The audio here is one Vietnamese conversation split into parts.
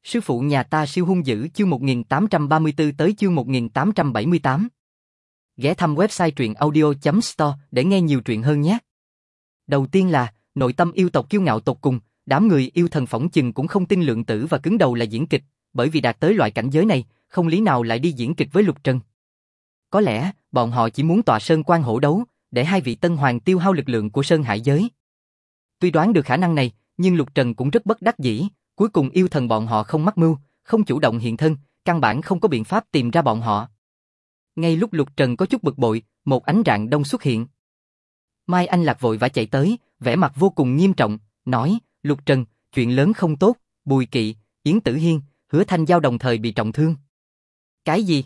Sư phụ nhà ta siêu hung dữ chương 1834 tới chương 1878. Ghé thăm website truyện audio.store để nghe nhiều truyện hơn nhé. Đầu tiên là, nội tâm yêu tộc kiêu ngạo tột cùng, đám người yêu thần phỏng chừng cũng không tin Lượng Tử và Cứng Đầu là diễn kịch, bởi vì đạt tới loại cảnh giới này, không lý nào lại đi diễn kịch với Lục Trần. Có lẽ, bọn họ chỉ muốn tọa sơn quan hổ đấu, để hai vị tân hoàng tiêu hao lực lượng của Sơn Hải giới. Tuy đoán được khả năng này, nhưng Lục Trần cũng rất bất đắc dĩ, cuối cùng yêu thần bọn họ không mắc mưu, không chủ động hiện thân, căn bản không có biện pháp tìm ra bọn họ. Ngay lúc Lục Trần có chút bực bội, một ánh rạng đông xuất hiện. Mai Anh Lạc vội vã chạy tới, vẻ mặt vô cùng nghiêm trọng, nói, Lục Trần, chuyện lớn không tốt, Bùi Kỵ, Yến Tử Hiên, Hứa Thanh Giao đồng thời bị trọng thương. Cái gì?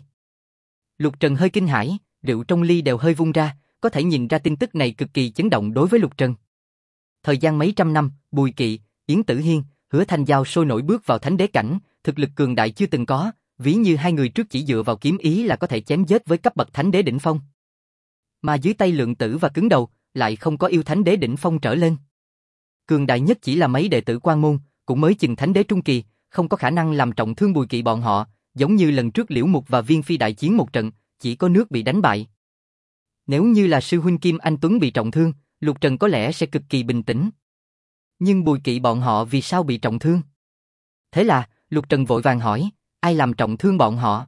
Lục Trần hơi kinh hãi, rượu trong ly đều hơi vung ra, có thể nhìn ra tin tức này cực kỳ chấn động đối với Lục Trần. Thời gian mấy trăm năm, Bùi Kỵ, Yến Tử Hiên, Hứa Thanh Giao sôi nổi bước vào thánh đế cảnh, thực lực cường đại chưa từng có, ví như hai người trước chỉ dựa vào kiếm ý là có thể chém giết với cấp bậc thánh đế đỉnh phong. Mà dưới tay Lượng Tử và Cứng Đầu, lại không có yêu thánh đế đỉnh phong trở lên. Cường đại nhất chỉ là mấy đệ tử Quan Môn, cũng mới chừng thánh đế trung kỳ, không có khả năng làm trọng thương Bùi Kỵ bọn họ, giống như lần trước Liễu Mục và Viên Phi đại chiến một trận, chỉ có nước bị đánh bại. Nếu như là sư huynh Kim Anh Tuấn bị trọng thương, Lục Trần có lẽ sẽ cực kỳ bình tĩnh. Nhưng Bùi Kỵ bọn họ vì sao bị trọng thương? Thế là, Lục Trần vội vàng hỏi, ai làm trọng thương bọn họ?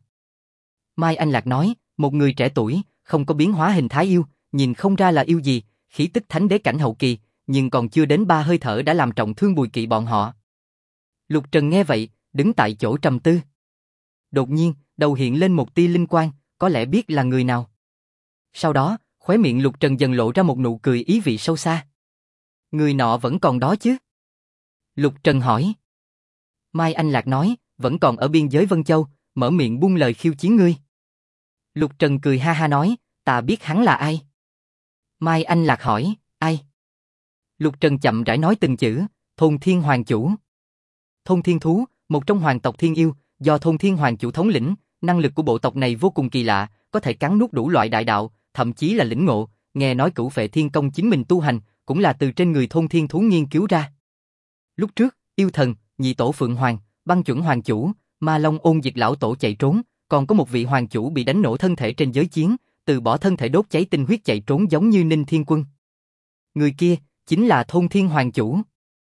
Mai Anh Lạc nói, một người trẻ tuổi, không có biến hóa hình thái yêu, nhìn không ra là yêu gì, khí tức thánh đế cảnh hậu kỳ, nhưng còn chưa đến 3 hơi thở đã làm trọng thương Bùi Kỵ bọn họ. Lục Trần nghe vậy, đứng tại chỗ trầm tư. Đột nhiên, đầu hiện lên một tia linh quang, có lẽ biết là người nào. Sau đó, khóe miệng Lục Trần dần lộ ra một nụ cười ý vị sâu xa. Người nọ vẫn còn đó chứ? Lục Trần hỏi. Mai Anh Lạc nói, vẫn còn ở biên giới Vân Châu, mở miệng buông lời khiêu chiến ngươi. Lục Trần cười ha ha nói, ta biết hắn là ai. Mai Anh Lạc hỏi, ai? Lục Trần chậm rãi nói từng chữ, Thôn Thiên Hoàng Chủ. Thôn Thiên Thú, một trong hoàng tộc thiên yêu, do Thôn Thiên Hoàng Chủ thống lĩnh, năng lực của bộ tộc này vô cùng kỳ lạ, có thể cắn nuốt đủ loại đại đạo, thậm chí là lĩnh ngộ, nghe nói Cửu Phệ Thiên Công chính mình tu hành, cũng là từ trên người Thôn Thiên Thú nghiên cứu ra. Lúc trước, yêu thần, nhị tổ Phượng Hoàng, Băng Chuẩn Hoàng Chủ, Ma Long Ôn Dịch lão tổ chạy trốn, còn có một vị hoàng chủ bị đánh nổ thân thể trên giới chiến, từ bỏ thân thể đốt cháy tinh huyết chạy trốn giống như Ninh Thiên Quân. Người kia chính là Thôn Thiên Hoàng Chủ.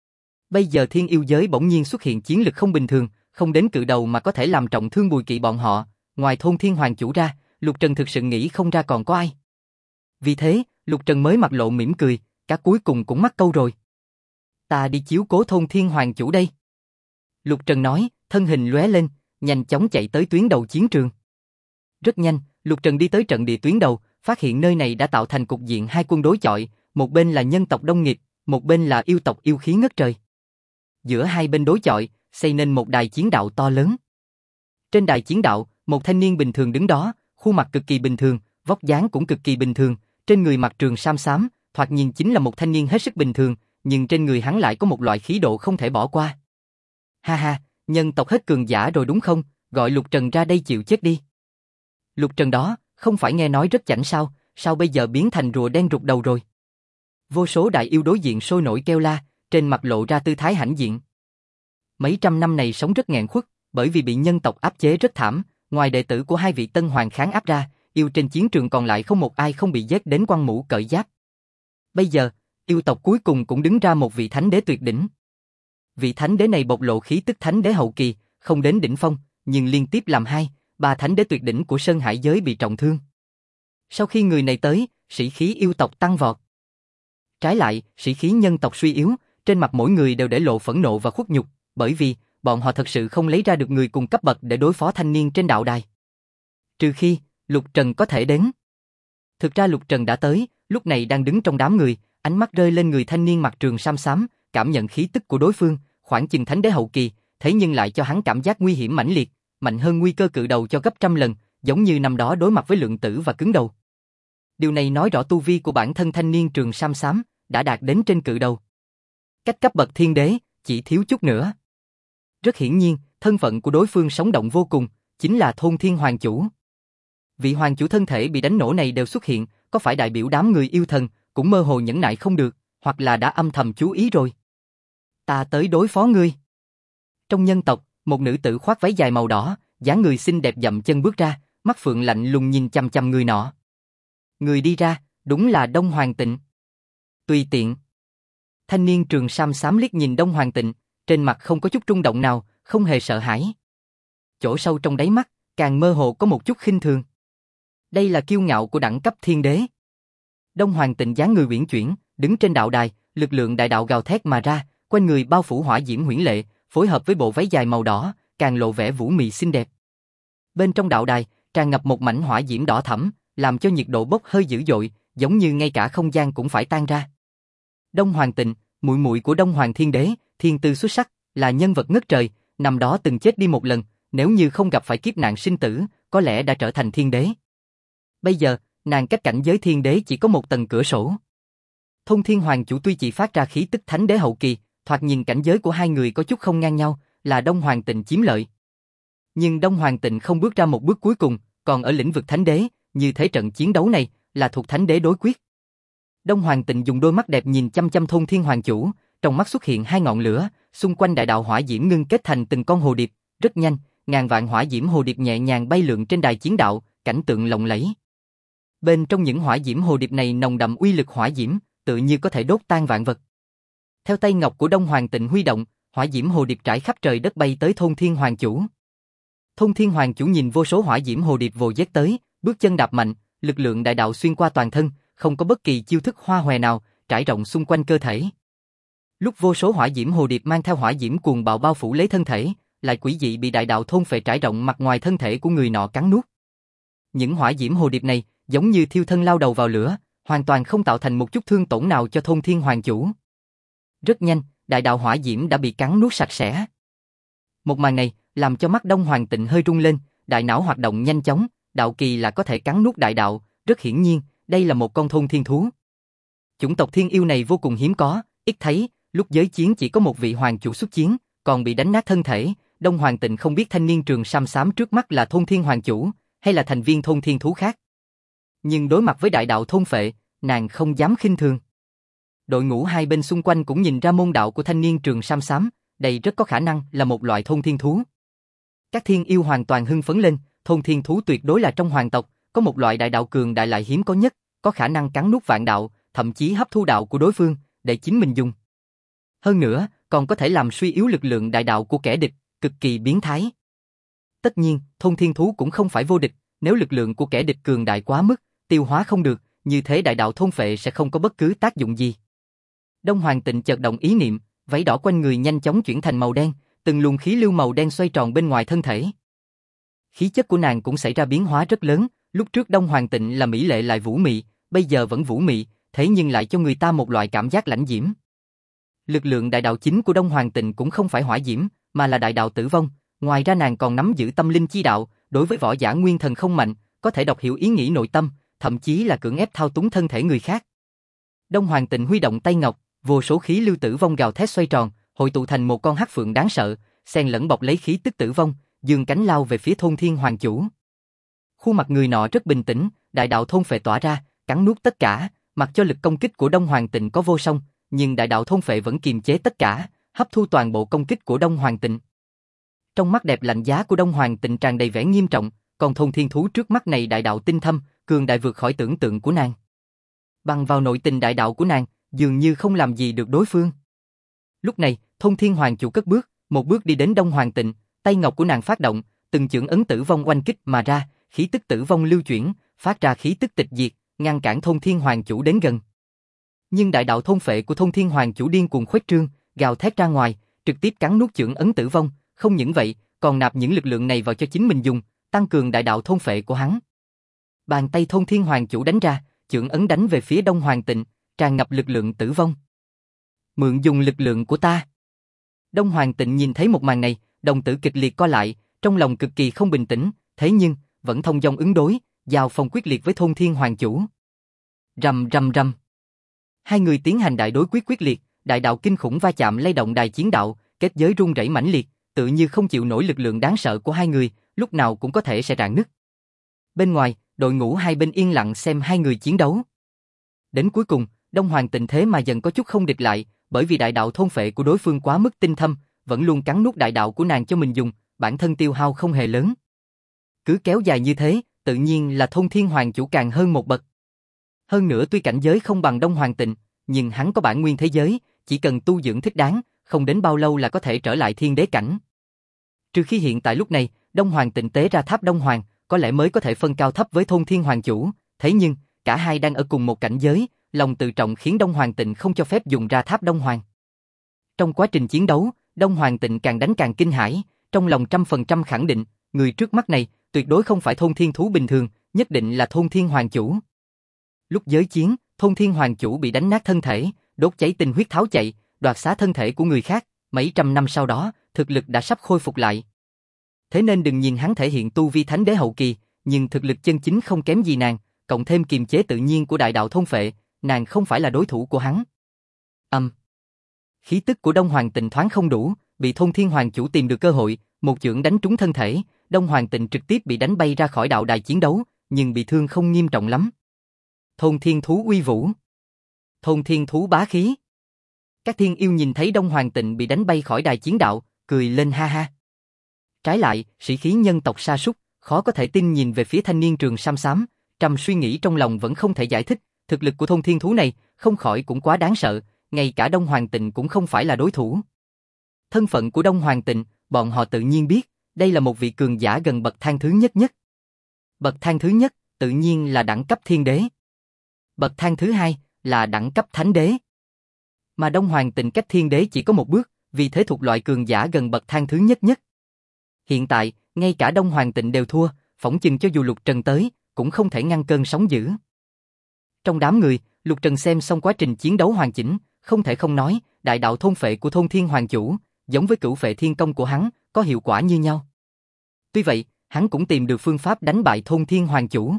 Bây giờ thiên yêu giới bỗng nhiên xuất hiện chiến lực không bình thường, không đến cự đầu mà có thể làm trọng thương Bùi Kỵ bọn họ, ngoài Thôn Thiên Hoàng Chủ ra, Lục Trần thực sự nghĩ không ra còn có ai. Vì thế, Lục Trần mới mặt lộ mỉm cười, cả cuối cùng cũng mắc câu rồi. Ta đi chiếu cố Thôn Thiên Hoàng Chủ đây. Lục Trần nói, thân hình lóe lên, nhanh chóng chạy tới tuyến đầu chiến trường. Rất nhanh, Lục Trần đi tới trận địa tuyến đầu, phát hiện nơi này đã tạo thành cục diện hai quân đối chọi, một bên là nhân tộc đông nghịt, một bên là yêu tộc yêu khí ngất trời. Giữa hai bên đối chọi, xây nên một đài chiến đạo to lớn. Trên đài chiến đạo, một thanh niên bình thường đứng đó, khuôn mặt cực kỳ bình thường, vóc dáng cũng cực kỳ bình thường, trên người mặc trường sam xám, thoạt nhìn chính là một thanh niên hết sức bình thường, nhưng trên người hắn lại có một loại khí độ không thể bỏ qua. Ha ha, nhân tộc hết cường giả rồi đúng không, gọi Lục Trần ra đây chịu chết đi. Lục Trần đó, không phải nghe nói rất chảnh sao bây giờ biến thành rùa đen rụt đầu rồi. Vô số đại yêu đối diện sôi nổi kêu la, trên mặt lộ ra tư thái hãnh diện. Mấy trăm năm này sống rất nghẹn khuất, bởi vì bị nhân tộc áp chế rất thảm, ngoài đệ tử của hai vị tân hoàng kháng áp ra, yêu trên chiến trường còn lại không một ai không bị giết đến quăng mũ cởi giáp. Bây giờ, yêu tộc cuối cùng cũng đứng ra một vị thánh đế tuyệt đỉnh. Vị thánh đế này bộc lộ khí tức thánh đế hậu kỳ, không đến đỉnh phong, nhưng liên tiếp làm ba thánh đế tuyệt đỉnh của Sơn Hải giới bị trọng thương. Sau khi người này tới, sĩ khí yêu tộc tăng vọt. Trái lại, sĩ khí nhân tộc suy yếu, trên mặt mỗi người đều để lộ phẫn nộ và khuất nhục, bởi vì bọn họ thật sự không lấy ra được người cùng cấp bậc để đối phó thanh niên trên đạo đài. Trừ khi Lục Trần có thể đến. Thực ra Lục Trần đã tới, lúc này đang đứng trong đám người, ánh mắt rơi lên người thanh niên mặc trường sam xám, cảm nhận khí tức của đối phương, khoảng chừng thánh đế hậu kỳ, thế nhưng lại cho hắn cảm giác nguy hiểm mãnh liệt, mạnh hơn nguy cơ cự đầu cho gấp trăm lần, giống như năm đó đối mặt với Lượng Tử và Cứng Đầu. Điều này nói rõ tu vi của bản thân thanh niên trường sam xám đã đạt đến trên cự đầu. Cách cấp bậc thiên đế, chỉ thiếu chút nữa. Rất hiển nhiên, thân phận của đối phương sống động vô cùng, chính là Thôn Thiên Hoàng Chủ. Vị hoàng chủ thân thể bị đánh nổ này đều xuất hiện, có phải đại biểu đám người yêu thần cũng mơ hồ nhẫn nại không được, hoặc là đã âm thầm chú ý rồi. Ta tới đối phó ngươi. Trong nhân tộc, một nữ tử khoác váy dài màu đỏ, dáng người xinh đẹp dậm chân bước ra, mắt phượng lạnh lùng nhìn chằm chằm người nọ. Người đi ra, đúng là Đông Hoàng Tịnh. Tùy tiện. Thanh niên trường sam xám liếc nhìn Đông Hoàng Tịnh, trên mặt không có chút rung động nào, không hề sợ hãi. Chỗ sâu trong đáy mắt, càng mơ hồ có một chút khinh thường. Đây là kiêu ngạo của đẳng cấp thiên đế. Đông Hoàng Tịnh dáng người uyển chuyển, đứng trên đạo đài, lực lượng đại đạo gào thét mà ra, quanh người bao phủ hỏa diễm huyễn lệ, phối hợp với bộ váy dài màu đỏ, càng lộ vẻ vũ mị xinh đẹp. Bên trong đạo đài, tràn ngập một mảnh hỏa diễm đỏ thẫm, làm cho nhiệt độ bốc hơi dữ dội, giống như ngay cả không gian cũng phải tan ra. Đông Hoàng Tịnh, muội muội của Đông Hoàng Thiên Đế, thiên tư xuất sắc, là nhân vật ngất trời, năm đó từng chết đi một lần, nếu như không gặp phải kiếp nạn sinh tử, có lẽ đã trở thành thiên đế. Bây giờ, nàng cách cảnh giới thiên đế chỉ có một tầng cửa sổ. Thông Thiên Hoàng chủ tuy chỉ phát ra khí tức thánh đế hậu kỳ, thoạt nhìn cảnh giới của hai người có chút không ngang nhau, là Đông Hoàng Tịnh chiếm lợi. Nhưng Đông Hoàng Tịnh không bước ra một bước cuối cùng, còn ở lĩnh vực thánh đế, như thế trận chiến đấu này là thuộc thánh đế đối quyết. Đông Hoàng Tịnh dùng đôi mắt đẹp nhìn chăm chăm Thông Thiên Hoàng chủ, trong mắt xuất hiện hai ngọn lửa, xung quanh đại đạo hỏa diễm ngưng kết thành từng con hồ điệp, rất nhanh, ngàn vạn hỏa diễm hồ điệp nhẹ nhàng bay lượn trên đài chiến đạo, cảnh tượng lộng lẫy. Bên trong những hỏa diễm hồ điệp này nồng đậm uy lực hỏa diễm, tự như có thể đốt tan vạn vật. Theo tay ngọc của Đông Hoàng Tịnh huy động, hỏa diễm hồ điệp trải khắp trời đất bay tới Thông Thiên Hoàng chủ. Thông Thiên Hoàng chủ nhìn vô số hỏa diễm hồ điệp vồ vét tới, bước chân đạp mạnh, lực lượng đại đạo xuyên qua toàn thân, không có bất kỳ chiêu thức hoa hòe nào, trải rộng xung quanh cơ thể. Lúc vô số hỏa diễm hồ điệp mang theo hỏa diễm cuồng bạo bao phủ lấy thân thể, lại quỷ dị bị đại đạo thôn phệ trải rộng mặt ngoài thân thể của người nọ cắn nuốt. Những hỏa diễm hồ điệp này giống như thiêu thân lao đầu vào lửa, hoàn toàn không tạo thành một chút thương tổn nào cho Thông Thiên Hoàng chủ. Rất nhanh, đại đạo hỏa diễm đã bị cắn nuốt sạch sẽ. Một màn này làm cho mắt Đông Hoàng Tịnh hơi rung lên, đại não hoạt động nhanh chóng, đạo kỳ là có thể cắn nuốt đại đạo, rất hiển nhiên, đây là một con thôn thiên thú. Chủng tộc thiên yêu này vô cùng hiếm có, ít thấy, lúc giới chiến chỉ có một vị hoàng chủ xuất chiến, còn bị đánh nát thân thể. Đông Hoàng Tịnh không biết thanh niên trường sam xám trước mắt là Thôn Thiên Hoàng chủ, hay là thành viên thôn thiên thú khác. Nhưng đối mặt với đại đạo thôn phệ, nàng không dám khinh thường. Đội ngũ hai bên xung quanh cũng nhìn ra môn đạo của thanh niên trường sam xám, đây rất có khả năng là một loại thôn thiên thú. Các thiên yêu hoàn toàn hưng phấn lên, thôn thiên thú tuyệt đối là trong hoàng tộc, có một loại đại đạo cường đại lại hiếm có nhất, có khả năng cắn nuốt vạn đạo, thậm chí hấp thu đạo của đối phương, để chính mình dùng. Hơn nữa, còn có thể làm suy yếu lực lượng đại đạo của kẻ địch, cực kỳ biến thái. Tất nhiên, thôn thiên thú cũng không phải vô địch, nếu lực lượng của kẻ địch cường đại quá mức, tiêu hóa không được, như thế đại đạo thôn phệ sẽ không có bất cứ tác dụng gì. Đông Hoàng Tịnh chợt động ý niệm, váy đỏ quanh người nhanh chóng chuyển thành màu đen, từng luồng khí lưu màu đen xoay tròn bên ngoài thân thể. Khí chất của nàng cũng xảy ra biến hóa rất lớn, lúc trước Đông Hoàng Tịnh là mỹ lệ lại vũ mị, bây giờ vẫn vũ mị, thế nhưng lại cho người ta một loại cảm giác lãnh diễm. Lực lượng đại đạo chính của Đông Hoàng Tịnh cũng không phải hỏa diễm, mà là đại đạo tử vong, ngoài ra nàng còn nắm giữ tâm linh chi đạo, đối với võ giả nguyên thần không mạnh, có thể đọc hiểu ý nghĩ nội tâm, thậm chí là cưỡng ép thao túng thân thể người khác. Đông Hoàng Tịnh huy động tay ngọc, vô số khí lưu tử vong gào thét xoay tròn, hội tụ thành một con hắc phượng đáng sợ, xen lẫn bọc lấy khí tức tử vong, giương cánh lao về phía Thôn Thiên Hoàng chủ. Khuôn mặt người nọ rất bình tĩnh, đại đạo thôn phệ tỏa ra, cắn nuốt tất cả, mặc cho lực công kích của Đông Hoàng Tịnh có vô song, nhưng đại đạo thôn phệ vẫn kiềm chế tất cả, hấp thu toàn bộ công kích của Đông Hoàng Tịnh. Trong mắt đẹp lạnh giá của Đông Hoàng Tịnh tràn đầy vẻ nghiêm trọng, còn thôn thiên thú trước mắt này đại đạo tinh thâm, cường đại vượt khỏi tưởng tượng của nàng. Bằng vào nội tình đại đạo của nàng, dường như không làm gì được đối phương. Lúc này, Thôn Thiên Hoàng chủ cất bước, một bước đi đến Đông Hoàng Tịnh, tay ngọc của nàng phát động, từng chưởng ấn tử vong oanh kích mà ra, khí tức tử vong lưu chuyển, phát ra khí tức tịch diệt, ngăn cản Thôn Thiên Hoàng chủ đến gần. Nhưng đại đạo thôn phệ của Thôn Thiên Hoàng chủ điên cuồng khuếch trương, gào thét ra ngoài, trực tiếp cắn nuốt chưởng ấn tử vong, không những vậy, còn nạp những lực lượng này vào cho chính mình dùng, tăng cường đại đạo thôn phệ của hắn. Bàn tay Thôn Thiên Hoàng chủ đánh ra, chưởng ấn đánh về phía Đông Hoàng Tịnh, tràn ngập lực lượng tử vong. Mượn dùng lực lượng của ta. Đông Hoàng Tịnh nhìn thấy một màn này, đồng tử kịch liệt co lại, trong lòng cực kỳ không bình tĩnh, thế nhưng vẫn thông dong ứng đối, giao phong quyết liệt với Thôn Thiên Hoàng chủ. Rầm rầm rầm. Hai người tiến hành đại đối quyết liệt, đại đạo kinh khủng va chạm lay động đài chiến đạo, kết giới rung rẩy mãnh liệt, tự như không chịu nổi lực lượng đáng sợ của hai người, lúc nào cũng có thể sẽ rạn nứt. Bên ngoài, đội ngũ hai bên yên lặng xem hai người chiến đấu. Đến cuối cùng, Đông Hoàng Tịnh thế mà dần có chút không địch lại, bởi vì đại đạo thôn phệ của đối phương quá mức tinh thâm, vẫn luôn cắn nuốt đại đạo của nàng cho mình dùng, bản thân tiêu hao không hề lớn. Cứ kéo dài như thế, tự nhiên là Thôn Thiên Hoàng Chủ càng hơn một bậc. Hơn nữa tuy cảnh giới không bằng Đông Hoàng Tịnh, nhưng hắn có bản nguyên thế giới, chỉ cần tu dưỡng thích đáng, không đến bao lâu là có thể trở lại thiên đế cảnh. Trừ khi hiện tại lúc này, Đông Hoàng Tịnh tế ra tháp Đông Hoàng, có lẽ mới có thể phân cao thấp với Thôn Thiên Hoàng Chủ, thế nhưng, cả hai đang ở cùng một cảnh giới, lòng tự trọng khiến Đông Hoàng Tịnh không cho phép dùng ra tháp Đông Hoàng. Trong quá trình chiến đấu, Đông Hoàng Tịnh càng đánh càng kinh hãi, trong lòng 100% khẳng định, người trước mắt này tuyệt đối không phải thôn thiên thú bình thường, nhất định là Thôn Thiên Hoàng Chủ. Lúc giới chiến, Thôn Thiên Hoàng Chủ bị đánh nát thân thể, đốt cháy tinh huyết tháo chạy, đoạt xá thân thể của người khác, mấy trăm năm sau đó, thực lực đã sắp khôi phục lại. Thế nên đừng nhìn hắn thể hiện tu vi thánh đế hậu kỳ, nhưng thực lực chân chính không kém gì nàng, cộng thêm kiềm chế tự nhiên của đại đạo thôn phệ, nàng không phải là đối thủ của hắn. Khí tức của Đông Hoàng Tịnh thoáng không đủ, bị Thôn Thiên Hoàng Chủ tìm được cơ hội, một chưởng đánh trúng thân thể, Đông Hoàng Tịnh trực tiếp bị đánh bay ra khỏi đạo đài chiến đấu, nhưng bị thương không nghiêm trọng lắm. Thôn Thiên Thú uy vũ, Thôn Thiên Thú bá khí. Các thiên yêu nhìn thấy Đông Hoàng Tịnh bị đánh bay khỏi đài chiến đạo, cười lên ha ha. Trái lại, sĩ khí nhân tộc sa sút, khó có thể tin nhìn về phía thanh niên trường sam xám, trầm suy nghĩ trong lòng vẫn không thể giải thích, thực lực của Thôn Thiên Thú này, không khỏi cũng quá đáng sợ, ngay cả Đông Hoàng Tịnh cũng không phải là đối thủ. Thân phận của Đông Hoàng Tịnh, bọn họ tự nhiên biết, đây là một vị cường giả gần bậc thang thứ nhất nhất. Bậc thang thứ nhất, tự nhiên là đẳng cấp thiên đế. Bậc thang thứ hai, là đẳng cấp thánh đế. Mà Đông Hoàng Tịnh cách thiên đế chỉ có một bước, vì thế thuộc loại cường giả gần bậc thang thứ nhất nhất. Hiện tại, ngay cả Đông Hoàng Tịnh đều thua, phỏng chừng cho dù Lục Trần tới, cũng không thể ngăn cơn sóng dữ. Trong đám người, Lục Trần xem xong quá trình chiến đấu hoàn chỉnh, không thể không nói, đại đạo thôn phệ của Thôn Thiên Hoàng Chủ, giống với Cửu Phệ Thiên Công của hắn, có hiệu quả như nhau. Tuy vậy, hắn cũng tìm được phương pháp đánh bại Thôn Thiên Hoàng Chủ.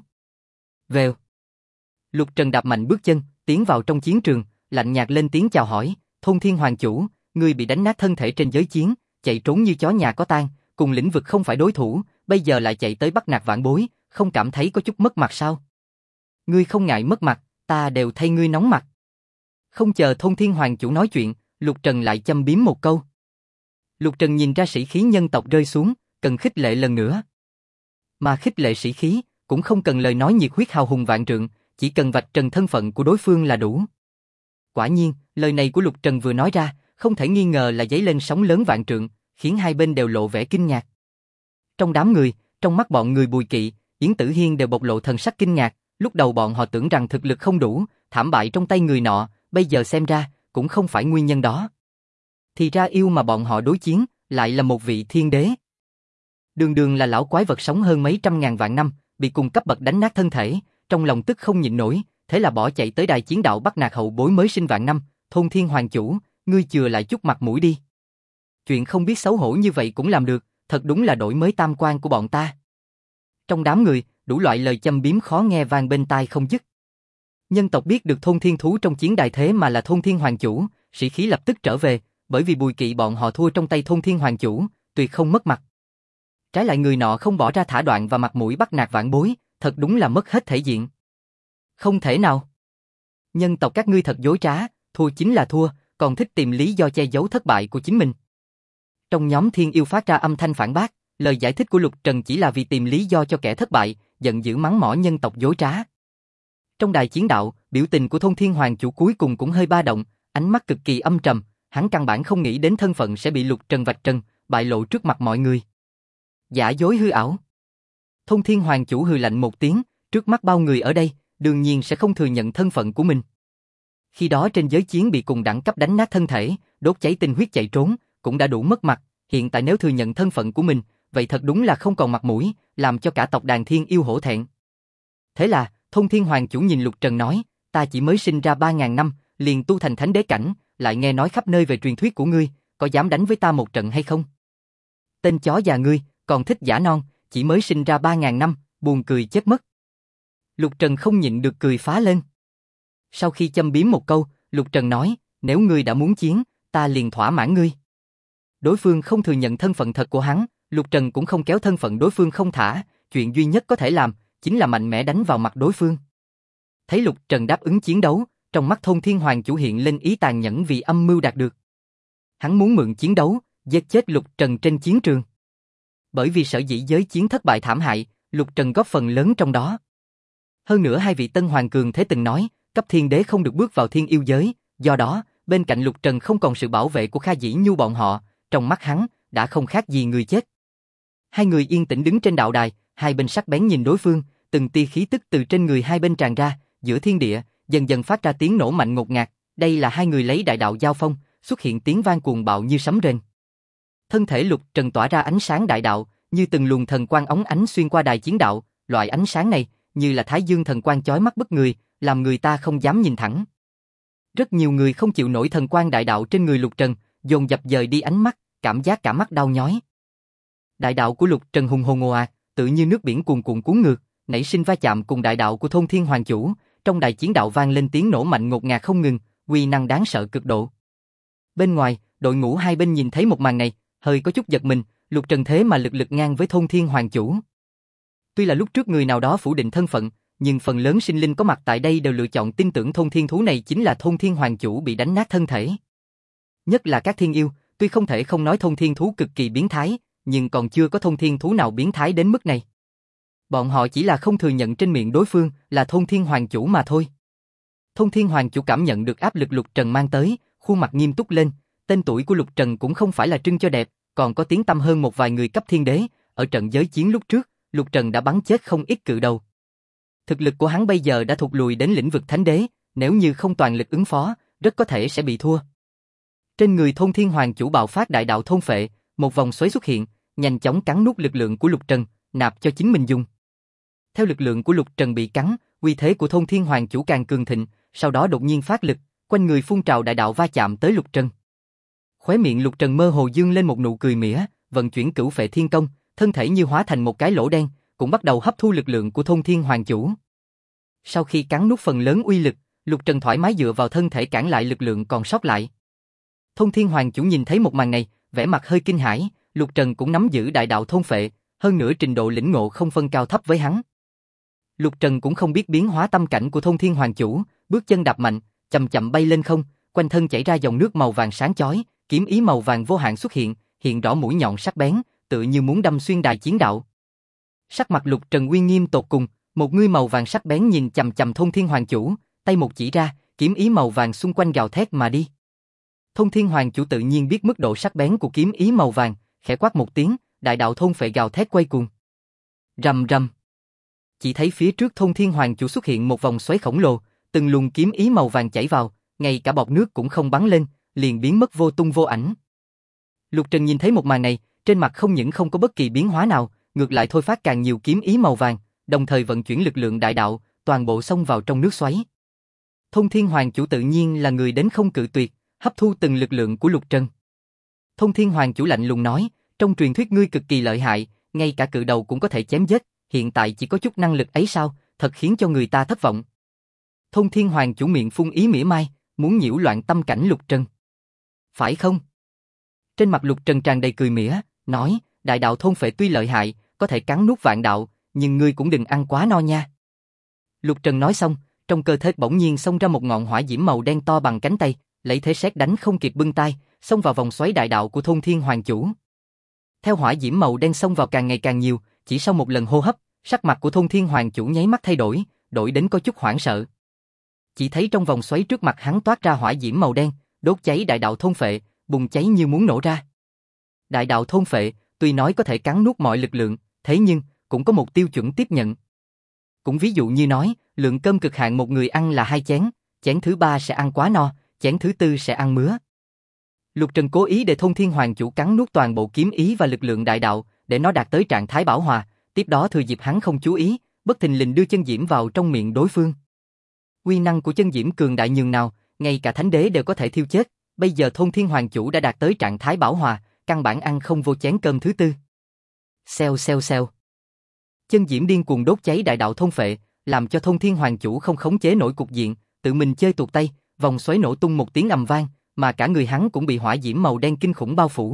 Vèo. Lục Trần đạp mạnh bước chân, tiến vào trong chiến trường, lạnh nhạt lên tiếng chào hỏi, Thôn Thiên Hoàng Chủ, ngươi bị đánh nát thân thể trên giới chiến, chạy trốn như chó nhà có tang, cùng lĩnh vực không phải đối thủ, bây giờ lại chạy tới bắt nạt vãn bối, không cảm thấy có chút mất mặt sao? Ngươi không ngại mất mặt, ta đều thay ngươi nóng mặt. Không chờ Thôn Thiên Hoàng Chủ nói chuyện, Lục Trần lại châm biếm một câu. Lục Trần nhìn ra sĩ khí nhân tộc rơi xuống, cần khích lệ lần nữa. Mà khích lệ sĩ khí, cũng không cần lời nói nhiệt huyết hào hùng vạn trượng, chỉ cần vạch trần thân phận của đối phương là đủ. Quả nhiên, lời này của Lục Trần vừa nói ra, không thể nghi ngờ là dấy lên sóng lớn vạn trượng, khiến hai bên đều lộ vẻ kinh ngạc. Trong đám người, trong mắt bọn người Bùi Kỵ, Yến Tử Hiên đều bộc lộ thần sắc kinh ngạc, lúc đầu bọn họ tưởng rằng thực lực không đủ, thảm bại trong tay người nọ, bây giờ xem ra, cũng không phải nguyên nhân đó. Thì ra yêu mà bọn họ đối chiến, lại là một vị thiên đế. Đường đường là lão quái vật sống hơn mấy trăm ngàn vạn năm, bị cùng cấp bậc đánh nát thân thể, trong lòng tức không nhịn nổi, thế là bỏ chạy tới đài chiến đạo bắt nạt hậu bối mới sinh vạn năm, Thôn Thiên Hoàng Chủ, ngươi chừa lại chút mặt mũi đi. Chuyện không biết xấu hổ như vậy cũng làm được, thật đúng là đổi mới tam quan của bọn ta. Trong đám người, đủ loại lời châm biếm khó nghe vang bên tai không dứt. Nhân tộc biết được Thôn Thiên Thú trong chiến đài thế mà là Thôn Thiên Hoàng Chủ, sĩ khí lập tức trở về, bởi vì Bùi Kỵ bọn họ thua trong tay Thôn Thiên Hoàng Chủ, tuyệt không mất mặt. Trái lại người nọ không bỏ ra thả đoạn và mặt mũi bắt nạt vãn bối, thật đúng là mất hết thể diện. Không thể nào. Nhân tộc các ngươi thật dối trá, thua chính là thua, còn thích tìm lý do che giấu thất bại của chính mình. Trong nhóm thiên yêu phát ra âm thanh phản bác, lời giải thích của Lục Trần chỉ là vì tìm lý do cho kẻ thất bại, giận dữ mắng mỏ nhân tộc dối trá. Trong đài chiến đạo, biểu tình của Thôn Thiên Hoàng Chủ cuối cùng cũng hơi ba động, ánh mắt cực kỳ âm trầm, hắn căn bản không nghĩ đến thân phận sẽ bị Lục Trần vạch trần, bại lộ trước mặt mọi người. Giả dối hư ảo. Thôn Thiên Hoàng Chủ hừ lạnh một tiếng, trước mắt bao người ở đây, đương nhiên sẽ không thừa nhận thân phận của mình. Khi đó trên giới chiến bị cùng đẳng cấp đánh nát thân thể, đốt cháy tinh huyết chạy trốn, cũng đã đủ mất mặt, hiện tại nếu thừa nhận thân phận của mình, vậy thật đúng là không còn mặt mũi, làm cho cả tộc đàn thiên yêu hổ thẹn. Thế là, Thôn Thiên Hoàng Chủ nhìn Lục Trần nói, ta chỉ mới sinh ra 3.000 năm, liền tu thành thánh đế cảnh, lại nghe nói khắp nơi về truyền thuyết của ngươi, có dám đánh với ta một trận hay không? Tên chó già ngươi, còn thích giả non, chỉ mới sinh ra 3.000 năm, buồn cười chết mất. Lục Trần không nhịn được cười phá lên. Sau khi châm biếm một câu, Lục Trần nói, nếu ngươi đã muốn chiến, ta liền thỏa mãn ngươi. Đối phương không thừa nhận thân phận thật của hắn, Lục Trần cũng không kéo thân phận đối phương không thả, chuyện duy nhất có thể làm, chính là mạnh mẽ đánh vào mặt đối phương. Thấy Lục Trần đáp ứng chiến đấu, trong mắt Thôn Thiên Hoàng Chủ hiện lên ý tàn nhẫn vì âm mưu đạt được. Hắn muốn mượn chiến đấu, giết chết Lục Trần trên chiến trường. Bởi vì sở dĩ giới chiến thất bại thảm hại, Lục Trần góp phần lớn trong đó. Hơn nữa hai vị Tân Hoàng Cường Thế từng nói, cấp thiên đế không được bước vào thiên yêu giới, do đó, bên cạnh Lục Trần không còn sự bảo vệ của Kha Dĩ Nhu bọn họ, trong mắt hắn, đã không khác gì người chết. Hai người yên tĩnh đứng trên đạo đài, hai bên sắc bén nhìn đối phương, từng tia khí tức từ trên người hai bên tràn ra, giữa thiên địa, dần dần phát ra tiếng nổ mạnh ngột ngạt, đây là hai người lấy đại đạo giao phong, xuất hiện tiếng vang cuồng bạo như sấm rền. Thân thể Lục Trần tỏa ra ánh sáng đại đạo, như từng luồng thần quang óng ánh xuyên qua đài chiến đạo, loại ánh sáng này, như là thái dương thần quang chói mắt bức người, làm người ta không dám nhìn thẳng. Rất nhiều người không chịu nổi thần quang đại đạo trên người Lục Trần, dồn dập dời đi ánh mắt, cảm giác cả mắt đau nhói. Đại đạo của Lục Trần hùng hồn ồ ạt, tự như nước biển cuồn cuộn cuốn ngược, nảy sinh va chạm cùng đại đạo của Thôn Thiên Hoàng Chủ, trong đài chiến đạo vang lên tiếng nổ mạnh ngột ngạt không ngừng, uy năng đáng sợ cực độ. Bên ngoài, đội ngũ hai bên nhìn thấy một màn này, hơi có chút giật mình, Lục Trần thế mà lực lực ngang với Thôn Thiên Hoàng Chủ. Tuy là lúc trước người nào đó phủ định thân phận, nhưng phần lớn sinh linh có mặt tại đây đều lựa chọn tin tưởng Thôn Thiên Thú này chính là Thôn Thiên Hoàng Chủ bị đánh nát thân thể. Nhất là các thiên yêu, tuy không thể không nói Thôn Thiên Thú cực kỳ biến thái, nhưng còn chưa có Thôn Thiên Thú nào biến thái đến mức này. Bọn họ chỉ là không thừa nhận trên miệng đối phương là Thôn Thiên Hoàng Chủ mà thôi. Thôn Thiên Hoàng Chủ cảm nhận được áp lực Lục Trần mang tới, khuôn mặt nghiêm túc lên, tên tuổi của Lục Trần cũng không phải là trưng cho đẹp, còn có tiếng tăm hơn một vài người cấp thiên đế, ở trận giới chiến lúc trước, Lục Trần đã bắn chết không ít cự đầu. Thực lực của hắn bây giờ đã thụt lùi đến lĩnh vực thánh đế, nếu như không toàn lực ứng phó, rất có thể sẽ bị thua. Trên người Thôn Thiên Hoàng Chủ bạo phát đại đạo thôn phệ, một vòng xoáy xuất hiện, nhanh chóng cắn nuốt lực lượng của Lục Trần, nạp cho chính mình dùng. Theo lực lượng của Lục Trần bị cắn, uy thế của Thôn Thiên Hoàng Chủ càng cường thịnh, sau đó đột nhiên phát lực, quanh người phun trào đại đạo va chạm tới Lục Trần. Khóe miệng Lục Trần mơ hồ dương lên một nụ cười mỉa, vận chuyển Cửu Phệ Thiên Công, thân thể như hóa thành một cái lỗ đen, cũng bắt đầu hấp thu lực lượng của Thôn Thiên Hoàng Chủ. Sau khi cắn nuốt phần lớn uy lực, Lục Trần thoải mái dựa vào thân thể cản lại lực lượng còn sót lại. Thôn Thiên Hoàng Chủ nhìn thấy một màn này, vẻ mặt hơi kinh hãi, Lục Trần cũng nắm giữ đại đạo thôn phệ, hơn nữa trình độ lĩnh ngộ không phân cao thấp với hắn. Lục Trần cũng không biết biến hóa tâm cảnh của Thôn Thiên Hoàng Chủ, bước chân đạp mạnh, chậm chậm bay lên không, quanh thân chảy ra dòng nước màu vàng sáng chói, kiếm ý màu vàng vô hạn xuất hiện, hiện rõ mũi nhọn sắc bén, tựa như muốn đâm xuyên đài chiến đạo. Sắc mặt Lục Trần uy nghiêm tột cùng, một ngươi màu vàng sắc bén nhìn chằm chằm Thôn Thiên Hoàng Chủ, tay một chỉ ra, kiếm ý màu vàng xung quanh gào thét mà đi. Thôn Thiên Hoàng Chủ tự nhiên biết mức độ sắc bén của kiếm ý màu vàng, khẽ quát một tiếng, đại đạo thôn phệ gào thét quay cuồng. Rầm rầm. Chỉ thấy phía trước Thôn Thiên Hoàng Chủ xuất hiện một vòng xoáy khổng lồ, từng luồng kiếm ý màu vàng chảy vào, ngay cả bọt nước cũng không bắn lên, liền biến mất vô tung vô ảnh. Lục Trần nhìn thấy một màn này, trên mặt không những không có bất kỳ biến hóa nào, ngược lại thôi phát càng nhiều kiếm ý màu vàng, đồng thời vận chuyển lực lượng đại đạo, toàn bộ xông vào trong nước xoáy. Thôn Thiên Hoàng Chủ tự nhiên là người đến không cự tuyệt, hấp thu từng lực lượng của Lục Trần. Thôn Thiên Hoàng Chủ lạnh lùng nói, trong truyền thuyết ngươi cực kỳ lợi hại, ngay cả cự đầu cũng có thể chém giết, hiện tại chỉ có chút năng lực ấy sao, thật khiến cho người ta thất vọng. Thôn Thiên Hoàng Chủ miệng phun ý mỉa mai, muốn nhiễu loạn tâm cảnh Lục Trần. Phải không? Trên mặt Lục Trần tràn đầy cười mỉa, nói, đại đạo thôn phệ tuy lợi hại, có thể cắn nuốt vạn đạo, nhưng ngươi cũng đừng ăn quá no nha. Lục Trần nói xong, trong cơ thể bỗng nhiên xông ra một ngọn hỏa diễm màu đen to bằng cánh tay, lấy thế sét đánh không kịp bưng tay, xông vào vòng xoáy đại đạo của Thôn Thiên Hoàng Chủ. Theo hỏa diễm màu đen xông vào càng ngày càng nhiều, chỉ sau một lần hô hấp, sắc mặt của Thôn Thiên Hoàng Chủ nháy mắt thay đổi, đổi đến có chút hoảng sợ. Chỉ thấy trong vòng xoáy trước mặt hắn toát ra hỏa diễm màu đen, đốt cháy đại đạo thôn phệ, bùng cháy như muốn nổ ra. Đại đạo thôn phệ, tuy nói có thể cắn nuốt mọi lực lượng, thế nhưng cũng có một tiêu chuẩn tiếp nhận. Cũng ví dụ như nói, lượng cơm cực hạn một người ăn là 2 chén, chén thứ 3 sẽ ăn quá no, chén thứ 4 sẽ ăn mứa. Lục Trần cố ý để Thôn Thiên Hoàng Chủ cắn nuốt toàn bộ kiếm ý và lực lượng đại đạo, để nó đạt tới trạng thái bảo hòa, tiếp đó thừa dịp hắn không chú ý, bất thình lình đưa chân diễm vào trong miệng đối phương. Uy năng của chân diễm cường đại nhường nào, ngay cả thánh đế đều có thể thiêu chết, bây giờ Thôn Thiên Hoàng Chủ đã đạt tới trạng thái bảo hòa, căn bản ăn không vô chén cơm thứ 4. Xèo xèo xèo. Chân diễm điên cuồng đốt cháy đại đạo thôn phệ, làm cho Thôn Thiên Hoàng Chủ không khống chế nổi cục diện, tự mình chơi tuột tay, vòng xoáy nổ tung một tiếng ầm vang, mà cả người hắn cũng bị hỏa diễm màu đen kinh khủng bao phủ.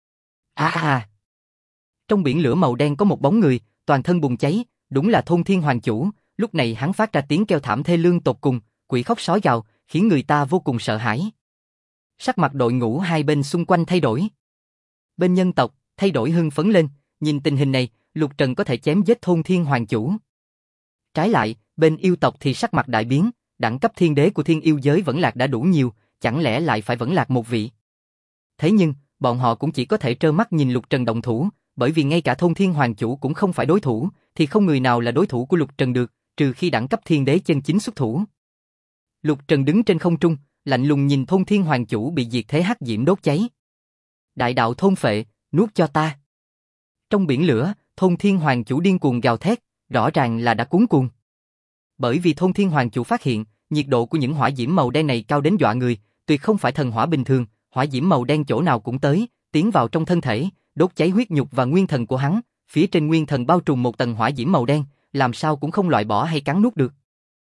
Trong biển lửa màu đen có một bóng người, toàn thân bùng cháy, đúng là Thôn Thiên Hoàng Chủ, lúc này hắn phát ra tiếng kêu thảm thê lương tột cùng, quỷ khóc sói gào, khiến người ta vô cùng sợ hãi. Sắc mặt đội ngũ hai bên xung quanh thay đổi. Bên nhân tộc, thay đổi hưng phấn lên, nhìn tình hình này, Lục Trần có thể chém giết thôn thiên hoàng chủ. Trái lại, bên yêu tộc thì sắc mặt đại biến, đẳng cấp thiên đế của thiên yêu giới vẫn lạc đã đủ nhiều, chẳng lẽ lại phải vẫn lạc một vị. Thế nhưng, bọn họ cũng chỉ có thể trơ mắt nhìn Lục Trần động thủ, bởi vì ngay cả thôn thiên hoàng chủ cũng không phải đối thủ, thì không người nào là đối thủ của Lục Trần được, trừ khi đẳng cấp thiên đế chân chính xuất thủ. Lục Trần đứng trên không trung, lạnh lùng nhìn thôn thiên hoàng chủ bị diệt thế hắc diễm đốt cháy. Đại đạo thôn phệ, nuốt cho ta. Trong biển lửa, thôn thiên hoàng chủ điên cuồng gào thét, rõ ràng là đã cuống cuồng. Bởi vì thôn thiên hoàng chủ phát hiện, nhiệt độ của những hỏa diễm màu đen này cao đến dọa người, tuyệt không phải thần hỏa bình thường, hỏa diễm màu đen chỗ nào cũng tới, tiến vào trong thân thể, đốt cháy huyết nhục và nguyên thần của hắn, phía trên nguyên thần bao trùm một tầng hỏa diễm màu đen, làm sao cũng không loại bỏ hay cắn nuốt được.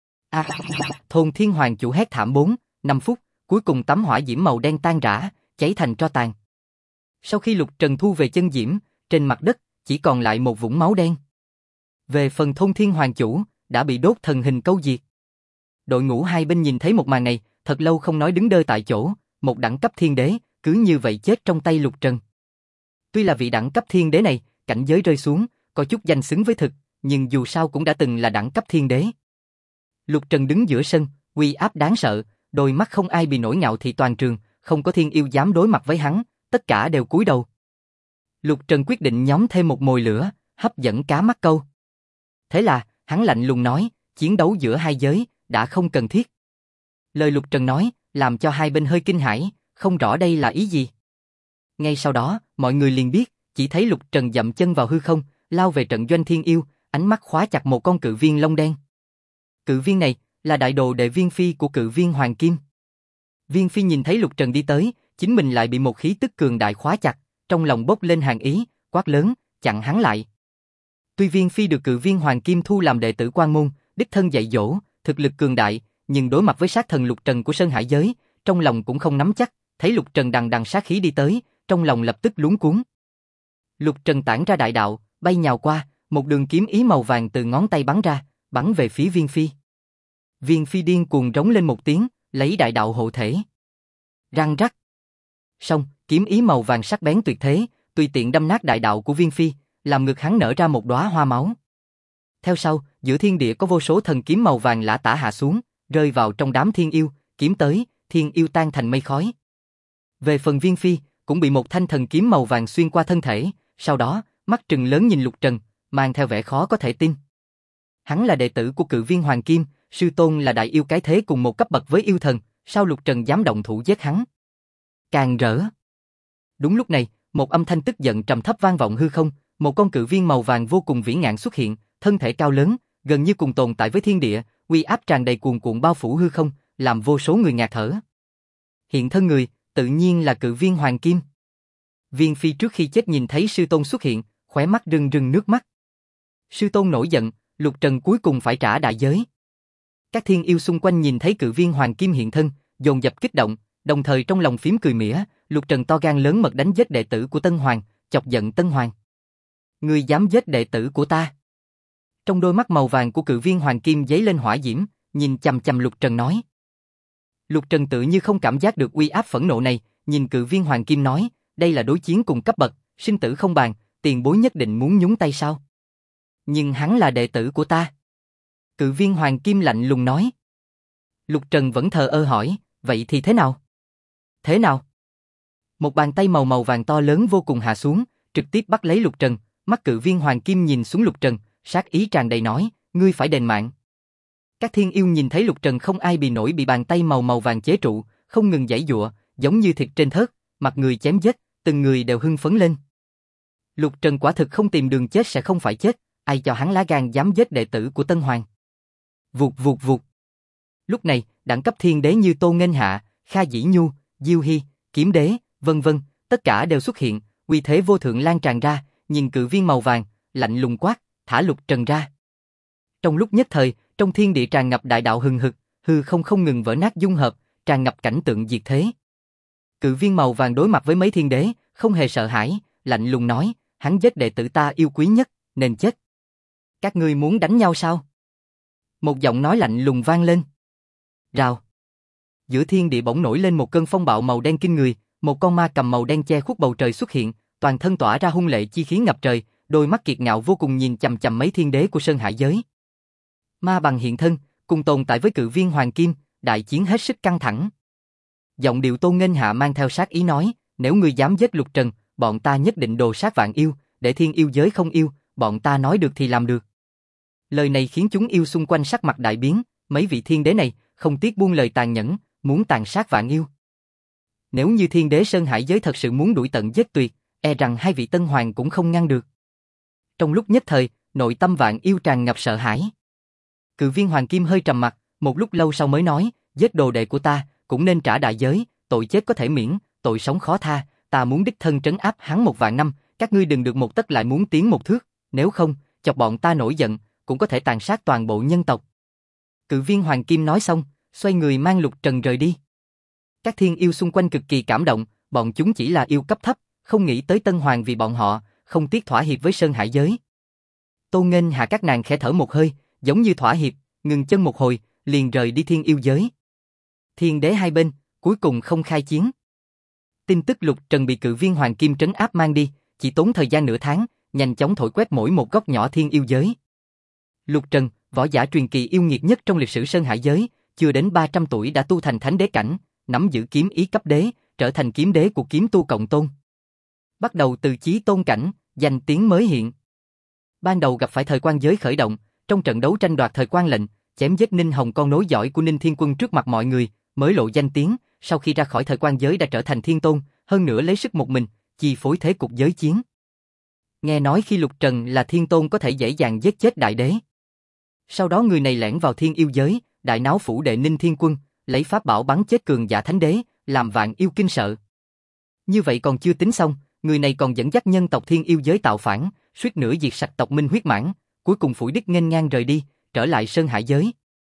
Thôn thiên hoàng chủ hét thảm 4-5 phút, cuối cùng tấm hỏa diễm màu đen tan rã, cháy thành tro tàn. Sau khi Lục Trần thu về chân diễm, trên mặt đất chỉ còn lại một vũng máu đen. Về phần thôn thiên hoàng chủ, đã bị đốt thần hình câu diệt. Đội ngũ hai bên nhìn thấy một màn này, thật lâu không nói đứng đơ tại chỗ, một đẳng cấp thiên đế, cứ như vậy chết trong tay Lục Trần. Tuy là vị đẳng cấp thiên đế này, cảnh giới rơi xuống, có chút danh xứng với thực, nhưng dù sao cũng đã từng là đẳng cấp thiên đế. Lục Trần đứng giữa sân, uy áp đáng sợ, đôi mắt không ai bị nổi ngạo thị toàn trường, không có thiên yêu dám đối mặt với hắn, tất cả đều cúi đầu. Lục Trần quyết định nhóm thêm một mồi lửa, hấp dẫn cá mắc câu. Thế là, hắn lạnh lùng nói, chiến đấu giữa hai giới, đã không cần thiết. Lời Lục Trần nói, làm cho hai bên hơi kinh hãi, không rõ đây là ý gì. Ngay sau đó, mọi người liền biết, chỉ thấy Lục Trần dậm chân vào hư không, lao về trận doanh thiên yêu, ánh mắt khóa chặt một con cự viên lông đen. Cự viên này, là đại đồ đệ Viên Phi của cự viên Hoàng Kim. Viên Phi nhìn thấy Lục Trần đi tới, chính mình lại bị một khí tức cường đại khóa chặt, trong lòng bốc lên hàn ý, quát lớn, chặn hắn lại. Tuy Viên Phi được cự viên Hoàng Kim thu làm đệ tử Quan Môn, đích thân dạy dỗ, thực lực cường đại, nhưng đối mặt với sát thần Lục Trần của Sơn Hải giới, trong lòng cũng không nắm chắc, thấy Lục Trần đằng đằng sát khí đi tới, trong lòng lập tức luống cuống. Lục Trần tản ra đại đạo, bay nhào qua, một đường kiếm ý màu vàng từ ngón tay bắn ra, bắn về phía Viên Phi. Viên Phi điên cuồng rống lên một tiếng, lấy đại đạo hộ thể. Răng rắc. Xong, kiếm ý màu vàng sắc bén tuyệt thế, tùy tiện đâm nát đại đạo của Viên Phi, làm ngực hắn nở ra một đóa hoa máu. Theo sau, giữa thiên địa có vô số thần kiếm màu vàng lả tả hạ xuống, rơi vào trong đám thiên yêu, kiếm tới, thiên yêu tan thành mây khói. Về phần Viên Phi, cũng bị một thanh thần kiếm màu vàng xuyên qua thân thể, sau đó, mắt trừng lớn nhìn Lục Trần, mang theo vẻ khó có thể tin. Hắn là đệ tử của cự viên Hoàng Kim, sư tôn là đại yêu cái thế cùng một cấp bậc với yêu thần, sao Lục Trần dám động thủ giết hắn? Càng rỡ. Đúng lúc này, một âm thanh tức giận trầm thấp vang vọng hư không, một con cự viên màu vàng vô cùng vĩ ngạn xuất hiện, thân thể cao lớn, gần như cùng tồn tại với thiên địa, uy áp tràn đầy cuồn cuộn bao phủ hư không, làm vô số người ngạt thở. Hiện thân người, tự nhiên là cự viên Hoàng Kim. Viên Phi trước khi chết nhìn thấy sư tôn xuất hiện, khóe mắt rưng rưng nước mắt. Sư tôn nổi giận, Lục Trần cuối cùng phải trả đại giới. Các thiên yêu xung quanh nhìn thấy cự viên Hoàng Kim hiện thân, dồn dập kích động, đồng thời trong lòng phím cười mỉa, Lục Trần to gan lớn mật đánh giết đệ tử của Tân Hoàng, chọc giận Tân Hoàng. Ngươi dám giết đệ tử của ta? Trong đôi mắt màu vàng của cự viên Hoàng Kim giấy lên hỏa diễm, nhìn chằm chằm Lục Trần nói. Lục Trần tự như không cảm giác được uy áp phẫn nộ này, nhìn cự viên Hoàng Kim nói, đây là đối chiến cùng cấp bậc, sinh tử không bàn, tiền bối nhất định muốn nhúng tay sao? Nhưng hắn là đệ tử của ta. Cự viên Hoàng Kim lạnh lùng nói. Lục Trần vẫn thờ ơ hỏi, vậy thì thế nào? Thế nào? Một bàn tay màu vàng to lớn vô cùng hạ xuống, trực tiếp bắt lấy Lục Trần, mắt cự viên Hoàng Kim nhìn xuống Lục Trần, sát ý tràn đầy nói, ngươi phải đền mạng. Các thiên yêu nhìn thấy Lục Trần không ai bị nổi bị bàn tay màu vàng chế trụ, không ngừng giãy giụa, giống như thịt trên thớt, mặt người chém giết, từng người đều hưng phấn lên. Lục Trần quả thực không tìm đường chết sẽ không phải chết, ai cho hắn lá gan dám giết đệ tử của Tân Hoàng. Vụt vụt vụt. Lúc này, đẳng cấp thiên đế như Tô Nghênh Hạ, Kha Dĩ Nhu, Diêu Hy, Kiếm Đế, vân vân, tất cả đều xuất hiện, uy thế vô thượng lan tràn ra, nhìn cự viên màu vàng, lạnh lùng quát, thả Lục Trần ra. Trong lúc nhất thời, trong thiên địa tràn ngập đại đạo hừng hực, hư không ngừng vỡ nát dung hợp, tràn ngập cảnh tượng diệt thế. Cự viên màu vàng đối mặt với mấy thiên đế, không hề sợ hãi, lạnh lùng nói, hắn giết đệ tử ta yêu quý nhất, nên chết. Các ngươi muốn đánh nhau sao? Một giọng nói lạnh lùng vang lên. Rào. Giữa thiên địa bỗng nổi lên một cơn phong bạo màu đen kinh người, một con ma cầm màu đen che khuất bầu trời xuất hiện, toàn thân tỏa ra hung lệ chi khí ngập trời, đôi mắt kiệt ngạo vô cùng nhìn chằm chằm mấy thiên đế của Sơn Hải giới. Ma bằng hiện thân, cùng tồn tại với cự viên Hoàng Kim, đại chiến hết sức căng thẳng. Giọng điệu Tôn Nghênh Hạ mang theo sát ý nói, nếu ngươi dám giết Lục Trần, bọn ta nhất định đồ sát vạn yêu, để thiên yêu giới không yêu, bọn ta nói được thì làm được. Lời này khiến chúng yêu xung quanh sắc mặt đại biến, mấy vị thiên đế này không tiếc buông lời tàn nhẫn, muốn tàn sát vạn yêu. Nếu như thiên đế Sơn Hải giới thật sự muốn đuổi tận giết tuyệt, e rằng hai vị tân hoàng cũng không ngăn được. Trong lúc nhất thời, nội tâm vạn yêu tràn ngập sợ hãi. Cự viên Hoàng Kim hơi trầm mặt, một lúc lâu sau mới nói, giết đồ đệ của ta, cũng nên trả đại giới, tội chết có thể miễn, tội sống khó tha, ta muốn đích thân trấn áp hắn 1.000 năm, các ngươi đừng được một tấc lại muốn tiến một thước, nếu không, chọc bọn ta nổi giận, cũng có thể tàn sát toàn bộ nhân tộc. Cự viên Hoàng Kim nói xong, xoay người mang Lục Trần rời đi. Các thiên yêu xung quanh cực kỳ cảm động, bọn chúng chỉ là yêu cấp thấp, không nghĩ tới Tân Hoàng vì bọn họ, không tiếc thỏa hiệp với Sơn Hải giới. Tôn Nghênh Hạ các nàng khẽ thở một hơi, giống như thỏa hiệp, ngừng chân một hồi, liền rời đi thiên yêu giới. Thiên đế hai bên, cuối cùng không khai chiến. Tin tức Lục Trần bị cự viên Hoàng Kim trấn áp mang đi, chỉ tốn thời gian nửa tháng, nhanh chóng thổi quét mỗi một góc nhỏ thiên yêu giới. Lục Trần, võ giả truyền kỳ yêu nghiệt nhất trong lịch sử Sơn Hải giới, chưa đến 300 tuổi đã tu thành thánh đế cảnh, nắm giữ kiếm ý cấp đế, trở thành kiếm đế của kiếm tu cộng tôn. Bắt đầu từ chí tôn cảnh, danh tiếng mới hiện. Ban đầu gặp phải thời quan giới khởi động, trong trận đấu tranh đoạt thời quan lệnh, chém giết Ninh Hồng con nối dõi của Ninh Thiên Quân trước mặt mọi người, mới lộ danh tiếng, sau khi ra khỏi thời quan giới đã trở thành thiên tôn, hơn nữa lấy sức một mình, chi phối thế cục giới chiến. Nghe nói khi Lục Trần là thiên tôn có thể dễ dàng giết chết đại đế. Sau đó người này lẻn vào thiên yêu giới, đại náo phủ đệ Ninh Thiên Quân, lấy pháp bảo bắn chết cường giả thánh đế, làm vạn yêu kinh sợ. Như vậy còn chưa tính xong, người này còn dẫn dắt nhân tộc thiên yêu giới tạo phản, suýt nữa diệt sạch tộc Minh Huyết Mãn, cuối cùng phủi đích nghênh ngang rời đi, trở lại Sơn Hải giới.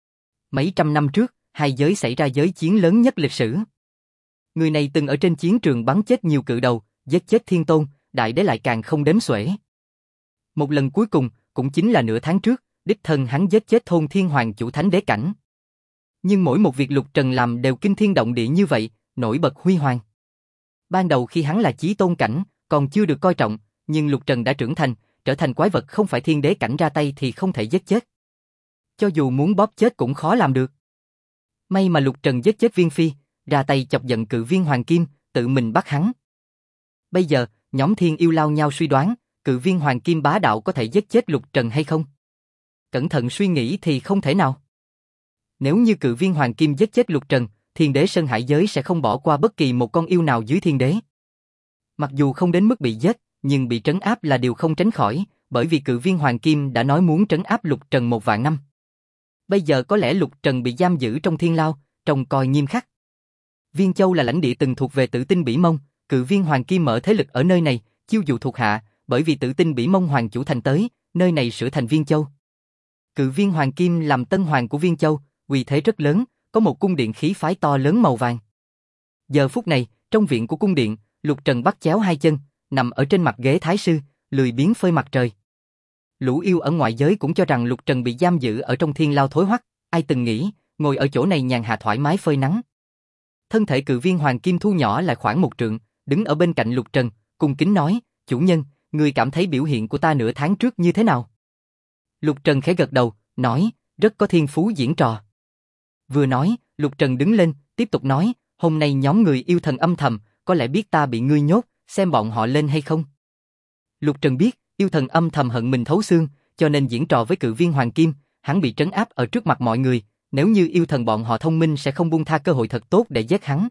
Mấy trăm năm trước, hai giới xảy ra giới chiến lớn nhất lịch sử. Người này từng ở trên chiến trường bắn chết nhiều cự đầu, giết chết thiên tôn, đại đế lại càng không đếm xuể. Một lần cuối cùng, cũng chính là nửa tháng trước, đích thân hắn giết chết thôn thiên hoàng chủ thánh đế cảnh. Nhưng mỗi một việc Lục Trần làm đều kinh thiên động địa như vậy, nổi bật huy hoàng. Ban đầu khi hắn là chí tôn cảnh, còn chưa được coi trọng, nhưng Lục Trần đã trưởng thành, trở thành quái vật không phải thiên đế cảnh ra tay thì không thể giết chết. Cho dù muốn bóp chết cũng khó làm được. May mà Lục Trần giết chết Viên Phi, ra tay chọc giận cự viên Hoàng Kim, tự mình bắt hắn. Bây giờ, nhóm thiên yêu lao nhau suy đoán, cự viên Hoàng Kim bá đạo có thể giết chết Lục Trần hay không? Cẩn thận suy nghĩ thì không thể nào. Nếu như cự viên Hoàng Kim giết chết Lục Trần, thiên đế Sơn Hải giới sẽ không bỏ qua bất kỳ một con yêu nào dưới thiên đế. Mặc dù không đến mức bị giết, nhưng bị trấn áp là điều không tránh khỏi, bởi vì cự viên Hoàng Kim đã nói muốn trấn áp Lục Trần 1.000 năm. Bây giờ có lẽ Lục Trần bị giam giữ trong thiên lao, trông coi nghiêm khắc. Viên Châu là lãnh địa từng thuộc về Tử Tinh Bỉ Mông, cự viên Hoàng Kim mở thế lực ở nơi này, chiêu dụ thuộc hạ, bởi vì Tử Tinh Bỉ Mông hoàng chủ thành tới, nơi này sửa thành Viên Châu. Cự viên Hoàng Kim làm tân hoàng của Viên Châu, uy thế rất lớn, có một cung điện khí phái to lớn màu vàng. Giờ phút này, trong viện của cung điện, Lục Trần bắt chéo hai chân, nằm ở trên mặt ghế thái sư, lười biếng phơi mặt trời. Lũ yêu ở ngoại giới cũng cho rằng Lục Trần bị giam giữ ở trong thiên lao thối hoắc, ai từng nghĩ, ngồi ở chỗ này nhàn hạ thoải mái phơi nắng. Thân thể cự viên Hoàng Kim thu nhỏ lại khoảng 1 trượng, đứng ở bên cạnh Lục Trần, cung kính nói, chủ nhân, người cảm thấy biểu hiện của ta nửa tháng trước như thế nào? Lục Trần khẽ gật đầu, nói, rất có thiên phú diễn trò. Vừa nói, Lục Trần đứng lên, tiếp tục nói, hôm nay nhóm người yêu thần âm thầm, có lẽ biết ta bị ngươi nhốt, xem bọn họ lên hay không. Lục Trần biết, yêu thần âm thầm hận mình thấu xương, cho nên diễn trò với cự viên Hoàng Kim, hắn bị trấn áp ở trước mặt mọi người, nếu như yêu thần bọn họ thông minh sẽ không buông tha cơ hội thật tốt để giết hắn.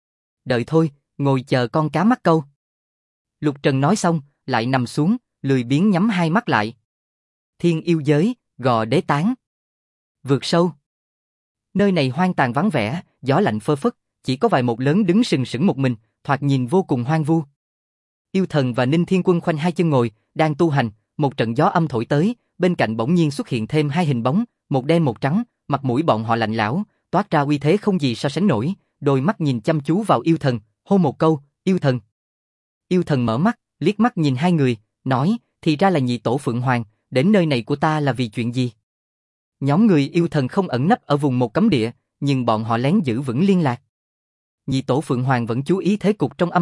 Đợi thôi, ngồi chờ con cá mắc câu. Lục Trần nói xong, lại nằm xuống, lười biếng nhắm hai mắt lại. Thiên yêu giới, Gò Đế Tán. Vượt sâu. Nơi này hoang tàn vắng vẻ, gió lạnh phơ phất, chỉ có vài một lớn đứng sừng sững một mình, thoạt nhìn vô cùng hoang vu. Yêu thần và Ninh Thiên Quân khoanh hai chân ngồi, đang tu hành, một trận gió âm thổi tới, bên cạnh bỗng nhiên xuất hiện thêm hai hình bóng, một đen một trắng, mặt mũi bọn họ lạnh lẽo, toát ra uy thế không gì so sánh nổi, đôi mắt nhìn chăm chú vào yêu thần, hô một câu, yêu thần. Yêu thần mở mắt, liếc mắt nhìn hai người, nói, thì ra là nhị tổ Phượng Hoàng, đến nơi này của ta là vì chuyện gì? Nhóm người yêu thần không ẩn nấp ở vùng một cấm địa, nhưng bọn họ lén giữ vững liên lạc. Nhị tổ Phượng Hoàng vẫn chú ý thế cục trong âm thầm,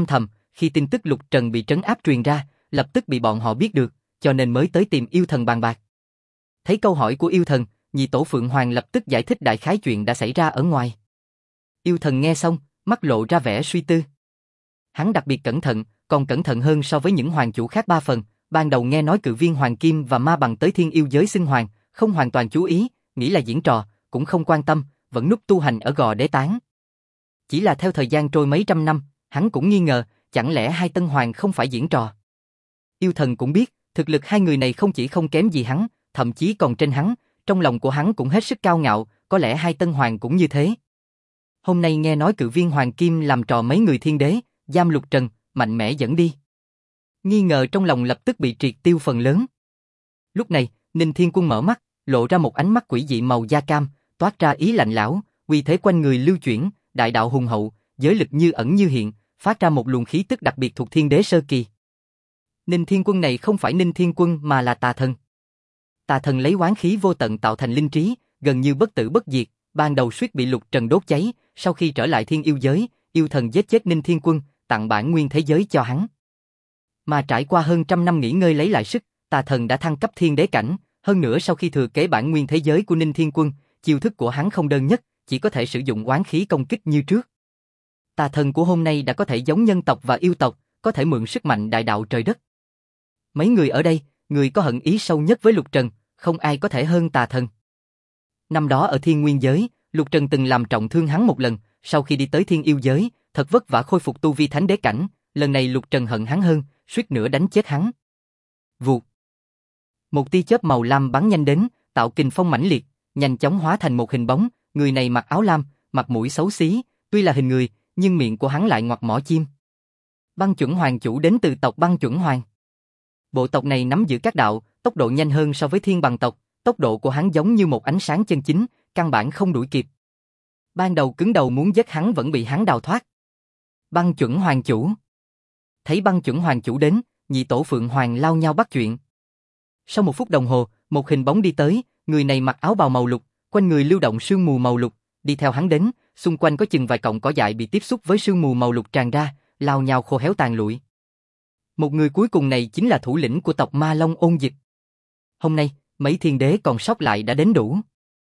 khi tin tức Lục Trần bị trấn áp truyền ra, lập tức bị bọn họ biết được, cho nên mới tới tìm yêu thần bàn bạc. Thấy câu hỏi của yêu thần, nhị tổ Phượng Hoàng lập tức giải thích đại khái chuyện đã xảy ra ở ngoài. Yêu thần nghe xong, mắt lộ ra vẻ suy tư. Hắn đặc biệt cẩn thận, còn cẩn thận hơn so với những hoàng chủ khác 3 phần. Ban đầu nghe nói cự viên Hoàng Kim và Ma Bằng tới thiên yêu giới xưng hoàng, không hoàn toàn chú ý, nghĩ là diễn trò, cũng không quan tâm, vẫn núp tu hành ở Gò Đế Tán. Chỉ là theo thời gian trôi mấy trăm năm, hắn cũng nghi ngờ, chẳng lẽ hai tân hoàng không phải diễn trò. Yêu thần cũng biết, thực lực hai người này không chỉ không kém gì hắn, thậm chí còn trên hắn, trong lòng của hắn cũng hết sức cao ngạo, có lẽ hai tân hoàng cũng như thế. Hôm nay nghe nói cự viên Hoàng Kim làm trò mấy người thiên đế, giam Lục Trần, mạnh mẽ dẫn đi. Nghi ngờ trong lòng lập tức bị triệt tiêu phần lớn. Lúc này, Ninh Thiên Quân mở mắt, lộ ra một ánh mắt quỷ dị màu da cam, toát ra ý lạnh lẽo, uy thế quanh người lưu chuyển, đại đạo hùng hậu, giới lực như ẩn như hiện, phát ra một luồng khí tức đặc biệt thuộc thiên đế sơ kỳ. Ninh Thiên Quân này không phải Ninh Thiên Quân mà là tà thần. Tà thần lấy oán khí vô tận tạo thành linh trí, gần như bất tử bất diệt, ban đầu suýt bị Lục Trần đốt cháy, sau khi trở lại thiên yêu giới, yêu thần giết chết Ninh Thiên Quân, tặng bản nguyên thế giới cho hắn. Mà trải qua hơn trăm năm nghỉ ngơi lấy lại sức, tà thần đã thăng cấp thiên đế cảnh, hơn nữa sau khi thừa kế bản nguyên thế giới của Ninh Thiên Quân, chiêu thức của hắn không đơn nhất, chỉ có thể sử dụng oán khí công kích như trước. Tà thần của hôm nay đã có thể giống nhân tộc và yêu tộc, có thể mượn sức mạnh đại đạo trời đất. Mấy người ở đây, người có hận ý sâu nhất với Lục Trần, không ai có thể hơn tà thần. Năm đó ở thiên nguyên giới, Lục Trần từng làm trọng thương hắn một lần, sau khi đi tới thiên yêu giới, thật vất vả khôi phục tu vi thánh đế cảnh, lần này Lục Trần hận hắn hơn, suýt nữa đánh chết hắn. Vụt. Một tia chớp màu lam bắn nhanh đến, tạo kình phong mãnh liệt, nhanh chóng hóa thành một hình bóng, người này mặc áo lam, mặt mũi xấu xí, tuy là hình người, nhưng miệng của hắn lại ngoặt mỏ chim. Băng Chuẩn Hoàng chủ đến từ tộc Băng Chuẩn Hoàng. Bộ tộc này nắm giữ các đạo, tốc độ nhanh hơn so với Thiên Bằng tộc, tốc độ của hắn giống như một ánh sáng chân chính, căn bản không đuổi kịp. Ban đầu cứng đầu muốn giết hắn vẫn bị hắn đào thoát. Băng Chuẩn Hoàng chủ. Thấy Băng Chuẩn Hoàng chủ đến, nhị tổ Phượng Hoàng lao nhau bắt chuyện. Sau 1 phút đồng hồ, một hình bóng đi tới, người này mặc áo bào màu lục, quanh người lưu động sương mù màu lục, đi theo hắn đến, xung quanh có chừng vài cọng cỏ dại bị tiếp xúc với sương mù màu lục tràn ra, lao nhau khô héo tàn lụi. Một người cuối cùng này chính là thủ lĩnh của tộc Ma Long Ôn Dịch. Hôm nay, mấy thiên đế còn sót lại đã đến đủ.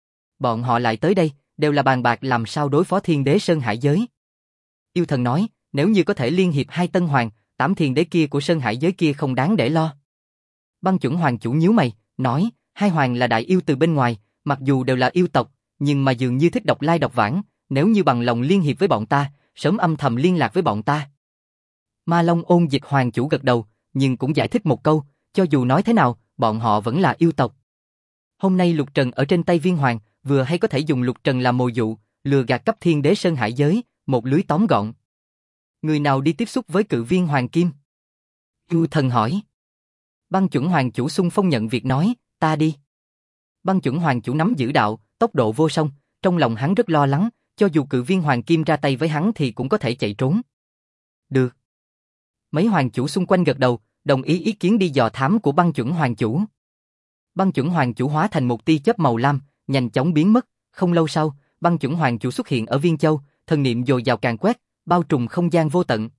Bọn họ lại tới đây, đều là bàn bạc làm sao đối phó thiên đế Sơn Hải giới. Yêu thần nói, nếu như có thể liên hiệp hai tân hoàng, 8 thiên đế kia của Sơn Hải giới kia không đáng để lo. Băng Chuẩn Hoàng chủ nhíu mày, nói, hai hoàng là đại yêu từ bên ngoài, mặc dù đều là yêu tộc, nhưng mà dường như thích độc lai độc vãng, nếu như bằng lòng liên hiệp với bọn ta, sớm âm thầm liên lạc với bọn ta. Ma Long Ôn Dịch Hoàng chủ gật đầu, nhưng cũng giải thích một câu, cho dù nói thế nào, bọn họ vẫn là yêu tộc. Hôm nay Lục Trần ở trên tay Viên Hoàng, vừa hay có thể dùng Lục Trần làm mồi dụ, lừa gạt cấp thiên đế Sơn Hải giới, một lưới tóm gọn. Người nào đi tiếp xúc với cự viên Hoàng Kim? Yêu thần hỏi. Băng Chuẩn Hoàng chủ xung phong nhận việc nói, ta đi. Băng Chuẩn Hoàng chủ nắm giữ đạo, tốc độ vô song, trong lòng hắn rất lo lắng, cho dù cự viên Hoàng Kim ra tay với hắn thì cũng có thể chạy trốn. Được. Mấy hoàng chủ xung quanh gật đầu, đồng ý ý kiến đi dò thám của Băng Chuẩn Hoàng chủ. Băng Chuẩn Hoàng chủ hóa thành một tia chớp màu lam, nhanh chóng biến mất, không lâu sau, Băng Chuẩn Hoàng chủ xuất hiện ở Viên Châu, thần niệm dồi dào càn quét, bao trùm không gian vô tận.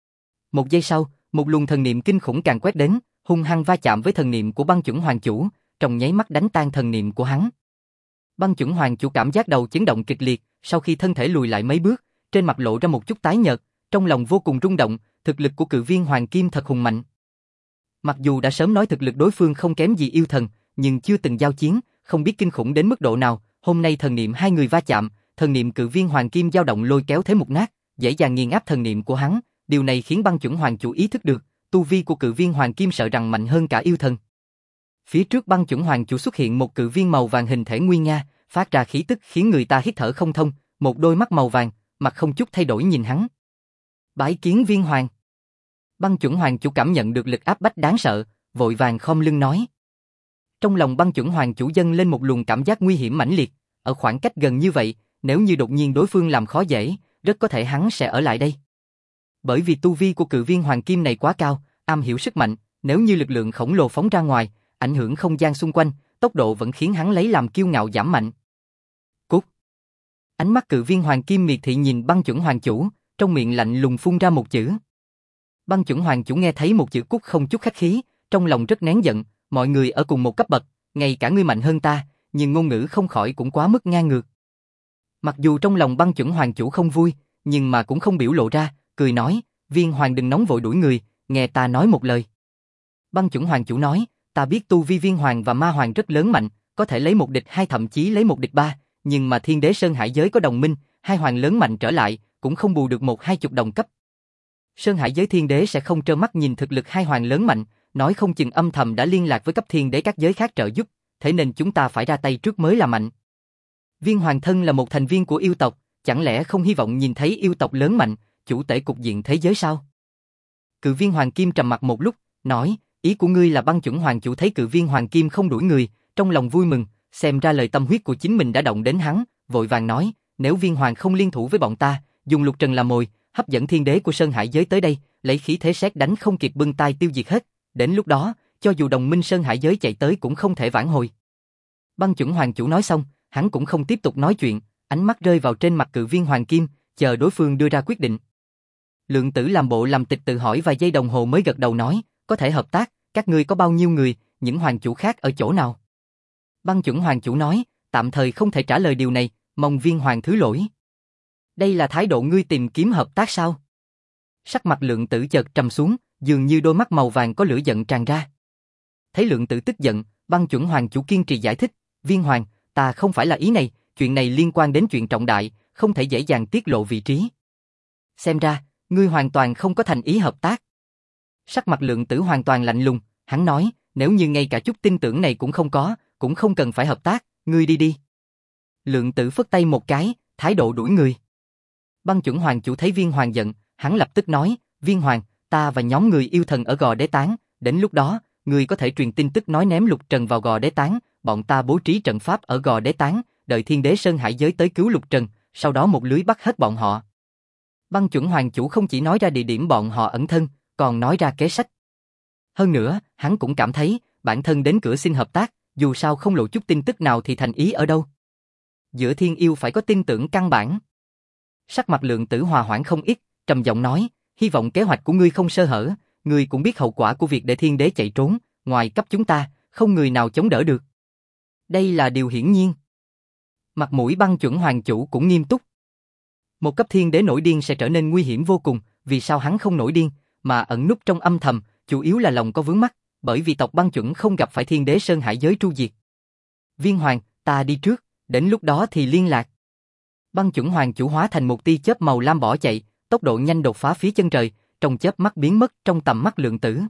Một giây sau, một luồng thần niệm kinh khủng càn quét đến, hung hăng va chạm với thần niệm của Băng Chuẩn Hoàng chủ, trong nháy mắt đánh tan thần niệm của hắn. Băng Chuẩn Hoàng chủ cảm giác đầu chấn động kịch liệt, sau khi thân thể lùi lại mấy bước, trên mặt lộ ra một chút tái nhợt, trong lòng vô cùng rung động, thực lực của cự viên Hoàng Kim thật hùng mạnh. Mặc dù đã sớm nói thực lực đối phương không kém gì yêu thần, nhưng chưa từng giao chiến, không biết kinh khủng đến mức độ nào, hôm nay thần niệm hai người va chạm, thần niệm cự viên Hoàng Kim dao động lôi kéo thế một nát, dễ dàng nghiền áp thần niệm của hắn, điều này khiến Băng Chuẩn Hoàng chủ ý thức được, tu vi của cự viên Hoàng Kim sợ rằng mạnh hơn cả yêu thần. Phía trước Băng Chuẩn Hoàng chủ xuất hiện một cự viên màu vàng hình thể nguy nga, phát ra khí tức khiến người ta hít thở không thông, một đôi mắt màu vàng, mặt không chút thay đổi nhìn hắn. Bái kiến Viên Hoàng. Băng Chuẩn Hoàng chủ cảm nhận được lực áp bách đáng sợ, vội vàng khom lưng nói. Trong lòng Băng Chuẩn Hoàng chủ dâng lên một luồng cảm giác nguy hiểm mãnh liệt, ở khoảng cách gần như vậy, nếu như đột nhiên đối phương làm khó dễ, rất có thể hắn sẽ ở lại đây. Bởi vì tu vi của cự viên Hoàng Kim này quá cao, am hiểu sức mạnh, nếu như lực lượng khổng lồ phóng ra ngoài, ảnh hưởng không gian xung quanh, tốc độ vẫn khiến hắn lấy làm kiêu ngạo giảm mạnh. Cút. Ánh mắt cự viên Hoàng Kim miệt thị nhìn Băng Chuẩn Hoàng chủ, trong miệng lạnh lùng phun ra một chữ. Băng chuẩn hoàng chủ nghe thấy một chữ cút không chút khách khí, trong lòng rất nén giận, mọi người ở cùng một cấp bậc, ngay cả ngươi mạnh hơn ta, nhưng ngôn ngữ không khỏi cũng quá mức ngang ngược. Mặc dù trong lòng băng chuẩn hoàng chủ không vui, nhưng mà cũng không biểu lộ ra, cười nói, Viên Hoàng đừng nóng vội đuổi người, nghe ta nói một lời. Băng chuẩn hoàng chủ nói, ta biết tu vi Viên Hoàng và Ma Hoàng rất lớn mạnh, có thể lấy một địch hai thậm chí lấy một địch ba, nhưng mà Thiên Đế Sơn Hải giới có đồng minh, hai hoàng lớn mạnh trở lại, cũng không bù được 1-20 đồng cấp. Sơn Hải giới Thiên Đế sẽ không trơ mắt nhìn thực lực hai hoàng lớn mạnh, nói không chừng âm thầm đã liên lạc với cấp Thiên Đế các giới khác trợ giúp, thế nên chúng ta phải ra tay trước mới là mạnh. Viên Hoàng thân là một thành viên của yêu tộc, chẳng lẽ không hy vọng nhìn thấy yêu tộc lớn mạnh, chủ tể cục diện thế giới sao? Cự Viên Hoàng Kim trầm mặt một lúc, nói, ý của ngươi là băng chuẩn hoàng chủ thấy Cự Viên Hoàng Kim không đuổi người, trong lòng vui mừng, xem ra lời tâm huyết của chính mình đã động đến hắn, vội vàng nói, nếu Viên Hoàng không liên thủ với bọn ta, dùng Lục Trần làm mồi, hấp dẫn Thiên Đế của Sơn Hải giới tới đây, lấy khí thế sét đánh không kịp bưng tay tiêu diệt hết, đến lúc đó, cho dù đồng minh Sơn Hải giới chạy tới cũng không thể vãn hồi. Băng chuẩn hoàng chủ nói xong, hắn cũng không tiếp tục nói chuyện, ánh mắt rơi vào trên mặt Cự Viên Hoàng Kim, chờ đối phương đưa ra quyết định. Lượng Tử làm bộ làm tịch tự hỏi vài giây đồng hồ mới gật đầu nói, có thể hợp tác, các ngươi có bao nhiêu người, những hoàng chủ khác ở chỗ nào? Băng chuẩn hoàng chủ nói, tạm thời không thể trả lời điều này, mong Viên Hoàng thứ lỗi. Đây là thái độ ngươi tìm kiếm hợp tác sao? Sắc mặt Lượng Tử chợt trầm xuống, dường như đôi mắt màu vàng có lửa giận tràn ra. Thấy Lượng Tử tức giận, băng chuẩn hoàng chủ kiên trì giải thích, Viên Hoàng, ta không phải là ý này, chuyện này liên quan đến chuyện trọng đại, không thể dễ dàng tiết lộ vị trí. Xem ra, ngươi hoàn toàn không có thành ý hợp tác. Sắc mặt Lượng Tử hoàn toàn lạnh lùng, hắn nói, nếu như ngay cả chút tin tưởng này cũng không có, cũng không cần phải hợp tác, ngươi đi đi. Lượng Tử phất tay một cái, thái độ đuổi người. Băng chuẩn hoàng chủ thấy Viên Hoàng giận, hắn lập tức nói, Viên Hoàng, ta và nhóm người yêu thần ở Gò Đế Tán, đến lúc đó, ngươi có thể truyền tin tức nói ném Lục Trần vào Gò Đế Tán, bọn ta bố trí trận pháp ở Gò Đế Tán, đợi Thiên Đế Sơn Hải giới tới cứu Lục Trần, sau đó một lưới bắt hết bọn họ. Băng chuẩn hoàng chủ không chỉ nói ra địa điểm bọn họ ẩn thân, còn nói ra kế sách. Hơn nữa, hắn cũng cảm thấy, bản thân đến cửa xin hợp tác, dù sao không lộ chút tin tức nào thì thành ý ở đâu. Giữa thiên yêu phải có tin tưởng căn bản. Sắc mặt Lượng Tử hòa hoãn không ít, trầm giọng nói, hy vọng kế hoạch của ngươi không sơ hở, ngươi cũng biết hậu quả của việc để Thiên Đế chạy trốn, ngoài cấp chúng ta, không người nào chống đỡ được. Đây là điều hiển nhiên. Mặt mũi băng chuẩn hoàng chủ cũng nghiêm túc. Một cấp Thiên Đế nổi điên sẽ trở nên nguy hiểm vô cùng, vì sao hắn không nổi điên, mà ẩn núp trong âm thầm, chủ yếu là lòng có vướng mắc, bởi vì tộc băng chuẩn không gặp phải Thiên Đế Sơn Hải giới tru diệt. Viên Hoàng, ta đi trước, đến lúc đó thì liên lạc. Băng chuẩn hoàng chủ hóa thành một tia chớp màu lam bỏ chạy, tốc độ nhanh đột phá phía chân trời, trong chớp mắt biến mất trong tầm mắt Lượng Tử.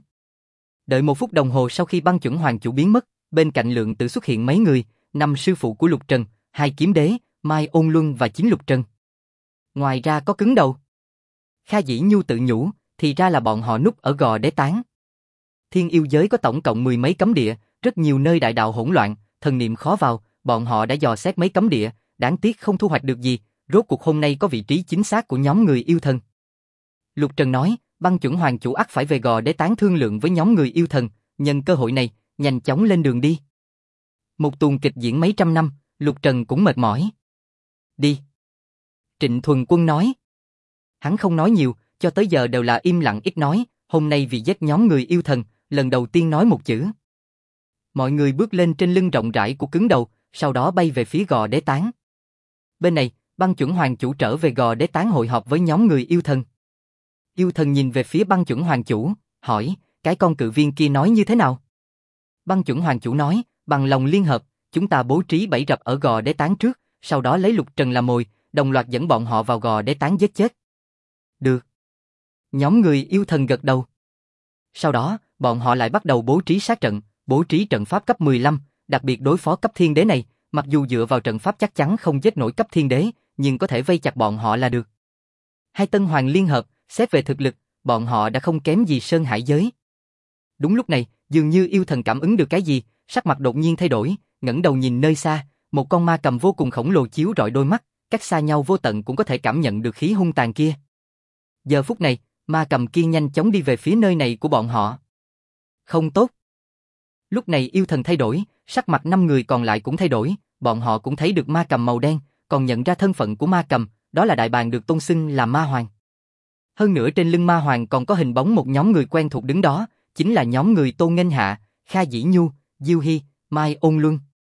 Đợi 1 phút đồng hồ sau khi băng chuẩn hoàng chủ biến mất, bên cạnh Lượng Tử xuất hiện mấy người, 5 sư phụ của Lục Trần, 2 kiếm đế, Mai Ôn Luân và 9 Lục Trần. Ngoài ra có cứng đầu. Kha Dĩ Nhu tự nhủ, thì ra là bọn họ núp ở Gò Đế Tán. Thiên yêu giới có tổng cộng 10 mấy cấm địa, rất nhiều nơi đại đạo hỗn loạn, thần niệm khó vào, bọn họ đã dò xét mấy cấm địa, đáng tiếc không thu hoạch được gì, rốt cuộc hôm nay có vị trí chính xác của nhóm người yêu thần. Lục Trần nói, băng chuẩn hoàng chủ ắt phải về Gò Đế Tán thương lượng với nhóm người yêu thần, nhân cơ hội này, nhanh chóng lên đường đi. Một tuồng kịch diễn mấy trăm năm, Lục Trần cũng mệt mỏi. Đi. Trịnh Thuần Quân nói. Hắn không nói nhiều, cho tới giờ đều là im lặng ít nói, hôm nay vì giết nhóm người yêu thần, lần đầu tiên nói một chữ. Mọi người bước lên trên lưng rộng rãi của cứng đầu, sau đó bay về phía Gò Đế Tán. Bên này, băng chuẩn hoàng chủ trở về Gò Đế Tán hội họp với nhóm người yêu thần. Yêu thần nhìn về phía băng chuẩn hoàng chủ, hỏi, cái con cự viên kia nói như thế nào? Băng chuẩn hoàng chủ nói, bằng lòng liên hợp, chúng ta bố trí bẫy rập ở Gò Đế Tán trước, sau đó lấy Lục Trần làm mồi, đồng loạt dẫn bọn họ vào Gò Đế Tán giết chết. Được. Nhóm người yêu thần gật đầu. Sau đó, bọn họ lại bắt đầu bố trí sát trận, bố trí trận pháp cấp 15, đặc biệt đối phó cấp Thiên Đế này, mặc dù dựa vào trận pháp chắc chắn không giết nổi cấp Thiên Đế, nhưng có thể vây chặt bọn họ là được. Hai tân hoàng liên hợp, xét về thực lực, bọn họ đã không kém gì Sơn Hải giới. Đúng lúc này, dường như yêu thần cảm ứng được cái gì, sắc mặt đột nhiên thay đổi, ngẩng đầu nhìn nơi xa, một con ma cầm vô cùng khổng lồ chiếu rọi đôi mắt, cách xa nhau vô tận cũng có thể cảm nhận được khí hung tàn kia. Giờ phút này, ma cầm kia nhanh chóng đi về phía nơi này của bọn họ. Không tốt. Lúc này yêu thần thay đổi, sắc mặt 5 người còn lại cũng thay đổi, bọn họ cũng thấy được ma cầm màu đen, còn nhận ra thân phận của ma cầm, đó là đại bàng được tôn xưng là ma hoàng. Hơn nữa trên lưng ma hoàng còn có hình bóng một nhóm người quen thuộc đứng đó, chính là nhóm người Tô Nghênh Hạ, Kha Dĩ Nhu, Diêu Hy, Mai Ôn Luân.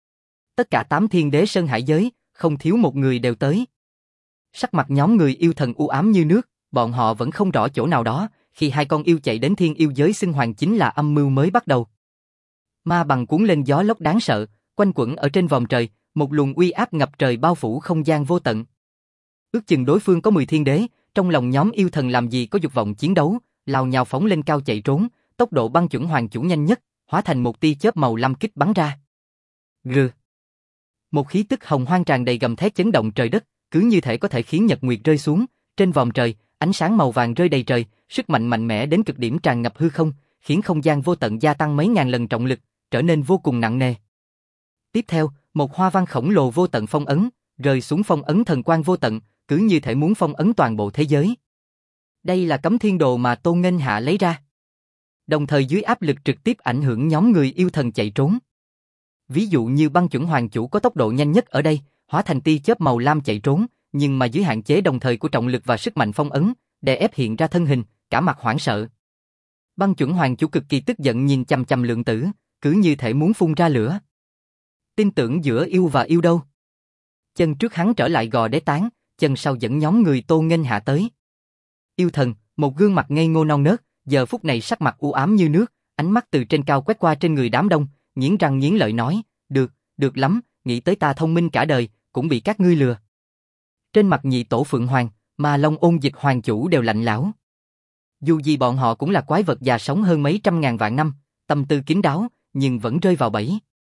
Tất cả 8 thiên đế sơn hải giới, không thiếu một người đều tới. Sắc mặt nhóm người yêu thần u ám như nước, bọn họ vẫn không rõ chỗ nào đó, khi hai con yêu chạy đến thiên yêu giới xưng hoàng chính là âm mưu mới bắt đầu. Ma bằng cuốn lên gió lốc đáng sợ, quanh quẩn ở trên vòm trời, một luồng uy áp ngập trời bao phủ không gian vô tận. Ước chừng đối phương có 10 thiên đế, trong lòng nhóm yêu thần làm gì có dục vọng chiến đấu, lao nhào phóng lên cao chạy trốn, tốc độ băng chuẩn hoàng chủ nhanh nhất, hóa thành một tia chớp màu lam kích bắn ra. Gừ. Một khí tức hồng hoang tràn đầy gầm thét chấn động trời đất, cứ như thể có thể khiến nhật nguyệt rơi xuống, trên vòm trời, ánh sáng màu vàng rơi đầy trời, sức mạnh mạnh mẽ đến cực điểm tràn ngập hư không, khiến không gian vô tận gia tăng mấy ngàn lần trọng lực, trở nên vô cùng nặng nề. Tiếp theo, một hoa văn khổng lồ vô tận phong ấn, rơi xuống phong ấn thần quang vô tận, cứ như thể muốn phong ấn toàn bộ thế giới. Đây là cấm thiên đồ mà Tô Nghênh Hạ lấy ra. Đồng thời dưới áp lực trực tiếp ảnh hưởng nhóm người yêu thần chạy trốn. Ví dụ như băng chuẩn hoàng chủ có tốc độ nhanh nhất ở đây, hóa thành tia chớp màu lam chạy trốn, nhưng mà dưới hạn chế đồng thời của trọng lực và sức mạnh phong ấn, đè ép hiện ra thân hình, cả mặt hoảng sợ. Băng chuẩn hoàng chủ cực kỳ tức giận nhìn chằm chằm Lượng Tử, cứ như thể muốn phun ra lửa. Tin tưởng giữa yêu và yêu đâu? Chân trước hắn trở lại gò đế tán, chân sau dẫn nhóm người Tô Nghênh Hạ tới. Yêu thần, một gương mặt ngây ngô non nớt, giờ phút này sắc mặt u ám như nước, ánh mắt từ trên cao quét qua trên người đám đông, nghiến răng nghiến lợi nói, được lắm, nghĩ tới ta thông minh cả đời, cũng bị các ngươi lừa. Trên mặt nhị tổ Phượng Hoàng, mà Long Ôn Dịch Hoàng chủ đều lạnh lẽo. Dù gì bọn họ cũng là quái vật già sống hơn mấy trăm ngàn vạn năm, tâm tư kín đáo, nhưng vẫn rơi vào bẫy.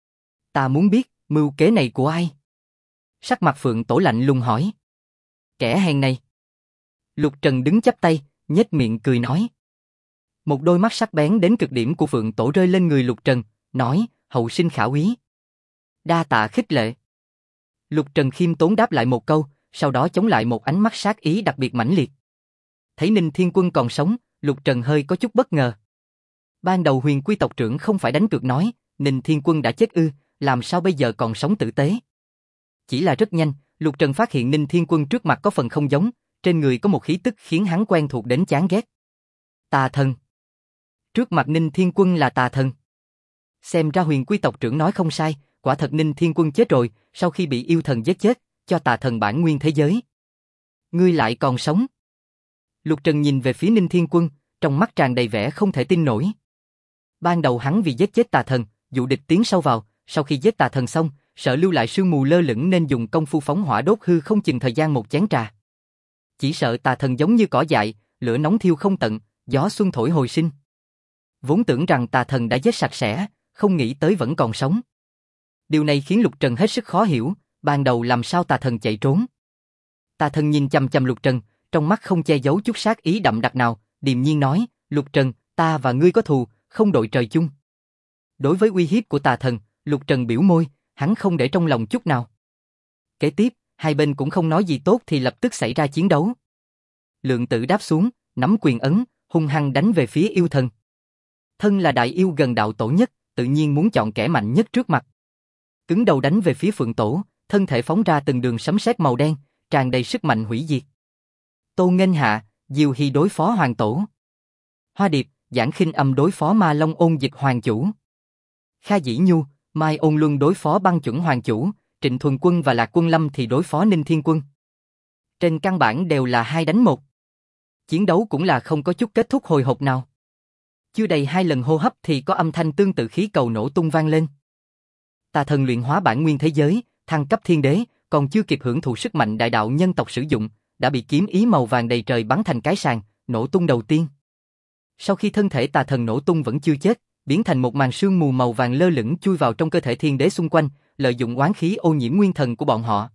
Ta muốn biết, mưu kế này của ai? Sắc mặt Phượng Tổ lạnh lùng hỏi. Kẻ hèn này. Lục Trần đứng chắp tay, nhếch miệng cười nói. Một đôi mắt sắc bén đến cực điểm của Phượng Tổ rơi lên người Lục Trần, nói, hậu sinh khả úy. Đa tạ khích lệ. Lục Trần khiêm tốn đáp lại một câu, sau đó chống lại một ánh mắt sát ý đặc biệt mãnh liệt. Thấy Ninh Thiên Quân còn sống, Lục Trần hơi có chút bất ngờ. Ban đầu Huyền Quy tộc trưởng không phải đánh cược nói, Ninh Thiên Quân đã chết ư, làm sao bây giờ còn sống tử tế. Chỉ là rất nhanh, Lục Trần phát hiện Ninh Thiên Quân trước mặt có phần không giống, trên người có một khí tức khiến hắn quen thuộc đến chán ghét. Tà thần. Trước mặt Ninh Thiên Quân là tà thần. Xem ra Huyền Quy tộc trưởng nói không sai, quả thật Ninh Thiên Quân chết rồi, sau khi bị yêu thần giết chết, cho tà thần bản nguyên thế giới. Ngươi lại còn sống. Lục Trần nhìn về phía Ninh Thiên Quân, trong mắt tràn đầy vẻ không thể tin nổi. Ban đầu hắn vì giết chết tà thần, dụ địch tiến sâu vào, sau khi giết tà thần xong, sợ lưu lại sương mù lơ lửng nên dùng công phu phóng hỏa đốt hư không chừng thời gian một chén trà. Chỉ sợ tà thần giống như cỏ dại, lửa nóng thiêu không tận, gió xuân thổi hồi sinh. Vốn tưởng rằng tà thần đã giết sạch sẽ, không nghĩ tới vẫn còn sống. Điều này khiến Lục Trần hết sức khó hiểu, ban đầu làm sao tà thần chạy trốn. Tà thần nhìn chằm chằm Lục Trần, trong mắt không che giấu chút sát ý đậm đặc nào, điềm nhiên nói, Lục Trần, ta và ngươi có thù, không đội trời chung. Đối với uy hiếp của tà thần, Lục Trần biểu môi, hắn không để trong lòng chút nào. Kế tiếp, hai bên cũng không nói gì tốt thì lập tức xảy ra chiến đấu. Lượng Tử đáp xuống, nắm quyền ấn, hung hăng đánh về phía yêu thần. Thân là đại yêu gần đạo tổ nhất, tự nhiên muốn chọn kẻ mạnh nhất trước mặt. Cứng đầu đánh về phía Phượng Tổ, thân thể phóng ra từng đường sấm sét màu đen, tràn đầy sức mạnh hủy diệt. Tô Nghênh Hạ, Diêu Hy đối phó Hoàng Tổ. Hoa Điệp, Giảng Khinh Âm đối phó Ma Long Ôn Dịch Hoàng chủ. Kha Dĩ Nhu, Mai Ôn Luân đối phó Băng Chuẩn Hoàng chủ, Trịnh Thuần Quân và Lạc Quân Lâm thì đối phó Ninh Thiên Quân. Trên căn bản đều là 2 đánh 1. Chiến đấu cũng là không có chút kết thúc hồi hộp nào. Chưa đầy 2 lần hô hấp thì có âm thanh tương tự khí cầu nổ tung vang lên. Tà thần luyện hóa bản nguyên thế giới, thăng cấp thiên đế, còn chưa kịp hưởng thụ sức mạnh đại đạo nhân tộc sử dụng, đã bị kiếm ý màu vàng đầy trời bắn thành cái sàng, nổ tung đầu tiên. Sau khi thân thể tà thần nổ tung vẫn chưa chết, biến thành một màn sương mù màu vàng lơ lửng chui vào trong cơ thể thiên đế xung quanh, lợi dụng oán khí ô nhiễm nguyên thần của bọn họ.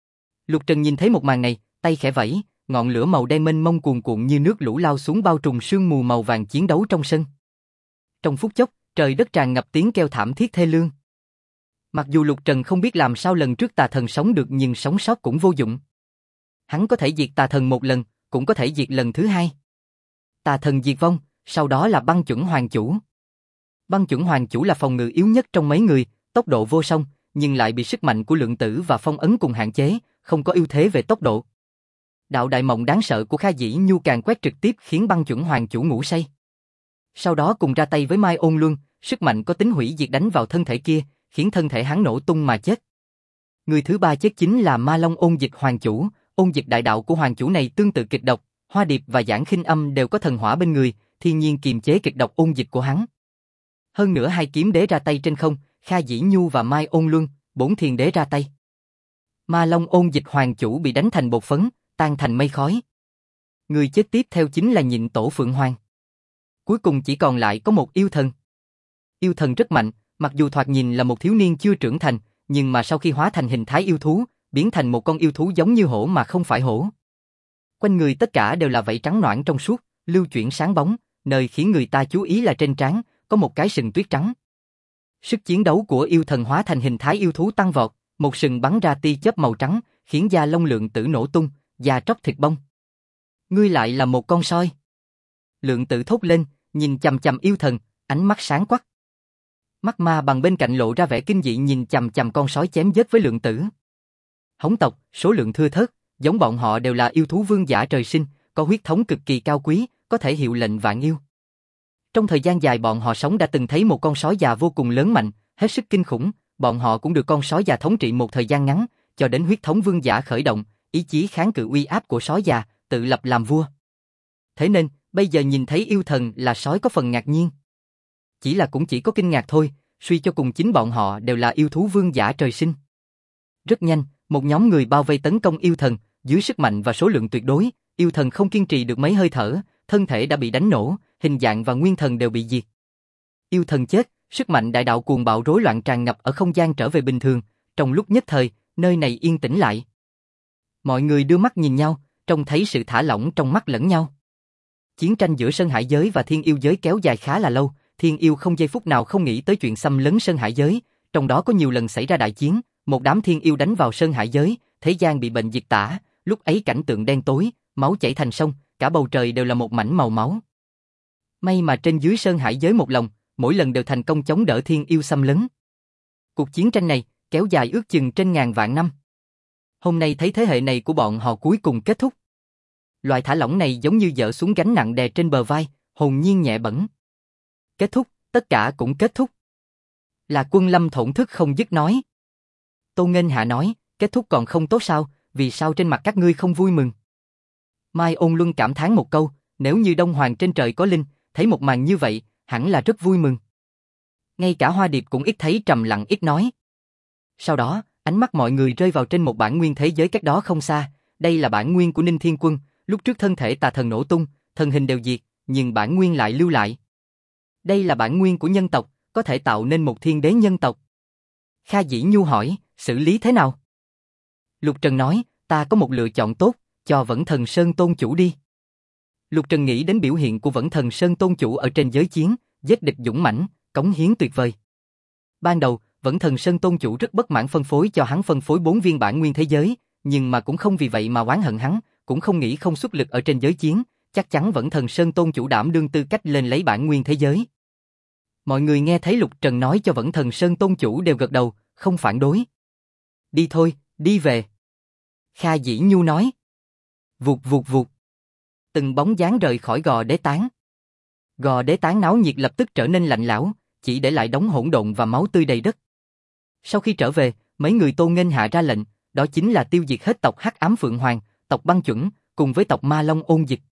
Lục Trần nhìn thấy một màn này, tay khẽ vẫy, ngọn lửa màu đen mênh mông cuồn cuộn như nước lũ lao xuống bao trùm sương mù màu vàng chiến đấu trong sân. Trong phút chốc, trời đất tràn ngập tiếng kêu thảm thiết thê lương. Mặc dù Lục Trần không biết làm sao lần trước tà thần sống được nhưng sống sót cũng vô dụng. Hắn có thể diệt tà thần một lần, cũng có thể diệt lần thứ hai. Tà thần diệt vong, sau đó là Băng Chuẩn Hoàng chủ. Băng Chuẩn Hoàng chủ là phòng ngự yếu nhất trong mấy người, tốc độ vô song, nhưng lại bị sức mạnh của Lượng Tử và phong ấn cùng hạn chế, không có ưu thế về tốc độ. Đạo đại mộng đáng sợ của Kha Dĩ Nhu càng quét trực tiếp khiến Băng Chuẩn Hoàng chủ ngủ say. Sau đó cùng ra tay với Mai Ôn Luân, sức mạnh có tính hủy diệt đánh vào thân thể kia, khiến thân thể hắn nổ tung mà chết. Người thứ ba chết chính là Ma Long Ôn Dịch Hoàng chủ. Ôn Dịch đại đạo của hoàng chủ này tương tự kịch độc, Hoa Điệp và Giảng Khinh Âm đều có thần hỏa bên người, thiên nhiên kiềm chế kịch độc ôn dịch của hắn. Hơn nữa hai kiếm đế ra tay trên không, Kha Dĩ Nhu và Mai Ôn Luân, 4 thiên đế ra tay. Ma Long Ôn Dịch hoàng chủ bị đánh thành bột phấn, tan thành mây khói. Người chết tiếp theo chính là Nhịn Tổ Phượng Hoàng. Cuối cùng chỉ còn lại có một yêu thần. Yêu thần rất mạnh, mặc dù thoạt nhìn là một thiếu niên chưa trưởng thành, nhưng mà sau khi hóa thành hình thái yêu thú, biến thành một con yêu thú giống như hổ mà không phải hổ. Quanh người tất cả đều là vảy trắng nõn trong suốt, lưu chuyển sáng bóng, nơi khiến người ta chú ý là trên trán có một cái sừng tuyết trắng. Sức chiến đấu của yêu thần hóa thành hình thái yêu thú tăng vọt, một sừng bắn ra tia chớp màu trắng, khiến da lông Lượng Tử nổ tung, da tróc thịt bong. Ngươi lại là một con soi. Lượng Tử thốt lên, nhìn chằm chằm yêu thần, ánh mắt sáng quắc. Mắt ma bằng bên cạnh lộ ra vẻ kinh dị nhìn chằm chằm con sói chém giết với Lượng Tử. Hống tộc, số lượng thưa thớt, giống bọn họ đều là yêu thú vương giả trời sinh, có huyết thống cực kỳ cao quý, có thể hiệu lệnh vạn yêu. Trong thời gian dài bọn họ sống đã từng thấy một con sói già vô cùng lớn mạnh, hết sức kinh khủng, bọn họ cũng được con sói già thống trị một thời gian ngắn, cho đến huyết thống vương giả khởi động, ý chí kháng cự uy áp của sói già, tự lập làm vua. Thế nên, bây giờ nhìn thấy yêu thần là sói có phần ngạc nhiên. Chỉ là cũng chỉ có kinh ngạc thôi, suy cho cùng chính bọn họ đều là yêu thú vương giả trời sinh. Rất nhanh, một nhóm người bao vây tấn công yêu thần, dưới sức mạnh và số lượng tuyệt đối, yêu thần không kiên trì được mấy hơi thở, thân thể đã bị đánh nổ, hình dạng và nguyên thần đều bị diệt. Yêu thần chết, sức mạnh đại đạo cuồng bạo rối loạn tràn ngập ở không gian trở về bình thường, trong lúc nhất thời, nơi này yên tĩnh lại. Mọi người đưa mắt nhìn nhau, trông thấy sự thả lỏng trong mắt lẫn nhau. Chiến tranh giữa Sơn Hải giới và Thiên Yêu giới kéo dài khá là lâu, Thiên Yêu không giây phút nào không nghĩ tới chuyện xâm lấn Sơn Hải giới, trong đó có nhiều lần xảy ra đại chiến, một đám Thiên Yêu đánh vào Sơn Hải giới, thế gian bị bệnh diệt tả, lúc ấy cảnh tượng đen tối, máu chảy thành sông, cả bầu trời đều là một mảnh màu máu. May mà trên dưới Sơn Hải giới một lòng, mỗi lần đều thành công chống đỡ Thiên Yêu xâm lấn. Cuộc chiến tranh này kéo dài ước chừng trên ngàn vạn năm. Hôm nay thấy thế hệ này của bọn họ cuối cùng kết thúc. Loại thả lỏng này giống như dỡ xuống gánh nặng đè trên bờ vai, hồn nhiên nhẹ bẫng. Kết thúc, tất cả cũng kết thúc. Là Quân Lâm thổn thức không dứt nói. Tô Nghênh Hạ nói, kết thúc còn không tốt sao, vì sao trên mặt các ngươi không vui mừng? Mai Ôn Luân cảm thán một câu, nếu như Đông Hoàng trên trời có linh, thấy một màn như vậy, hẳn là rất vui mừng. Ngay cả Hoa Điệp cũng ít thấy trầm lặng ít nói. Sau đó, ánh mắt mọi người rơi vào trên một bản nguyên thế giới cách đó không xa, đây là bản nguyên của Ninh Thiên Quân, lúc trước thân thể tà thần nổ tung, thần hình đều diệt, nhưng bản nguyên lại lưu lại. Đây là bản nguyên của nhân tộc, có thể tạo nên một thiên đế nhân tộc. Kha Dĩ Nhu hỏi, xử lý thế nào? Lục Trần nói, ta có một lựa chọn tốt, cho Vẫn Thần Sơn Tôn chủ đi. Lục Trần nghĩ đến biểu hiện của Vẫn Thần Sơn Tôn chủ ở trên giới chiến, giết địch dũng mãnh, cống hiến tuyệt vời. Ban đầu, Vẫn Thần Sơn Tôn chủ rất bất mãn phân phối cho hắn phân phối 4 viên bản nguyên thế giới, nhưng mà cũng không vì vậy mà oán hận hắn, cũng không nghĩ không xuất lực ở trên giới chiến, chắc chắn Vẫn Thần Sơn Tôn chủ đảm đương tư cách lên lấy bản nguyên thế giới. Mọi người nghe thấy Lục Trần nói cho Vẫn Thần Sơn Tôn chủ đều gật đầu, không phản đối. Đi thôi, đi về. Kha Dĩ Nhu nói. Vụt vụt vụt. Từng bóng dáng rời khỏi Gò Đế Tán. Gò Đế Tán náo nhiệt lập tức trở nên lạnh lẽo, chỉ để lại đống hỗn độn và máu tươi đầy đất. Sau khi trở về, mấy người Tô Nghênh Hạ ra lệnh, đó chính là tiêu diệt hết tộc Hắc Ám Phượng Hoàng, tộc Băng Chuẩn, cùng với tộc Ma Long Ôn Dịch.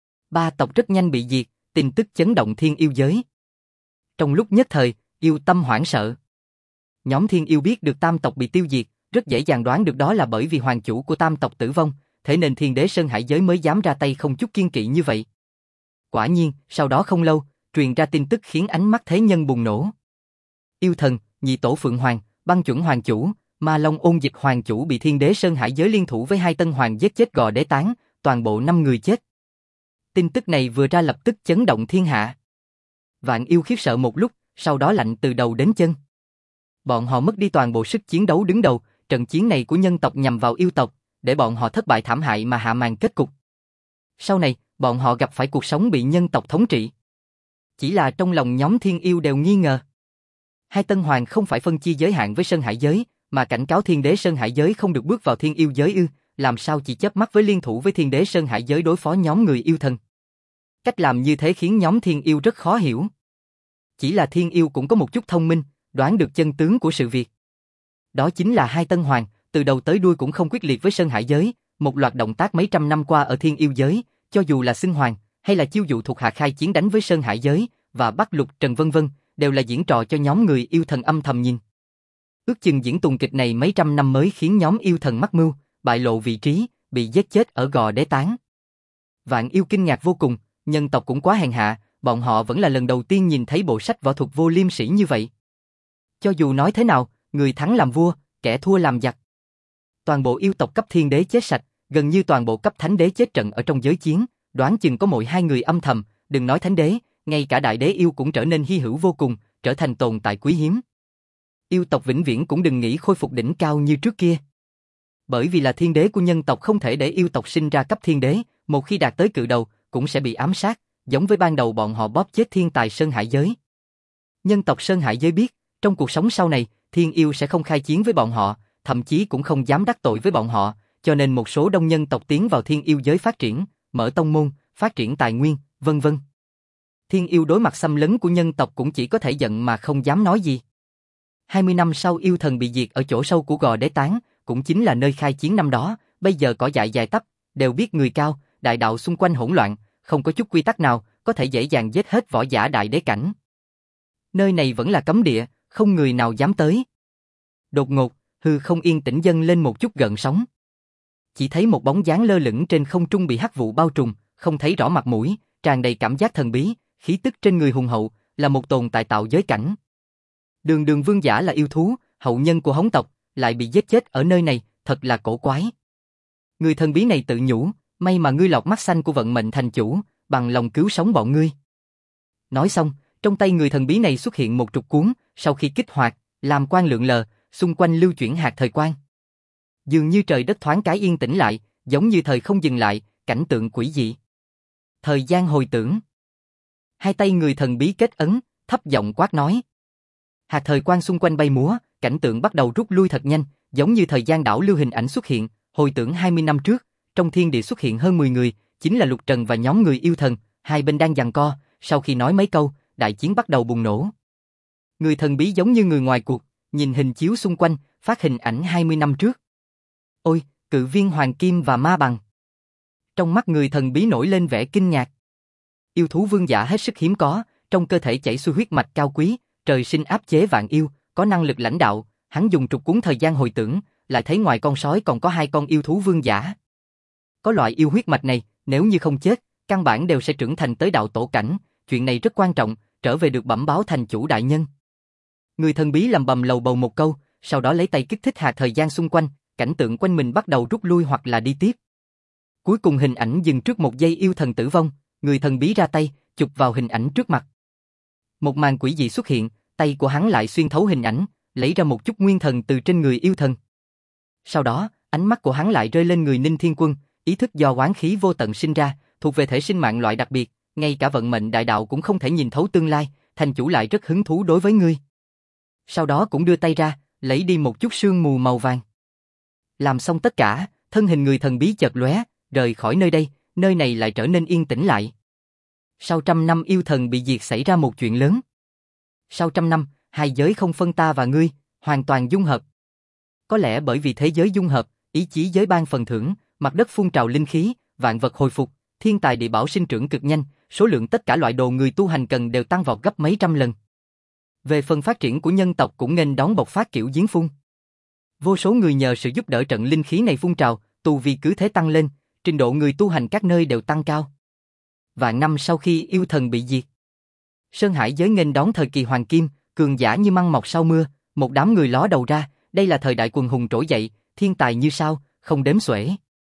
3 tộc rất nhanh bị diệt, tin tức chấn động Thiên Yêu giới. Trong lúc nhất thời, yêu tâm hoảng sợ. Nhóm Thiên Yêu biết được Tam tộc bị tiêu diệt, rất dễ dàng đoán được đó là bởi vì hoàng chủ của Tam tộc tử vong, thế nên Thiên Đế Sơn Hải giới mới dám ra tay không chút kiên kỵ như vậy. Quả nhiên, sau đó không lâu, truyền ra tin tức khiến ánh mắt thế nhân bùng nổ. Yêu thần, Nhị Tổ Phượng Hoàng, Băng Chuẩn Hoàng chủ, Ma Long Ôn Dịch Hoàng chủ bị Thiên Đế Sơn Hải giới liên thủ với 2 tân hoàng giết chết Gò Đế Tán, toàn bộ 5 người chết. Tin tức này vừa ra lập tức chấn động thiên hạ. Vạn yêu khiếp sợ một lúc, sau đó lạnh từ đầu đến chân. Bọn họ mất đi toàn bộ sức chiến đấu đứng đầu, trận chiến này của nhân tộc nhằm vào yêu tộc, để bọn họ thất bại thảm hại mà hạ màn kết cục. Sau này, bọn họ gặp phải cuộc sống bị nhân tộc thống trị. Chỉ là trong lòng nhóm Thiên Yêu đều nghi ngờ. 2 tân hoàng không phải phân chia giới hạn với Sơn Hải giới, mà cảnh cáo Thiên Đế Sơn Hải giới không được bước vào Thiên Yêu giới ư, làm sao chỉ chớp mắt với liên thủ với Thiên Đế Sơn Hải Giới đối phó nhóm người yêu thần. Cách làm như thế khiến nhóm Thiên Yêu rất khó hiểu. Chỉ là Thiên Yêu cũng có một chút thông minh, đoán được chân tướng của sự việc. Đó chính là hai Tân Hoàng, từ đầu tới đuôi cũng không quyết liệt với Sơn Hải Giới, một loạt động tác mấy trăm năm qua ở Thiên Yêu Giới, cho dù là xưng hoàng, hay là chiêu dụ thuộc hạ khai chiến đánh với Sơn Hải Giới, và bắt Lục Trần vân vân, đều là diễn trò cho nhóm người yêu thần âm thầm nhìn. Ước chừng diễn tuồng kịch này mấy trăm năm mới khiến nhóm yêu thần mắc mưu, bại lộ vị trí, bị giết chết ở Gò Đế Tán. Vạn Yêu kinh ngạc vô cùng, nhân tộc cũng quá hèn hạ, bọn họ vẫn là lần đầu tiên nhìn thấy bộ sách võ thuật vô liêm sỉ như vậy. Cho dù nói thế nào, người thắng làm vua, kẻ thua làm giặc. Toàn bộ yêu tộc cấp thiên đế chết sạch, gần như toàn bộ cấp thánh đế chết trận ở trong giới chiến, đoán chừng có mỗi hai người âm thầm, đừng nói thánh đế, ngay cả đại đế yêu cũng trở nên hy hữu vô cùng, trở thành tồn tại quý hiếm. Yêu tộc vĩnh viễn cũng đừng nghĩ khôi phục đỉnh cao như trước kia. Bởi vì là thiên đế của nhân tộc không thể để yêu tộc sinh ra cấp thiên đế, một khi đạt tới cự đầu, cũng sẽ bị ám sát, giống với ban đầu bọn họ bóp chết thiên tài Sơn Hải Giới. Nhân tộc Sơn Hải Giới biết, trong cuộc sống sau này, thiên yêu sẽ không khai chiến với bọn họ, thậm chí cũng không dám đắc tội với bọn họ, cho nên một số đông nhân tộc tiến vào thiên yêu giới phát triển, mở tông môn, phát triển tài nguyên, vân vân. Thiên yêu đối mặt xâm lấn của nhân tộc cũng chỉ có thể giận mà không dám nói gì. 20 năm sau yêu thần bị diệt ở chỗ sâu của Gò Đế Tán, cũng chính là nơi khai chiến năm đó, bây giờ cỏ dại dài tắp, đều biết người cao, đại đạo xung quanh hỗn loạn, không có chút quy tắc nào có thể dễ dàng giết hết võ giả đại đế cảnh. Nơi này vẫn là cấm địa, không người nào dám tới. Đột ngột, hư không yên tĩnh dâng lên một chút gợn sóng. Chỉ thấy một bóng dáng lơ lửng trên không trung bị hắc vụ bao trùm, không thấy rõ mặt mũi, tràn đầy cảm giác thần bí, khí tức trên người hùng hậu, là một tồn tại tạo giới cảnh. Đường Đường vương giả là yêu thú, hậu nhân của Hống tộc, lại bị giết chết ở nơi này, thật là cổ quái. Người thần bí này tự nhủ, may mà ngươi lọc mắt xanh của vận mệnh thành chủ, bằng lòng cứu sống bọn ngươi. Nói xong, trong tay người thần bí này xuất hiện một trục cuốn, sau khi kích hoạt, làm quang lượn lờ, xung quanh lưu chuyển hạt thời quang. Dường như trời đất thoáng cái yên tĩnh lại, giống như thời không dừng lại, cảnh tượng quỷ dị. Thời gian hồi tưởng. Hai tay người thần bí kết ấn, thấp giọng quát nói. Hạt thời quang xung quanh bay múa, cảnh tượng bắt đầu rút lui thật nhanh, giống như thời gian đảo lưu hình ảnh xuất hiện, hồi tưởng 20 năm trước, trong thiên địa xuất hiện hơn 10 người, chính là Lục Trần và nhóm người yêu thần, hai bên đang giằng co, sau khi nói mấy câu, đại chiến bắt đầu bùng nổ. Người thần bí giống như người ngoài cuộc, nhìn hình chiếu xung quanh, phát hình ảnh 20 năm trước. Ôi, cự viên hoàng kim và ma bằng. Trong mắt người thần bí nổi lên vẻ kinh ngạc. Yêu thú vương giả hết sức hiếm có, trong cơ thể chảy xuôi huyết mạch cao quý, trời sinh áp chế vạn yêu, có năng lực lãnh đạo, hắn dùng trục cuốn thời gian hồi tưởng, lại thấy ngoài con sói còn có hai con yêu thú vương giả. Có loại yêu huyết mạch này, nếu như không chết, căn bản đều sẽ trưởng thành tới đạo tổ cảnh, chuyện này rất quan trọng, trở về được bẩm báo thành chủ đại nhân. Người thần bí lầm bầm lầu bầu một câu, sau đó lấy tay kích thích hạt thời gian xung quanh, cảnh tượng quanh mình bắt đầu rút lui hoặc là đi tiếp. Cuối cùng hình ảnh dừng trước một giây yêu thần tử vong, người thần bí ra tay, chụp vào hình ảnh trước mặt. Một màn quỷ dị xuất hiện, tay của hắn lại xuyên thấu hình ảnh, lấy ra một chút nguyên thần từ trên người yêu thần. Sau đó, ánh mắt của hắn lại rơi lên người Ninh Thiên Quân, ý thức do oán khí vô tận sinh ra, thuộc về thể sinh mạng loại đặc biệt, ngay cả vận mệnh đại đạo cũng không thể nhìn thấu tương lai, thành chủ lại rất hứng thú đối với ngươi. Sau đó cũng đưa tay ra, lấy đi một chút sương mù màu vàng. Làm xong tất cả, thân hình người thần bí chợt lóe, rời khỏi nơi đây, nơi này lại trở nên yên tĩnh lại. Sau 100 năm yêu thần bị diệt xảy ra một chuyện lớn. Sau 100 năm, hai giới không phân ta và ngươi, hoàn toàn dung hợp. Có lẽ bởi vì thế giới dung hợp, ý chí giới ban phần thưởng, mặt đất phun trào linh khí, vạn vật hồi phục, thiên tài địa bảo sinh trưởng cực nhanh, số lượng tất cả loại đồ người tu hành cần đều tăng vọt gấp mấy trăm lần. Về phần phát triển của nhân tộc cũng nghênh đón bộc phát kiểu giếng phun. Vô số người nhờ sự giúp đỡ trận linh khí này phun trào, tu vi cứ thế tăng lên, trình độ người tu hành các nơi đều tăng cao. Vạn năm sau khi yêu thần bị diệt, Sơn Hải giới nghênh đón thời kỳ hoàng kim, cường giả như măng mọc sau mưa, một đám người ló đầu ra, đây là thời đại quần hùng trỗi dậy, thiên tài như sao, không đếm xuể.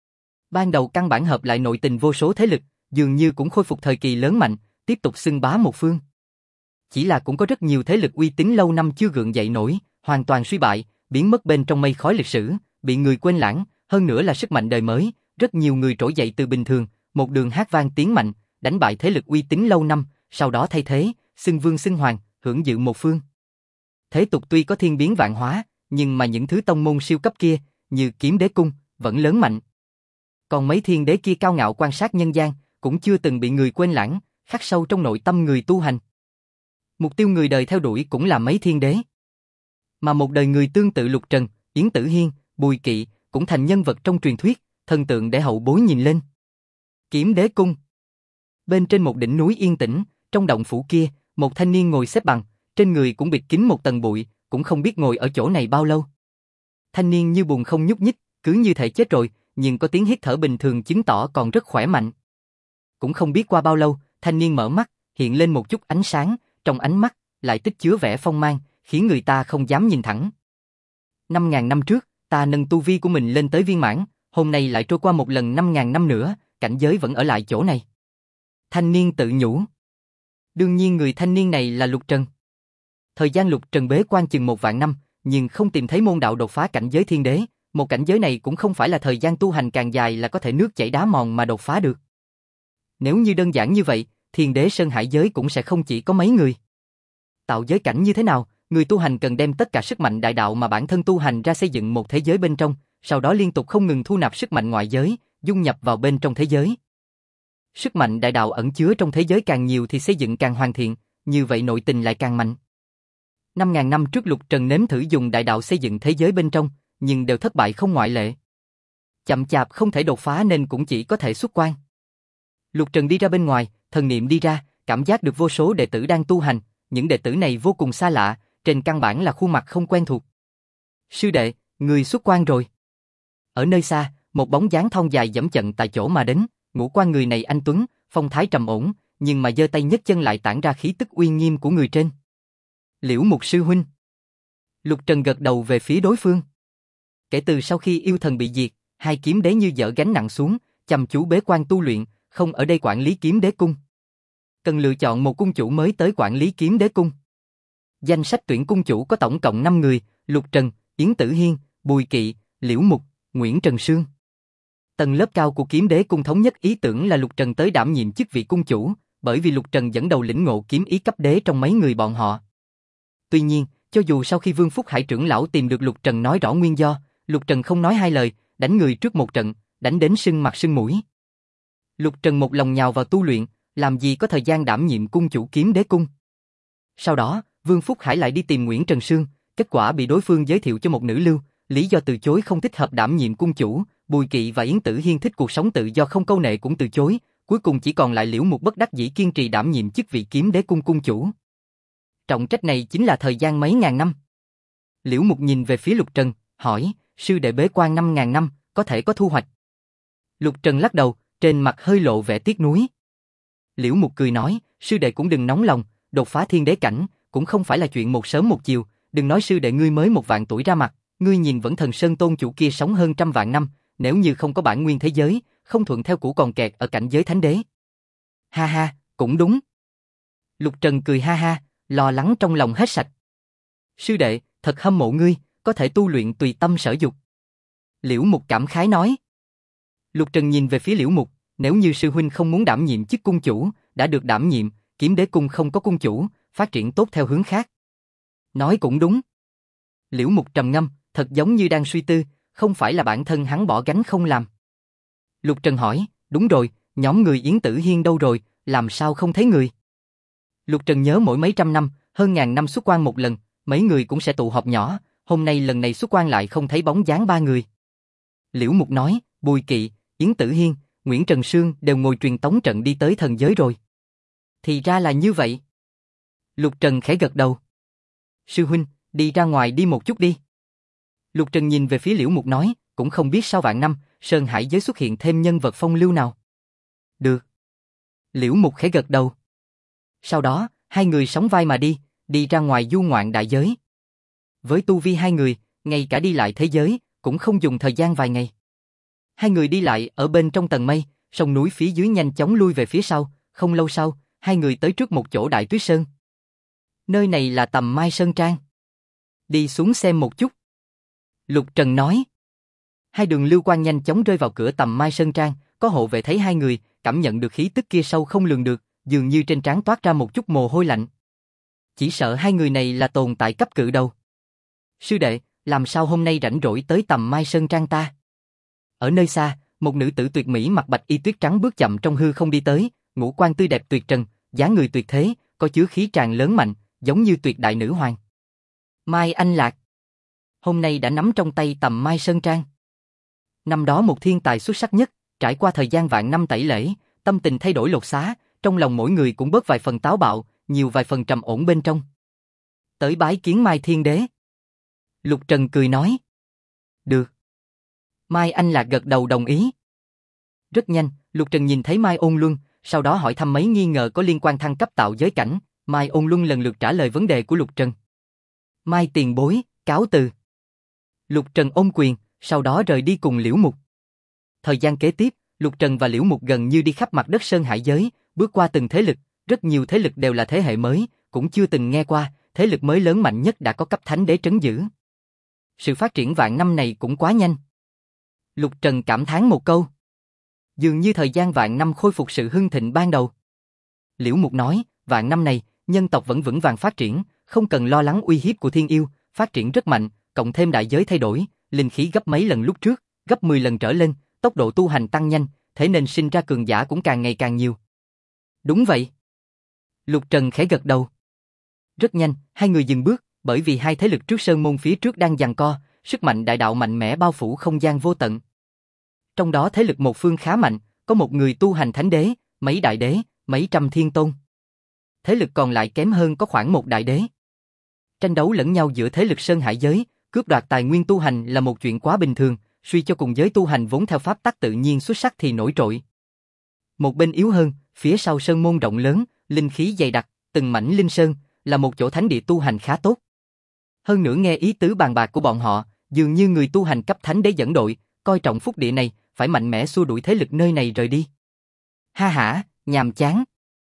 Ban đầu căn bản hợp lại nội tình vô số thế lực, dường như cũng khôi phục thời kỳ lớn mạnh, tiếp tục xưng bá một phương. Chỉ là cũng có rất nhiều thế lực uy tín lâu năm chưa gượng dậy nổi, hoàn toàn suy bại, biến mất bên trong mây khói lịch sử, bị người quên lãng, hơn nữa là sức mạnh đời mới, rất nhiều người trỗi dậy từ bình thường, một đường hát vang tiếng mạnh, đánh bại thế lực uy tín lâu năm, sau đó thay thế, xưng vương xưng hoàng, hưởng dự một phương. Thế tục tuy có thiên biến vạn hóa, nhưng mà những thứ tông môn siêu cấp kia, như Kiếm Đế Cung, vẫn lớn mạnh. Còn mấy thiên đế kia cao ngạo quan sát nhân gian, cũng chưa từng bị người quên lãng, khắc sâu trong nội tâm người tu hành. Mục tiêu người đời theo đuổi cũng là mấy thiên đế. Mà một đời người tương tự Lục Trần, Yến Tử Hiên, Bùi Kỵ, cũng thành nhân vật trong truyền thuyết, thần tượng để hậu bối nhìn lên. Kiếm Đế Cung. Bên trên một đỉnh núi yên tĩnh, trong động phủ kia, một thanh niên ngồi xếp bằng, trên người cũng bịt kín một tầng bụi, cũng không biết ngồi ở chỗ này bao lâu. Thanh niên như buồn không nhúc nhích, cứ như thể chết rồi, nhưng có tiếng hít thở bình thường chứng tỏ còn rất khỏe mạnh. Cũng không biết qua bao lâu, thanh niên mở mắt, hiện lên một chút ánh sáng, trong ánh mắt lại tích chứa vẻ phong mang, khiến người ta không dám nhìn thẳng. 5.000 năm trước, ta nâng tu vi của mình lên tới viên mãn, hôm nay lại trôi qua một lần 5.000 năm nữa, cảnh giới vẫn ở lại chỗ này. Thanh niên tự nhủ. Đương nhiên người thanh niên này là Lục Trần. Thời gian Lục Trần bế quan chừng 1.000 năm, nhưng không tìm thấy môn đạo đột phá cảnh giới thiên đế, một cảnh giới này cũng không phải là thời gian tu hành càng dài là có thể nước chảy đá mòn mà đột phá được. Nếu như đơn giản như vậy, thiên đế Sơn Hải giới cũng sẽ không chỉ có mấy người. Tạo giới cảnh như thế nào, người tu hành cần đem tất cả sức mạnh đại đạo mà bản thân tu hành ra xây dựng một thế giới bên trong, sau đó liên tục không ngừng thu nạp sức mạnh ngoại giới, dung nhập vào bên trong thế giới. Sức mạnh đại đạo ẩn chứa trong thế giới càng nhiều thì xây dựng càng hoàn thiện, như vậy nội tình lại càng mạnh. 5.000 năm trước Lục Trần nếm thử dùng đại đạo xây dựng thế giới bên trong, nhưng đều thất bại không ngoại lệ. Chậm chạp không thể đột phá nên cũng chỉ có thể xuất quan. Lục Trần đi ra bên ngoài, thần niệm đi ra, cảm giác được vô số đệ tử đang tu hành, những đệ tử này vô cùng xa lạ, trên căn bản là khuôn mặt không quen thuộc. Sư đệ, người xuất quan rồi. Ở nơi xa, một bóng dáng thon dài dẫm chậm tại chỗ mà đến, ngũ quan người này anh tuấn, phong thái trầm ổn, nhưng mà giơ tay nhấc chân lại tản ra khí tức uy nghiêm của người trên. Liễu Mục sư huynh. Lục Trần gật đầu về phía đối phương. Kể từ sau khi yêu thần bị diệt, hai kiếm đế như dỡ gánh nặng xuống, chăm chú bế quan tu luyện, không ở đây quản lý kiếm đế cung. Cần lựa chọn một cung chủ mới tới quản lý kiếm đế cung. Danh sách tuyển cung chủ có tổng cộng 5 người, Lục Trần, Yến Tử Hiên, Bùi Kỵ, Liễu Mục, Nguyễn Trần Sương. Tầng lớp cao của kiếm đế cung thống nhất ý tưởng là Lục Trần tới đảm nhiệm chức vị cung chủ, bởi vì Lục Trần dẫn đầu lĩnh ngộ kiếm ý cấp đế trong mấy người bọn họ. Tuy nhiên, cho dù sau khi Vương Phúc Hải trưởng lão tìm được Lục Trần nói rõ nguyên do, Lục Trần không nói hai lời, đánh người trước một trận, đánh đến sưng mặt sưng mũi. Lục Trần một lòng nhào vào tu luyện, làm gì có thời gian đảm nhiệm cung chủ kiếm đế cung. Sau đó, Vương Phúc Hải lại đi tìm Nguyễn Trần Sương, kết quả bị đối phương giới thiệu cho một nữ lưu, lý do từ chối không thích hợp đảm nhiệm cung chủ, Bùi Kỵ và Yến Tử Hiên thích cuộc sống tự do không câu nệ cũng từ chối, cuối cùng chỉ còn lại Liễu Mục bất đắc dĩ kiên trì đảm nhiệm chức vị kiếm đế cung cung chủ. Trọng trách này chính là thời gian mấy ngàn năm. Liễu Mục nhìn về phía Lục Trần, hỏi, sư đệ bế quan 5.000 năm, có thể có thu hoạch. Lục Trần lắc đầu, trên mặt hơi lộ vẻ tiếc nuối. Liễu Mục cười nói, sư đệ cũng đừng nóng lòng, đột phá thiên đế cảnh, cũng không phải là chuyện một sớm một chiều, đừng nói sư đệ ngươi mới 1.000 tuổi ra mặt, ngươi nhìn vẫn Thần Sơn tôn chủ kia sống hơn 100.000 năm, nếu như không có bản nguyên thế giới, không thuận theo cũ còn kẹt ở cảnh giới thánh đế. Ha ha, cũng đúng. Lục Trần cười ha ha, lo lắng trong lòng hết sạch. Sư đệ, thật hâm mộ ngươi, có thể tu luyện tùy tâm sở dục. Liễu Mục cảm khái nói. Lục Trần nhìn về phía Liễu Mục, nếu như sư huynh không muốn đảm nhiệm chức cung chủ, đã được đảm nhiệm, kiếm đế cung không có cung chủ, phát triển tốt theo hướng khác. Nói cũng đúng. Liễu Mục trầm ngâm, thật giống như đang suy tư, không phải là bản thân hắn bỏ gánh không làm. Lục Trần hỏi, đúng rồi, nhóm người Yến Tử Hiên đâu rồi, làm sao không thấy người? Lục Trần nhớ mỗi mấy trăm năm, hơn ngàn năm xuất quan một lần, mấy người cũng sẽ tụ họp nhỏ, hôm nay lần này xuất quan lại không thấy bóng dáng 3 người. Liễu Mục nói, Bùi Kỵ, Yến Tử Hiên, Nguyễn Trần Sương đều ngồi truyền tống trận đi tới thần giới rồi. Thì ra là như vậy. Lục Trần khẽ gật đầu. Sư huynh, đi ra ngoài đi một chút đi. Lục Trần nhìn về phía Liễu Mục nói, cũng không biết sau vạn năm, Sơn Hải giới xuất hiện thêm nhân vật phong lưu nào. Được. Liễu Mục khẽ gật đầu. Sau đó, hai người sóng vai mà đi ra ngoài du ngoạn đại giới. Với tu vi hai người, ngay cả đi lại thế giới, cũng không dùng thời gian vài ngày. Hai người đi lại ở bên trong tầng mây, sông núi phía dưới nhanh chóng lui về phía sau, không lâu sau, hai người tới trước một chỗ đại tuyết sơn. Nơi này là Tầm Mai Sơn Trang. Đi xuống xem một chút. Lục Trần nói. Hai đường lưu quang nhanh chóng rơi vào cửa Tầm Mai Sơn Trang, có hộ vệ thấy hai người, cảm nhận được khí tức kia sâu không lường được, dường như trên trán toát ra một chút mồ hôi lạnh. Chỉ sợ hai người này là tồn tại cấp cự đầu. Sư đệ, làm sao hôm nay rảnh rỗi tới Tầm Mai Sơn Trang ta? Ở nơi xa, một nữ tử tuyệt mỹ mặc bạch y tuyết trắng bước chậm trong hư không đi tới, ngũ quan tươi đẹp tuyệt trần, dáng người tuyệt thế, có chứa khí tràn lớn mạnh, giống như tuyệt đại nữ hoàng. Mai Anh Lạc hôm nay đã nắm trong tay tầm Mai Sơn Trang. Năm đó một thiên tài xuất sắc nhất, trải qua thời gian vạn năm tẩy lễ, tâm tình thay đổi lột xá, trong lòng mỗi người cũng bớt vài phần táo bạo, nhiều vài phần trầm ổn bên trong. Tới bái kiến Mai Thiên Đế. Lục Trần cười nói. Được. Mai Anh Lạc gật đầu đồng ý. Rất nhanh, Lục Trần nhìn thấy Mai Ôn Luân, sau đó hỏi thăm mấy nghi ngờ có liên quan thăng cấp tạo giới cảnh, Mai Ôn Luân lần lượt trả lời vấn đề của Lục Trần. Mai tiền bối, cáo từ. Lục Trần ôm quyền, sau đó rời đi cùng Liễu Mục. Thời gian kế tiếp, Lục Trần và Liễu Mục gần như đi khắp mặt đất Sơn Hải giới, bước qua từng thế lực, rất nhiều thế lực đều là thế hệ mới, cũng chưa từng nghe qua, thế lực mới lớn mạnh nhất đã có cấp thánh đế trấn giữ. Sự phát triển vạn năm này cũng quá nhanh. Lục Trần cảm thán một câu. Dường như thời gian vạn năm khôi phục sự hưng thịnh ban đầu. Liễu Mục nói, vạn năm này, nhân tộc vẫn vững vàng phát triển, không cần lo lắng uy hiếp của thiên yêu, phát triển rất mạnh, cộng thêm đại giới thay đổi, linh khí gấp mấy lần lúc trước, gấp 10 lần trở lên, tốc độ tu hành tăng nhanh, thế nên sinh ra cường giả cũng càng ngày càng nhiều. Đúng vậy. Lục Trần khẽ gật đầu. Rất nhanh, hai người dừng bước, bởi vì hai thế lực trước sơn môn phía trước đang giằng co, sức mạnh đại đạo mạnh mẽ bao phủ không gian vô tận. Trong đó thế lực một phương khá mạnh, có một người tu hành thánh đế, mấy đại đế, mấy trăm thiên tôn. Thế lực còn lại kém hơn có khoảng một đại đế. Tranh đấu lẫn nhau giữa thế lực Sơn Hải giới, cướp đoạt tài nguyên tu hành là một chuyện quá bình thường, suy cho cùng giới tu hành vốn theo pháp tắc tự nhiên xuất sắc thì nổi trội. Một bên yếu hơn, phía sau sơn môn rộng lớn, linh khí dày đặc, từng mảnh linh sơn, là một chỗ thánh địa tu hành khá tốt. Hơn nữa nghe ý tứ bàn bạc của bọn họ, dường như người tu hành cấp thánh đế dẫn đội, coi trọng phúc địa này, phải mạnh mẽ xua đuổi thế lực nơi này rời đi. Ha hả, nhàm chán.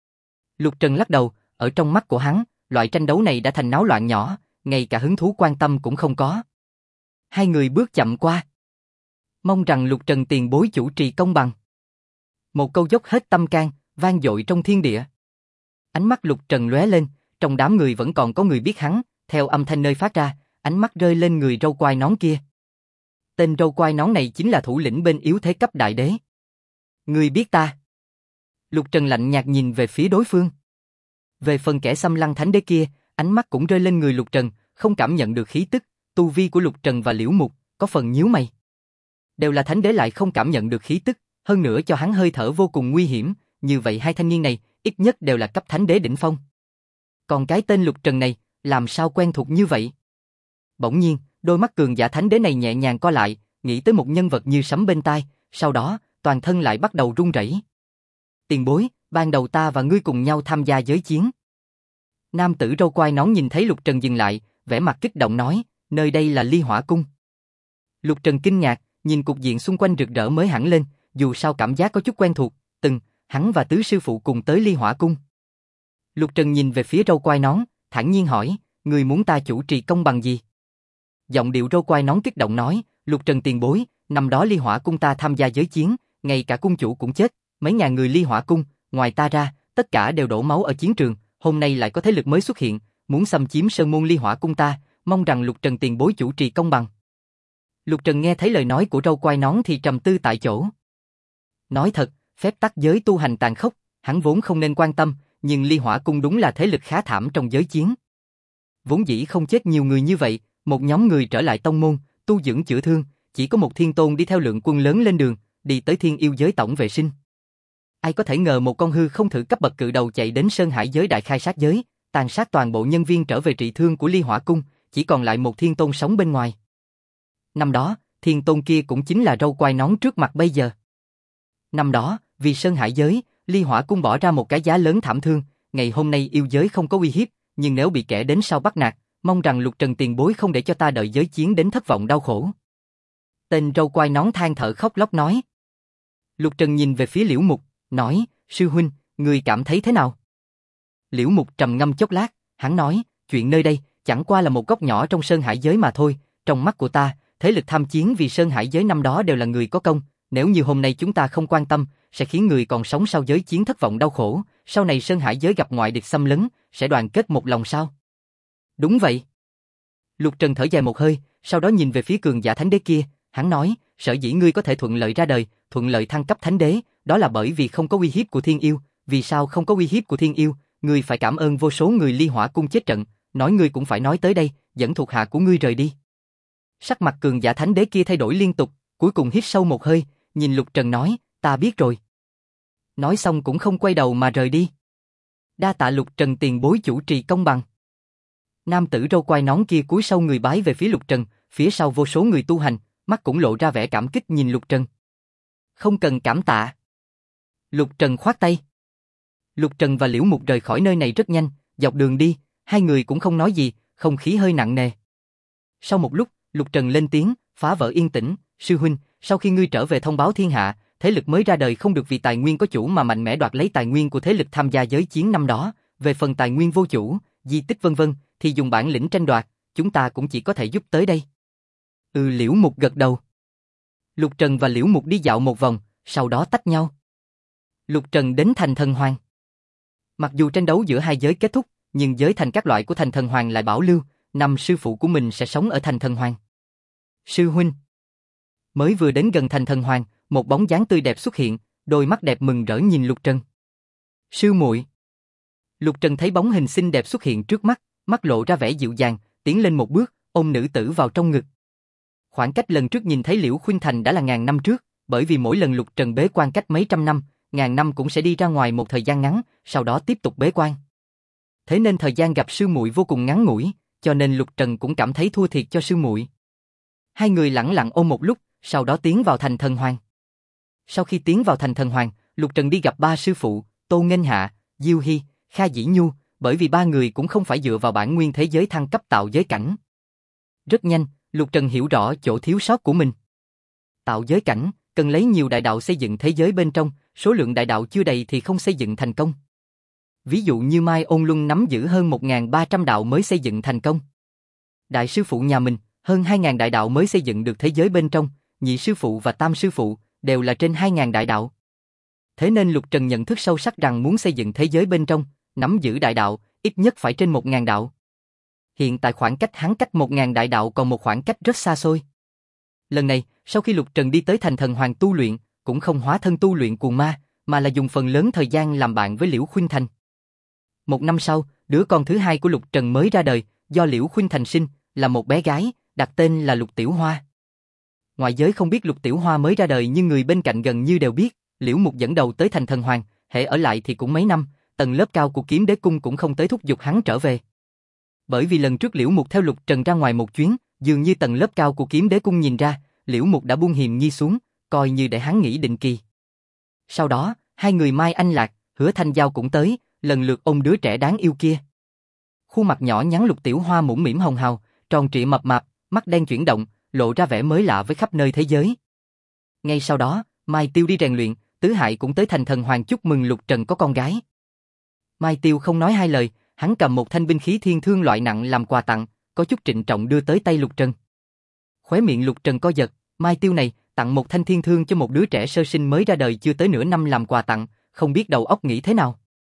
Lục Trần lắc đầu, ở trong mắt của hắn, loại tranh đấu này đã thành náo loạn nhỏ, ngay cả hứng thú quan tâm cũng không có. Hai người bước chậm qua. Mong rằng Lục Trần tiền bối chủ trì công bằng. Một câu dốc hết tâm can, vang dội trong thiên địa. Ánh mắt Lục Trần lóe lên, trong đám người vẫn còn có người biết hắn, theo âm thanh nơi phát ra, ánh mắt rơi lên người râu quai nón kia. Tên râu quai nón này chính là thủ lĩnh bên yếu thế cấp đại đế. Ngươi biết ta? Lục Trần lạnh nhạt nhìn về phía đối phương. Về phần kẻ xâm lăng thánh đế kia, ánh mắt cũng rơi lên người Lục Trần, không cảm nhận được khí tức, tu vi của Lục Trần và Liễu Mục, có phần nhíu mày. Đều là thánh đế lại không cảm nhận được khí tức, hơn nữa cho hắn hơi thở vô cùng nguy hiểm, như vậy hai thanh niên này, ít nhất đều là cấp thánh đế đỉnh phong. Còn cái tên Lục Trần này, làm sao quen thuộc như vậy? Bỗng nhiên, đôi mắt cường giả thánh đế này nhẹ nhàng co lại, nghĩ tới một nhân vật như sấm bên tai, sau đó, toàn thân lại bắt đầu run rẩy. Tiền bối, ban đầu ta và ngươi cùng nhau tham gia giới chiến. Nam tử râu quai nón nhìn thấy Lục Trần dừng lại, vẻ mặt kích động nói, nơi đây là Ly Hỏa Cung. Lục Trần kinh ngạc, nhìn cục diện xung quanh rực rỡ mới hẳn lên, dù sao cảm giác có chút quen thuộc, hắn và tứ sư phụ cùng tới Ly Hỏa Cung. Lục Trần nhìn về phía râu quai nón, thản nhiên hỏi, ngươi muốn ta chủ trì công bằng gì? Giọng điệu râu quai nón kích động nói, Lục Trần tiền bối, năm đó Ly Hỏa Cung ta tham gia giới chiến, ngay cả cung chủ cũng chết, mấy ngàn người Ly Hỏa Cung, ngoài ta ra, tất cả đều đổ máu ở chiến trường, hôm nay lại có thế lực mới xuất hiện, muốn xâm chiếm sơn môn Ly Hỏa Cung ta, mong rằng Lục Trần tiền bối chủ trì công bằng. Lục Trần nghe thấy lời nói của râu quai nón thì trầm tư tại chỗ. Nói thật, phép tắc giới tu hành tàn khốc, hắn vốn không nên quan tâm, nhưng Ly Hỏa Cung đúng là thế lực khá thảm trong giới chiến. Vốn dĩ không chết nhiều người như vậy, một nhóm người trở lại tông môn, tu dưỡng chữa thương, chỉ có một thiên tôn đi theo lượng quân lớn lên đường, đi tới thiên yêu giới tổng vệ sinh. Ai có thể ngờ một con hư không thử cấp bậc cự đầu chạy đến Sơn Hải giới đại khai sát giới, tàn sát toàn bộ nhân viên trở về trị thương của Ly Hỏa Cung, chỉ còn lại một thiên tôn sống bên ngoài. Năm đó, thiên tôn kia cũng chính là râu quai nón trước mặt bây giờ. Năm đó, vì Sơn Hải giới, Ly Hỏa Cung bỏ ra một cái giá lớn thảm thương, ngày hôm nay yêu giới không có uy hiếp, nhưng nếu bị kẻ đến sau bắt nạt, mong rằng Lục Trần tiền bối không để cho ta đợi giới chiến đến thất vọng đau khổ. Tên râu quai nón than thở khóc lóc nói. Lục Trần nhìn về phía Liễu Mục, nói, sư huynh, người cảm thấy thế nào? Liễu Mục trầm ngâm chốc lát, hắn nói, chuyện nơi đây, chẳng qua là một góc nhỏ trong Sơn Hải giới mà thôi, trong mắt của ta, thế lực tham chiến vì Sơn Hải giới năm đó đều là người có công, nếu như hôm nay chúng ta không quan tâm, sẽ khiến người còn sống sau giới chiến thất vọng đau khổ, sau này Sơn Hải giới gặp ngoại địch xâm lấn, sẽ đoàn kết một lòng sao? Đúng vậy. Lục Trần thở dài một hơi, sau đó nhìn về phía cường giả thánh đế kia, Hắn nói, sở dĩ ngươi có thể thuận lợi ra đời, thuận lợi thăng cấp thánh đế, đó là bởi vì không có uy hiếp của thiên yêu. Vì sao không có uy hiếp của thiên yêu? Ngươi phải cảm ơn vô số người Ly Hỏa cung chết trận, nói ngươi cũng phải nói tới đây, dẫn thuộc hạ của ngươi rời đi. Sắc mặt cường giả thánh đế kia thay đổi liên tục, cuối cùng hít sâu một hơi, nhìn Lục Trần nói, ta biết rồi. Nói xong cũng không quay đầu mà rời đi. Đa tạ Lục Trần tiền bối chủ trì công bằng. Nam tử râu quai nón kia cúi sau người bái về phía Lục Trần, phía sau vô số người tu hành, mắt cũng lộ ra vẻ cảm kích nhìn Lục Trần. Không cần cảm tạ. Lục Trần khoát tay. Lục Trần và Liễu Mục rời khỏi nơi này rất nhanh, dọc đường đi, hai người cũng không nói gì, không khí hơi nặng nề. Sau một lúc, Lục Trần lên tiếng, phá vỡ yên tĩnh, sư huynh, sau khi ngươi trở về thông báo thiên hạ, thế lực mới ra đời không được vì tài nguyên có chủ mà mạnh mẽ đoạt lấy tài nguyên của thế lực tham gia giới chiến năm đó, về phần tài nguyên vô chủ, di tích vân vân, thì dùng bản lĩnh tranh đoạt, chúng ta cũng chỉ có thể giúp tới đây. Liễu Mục gật đầu. Lục Trần và Liễu Mục đi dạo một vòng, sau đó tách nhau. Lục Trần đến thành Thần Hoàng. Mặc dù tranh đấu giữa hai giới kết thúc, nhưng giới thành các loại của thành Thần Hoàng lại bảo lưu, năm sư phụ của mình sẽ sống ở thành Thần Hoàng. Sư huynh. Mới vừa đến gần thành Thần Hoàng, một bóng dáng tươi đẹp xuất hiện, đôi mắt đẹp mừng rỡ nhìn Lục Trần. Sư muội. Lục Trần thấy bóng hình xinh đẹp xuất hiện trước mắt, mắt lộ ra vẻ dịu dàng, tiến lên một bước, ôm nữ tử vào trong ngực. Khoảng cách lần trước nhìn thấy Liễu Khuynh Thành đã là ngàn năm trước, bởi vì mỗi lần Lục Trần bế quan cách mấy trăm năm, ngàn năm cũng sẽ đi ra ngoài một thời gian ngắn, sau đó tiếp tục bế quan. Thế nên thời gian gặp sư muội vô cùng ngắn ngủi, cho nên Lục Trần cũng cảm thấy thua thiệt cho sư muội. Hai người lẳng lặng ôm một lúc, sau đó tiến vào thành Thần Hoàng. Sau khi tiến vào thành Thần Hoàng, Lục Trần đi gặp ba sư phụ, Tô Nghênh Hạ, Diêu Hy, Kha Dĩ Nhu, bởi vì ba người cũng không phải dựa vào bản nguyên thế giới thăng cấp tạo giới cảnh. Rất nhanh, Lục Trần hiểu rõ chỗ thiếu sót của mình. Tạo giới cảnh, cần lấy nhiều đại đạo xây dựng thế giới bên trong, số lượng đại đạo chưa đầy thì không xây dựng thành công. Ví dụ như Mai Ôn Luân nắm giữ hơn 1.300 đạo mới xây dựng thành công. Đại sư phụ nhà mình, hơn 2.000 đại đạo mới xây dựng được thế giới bên trong, nhị sư phụ và tam sư phụ đều là trên 2.000 đại đạo. Thế nên Lục Trần nhận thức sâu sắc rằng muốn xây dựng thế giới bên trong, nắm giữ đại đạo, ít nhất phải trên 1.000 đạo. Hiện tại khoảng cách hắn cách 1.000 đại đạo còn một khoảng cách rất xa xôi. Lần này, sau khi Lục Trần đi tới thành Thần Hoàng tu luyện, cũng không hóa thân tu luyện cuồng ma, mà là dùng phần lớn thời gian làm bạn với Liễu Khuynh Thành. Một năm sau, đứa con thứ hai của Lục Trần mới ra đời, do Liễu Khuynh Thành sinh, là một bé gái, đặt tên là Lục Tiểu Hoa. Ngoại giới không biết Lục Tiểu Hoa mới ra đời nhưng người bên cạnh gần như đều biết, Liễu Mục dẫn đầu tới thành Thần Hoàng, hễ ở lại thì cũng mấy năm, tầng lớp cao của Kiếm Đế cung cũng không tới thúc giục hắn trở về. Bởi vì lần trước Liễu Mục theo Lục Trần ra ngoài một chuyến, dường như tầng lớp cao của Kiếm Đế cung nhìn ra, Liễu Mục đã buông hiềm nghi xuống, coi như để hắn nghỉ định kỳ. Sau đó, hai người Mai Anh Lạc, Hứa Thanh Giao cũng tới, lần lượt ôm đứa trẻ đáng yêu kia. Khuôn mặt nhỏ nhắn Lục Tiểu Hoa mũm mĩm hồng hào, tròn trịa mập mạp, mắt đen chuyển động, lộ ra vẻ mới lạ với khắp nơi thế giới. Ngay sau đó, Mai Tiêu đi rèn luyện, Tứ Hại cũng tới thành Thần Hoàng chúc mừng Lục Trần có con gái. Mai Tiêu không nói hai lời, hắn cầm một thanh binh khí thiên thương loại nặng làm quà tặng, có chút trịnh trọng đưa tới tay Lục Trần. Khóe miệng Lục Trần co giật, Mai Tiêu này tặng một thanh thiên thương cho một đứa trẻ sơ sinh mới ra đời chưa tới nửa năm làm quà tặng, không biết đầu óc nghĩ thế nào.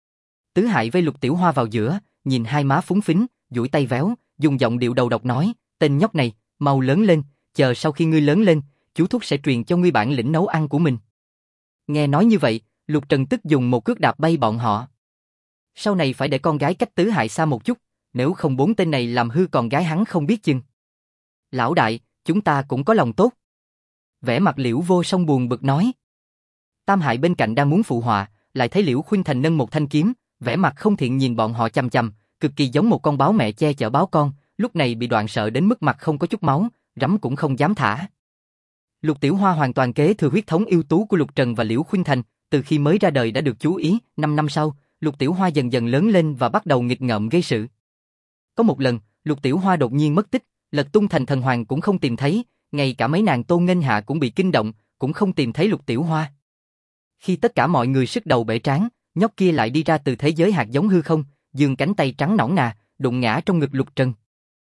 Tứ Hại vây Lục Tiểu Hoa vào giữa, nhìn hai má phúng phính, duỗi tay véo, dùng giọng điệu đầu độc nói, tên nhóc này, mau lớn lên, chờ sau khi ngươi lớn lên, chú thúc sẽ truyền cho ngươi bản lĩnh nấu ăn của mình. Nghe nói như vậy, Lục Trần tức dùng một cước đạp bay bọn họ. Sau này phải để con gái cách Tứ Hại xa một chút, nếu không bốn tên này làm hư con gái hắn không biết chừng. Lão đại, chúng ta cũng có lòng tốt. Vẻ mặt Liễu Vô Song buồn bực nói. Tam Hại bên cạnh đang muốn phụ họa, lại thấy Liễu Khuynh Thành nâng một thanh kiếm, vẻ mặt không thiện nhìn bọn họ chằm chằm, cực kỳ giống một con báo mẹ che chở báo con, lúc này bị đoạn sợ đến mức mặt không có chút máu, rắm cũng không dám thả. Lục Tiểu Hoa hoàn toàn kế thừa huyết thống ưu tú của Lục Trần và Liễu Khuynh Thành, từ khi mới ra đời đã được chú ý, 5 năm sau, Lục Tiểu Hoa dần dần lớn lên và bắt đầu nghịch ngợm gây sự. Có một lần, Lục Tiểu Hoa đột nhiên mất tích, lật tung thành Thần Hoàng cũng không tìm thấy, ngay cả mấy nàng Tô Nghênh Hạ cũng bị kinh động, cũng không tìm thấy Lục Tiểu Hoa. Khi tất cả mọi người sức đầu bể trán, nhóc kia lại đi ra từ thế giới hạt giống hư không, giương cánh tay trắng nõn nà, đụng ngã trong ngực Lục Trần.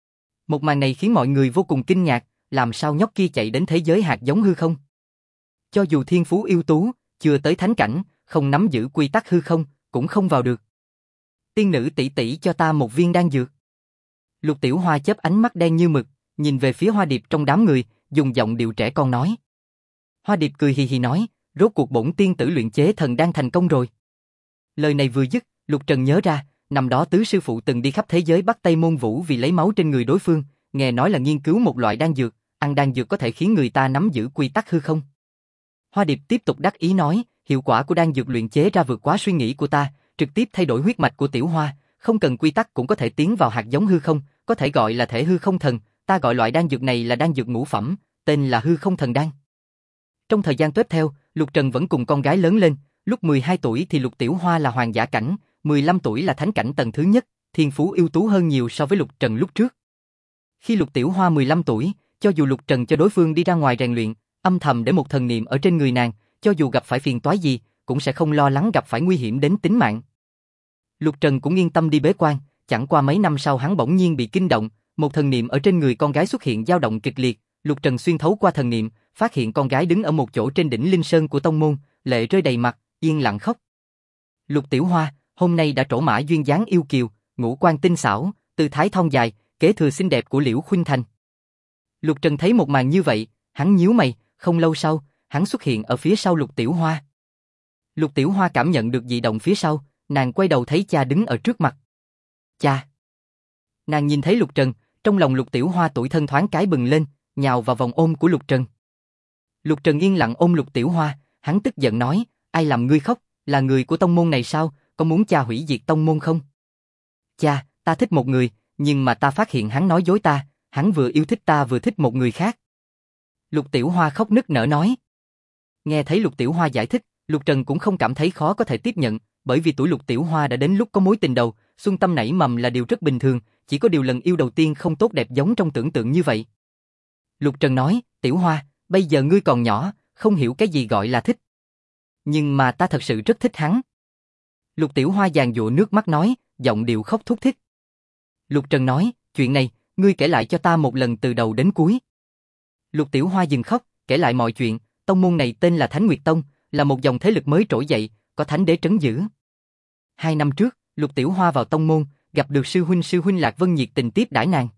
Một màn này khiến mọi người vô cùng kinh ngạc, làm sao nhóc kia chạy đến thế giới hạt giống hư không? Cho dù thiên phú ưu tú, chưa tới thánh cảnh, không nắm giữ quy tắc hư không, cũng không vào được. Tiên nữ tỷ tỷ cho ta một viên đan dược. Lục Tiểu Hoa chớp ánh mắt đen như mực, nhìn về phía Hoa Điệp trong đám người, dùng giọng điệu trẻ con nói. Hoa Điệp cười hì hì nói, rốt cuộc bổn tiên tử luyện chế thần đan thành công rồi. Lời này vừa dứt, Lục Trần nhớ ra, năm đó tứ sư phụ từng đi khắp thế giới Bắc Tây Môn Vũ vì lấy máu trên người đối phương, nghe nói là nghiên cứu một loại đan dược, ăn đan dược có thể khiến người ta nắm giữ quy tắc hư không. Hoa Điệp tiếp tục đắc ý nói, hiệu quả của đan dược luyện chế ra vượt quá suy nghĩ của ta, trực tiếp thay đổi huyết mạch của Tiểu Hoa, không cần quy tắc cũng có thể tiến vào hạt giống hư không, có thể gọi là thể hư không thần, ta gọi loại đan dược này là đan dược ngũ phẩm, tên là hư không thần đan. Trong thời gian tiếp theo, Lục Trần vẫn cùng con gái lớn lên, lúc 12 tuổi thì Lục Tiểu Hoa là hoàng giả cảnh, 15 tuổi là thánh cảnh tầng thứ nhất, thiên phú ưu tú hơn nhiều so với Lục Trần lúc trước. Khi Lục Tiểu Hoa 15 tuổi, cho dù Lục Trần cho đối phương đi ra ngoài rèn luyện, âm thầm để một thần niệm ở trên người nàng, cho dù gặp phải phiền toái gì, cũng sẽ không lo lắng gặp phải nguy hiểm đến tính mạng. Lục Trần cũng yên tâm đi bế quan, chẳng qua mấy năm sau hắn bỗng nhiên bị kinh động, một thần niệm ở trên người con gái xuất hiện dao động kịch liệt, Lục Trần xuyên thấu qua thần niệm, phát hiện con gái đứng ở một chỗ trên đỉnh linh sơn của tông môn, lệ rơi đầy mặt, yên lặng khóc. Lục Tiểu Hoa, hôm nay đã trổ mã duyên dáng yêu kiều, ngũ quan tinh xảo, tư thái thon dài, kế thừa xinh đẹp của Liễu Khuynh Thành. Lục Trần thấy một màn như vậy, hắn nhíu mày, không lâu sau, hắn xuất hiện ở phía sau Lục Tiểu Hoa. Lục Tiểu Hoa cảm nhận được dị động phía sau, nàng quay đầu thấy cha đứng ở trước mặt. Cha! Nàng nhìn thấy Lục Trần, trong lòng Lục Tiểu Hoa tủi thân thoáng cái bừng lên, nhào vào vòng ôm của Lục Trần. Lục Trần yên lặng ôm Lục Tiểu Hoa, hắn tức giận nói, ai làm ngươi khóc, là người của tông môn này sao, có muốn cha hủy diệt tông môn không? Cha, ta thích một người, nhưng mà ta phát hiện hắn nói dối ta, hắn vừa yêu thích ta vừa thích một người khác. Lục Tiểu Hoa khóc nức nở nói. Nghe thấy Lục Tiểu Hoa giải thích, Lục Trần cũng không cảm thấy khó có thể tiếp nhận, bởi vì tuổi Lục Tiểu Hoa đã đến lúc có mối tình đầu, xuân tâm nảy mầm là điều rất bình thường, chỉ có điều lần yêu đầu tiên không tốt đẹp giống trong tưởng tượng như vậy. Lục Trần nói, Tiểu Hoa, bây giờ ngươi còn nhỏ, không hiểu cái gì gọi là thích. Nhưng mà ta thật sự rất thích hắn. Lục Tiểu Hoa giàn giụa nước mắt nói, giọng điệu khóc thút thít. Lục Trần nói, chuyện này, ngươi kể lại cho ta một lần từ đầu đến cuối. Lục Tiểu Hoa dừng khóc, kể lại mọi chuyện, tông môn này tên là Thánh Nguyệt Tông, là một dòng thế lực mới trỗi dậy, có thánh đế trấn giữ. 2 năm trước, Lục Tiểu Hoa vào tông môn, gặp được sư huynh Lạc Vân nhiệt tình tiếp đãi nàng.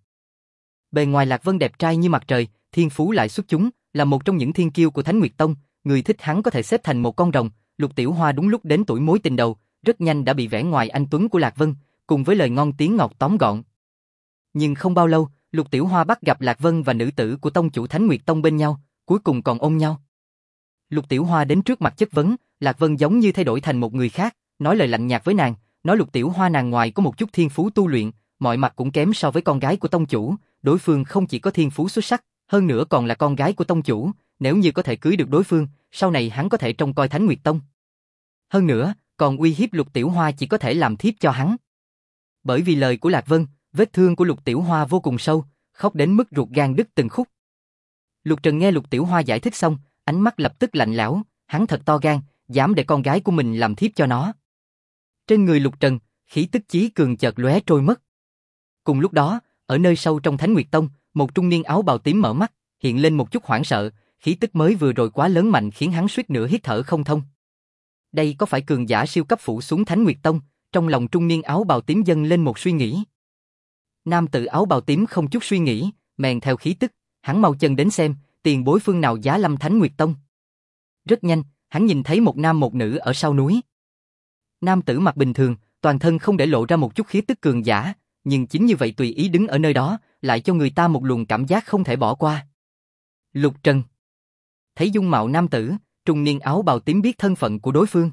Bề ngoài Lạc Vân đẹp trai như mặt trời, thiên phú lại xuất chúng, là một trong những thiên kiêu của Thánh Nguyệt Tông, người thích hắn có thể xếp thành một con rồng. Lục Tiểu Hoa đúng lúc đến tuổi mối tình đầu, rất nhanh đã bị vẻ ngoài anh tuấn của Lạc Vân, cùng với lời ngon tiếng ngọt tóm gọn. Nhưng không bao lâu, Lục Tiểu Hoa bắt gặp Lạc Vân và nữ tử của tông chủ Thánh Nguyệt Tông bên nhau, cuối cùng còn ôm nhau. Lục Tiểu Hoa đến trước mặt chất vấn, Lạc Vân giống như thay đổi thành một người khác, nói lời lạnh nhạt với nàng, nói Lục Tiểu Hoa nàng ngoài có một chút thiên phú tu luyện, mọi mặt cũng kém so với con gái của tông chủ, đối phương không chỉ có thiên phú xuất sắc, hơn nữa còn là con gái của tông chủ, nếu như có thể cưới được đối phương, sau này hắn có thể trông coi Thánh Nguyệt Tông. Hơn nữa, còn uy hiếp Lục Tiểu Hoa chỉ có thể làm thiếp cho hắn. Bởi vì lời của Lạc Vân, vết thương của Lục Tiểu Hoa vô cùng sâu, khóc đến mức ruột gan đứt từng khúc. Lục Trần nghe Lục Tiểu Hoa giải thích xong, ánh mắt lập tức lạnh lẽo, hắn thật to gan, dám để con gái của mình làm thiếp cho nó. Trên người Lục Trần, khí tức chí cường chợt lóe trôi mất. Cùng lúc đó, ở nơi sâu trong Thánh Nguyệt Tông, một trung niên áo bào tím mở mắt, hiện lên một chút hoảng sợ, khí tức mới vừa rồi quá lớn mạnh khiến hắn suýt nữa hít thở không thông. Đây có phải cường giả siêu cấp phủ xuống Thánh Nguyệt Tông? Trong lòng trung niên áo bào tím dâng lên một suy nghĩ. Nam tử áo bào tím không chút suy nghĩ, mèn theo khí tức, hắn mau chân đến xem, tiền bối phương nào giá lâm Thánh Nguyệt Tông. Rất nhanh, hắn nhìn thấy một nam một nữ ở sau núi. Nam tử mặc bình thường, toàn thân không để lộ ra một chút khí tức cường giả, nhưng chính như vậy tùy ý đứng ở nơi đó, lại cho người ta một luồng cảm giác không thể bỏ qua. Lục Trần. Thấy dung mạo nam tử, trung niên áo bào tím biết thân phận của đối phương.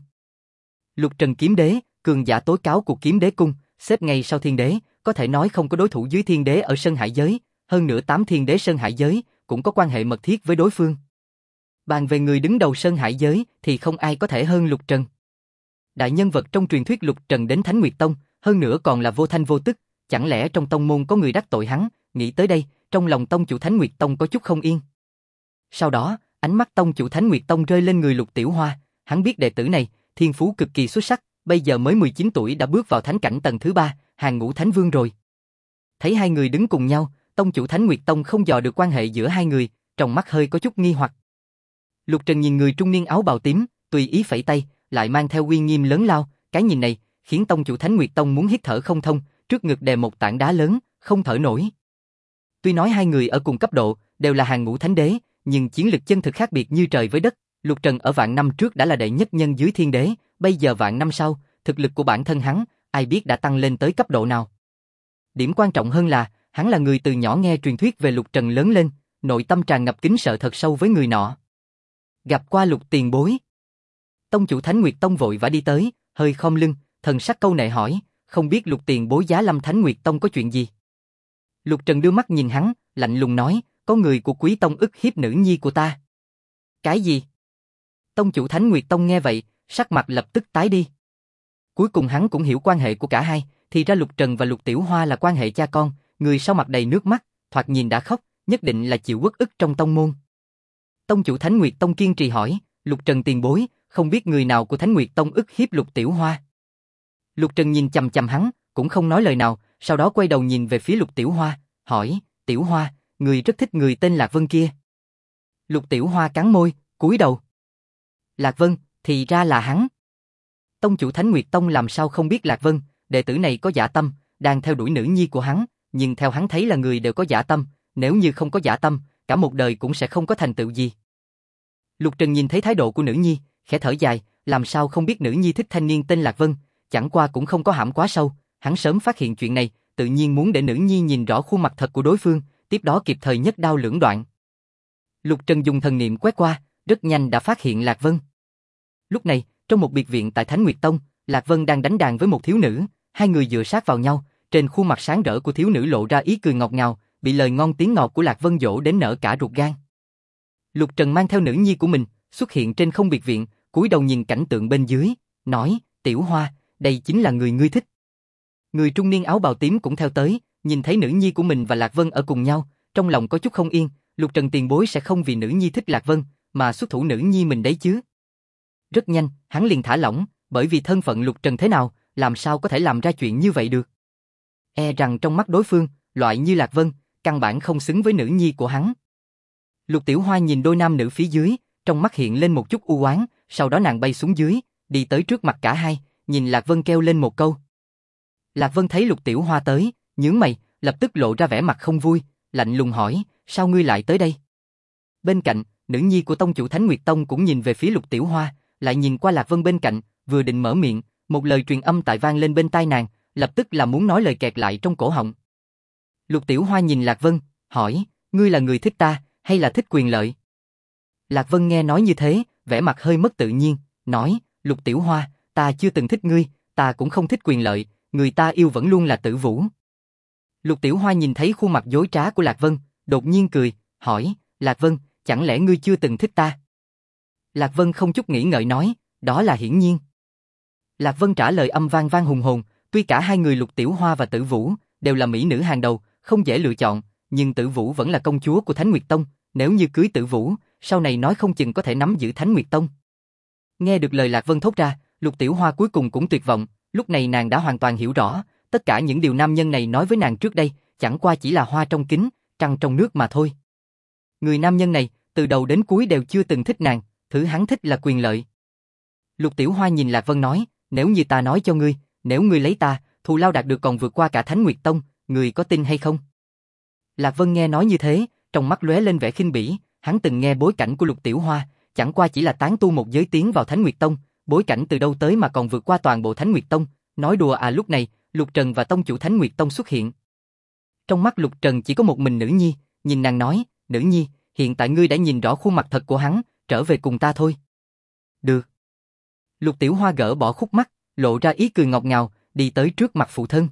Lục Trần kiếm đế, cường giả tối cao của kiếm đế cung, xếp ngay sau thiên đế, có thể nói không có đối thủ dưới thiên đế ở Sơn Hải giới, hơn nữa 8 thiên đế Sơn Hải giới cũng có quan hệ mật thiết với đối phương. Bàn về người đứng đầu Sơn Hải giới thì không ai có thể hơn Lục Trần. Đại nhân vật trong truyền thuyết Lục Trần đến Thánh Nguyệt Tông, hơn nữa còn là vô thanh vô tức, chẳng lẽ trong tông môn có người đắc tội hắn? Nghĩ tới đây, trong lòng tông chủ Thánh Nguyệt Tông có chút không yên. Sau đó, ánh mắt tông chủ Thánh Nguyệt Tông rơi lên người Lục Tiểu Hoa, hắn biết đệ tử này, thiên phú cực kỳ xuất sắc, bây giờ mới 19 tuổi đã bước vào thánh cảnh tầng thứ 3, hàng ngũ thánh vương rồi. Thấy hai người đứng cùng nhau, tông chủ Thánh Nguyệt Tông không dò được quan hệ giữa hai người, trong mắt hơi có chút nghi hoặc. Lục Trần nhìn người trung niên áo bào tím, tùy ý phẩy tay, lại mang theo uy nghiêm lớn lao, cái nhìn này khiến tông chủ Thánh Nguyệt Tông muốn hít thở không thông, trước ngực đè một tảng đá lớn, không thở nổi. Tuy nói hai người ở cùng cấp độ, đều là hàng ngũ thánh đế, nhưng chiến lực chân thực khác biệt như trời với đất. Lục Trần ở vạn năm trước đã là đệ nhất nhân dưới thiên đế, bây giờ vạn năm sau, thực lực của bản thân hắn, ai biết đã tăng lên tới cấp độ nào. Điểm quan trọng hơn là, hắn là người từ nhỏ nghe truyền thuyết về Lục Trần lớn lên, nội tâm tràn ngập kính sợ thật sâu với người nọ. Gặp qua Lục tiền bối. Tông chủ Thánh Nguyệt Tông vội vã đi tới, hơi khom lưng, thần sắc câu nệ hỏi, không biết Lục tiền bối giá lâm Thánh Nguyệt Tông có chuyện gì? Lục Trần đưa mắt nhìn hắn, lạnh lùng nói, có người của Quý Tông ức hiếp nữ nhi của ta. Cái gì? Tông chủ Thánh Nguyệt Tông nghe vậy, sắc mặt lập tức tái đi. Cuối cùng hắn cũng hiểu quan hệ của cả hai, thì ra Lục Trần và Lục Tiểu Hoa là quan hệ cha con, người sau mặt đầy nước mắt, thoạt nhìn đã khóc, nhất định là chịu uất ức trong tông môn. Tông chủ Thánh Nguyệt Tông kiên trì hỏi, Lục Trần tiền bối, không biết người nào của Thánh Nguyệt Tông ức hiếp Lục Tiểu Hoa. Lục Trần nhìn chằm chằm hắn, cũng không nói lời nào, sau đó quay đầu nhìn về phía Lục Tiểu Hoa, hỏi, Tiểu Hoa, người rất thích người tên Lạc Vân kia. Lục Tiểu Hoa cắn môi, cúi đầu. Lạc Vân, thì ra là hắn. Tông chủ Thánh Nguyệt Tông làm sao không biết Lạc Vân, đệ tử này có dã tâm, đang theo đuổi nữ nhi của hắn, nhưng theo hắn thấy là người đều có dã tâm, nếu như không có dã tâm, cả một đời cũng sẽ không có thành tựu gì. Lục Trần nhìn thấy thái độ của nữ nhi, khẽ thở dài, làm sao không biết nữ nhi thích thanh niên tên Lạc Vân, chẳng qua cũng không có hãm quá sâu, hắn sớm phát hiện chuyện này, tự nhiên muốn để nữ nhi nhìn rõ khuôn mặt thật của đối phương, tiếp đó kịp thời nhất đao lưỡng đoạn. Lục Trần dùng thần niệm quét qua, rất nhanh đã phát hiện Lạc Vân. Lúc này, trong một biệt viện tại Thánh Nguyệt Tông, Lạc Vân đang đánh đàn với một thiếu nữ, hai người dựa sát vào nhau, trên khuôn mặt sáng rỡ của thiếu nữ lộ ra ý cười ngọt ngào, bị lời ngon tiếng ngọt của Lạc Vân dỗ đến nở cả ruột gan. Lục Trần mang theo nữ nhi của mình, xuất hiện trên không biệt viện, cúi đầu nhìn cảnh tượng bên dưới, nói, Tiểu Hoa, đây chính là người ngươi thích. Người trung niên áo bào tím cũng theo tới, nhìn thấy nữ nhi của mình và Lạc Vân ở cùng nhau, trong lòng có chút không yên, Lục Trần tiền bối sẽ không vì nữ nhi thích Lạc Vân, mà xuất thủ nữ nhi mình đấy chứ. Rất nhanh, hắn liền thả lỏng, bởi vì thân phận Lục Trần thế nào, làm sao có thể làm ra chuyện như vậy được. E rằng trong mắt đối phương, loại như Lạc Vân, căn bản không xứng với nữ nhi của hắn. Lục Tiểu Hoa nhìn đôi nam nữ phía dưới, trong mắt hiện lên một chút u oán, sau đó nàng bay xuống dưới, đi tới trước mặt cả hai, nhìn Lạc Vân kêu lên một câu. Lạc Vân thấy Lục Tiểu Hoa tới, nhướng mày, lập tức lộ ra vẻ mặt không vui, lạnh lùng hỏi, sao ngươi lại tới đây? Bên cạnh, nữ nhi của tông chủ Thánh Nguyệt Tông cũng nhìn về phía Lục Tiểu Hoa, lại nhìn qua Lạc Vân bên cạnh, vừa định mở miệng, một lời truyền âm tại vang lên bên tai nàng, lập tức là muốn nói lời kẹt lại trong cổ họng. Lục Tiểu Hoa nhìn Lạc Vân, hỏi, ngươi là người thích ta, hay là thích quyền lợi? Lạc Vân nghe nói như thế, vẻ mặt hơi mất tự nhiên, nói, Lục Tiểu Hoa, ta chưa từng thích ngươi, ta cũng không thích quyền lợi, người ta yêu vẫn luôn là Tử Vũ. Lục Tiểu Hoa nhìn thấy khuôn mặt dối trá của Lạc Vân, đột nhiên cười, hỏi, Lạc Vân, chẳng lẽ ngươi chưa từng thích ta? Lạc Vân không chút nghĩ ngợi nói, đó là hiển nhiên. Lạc Vân trả lời âm vang vang hùng hồn, tuy cả hai người Lục Tiểu Hoa và Tử Vũ đều là mỹ nữ hàng đầu, không dễ lựa chọn, nhưng Tử Vũ vẫn là công chúa của Thánh Nguyệt Tông, nếu như cưới Tử Vũ, sau này nói không chừng có thể nắm giữ Thánh Nguyệt Tông. Nghe được lời Lạc Vân thốt ra, Lục Tiểu Hoa cuối cùng cũng tuyệt vọng, lúc này nàng đã hoàn toàn hiểu rõ, tất cả những điều nam nhân này nói với nàng trước đây, chẳng qua chỉ là hoa trong kính, trăng trong nước mà thôi. Người nam nhân này, từ đầu đến cuối đều chưa từng thích nàng, thứ hắn thích là quyền lợi. Lục Tiểu Hoa nhìn Lạc Vân nói, nếu như ta nói cho ngươi, nếu ngươi lấy ta, thù lao đạt được còn vượt qua cả Thánh Nguyệt Tông, ngươi có tin hay không? Lạc Vân nghe nói như thế, trong mắt lóe lên vẻ khinh bỉ, hắn từng nghe bối cảnh của Lục Tiểu Hoa, chẳng qua chỉ là tán tu một giới tiến vào Thánh Nguyệt Tông, bối cảnh từ đâu tới mà còn vượt qua toàn bộ Thánh Nguyệt Tông, nói đùa à. Lúc này, Lục Trần và tông chủ Thánh Nguyệt Tông xuất hiện. Trong mắt Lục Trần chỉ có một mình nữ nhi, nhìn nàng nói, nữ nhi, hiện tại ngươi đã nhìn rõ khuôn mặt thật của hắn, trở về cùng ta thôi. Được. Lục Tiểu Hoa gỡ bỏ khúc mắc, lộ ra ý cười ngọt ngào, đi tới trước mặt phụ thân.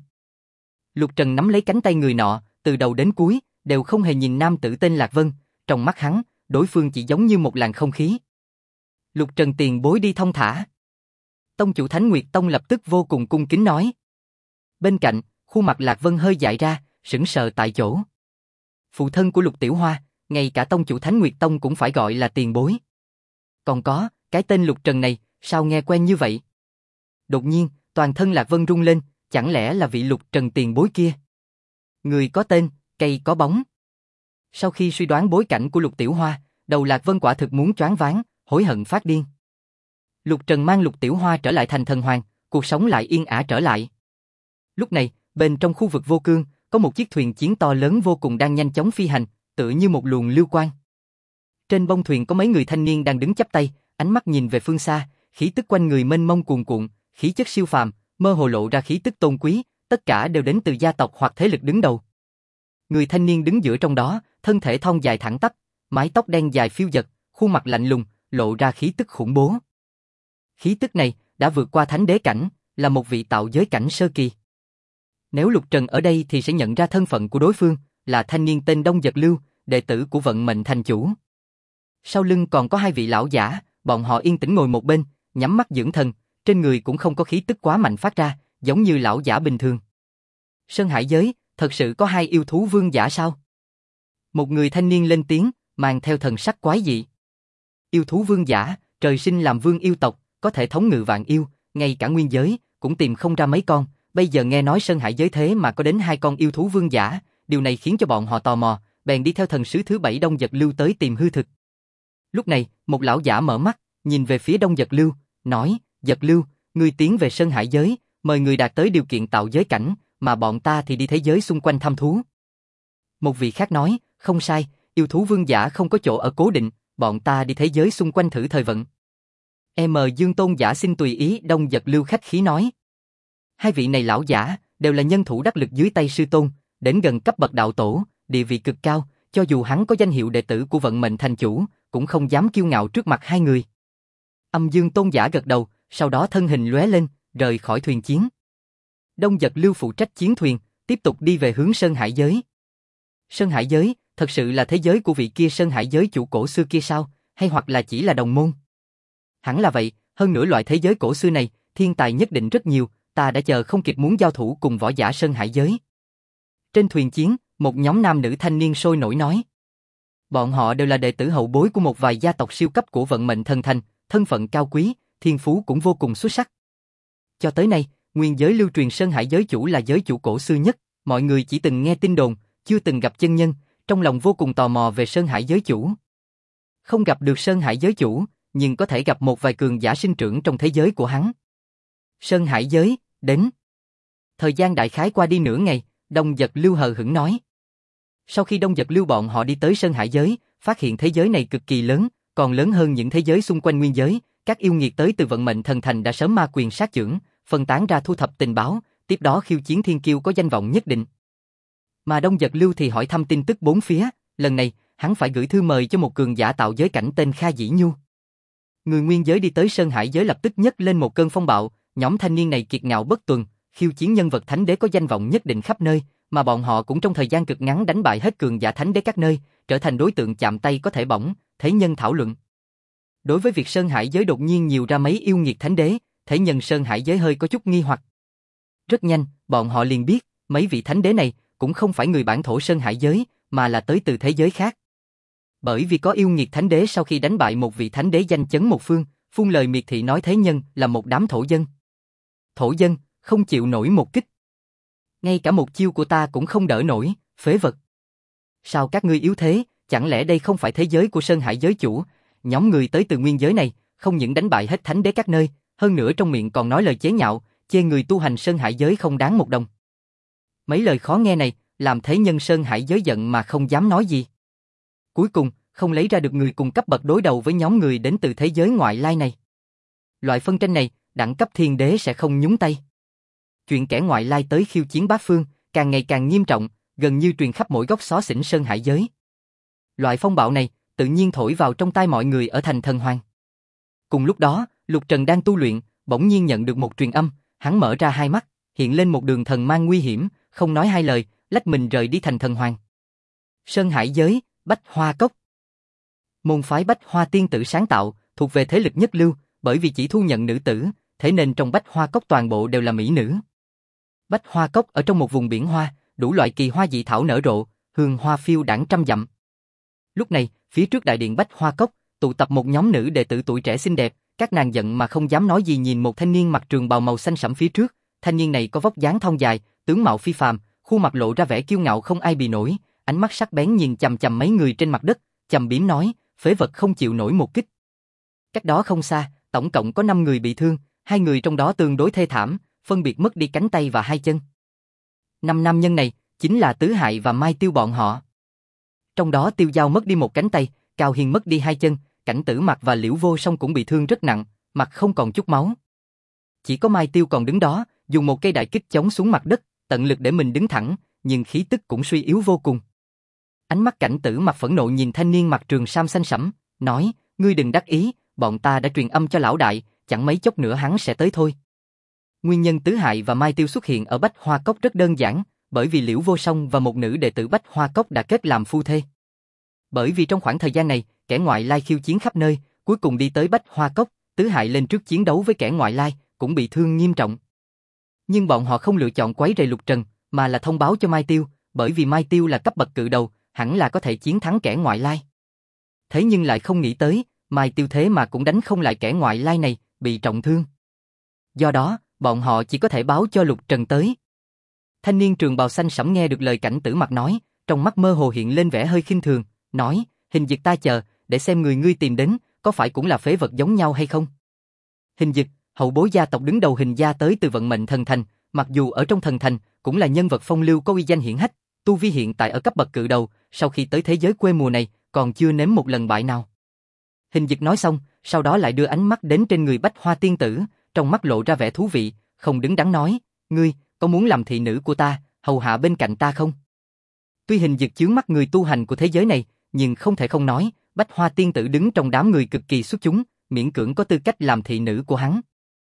Lục Trần nắm lấy cánh tay người nọ, từ đầu đến cuối, đều không hề nhìn nam tử tên Lạc Vân, trong mắt hắn, đối phương chỉ giống như một làn không khí. Lục Trần tiền bối đi thông thả. Tông chủ Thánh Nguyệt Tông lập tức vô cùng cung kính nói. Bên cạnh, khuôn mặt Lạc Vân hơi dại ra, sững sờ tại chỗ. Phụ thân của Lục Tiểu Hoa, ngay cả tông chủ Thánh Nguyệt Tông cũng phải gọi là tiền bối. Còn có, cái tên Lục Trần này, sao nghe quen như vậy? Đột nhiên, toàn thân Lạc Vân rung lên, chẳng lẽ là vị Lục Trần tiền bối kia? Người có tên, cây có bóng. Sau khi suy đoán bối cảnh của Lục Tiểu Hoa, đầu Lạc Vân quả thực muốn choáng váng, hối hận phát điên. Lục Trần mang Lục Tiểu Hoa trở lại thành thần hoàng, cuộc sống lại yên ả trở lại. Lúc này, bên trong khu vực vô cương, có một chiếc thuyền chiến to lớn vô cùng đang nhanh chóng phi hành, tựa như một luồng lưu quang. Trên bông thuyền có mấy người thanh niên đang đứng chắp tay, ánh mắt nhìn về phương xa, khí tức quanh người mênh mông cuồn cuộn, khí chất siêu phàm, mơ hồ lộ ra khí tức tôn quý, tất cả đều đến từ gia tộc hoặc thế lực đứng đầu. Người thanh niên đứng giữa trong đó, thân thể thon dài thẳng tắp, mái tóc đen dài phiêu dật, khuôn mặt lạnh lùng, lộ ra khí tức khủng bố. Khí tức này đã vượt qua thánh đế cảnh, là một vị tạo giới cảnh sơ kỳ. Nếu Lục Trần ở đây thì sẽ nhận ra thân phận của đối phương, là thanh niên tên Đông Giật Lưu, đệ tử của Vận Mệnh Thành Chủ. Sau lưng còn có hai vị lão giả, bọn họ yên tĩnh ngồi một bên, nhắm mắt dưỡng thần, trên người cũng không có khí tức quá mạnh phát ra, giống như lão giả bình thường. Sơn Hải giới, thật sự có hai yêu thú vương giả sao? Một người thanh niên lên tiếng, mang theo thần sắc quái dị. Yêu thú vương giả, trời sinh làm vương yêu tộc, có thể thống ngự vạn yêu, ngay cả nguyên giới, cũng tìm không ra mấy con, bây giờ nghe nói Sơn Hải giới thế mà có đến hai con yêu thú vương giả, điều này khiến cho bọn họ tò mò, bèn đi theo thần sứ thứ 7 Đông Giật Lưu tới tìm hư thực. Lúc này, một lão giả mở mắt, nhìn về phía Đông Giật Lưu, nói, Giật Lưu, ngươi tiến về Sơn Hải giới, mời người đạt tới điều kiện tạo giới cảnh, mà bọn ta thì đi thế giới xung quanh thăm thú. Một vị khác nói, không sai, yêu thú vương giả không có chỗ ở cố định, bọn ta đi thế giới xung quanh thử thời vận. Dương Tôn giả xin tùy ý, Đông Giật Lưu khách khí nói. Hai vị này lão giả, đều là nhân thủ đắc lực dưới tay sư tôn, đến gần cấp bậc đạo tổ, địa vị cực cao, cho dù hắn có danh hiệu đệ tử của Vận Mệnh Thành Chủ, cũng không dám kiêu ngạo trước mặt hai người. Dương Tôn giả gật đầu, sau đó thân hình lóe lên, rời khỏi thuyền chiến. Đông Giật Lưu phụ trách chiến thuyền, tiếp tục đi về hướng Sơn Hải giới. Sơn Hải giới, thật sự là thế giới của vị kia Sơn Hải giới chủ cổ xưa kia sao, hay hoặc là chỉ là đồng môn? Hẳn là vậy, hơn nữa loại thế giới cổ xưa này, thiên tài nhất định rất nhiều, ta đã chờ không kịp muốn giao thủ cùng võ giả Sơn Hải giới. Trên thuyền chiến, một nhóm nam nữ thanh niên sôi nổi nói. Bọn họ đều là đệ tử hậu bối của một vài gia tộc siêu cấp của Vận Mệnh Thần Thành, thân phận cao quý, thiên phú cũng vô cùng xuất sắc. Cho tới nay, nguyên giới lưu truyền Sơn Hải giới chủ là giới chủ cổ xưa nhất, mọi người chỉ từng nghe tin đồn, chưa từng gặp chân nhân, trong lòng vô cùng tò mò về Sơn Hải giới chủ. Không gặp được Sơn Hải giới chủ, nhưng có thể gặp một vài cường giả sinh trưởng trong thế giới của hắn. Sơn Hải giới, đến. Thời gian đại khái qua đi nửa ngày, Đông Giật Lưu hờ hững nói. Sau khi Đông Giật Lưu bọn họ đi tới Sơn Hải giới, phát hiện thế giới này cực kỳ lớn, còn lớn hơn những thế giới xung quanh nguyên giới, các yêu nghiệt tới từ Vận Mệnh Thần Thành đã sớm ma quyền sát chưởng, phân tán ra thu thập tình báo, tiếp đó khiêu chiến thiên kiêu có danh vọng nhất định. Mà Đông Giật Lưu thì hỏi thăm tin tức bốn phía, lần này, hắn phải gửi thư mời cho một cường giả tạo giới cảnh tên Kha Dĩ Nhu. Người nguyên giới đi tới Sơn Hải giới lập tức nhấc lên một cơn phong bạo, nhóm thanh niên này kiệt ngạo bất tuần, khiêu chiến nhân vật thánh đế có danh vọng nhất định khắp nơi, mà bọn họ cũng trong thời gian cực ngắn đánh bại hết cường giả thánh đế các nơi, trở thành đối tượng chạm tay có thể bỏng, thế nhân thảo luận. Đối với việc Sơn Hải giới đột nhiên nhiều ra mấy yêu nghiệt thánh đế, thế nhân Sơn Hải giới hơi có chút nghi hoặc. Rất nhanh, bọn họ liền biết, mấy vị thánh đế này cũng không phải người bản thổ Sơn Hải giới, mà là tới từ thế giới khác. Bởi vì có yêu nghiệt thánh đế sau khi đánh bại một vị thánh đế danh chấn một phương, phun lời miệt thị nói thế nhân là một đám thổ dân. Thổ dân, không chịu nổi một kích. Ngay cả một chiêu của ta cũng không đỡ nổi, phế vật. Sao các ngươi yếu thế, chẳng lẽ đây không phải thế giới của Sơn Hải giới chủ? Nhóm người tới từ nguyên giới này, không những đánh bại hết thánh đế các nơi, hơn nữa trong miệng còn nói lời chế nhạo, chê người tu hành Sơn Hải giới không đáng một đồng. Mấy lời khó nghe này, làm thế nhân Sơn Hải giới giận mà không dám nói gì. Cuối cùng, không lấy ra được người cùng cấp bậc đối đầu với nhóm người đến từ thế giới ngoại lai này. Loại phân tranh này, đẳng cấp thiên đế sẽ không nhúng tay. Chuyện kẻ ngoại lai tới khiêu chiến bá phương, càng ngày càng nghiêm trọng, gần như truyền khắp mỗi góc xó xỉnh Sơn Hải giới. Loại phong bạo này, tự nhiên thổi vào trong tai mọi người ở thành Thần Hoàng. Cùng lúc đó, Lục Trần đang tu luyện, bỗng nhiên nhận được một truyền âm, hắn mở ra hai mắt, hiện lên một đường thần mang nguy hiểm, không nói hai lời, lách mình rời đi thành Thần Hoàng. Sơn Hải giới, Bách Hoa Cốc. Môn phái Bách Hoa tiên tử sáng tạo, thuộc về thế lực nhất lưu, bởi vì chỉ thu nhận nữ tử, thế nên trong Bách Hoa Cốc toàn bộ đều là mỹ nữ. Bách Hoa Cốc ở trong một vùng biển hoa, đủ loại kỳ hoa dị thảo nở rộ, hương hoa phiêu đãng trăm dặm. Lúc này, phía trước đại điện Bách Hoa Cốc, tụ tập một nhóm nữ đệ tử tuổi trẻ xinh đẹp, các nàng giận mà không dám nói gì nhìn một thanh niên mặc trường bào màu xanh sẫm phía trước, thanh niên này có vóc dáng thon dài, tướng mạo phi phàm, khuôn mặt lộ ra vẻ kiêu ngạo không ai bì nổi, ánh mắt sắc bén nhìn chằm chằm mấy người trên mặt đất, trầm biếm nói, phế vật không chịu nổi một kích. Cách đó không xa, tổng cộng có 5 người bị thương, 2 người trong đó tương đối thê thảm, phân biệt mất đi cánh tay và 2 chân. 5 nam nhân này chính là Tứ Hại và Mai Tiêu bọn họ. Trong đó Tiêu Dao mất đi một cánh tay, Cao Hiên mất đi hai chân, Cảnh Tử Mặc và Liễu Vô Song cũng bị thương rất nặng, mặt không còn chút máu. Chỉ có Mai Tiêu còn đứng đó, dùng một cây đại kích chống xuống mặt đất, tận lực để mình đứng thẳng, nhưng khí tức cũng suy yếu vô cùng. Ánh mắt Cảnh Tử Mặc phẫn nộ nhìn thanh niên mặc trường sam xanh sẫm, nói, ngươi đừng đắc ý, bọn ta đã truyền âm cho lão đại, chẳng mấy chốc nữa hắn sẽ tới thôi. Nguyên nhân Tứ Hại và Mai Tiêu xuất hiện ở Bách Hoa Cốc rất đơn giản, bởi vì Liễu Vô Song và một nữ đệ tử Bách Hoa Cốc đã kết làm phu thê. Bởi vì trong khoảng thời gian này, kẻ ngoại lai khiêu chiến khắp nơi, cuối cùng đi tới Bách Hoa Cốc, Tứ Hại lên trước chiến đấu với kẻ ngoại lai, cũng bị thương nghiêm trọng. Nhưng bọn họ không lựa chọn quấy rầy Lục Trần, mà là thông báo cho Mai Tiêu, bởi vì Mai Tiêu là cấp bậc cự đầu, hẳn là có thể chiến thắng kẻ ngoại lai. Thế nhưng lại không nghĩ tới, Mai Tiêu thế mà cũng đánh không lại kẻ ngoại lai này, bị trọng thương. Do đó, bọn họ chỉ có thể báo cho Lục Trần tới. Thanh niên trường bào xanh sẫm nghe được lời Cảnh Tử Mặc nói, trong mắt mơ hồ hiện lên vẻ hơi khinh thường, nói, Hình Dực ta chờ, để xem người ngươi tìm đến, có phải cũng là phế vật giống nhau hay không? Hình Dực, hậu bối gia tộc đứng đầu Hình gia tới từ vận mệnh thần thành, mặc dù ở trong thần thành, cũng là nhân vật phong lưu có uy danh hiển hách, tu vi hiện tại ở cấp bậc cự đầu, sau khi tới thế giới quê mùa này, còn chưa nếm một lần bại nào. Hình Dực nói xong, sau đó lại đưa ánh mắt đến trên người Bách Hoa tiên tử, trong mắt lộ ra vẻ thú vị, không đứng đắn nói, ngươi, có muốn làm thị nữ của ta, hầu hạ bên cạnh ta không? Tuy Hình Dực chướng mắt người tu hành của thế giới này, nhưng không thể không nói, Bách Hoa tiên tử đứng trong đám người cực kỳ xuất chúng, miễn cưỡng có tư cách làm thị nữ của hắn.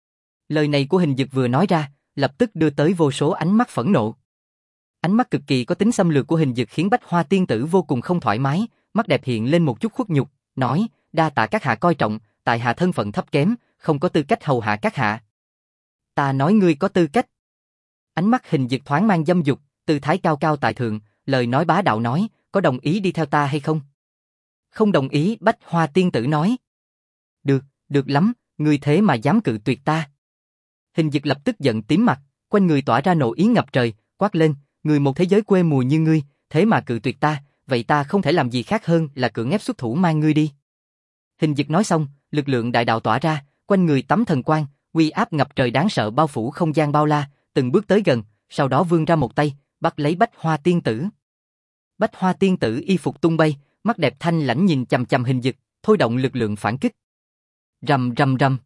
Lời này của Hình Dực vừa nói ra, lập tức đưa tới vô số ánh mắt phẫn nộ. Ánh mắt cực kỳ có tính xâm lược của Hình Dực khiến Bách Hoa tiên tử vô cùng không thoải mái, mắt đẹp hiện lên một chút khuất nhục, nói, đa tạ các hạ coi trọng, tại hạ thân phận thấp kém, không có tư cách hầu hạ các hạ. Ta nói ngươi có tư cách. Ánh mắt Hình Dực thoáng mang dâm dục, tư thái cao cao tại thượng, lời nói bá đạo nói, có đồng ý đi theo ta hay không? Không đồng ý, Bách Hoa tiên tử nói. Được, được lắm, ngươi thế mà dám cự tuyệt ta. Hình Dực lập tức giận tím mặt, quanh người tỏa ra nộ ý ngập trời, quát lên, người một thế giới quê mùa như ngươi, thế mà cự tuyệt ta, vậy ta không thể làm gì khác hơn là cưỡng ép xuất thủ mang ngươi đi. Hình Dực nói xong, lực lượng đại đạo tỏa ra, quanh người tắm thần quang, uy áp ngập trời đáng sợ bao phủ không gian bao la, từng bước tới gần, sau đó vươn ra một tay, bắt lấy Bách Hoa tiên tử. Bách Hoa tiên tử y phục tung bay, mắt đẹp thanh lãnh nhìn chằm chằm Hình Dực, thôi động lực lượng phản kích. Rầm rầm rầm.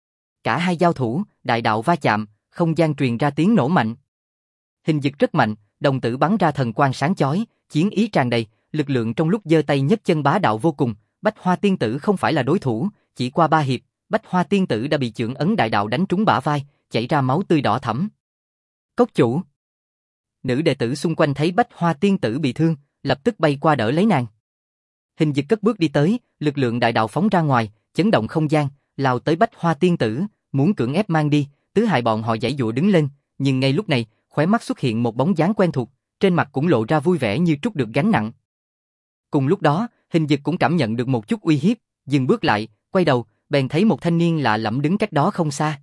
Cả hai giao thủ, đại đạo va chạm, không gian truyền ra tiếng nổ mạnh. Hình Dực rất mạnh, đồng tử bắn ra thần quang sáng chói, chiến ý tràn đầy, lực lượng trong lúc giơ tay nhấc chân bá đạo vô cùng. Bách Hoa tiên tử không phải là đối thủ, chỉ qua 3 hiệp, Bách Hoa tiên tử đã bị chưởng ấn đại đạo đánh trúng bả vai, chảy ra máu tươi đỏ thẫm. Cốc chủ. Nữ đệ tử xung quanh thấy Bách Hoa tiên tử bị thương, lập tức bay qua đỡ lấy nàng. Hình Dực cất bước đi tới, lực lượng đại đạo phóng ra ngoài, chấn động không gian, lao tới Bách Hoa tiên tử, muốn cưỡng ép mang đi. Tứ Hại bọn họ giãy giụa đứng lên, nhưng ngay lúc này, khóe mắt xuất hiện một bóng dáng quen thuộc, trên mặt cũng lộ ra vui vẻ như trút được gánh nặng. Cùng lúc đó, Hình Dực cũng cảm nhận được một chút uy hiếp, dừng bước lại, quay đầu, bèn thấy một thanh niên lạ lẫm đứng cách đó không xa.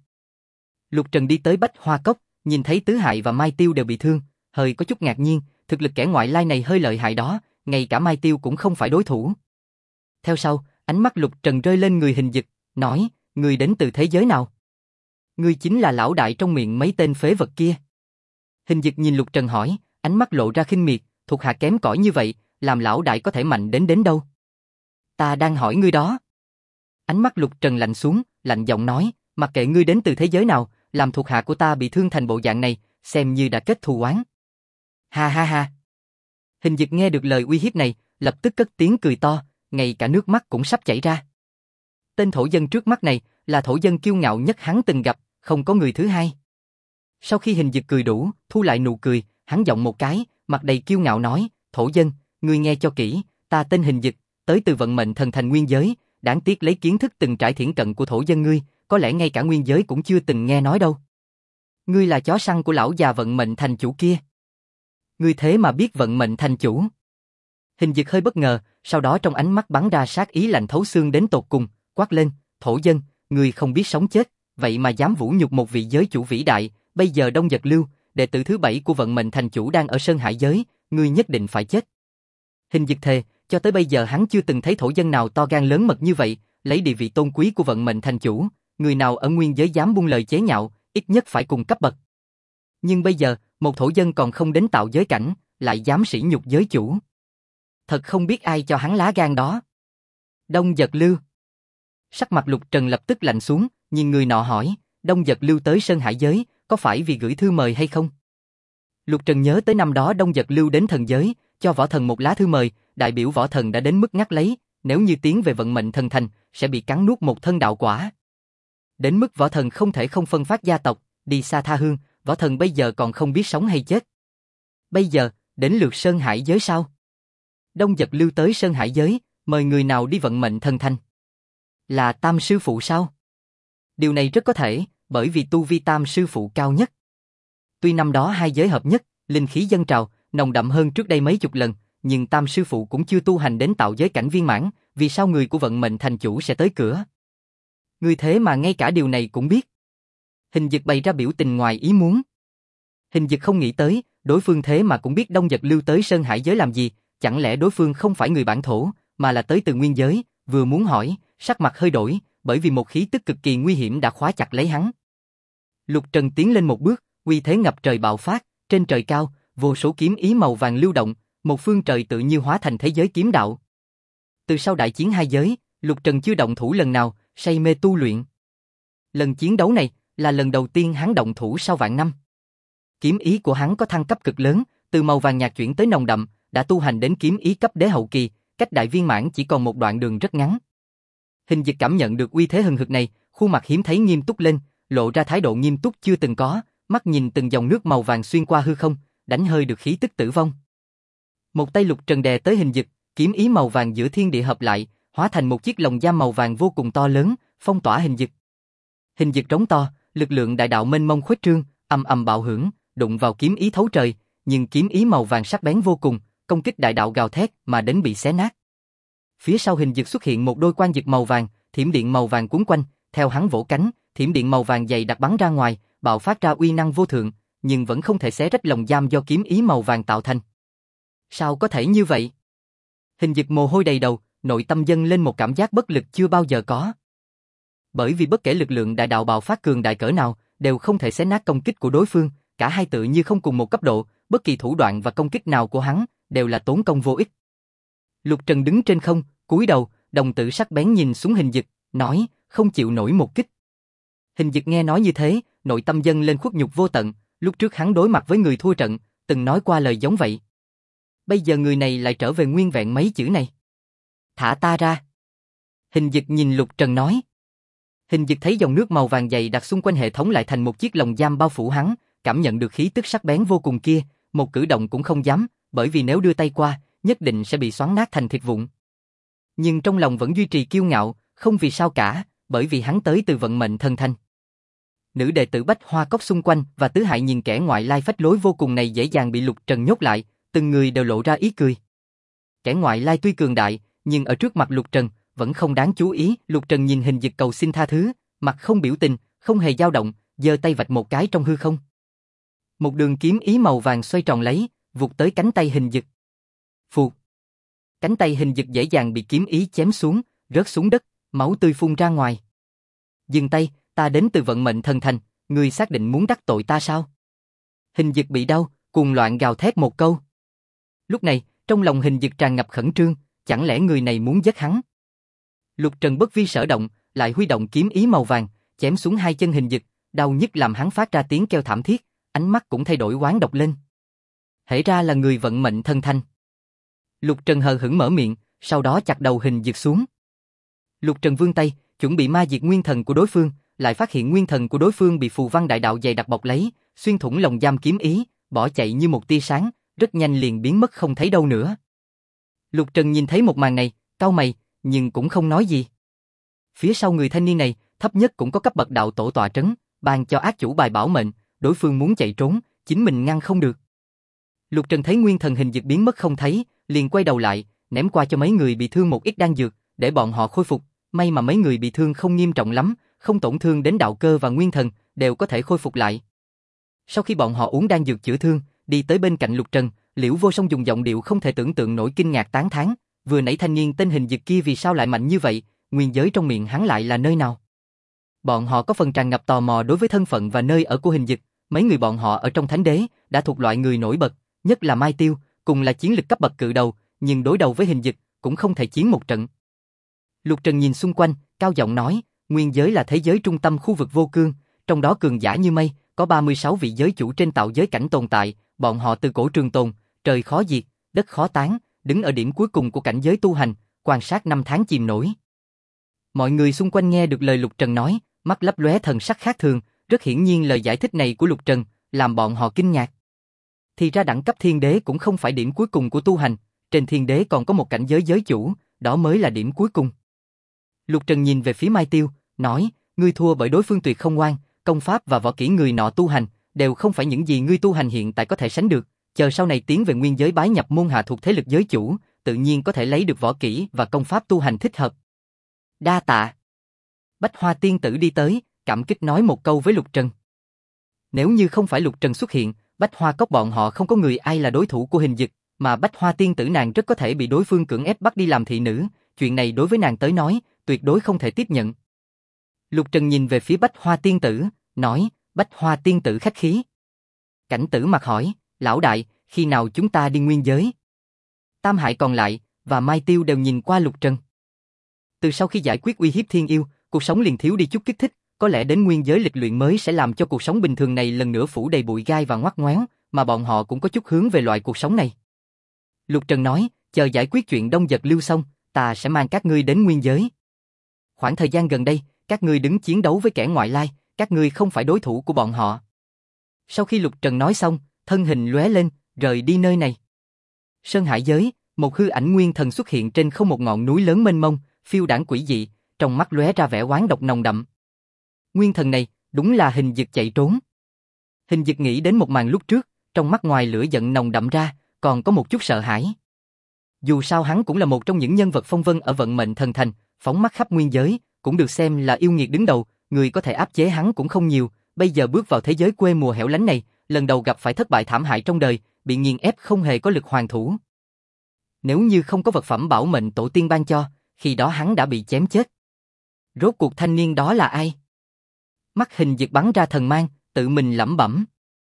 Lục Trần đi tới Bách Hoa Cốc, nhìn thấy Tứ Hại và Mai Tiêu đều bị thương, hơi có chút ngạc nhiên, thực lực kẻ ngoại lai này hơi lợi hại đó, ngay cả Mai Tiêu cũng không phải đối thủ. Theo sau, ánh mắt Lục Trần rơi lên người Hình Dực, nói, ngươi đến từ thế giới nào? Ngươi chính là lão đại trong miệng mấy tên phế vật kia. Hình Dực nhìn Lục Trần hỏi, ánh mắt lộ ra khinh miệt, thuộc hạ kém cỏi như vậy, làm lão đại có thể mạnh đến đâu? Ta đang hỏi ngươi đó. Ánh mắt Lục Trần lạnh xuống, lạnh giọng nói, mặc kệ ngươi đến từ thế giới nào, làm thuộc hạ của ta bị thương thành bộ dạng này, xem như đã kết thù oán. Ha ha ha. Hình Dực nghe được lời uy hiếp này, lập tức cất tiếng cười to, ngay cả nước mắt cũng sắp chảy ra. Tên thổ dân trước mắt này là thổ dân kiêu ngạo nhất hắn từng gặp, không có người thứ hai. Sau khi Hình Dực cười đủ, thu lại nụ cười, hắn giọng một cái, mặt đầy kiêu ngạo nói, thổ dân, ngươi nghe cho kỹ, ta tên Hình Dực, tới từ vận mệnh thần thành nguyên giới, đáng tiếc lấy kiến thức từng trải thiển cận của thổ dân ngươi, có lẽ ngay cả nguyên giới cũng chưa từng nghe nói đâu. Ngươi là chó săn của lão già vận mệnh thành chủ kia. Ngươi thế mà biết vận mệnh thành chủ. Hình Dực hơi bất ngờ, sau đó trong ánh mắt bắn ra sát ý lạnh thấu xương đến tột cùng, quát lên, thổ dân, ngươi không biết sống chết, vậy mà dám vũ nhục một vị giới chủ vĩ đại, bây giờ Đông Giật Lưu, đệ tử thứ 7 của vận mệnh thành chủ đang ở Sơn Hải giới, ngươi nhất định phải chết. Hình Dực thề, cho tới bây giờ hắn chưa từng thấy thổ dân nào to gan lớn mật như vậy, lấy địa vị tôn quý của vận mệnh thành chủ, người nào ở nguyên giới dám buông lời chế nhạo, ít nhất phải cùng cấp bậc. Nhưng bây giờ, một thổ dân còn không đến tạo giới cảnh, lại dám sỉ nhục giới chủ. thật không biết ai cho hắn lá gan đó. Đông Giật Lưu. Sắc mặt Lục Trần lập tức lạnh xuống, nhìn người nọ hỏi, Đông Giật Lưu tới Sơn Hải giới, có phải vì gửi thư mời hay không? Lục Trần nhớ tới năm đó Đông Giật Lưu đến thần giới, cho võ thần một lá thư mời, đại biểu võ thần đã đến mức ngắt lấy, nếu như tiến về vận mệnh thần thành, sẽ bị cắn nuốt một thân đạo quả. Đến mức võ thần không thể không phân phát gia tộc, đi xa tha hương, võ thần bây giờ còn không biết sống hay chết. Bây giờ, đến lượt Sơn Hải giới sao? Đông Giật Lưu tới Sơn Hải giới, mời người nào đi vận mệnh thần thành? Là Tam sư phụ sao? Điều này rất có thể, bởi vì tu vi Tam sư phụ cao nhất. Tuy năm đó hai giới hợp nhất, linh khí dâng trào, nồng đậm hơn trước đây mấy chục lần, nhưng Tam sư phụ cũng chưa tu hành đến tạo giới cảnh viên mãn, vì sao người của vận mệnh thành chủ sẽ tới cửa? Người thế mà ngay cả điều này cũng biết. Hình Dực bày ra biểu tình ngoài ý muốn. Hình Dực không nghĩ tới, đối phương thế mà cũng biết Đông Giật Lưu tới Sơn Hải giới làm gì, chẳng lẽ đối phương không phải người bản thổ, mà là tới từ nguyên giới, vừa muốn hỏi, sắc mặt hơi đổi, bởi vì một khí tức cực kỳ nguy hiểm đã khóa chặt lấy hắn. Lục Trần tiến lên một bước, uy thế ngập trời bạo phát, trên trời cao, vô số kiếm ý màu vàng lưu động, một phương trời tự như hóa thành thế giới kiếm đạo. Từ sau đại chiến hai giới, Lục Trần chưa động thủ lần nào, say mê tu luyện. Lần chiến đấu này là lần đầu tiên hắn động thủ sau vạn năm. Kiếm ý của hắn có thăng cấp cực lớn, từ màu vàng nhạt chuyển tới nồng đậm, đã tu hành đến kiếm ý cấp đế hậu kỳ, cách đại viên mãn chỉ còn một đoạn đường rất ngắn. Hình Dực cảm nhận được uy thế hừng hực này, khuôn mặt hiếm thấy nghiêm túc lên, lộ ra thái độ nghiêm túc chưa từng có, mắt nhìn từng dòng nước màu vàng xuyên qua hư không, đánh hơi được khí tức tử vong. Một tay Lục Trần đè tới Hình Dực, kiếm ý màu vàng giữa thiên địa hợp lại, hóa thành một chiếc lồng giam màu vàng vô cùng to lớn, phong tỏa Hình Dực. Hình Dực trống to, lực lượng đại đạo mênh mông khuếch trương, ầm ầm bạo hưởng, đụng vào kiếm ý thấu trời, nhưng kiếm ý màu vàng sắc bén vô cùng, công kích đại đạo gào thét mà đến bị xé nát. Phía sau Hình Dực xuất hiện một đôi quan dực màu vàng, thiểm điện màu vàng cuốn quanh, theo hắn vỗ cánh, thiểm điện màu vàng dày đặc bắn ra ngoài, bạo phát ra uy năng vô thượng, nhưng vẫn không thể xé rách lồng giam do kiếm ý màu vàng tạo thành. Sao có thể như vậy? Hình Dực mồ hôi đầy đầu, nội tâm dâng lên một cảm giác bất lực chưa bao giờ có. Bởi vì bất kể lực lượng đại đạo bạo phát cường đại cỡ nào, đều không thể xé nát công kích của đối phương, cả hai tự như không cùng một cấp độ, bất kỳ thủ đoạn và công kích nào của hắn đều là tốn công vô ích. Lục Trần đứng trên không, cúi đầu, đồng tử sắc bén nhìn xuống Hình Dực, nói, không chịu nổi một kích. Hình Dực nghe nói như thế, nội tâm dâng lên khuất nhục vô tận, lúc trước hắn đối mặt với người thua trận, từng nói qua lời giống vậy. Bây giờ người này lại trở về nguyên vẹn mấy chữ này. Thả ta ra. Hình Dực nhìn Lục Trần nói. Hình Dực thấy dòng nước màu vàng dày đặt xung quanh hệ thống lại thành một chiếc lồng giam bao phủ hắn, cảm nhận được khí tức sắc bén vô cùng kia, một cử động cũng không dám, bởi vì nếu đưa tay qua, nhất định sẽ bị xoắn nát thành thịt vụn. Nhưng trong lòng vẫn duy trì kiêu ngạo, không vì sao cả, bởi vì hắn tới từ vận mệnh thần thành. Nữ đệ tử Bách Hoa Cốc xung quanh và Tứ Hải nhìn kẻ ngoại lai phách lối vô cùng này dễ dàng bị Lục Trần nhốt lại, từng người đều lộ ra ý cười. Kẻ ngoại lai tuy cường đại, nhưng ở trước mặt Lục Trần vẫn không đáng chú ý. Lục Trần nhìn Hình Dực cầu xin tha thứ, mặt không biểu tình, không hề dao động, giơ tay vạch một cái trong hư không. Một đường kiếm ý màu vàng xoay tròn lấy, vụt tới cánh tay Hình Dực. Phụt! Cánh tay Hình Dực dễ dàng bị kiếm ý chém xuống, rớt xuống đất, máu tươi phun ra ngoài. Dừng tay, ta đến từ vận mệnh thần thành, ngươi xác định muốn đắc tội ta sao? Hình Dực bị đau, cuồng loạn gào thét một câu. Lúc này, trong lòng Hình Dực tràn ngập khẩn trương, chẳng lẽ người này muốn giết hắn? Lục Trần bất vi sở động, lại huy động kiếm ý màu vàng, chém xuống hai chân Hình Dực, đau nhức làm hắn phát ra tiếng kêu thảm thiết, ánh mắt cũng thay đổi oán độc lên. Hễ ra là người vận mệnh thần thành. Lục Trần hờ hững mở miệng, sau đó chặt đầu Hình Dực xuống. Lục Trần vươn tay, chuẩn bị ma diệt nguyên thần của đối phương, lại phát hiện nguyên thần của đối phương bị phù văn đại đạo dày đặc bọc lấy, xuyên thủng lồng giam kiếm ý, bỏ chạy như một tia sáng, rất nhanh liền biến mất không thấy đâu nữa. Lục Trần nhìn thấy một màn này, cau mày, nhưng cũng không nói gì. Phía sau người thanh niên này, thấp nhất cũng có cấp bậc đạo tổ tọa trấn, ban cho ác chủ bài bảo mệnh, đối phương muốn chạy trốn, chính mình ngăn không được. Lục Trần thấy nguyên thần Hình Dực biến mất không thấy, liền quay đầu lại, ném qua cho mấy người bị thương một ít đan dược, để bọn họ khôi phục. May mà mấy người bị thương không nghiêm trọng lắm, không tổn thương đến đạo cơ và nguyên thần, đều có thể khôi phục lại. Sau khi bọn họ uống đan dược chữa thương, đi tới bên cạnh Lục Trần, Liễu Vô Song dùng giọng điệu không thể tưởng tượng nổi kinh ngạc tán thán, vừa nãy thanh niên tên Hình Dực kia vì sao lại mạnh như vậy, nguyên giới trong miệng hắn lại là nơi nào? Bọn họ có phần tràn ngập tò mò đối với thân phận và nơi ở của Hình Dực, mấy người bọn họ ở trong thánh đế đã thuộc loại người nổi bật, nhất là Mai Tiêu, cùng là chiến lực cấp bậc cự đầu, nhưng đối đầu với Hình Dực, cũng không thể chiến một trận. Lục Trần nhìn xung quanh, cao giọng nói, nguyên giới là thế giới trung tâm khu vực vô cương, trong đó cường giả như mây, có 36 vị giới chủ trên tạo giới cảnh tồn tại, bọn họ từ cổ trường tồn, trời khó diệt, đất khó tán, đứng ở điểm cuối cùng của cảnh giới tu hành, quan sát năm tháng chìm nổi. Mọi người xung quanh nghe được lời Lục Trần nói, mắt lấp lóe thần sắc khác thường, rất hiển nhiên lời giải thích này của Lục Trần làm bọn họ kinh ngạc. Thì ra đẳng cấp thiên đế cũng không phải điểm cuối cùng của tu hành, trên thiên đế còn có một cảnh giới giới chủ, đó mới là điểm cuối cùng. Lục Trần nhìn về phía Mai Tiêu, nói, ngươi thua bởi đối phương tuyệt không ngoan, công pháp và võ kỹ người nọ tu hành, đều không phải những gì ngươi tu hành hiện tại có thể sánh được, chờ sau này tiến về nguyên giới bái nhập môn hạ thuộc thế lực giới chủ, tự nhiên có thể lấy được võ kỹ và công pháp tu hành thích hợp. Đa tạ. Bách Hoa tiên tử đi tới, cảm kích nói một câu với Lục Trần. Nếu như không phải Lục Trần xuất hiện, Bách Hoa cốc bọn họ không có người ai là đối thủ của Hình Dực, mà Bách Hoa tiên tử nàng rất có thể bị đối phương cưỡng ép bắt đi làm thị nữ, chuyện này đối với nàng tới nói, tuyệt đối không thể tiếp nhận. Lục Trần nhìn về phía Bách Hoa tiên tử, nói, Bách Hoa tiên tử khách khí. Cảnh tử mặt hỏi, lão đại, khi nào chúng ta đi nguyên giới? Tam Hải còn lại, và Mai Tiêu đều nhìn qua Lục Trần. Từ sau khi giải quyết uy hiếp thiên yêu, cuộc sống liền thiếu đi chút kích thích, có lẽ đến nguyên giới lịch luyện mới sẽ làm cho cuộc sống bình thường này lần nữa phủ đầy bụi gai và ngoắt ngoéo, mà bọn họ cũng có chút hướng về loại cuộc sống này. Lục Trần nói, chờ giải quyết chuyện Đông Giật Lưu xong, ta sẽ mang các ngươi đến nguyên giới. Khoảng thời gian gần đây, các ngươi đứng chiến đấu với kẻ ngoại lai, các ngươi không phải đối thủ của bọn họ. Sau khi Lục Trần nói xong, thân hình lóe lên, rời đi nơi này. Sơn Hải giới, một hư ảnh nguyên thần xuất hiện trên không một ngọn núi lớn mênh mông, phiêu đãng quỷ dị, trong mắt lóe ra vẻ oán độc nồng đậm. Nguyên thần này, đúng là Hình Dực chạy trốn. Hình Dực nghĩ đến một màn lúc trước, trong mắt ngoài lửa giận nồng đậm ra, còn có một chút sợ hãi. Dù sao hắn cũng là một trong những nhân vật phong vân ở vận mệnh thần thành, phóng mắt khắp nguyên giới, cũng được xem là yêu nghiệt đứng đầu, người có thể áp chế hắn cũng không nhiều, bây giờ bước vào thế giới quê mùa hẻo lánh này, lần đầu gặp phải thất bại thảm hại trong đời, bị nghiền ép không hề có lực hoàn thủ. Nếu như không có vật phẩm bảo mệnh tổ tiên ban cho, khi đó hắn đã bị chém chết. Rốt cuộc thanh niên đó là ai? Mắt Hình Dực bắn ra thần mang, tự mình lẩm bẩm.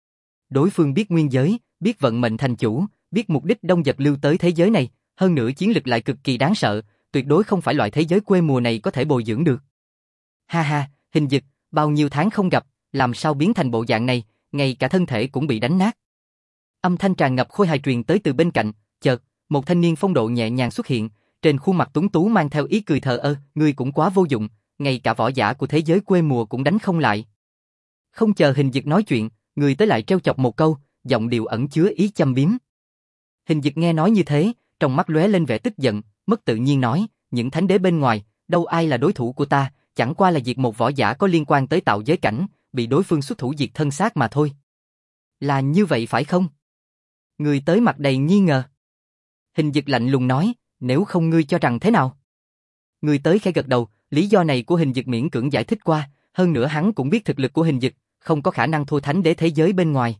Đối phương biết nguyên giới, biết vận mệnh thành chủ, biết mục đích Đông Giật Lưu tới thế giới này, hơn nữa chiến lực lại cực kỳ đáng sợ, tuyệt đối không phải loại thế giới quê mùa này có thể bồi dưỡng được. Ha ha, Hình Dực, bao nhiêu tháng không gặp, làm sao biến thành bộ dạng này, ngay cả thân thể cũng bị đánh nát. Âm thanh tràn ngập khôi hài truyền tới từ bên cạnh, chợt, một thanh niên phong độ nhẹ nhàng xuất hiện, trên khuôn mặt tuấn tú mang theo ý cười thờ ơ, ngươi cũng quá vô dụng, ngay cả võ giả của thế giới quê mùa cũng đánh không lại. Không chờ Hình Dực nói chuyện, người tới lại trêu chọc một câu, giọng điệu ẩn chứa ý châm biếm. Hình Dực nghe nói như thế, trong mắt lóe lên vẻ tức giận, mất tự nhiên nói, những thánh đế bên ngoài, đâu ai là đối thủ của ta, chẳng qua là diệt một võ giả có liên quan tới tạo giới cảnh, bị đối phương xuất thủ diệt thân xác mà thôi. Là như vậy phải không? Người tới mặt đầy nghi ngờ. Hình Dực lạnh lùng nói, nếu không ngươi cho rằng thế nào? Người tới khẽ gật đầu, lý do này của Hình Dực miễn cưỡng giải thích qua, hơn nữa hắn cũng biết thực lực của Hình Dực, không có khả năng thua thánh đế thế giới bên ngoài.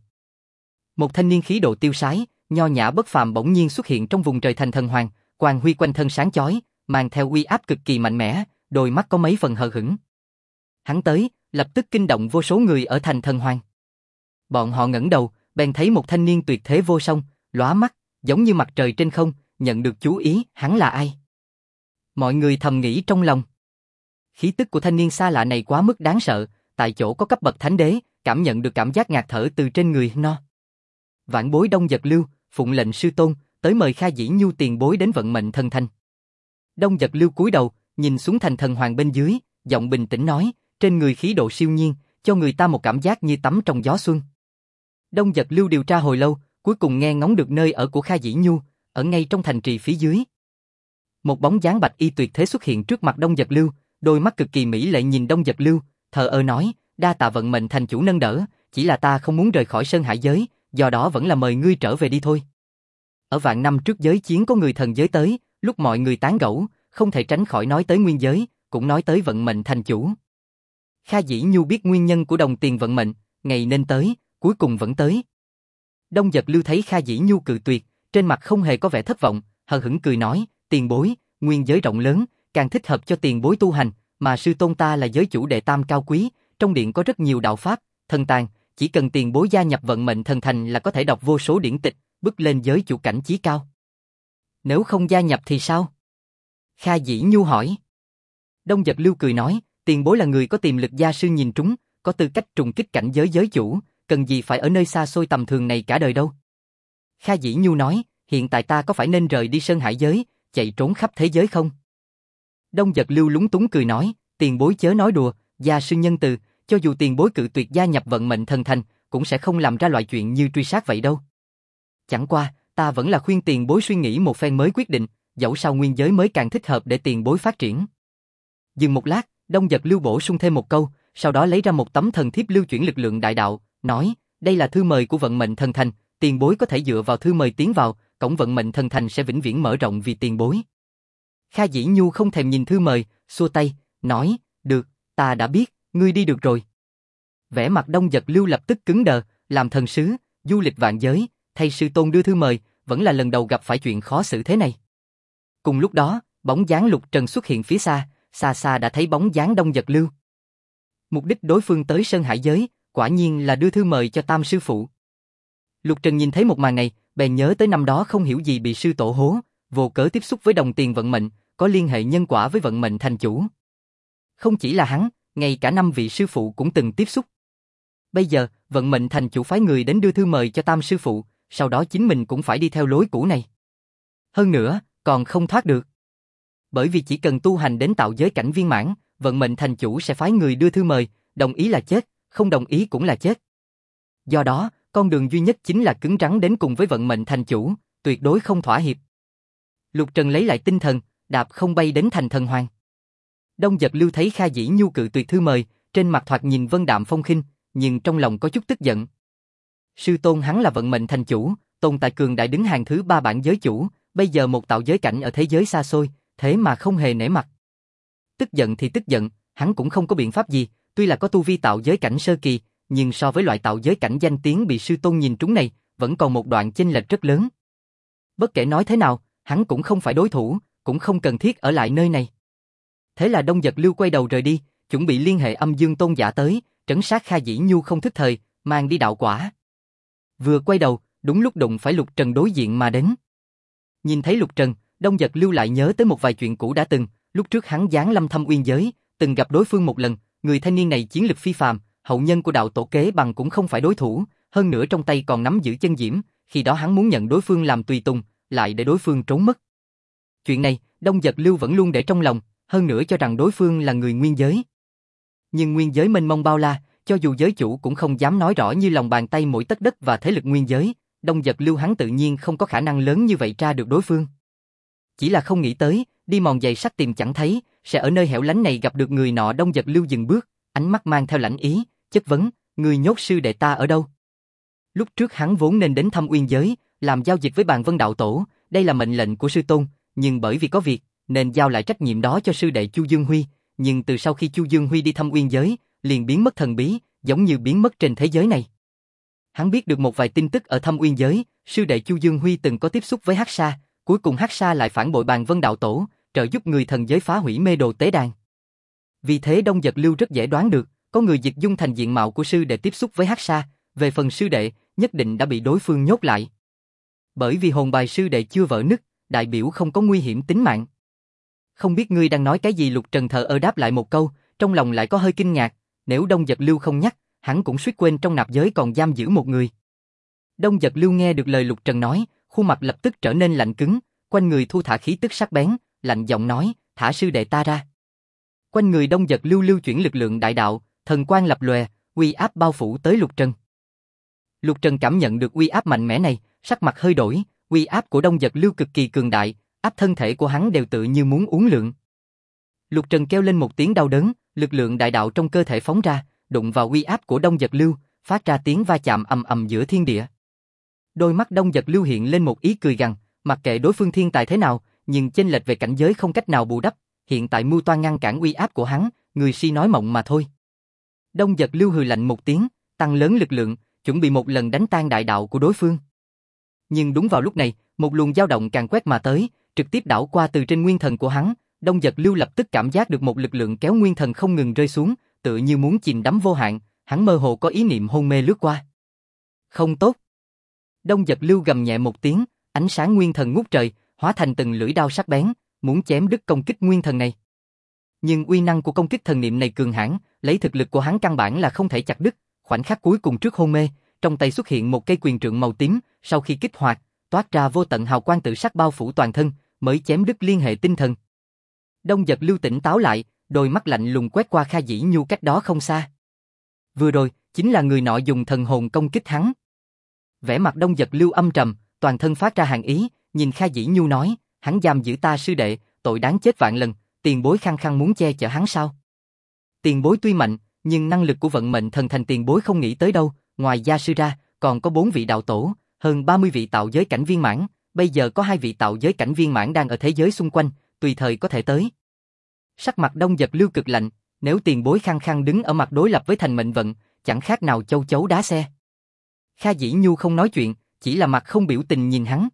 Một thanh niên khí độ tiêu sái, nho nhã bất phàm bỗng nhiên xuất hiện trong vùng trời thành thần hoàng, quang huy quanh thân sáng chói, mang theo uy áp cực kỳ mạnh mẽ, đôi mắt có mấy phần hờ hững. Hắn tới, lập tức kinh động vô số người ở thành thần hoàng. Bọn họ ngẩng đầu, bèn thấy một thanh niên tuyệt thế vô song, lóa mắt, giống như mặt trời trên không, nhận được chú ý, hắn là ai? Mọi người thầm nghĩ trong lòng. Khí tức của thanh niên xa lạ này quá mức đáng sợ, tại chỗ có cấp bậc thánh đế, cảm nhận được cảm giác ngạt thở từ trên người nó. Vạn bối Đông Giật Lưu, phụng lệnh sư tôn, tới mời Kha Dĩ Nhu tiền bối đến vận mệnh thần thành. Đông Giật Lưu cúi đầu, nhìn xuống thành thần hoàng bên dưới, giọng bình tĩnh nói, trên người khí độ siêu nhiên, cho người ta một cảm giác như tắm trong gió xuân. Đông Giật Lưu điều tra hồi lâu, cuối cùng nghe ngóng được nơi ở của Kha Dĩ Nhu, ở ngay trong thành trì phía dưới. Một bóng dáng bạch y tuyệt thế xuất hiện trước mặt Đông Giật Lưu, đôi mắt cực kỳ mỹ lệ nhìn Đông Giật Lưu, thờ ơ nói, đa tạ vận mệnh thành chủ nâng đỡ, chỉ là ta không muốn rời khỏi Sơn Hải giới, do đó vẫn là mời ngươi trở về đi thôi. Ở vạn năm trước giới chiến có người thần giới tới, lúc mọi người tán gẫu, không thể tránh khỏi nói tới nguyên giới, cũng nói tới vận mệnh thành chủ. Kha Dĩ Nhu biết nguyên nhân của đồng tiền vận mệnh, ngày nên tới, cuối cùng vẫn tới. Đông Giật Lưu thấy Kha Dĩ Nhu cự tuyệt, trên mặt không hề có vẻ thất vọng, hờ hững cười nói, tiền bối, nguyên giới rộng lớn, càng thích hợp cho tiền bối tu hành, mà sư tôn ta là giới chủ đệ tam cao quý, trong điện có rất nhiều đạo pháp, thần tàng, chỉ cần tiền bối gia nhập vận mệnh thần thành là có thể đọc vô số điển tịch, bước lên giới chủ cảnh chí cao. Nếu không gia nhập thì sao? Kha Dĩ Nhu hỏi. Đông Giật Lưu cười nói, tiền bối là người có tiềm lực gia sư nhìn trúng, có tư cách trùng kích cảnh giới giới chủ, cần gì phải ở nơi xa xôi tầm thường này cả đời đâu. Kha Dĩ Nhu nói, hiện tại ta có phải nên rời đi Sơn Hải giới, chạy trốn khắp thế giới không? Đông Giật Lưu lúng túng cười nói, tiền bối chớ nói đùa, gia sư nhân từ, cho dù tiền bối cự tuyệt gia nhập vận mệnh thần thành, cũng sẽ không làm ra loại chuyện như truy sát vậy đâu. Chẳng qua, ta vẫn là khuyên tiền bối suy nghĩ một phen mới quyết định, dẫu sao nguyên giới mới càng thích hợp để tiền bối phát triển. Dừng một lát, Đông Giật Lưu bổ sung thêm một câu, sau đó lấy ra một tấm thần thiếp lưu chuyển lực lượng đại đạo, nói, đây là thư mời của vận mệnh thần thành, tiền bối có thể dựa vào thư mời tiến vào, cổng vận mệnh thần thành sẽ vĩnh viễn mở rộng vì tiền bối. Kha Dĩ Nhu không thèm nhìn thư mời, xua tay, nói, được, ta đã biết, ngươi đi được rồi. Vẻ mặt Đông Giật Lưu lập tức cứng đờ, làm thần sứ, du lịch vạn giới, thay sư tôn đưa thư mời, vẫn là lần đầu gặp phải chuyện khó xử thế này. Cùng lúc đó, bóng dáng Lục Trần xuất hiện phía xa, xa xa đã thấy bóng dáng Đông Giật Lưu. Mục đích đối phương tới Sơn Hải giới, quả nhiên là đưa thư mời cho Tam sư phụ. Lục Trần nhìn thấy một màn này, bèn nhớ tới năm đó không hiểu gì bị sư tổ hố, vô cớ tiếp xúc với đồng tiền vận mệnh, có liên hệ nhân quả với vận mệnh thành chủ. Không chỉ là hắn, ngay cả 5 vị sư phụ cũng từng tiếp xúc. Bây giờ, vận mệnh thành chủ phái người đến đưa thư mời cho Tam sư phụ, sau đó chính mình cũng phải đi theo lối cũ này. Hơn nữa, còn không thoát được. Bởi vì chỉ cần tu hành đến tạo giới cảnh viên mãn, vận mệnh thành chủ sẽ phái người đưa thư mời, đồng ý là chết, không đồng ý cũng là chết. Do đó, con đường duy nhất chính là cứng rắn đến cùng với vận mệnh thành chủ, tuyệt đối không thỏa hiệp. Lục Trần lấy lại tinh thần, đạp không bay đến thành thần hoàng. Đông Giật Lưu thấy Kha Dĩ Nhu cự tuyệt thư mời, trên mặt thoạt nhìn vân đạm phong khinh, nhưng trong lòng có chút tức giận. Sư tôn hắn là vận mệnh thành chủ, tồn tại cường đại đứng hàng thứ 3 bảng giới chủ, bây giờ một tạo giới cảnh ở thế giới xa xôi, thế mà không hề nể mặt. Tức giận thì tức giận, hắn cũng không có biện pháp gì, tuy là có tu vi tạo giới cảnh sơ kỳ, nhưng so với loại tạo giới cảnh danh tiếng bị sư tôn nhìn trúng này, vẫn còn một đoạn chênh lệch rất lớn. Bất kể nói thế nào, hắn cũng không phải đối thủ, cũng không cần thiết ở lại nơi này. Thế là Đông Giật Lưu quay đầu rời đi, chuẩn bị liên hệ Âm Dương Tôn giả tới, trấn sát Kha Dĩ Nhu không thức thời, mang đi đạo quả. Vừa quay đầu, đúng lúc đụng phải Lục Trần đối diện mà đến. Nhìn thấy Lục Trần, Đông Giật Lưu lại nhớ tới một vài chuyện cũ đã từng, lúc trước hắn giáng lâm Thâm Uyên giới, từng gặp đối phương một lần, người thanh niên này chiến lực phi phàm, hậu nhân của đạo tổ Kế Bằng cũng không phải đối thủ, hơn nữa trong tay còn nắm giữ chân diễm, khi đó hắn muốn nhận đối phương làm tùy tùng, lại để đối phương trốn mất. Chuyện này, Đông Giật Lưu vẫn luôn để trong lòng, hơn nữa cho rằng đối phương là người nguyên giới. Nhưng nguyên giới mênh mông bao la, cho dù giới chủ cũng không dám nói rõ như lòng bàn tay mỗi tấc đất và thế lực nguyên giới, Đông Giật Lưu hắn tự nhiên không có khả năng lớn như vậy tra được đối phương. Chỉ là không nghĩ tới, đi mòn giày sắt tìm chẳng thấy, sẽ ở nơi hẻo lánh này gặp được người nọ. Đông Giật Lưu dừng bước, ánh mắt mang theo lãnh ý, chất vấn, người nhốt sư đệ ta ở đâu? Lúc trước hắn vốn nên đến Thâm Uyên giới, làm giao dịch với Bàn Vân đạo tổ, đây là mệnh lệnh của sư tôn, nhưng bởi vì có việc, nên giao lại trách nhiệm đó cho sư đệ Chu Dương Huy, nhưng từ sau khi Chu Dương Huy đi Thâm Uyên giới, liền biến mất thần bí, giống như biến mất trên thế giới này. Hắn biết được một vài tin tức ở Thâm Uyên giới, sư đệ Chu Dương Huy từng có tiếp xúc với Hắc Sa, cuối cùng Hắc Sa lại phản bội Bàn Vân đạo tổ, trợ giúp người thần giới phá hủy mê đồ tế đàn. Vì thế Đông Giật Lưu rất dễ đoán được, có người dịch dung thành diện mạo của sư đệ tiếp xúc với Hắc Sa, về phần sư đệ, nhất định đã bị đối phương nhốt lại. Bởi vì hồn bài sư đệ chưa vỡ nứt, đại biểu không có nguy hiểm tính mạng. Không biết ngươi đang nói cái gì? Lục Trần thờ ơ đáp lại một câu, trong lòng lại có hơi kinh ngạc, nếu Đông Giật Lưu không nhắc, hắn cũng suýt quên trong nạp giới còn giam giữ một người. Đông Giật Lưu nghe được lời Lục Trần nói, khuôn mặt lập tức trở nên lạnh cứng, quanh người thu thả khí tức sắc bén, lạnh giọng nói, thả sư đệ ta ra. Quanh người Đông Giật Lưu lưu chuyển lực lượng đại đạo, thần quang lập lòe, uy áp bao phủ tới Lục Trần. Lục Trần cảm nhận được uy áp mạnh mẽ này, sắc mặt hơi đổi, uy áp của Đông Giật Lưu cực kỳ cường đại, áp thân thể của hắn đều tự như muốn uốn lượn. Lục Trần kêu lên một tiếng đau đớn, lực lượng đại đạo trong cơ thể phóng ra, đụng vào uy áp của Đông Giật Lưu, phát ra tiếng va chạm ầm ầm giữa thiên địa. Đôi mắt Đông Giật Lưu hiện lên một ý cười gằn, mặc kệ đối phương thiên tài thế nào, nhưng chênh lệch về cảnh giới không cách nào bù đắp, hiện tại mưu toan ngăn cản uy áp của hắn, người si nói mộng mà thôi. Đông Giật Lưu hừ lạnh một tiếng, tăng lớn lực lượng, chuẩn bị một lần đánh tan đại đạo của đối phương. Nhưng đúng vào lúc này, một luồng dao động càng quét mà tới, trực tiếp đảo qua từ trên nguyên thần của hắn. Đông Giật Lưu lập tức cảm giác được một lực lượng kéo nguyên thần không ngừng rơi xuống, tựa như muốn chìm đắm vô hạn, hắn mơ hồ có ý niệm hôn mê lướt qua. Không tốt. Đông Giật Lưu gầm nhẹ một tiếng, ánh sáng nguyên thần ngút trời, hóa thành từng lưỡi đao sắc bén, muốn chém đứt công kích nguyên thần này. Nhưng uy năng của công kích thần niệm này cường hãn, lấy thực lực của hắn căn bản là không thể chặt đứt. Khoảnh khắc cuối cùng trước hôn mê, trong tay xuất hiện một cây quyền trượng màu tím, sau khi kích hoạt, toát ra vô tận hào quang tự sắc bao phủ toàn thân, mới chém đứt liên hệ tinh thần. Đông Giật Lưu tỉnh táo lại, đôi mắt lạnh lùng quét qua Kha Dĩ Nhu cách đó không xa. Vừa rồi, chính là người nọ dùng thần hồn công kích hắn. Vẻ mặt Đông Giật Lưu âm trầm, toàn thân phát ra hàn ý, nhìn Kha Dĩ Nhu nói, hắn giam giữ ta sư đệ, tội đáng chết vạn lần, tiền bối khăng khăng muốn che chở hắn sao? Tiền bối tuy mạnh, nhưng năng lực của vận mệnh thần thành tiền bối không nghĩ tới đâu, ngoài gia sư ra, còn có 4 vị đạo tổ, hơn 30 vị tạo giới cảnh viên mãn, bây giờ có 2 vị tạo giới cảnh viên mãn đang ở thế giới xung quanh, tùy thời có thể tới. Sắc mặt Đông Giật Lưu cực lạnh, nếu tiền bối khăng khăng đứng ở mặt đối lập với thành mệnh vận, chẳng khác nào châu chấu đá xe. Kha Dĩ Nhu không nói chuyện, chỉ là mặt không biểu tình nhìn hắn.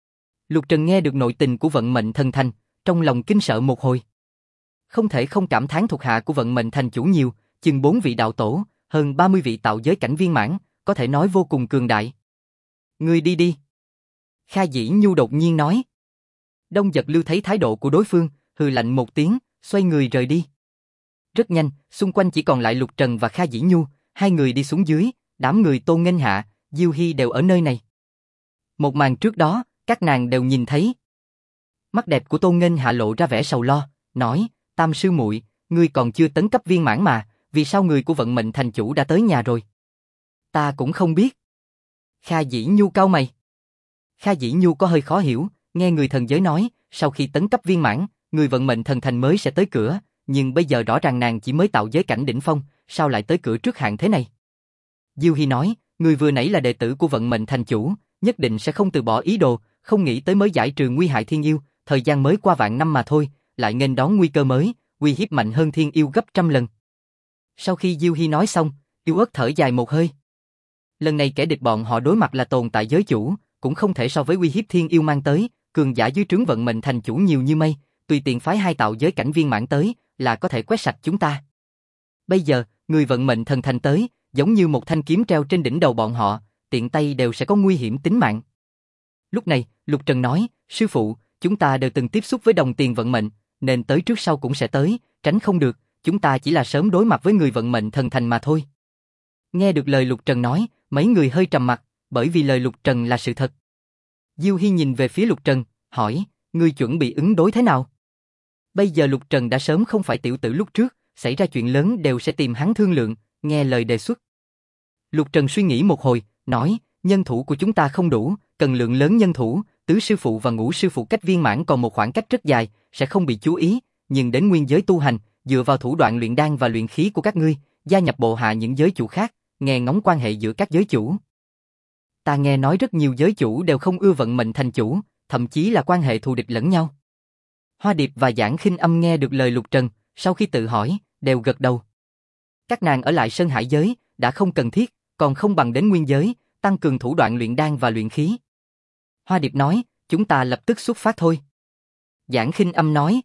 Lục Trần nghe được nội tình của vận mệnh thần thành, trong lòng kinh sợ một hồi. Không thể không cảm thán thuộc hạ của vận mệnh thành chủ nhiều, chừng 4 vị đạo tổ, hơn 30 vị tạo giới cảnh viên mãn, có thể nói vô cùng cường đại. Ngươi đi đi. Kha Dĩ Nhu đột nhiên nói. Đông Giật Lưu thấy thái độ của đối phương, hừ lạnh một tiếng, xoay người rời đi. Rất nhanh, xung quanh chỉ còn lại Lục Trần và Kha Dĩ Nhu, hai người đi xuống dưới, đám người Tôn Nghênh Hạ, Diêu Hy đều ở nơi này. Một màn trước đó, các nàng đều nhìn thấy. Mắt đẹp của Tôn Nghênh Hạ lộ ra vẻ sầu lo, nói, Tam sư muội, ngươi còn chưa tấn cấp viên mãn mà, vì sao người của vận mệnh thành chủ đã tới nhà rồi? Ta cũng không biết. Kha Dĩ Nhu cau mày. Kha Dĩ Nhu có hơi khó hiểu, nghe người thần giới nói, sau khi tấn cấp viên mãn, người vận mệnh thần thành mới sẽ tới cửa, nhưng bây giờ rõ ràng nàng chỉ mới tạo giới cảnh đỉnh phong, sao lại tới cửa trước hạn thế này? Diêu Hy nói, người vừa nãy là đệ tử của vận mệnh thành chủ, nhất định sẽ không từ bỏ ý đồ, không nghĩ tới mới giải trừ nguy hại thiên yêu, thời gian mới qua vạn năm mà thôi, lại nghênh đón nguy cơ mới, uy hiếp mạnh hơn thiên yêu gấp trăm lần. Sau khi Diêu Hy nói xong, Yêu Ớt thở dài một hơi. Lần này kẻ địch bọn họ đối mặt là tồn tại giới chủ, cũng không thể so với uy hiếp thiên yêu mang tới, cường giả dưới trướng vận mệnh thành chủ nhiều như mây, tùy tiện phái 2 tạo giới cảnh viên mãn tới, là có thể quét sạch chúng ta. Bây giờ, người vận mệnh thần thành tới, giống như một thanh kiếm treo trên đỉnh đầu bọn họ, tiện tay đều sẽ có nguy hiểm tính mạng. Lúc này, Lục Trần nói, sư phụ, chúng ta đều từng tiếp xúc với đồng tiền vận mệnh, nên tới trước sau cũng sẽ tới, tránh không được, chúng ta chỉ là sớm đối mặt với người vận mệnh thần thành mà thôi. Nghe được lời Lục Trần nói, mấy người hơi trầm mặt, bởi vì lời Lục Trần là sự thật. Diêu Hy nhìn về phía Lục Trần, hỏi, ngươi chuẩn bị ứng đối thế nào? Bây giờ Lục Trần đã sớm không phải tiểu tử lúc trước, xảy ra chuyện lớn đều sẽ tìm hắn thương lượng, nghe lời đề xuất. Lục Trần suy nghĩ một hồi, nói, nhân thủ của chúng ta không đủ, cần lượng lớn nhân thủ, tứ sư phụ và ngũ sư phụ cách viên mãn còn một khoảng cách rất dài, sẽ không bị chú ý, nhưng đến nguyên giới tu hành, dựa vào thủ đoạn luyện đan và luyện khí của các ngươi, gia nhập bộ hạ những giới chủ khác, nghe ngóng quan hệ giữa các giới chủ. Ta nghe nói rất nhiều giới chủ đều không ưa vận mệnh thành chủ, thậm chí là quan hệ thù địch lẫn nhau. Hoa Điệp và Giảng Khinh Âm nghe được lời Lục Trần, sau khi tự hỏi, đều gật đầu. Các nàng ở lại Sơn Hải giới, đã không cần thiết, còn không bằng đến nguyên giới, tăng cường thủ đoạn luyện đan và luyện khí. Hoa Điệp nói, chúng ta lập tức xuất phát thôi. Giảng Khinh Âm nói,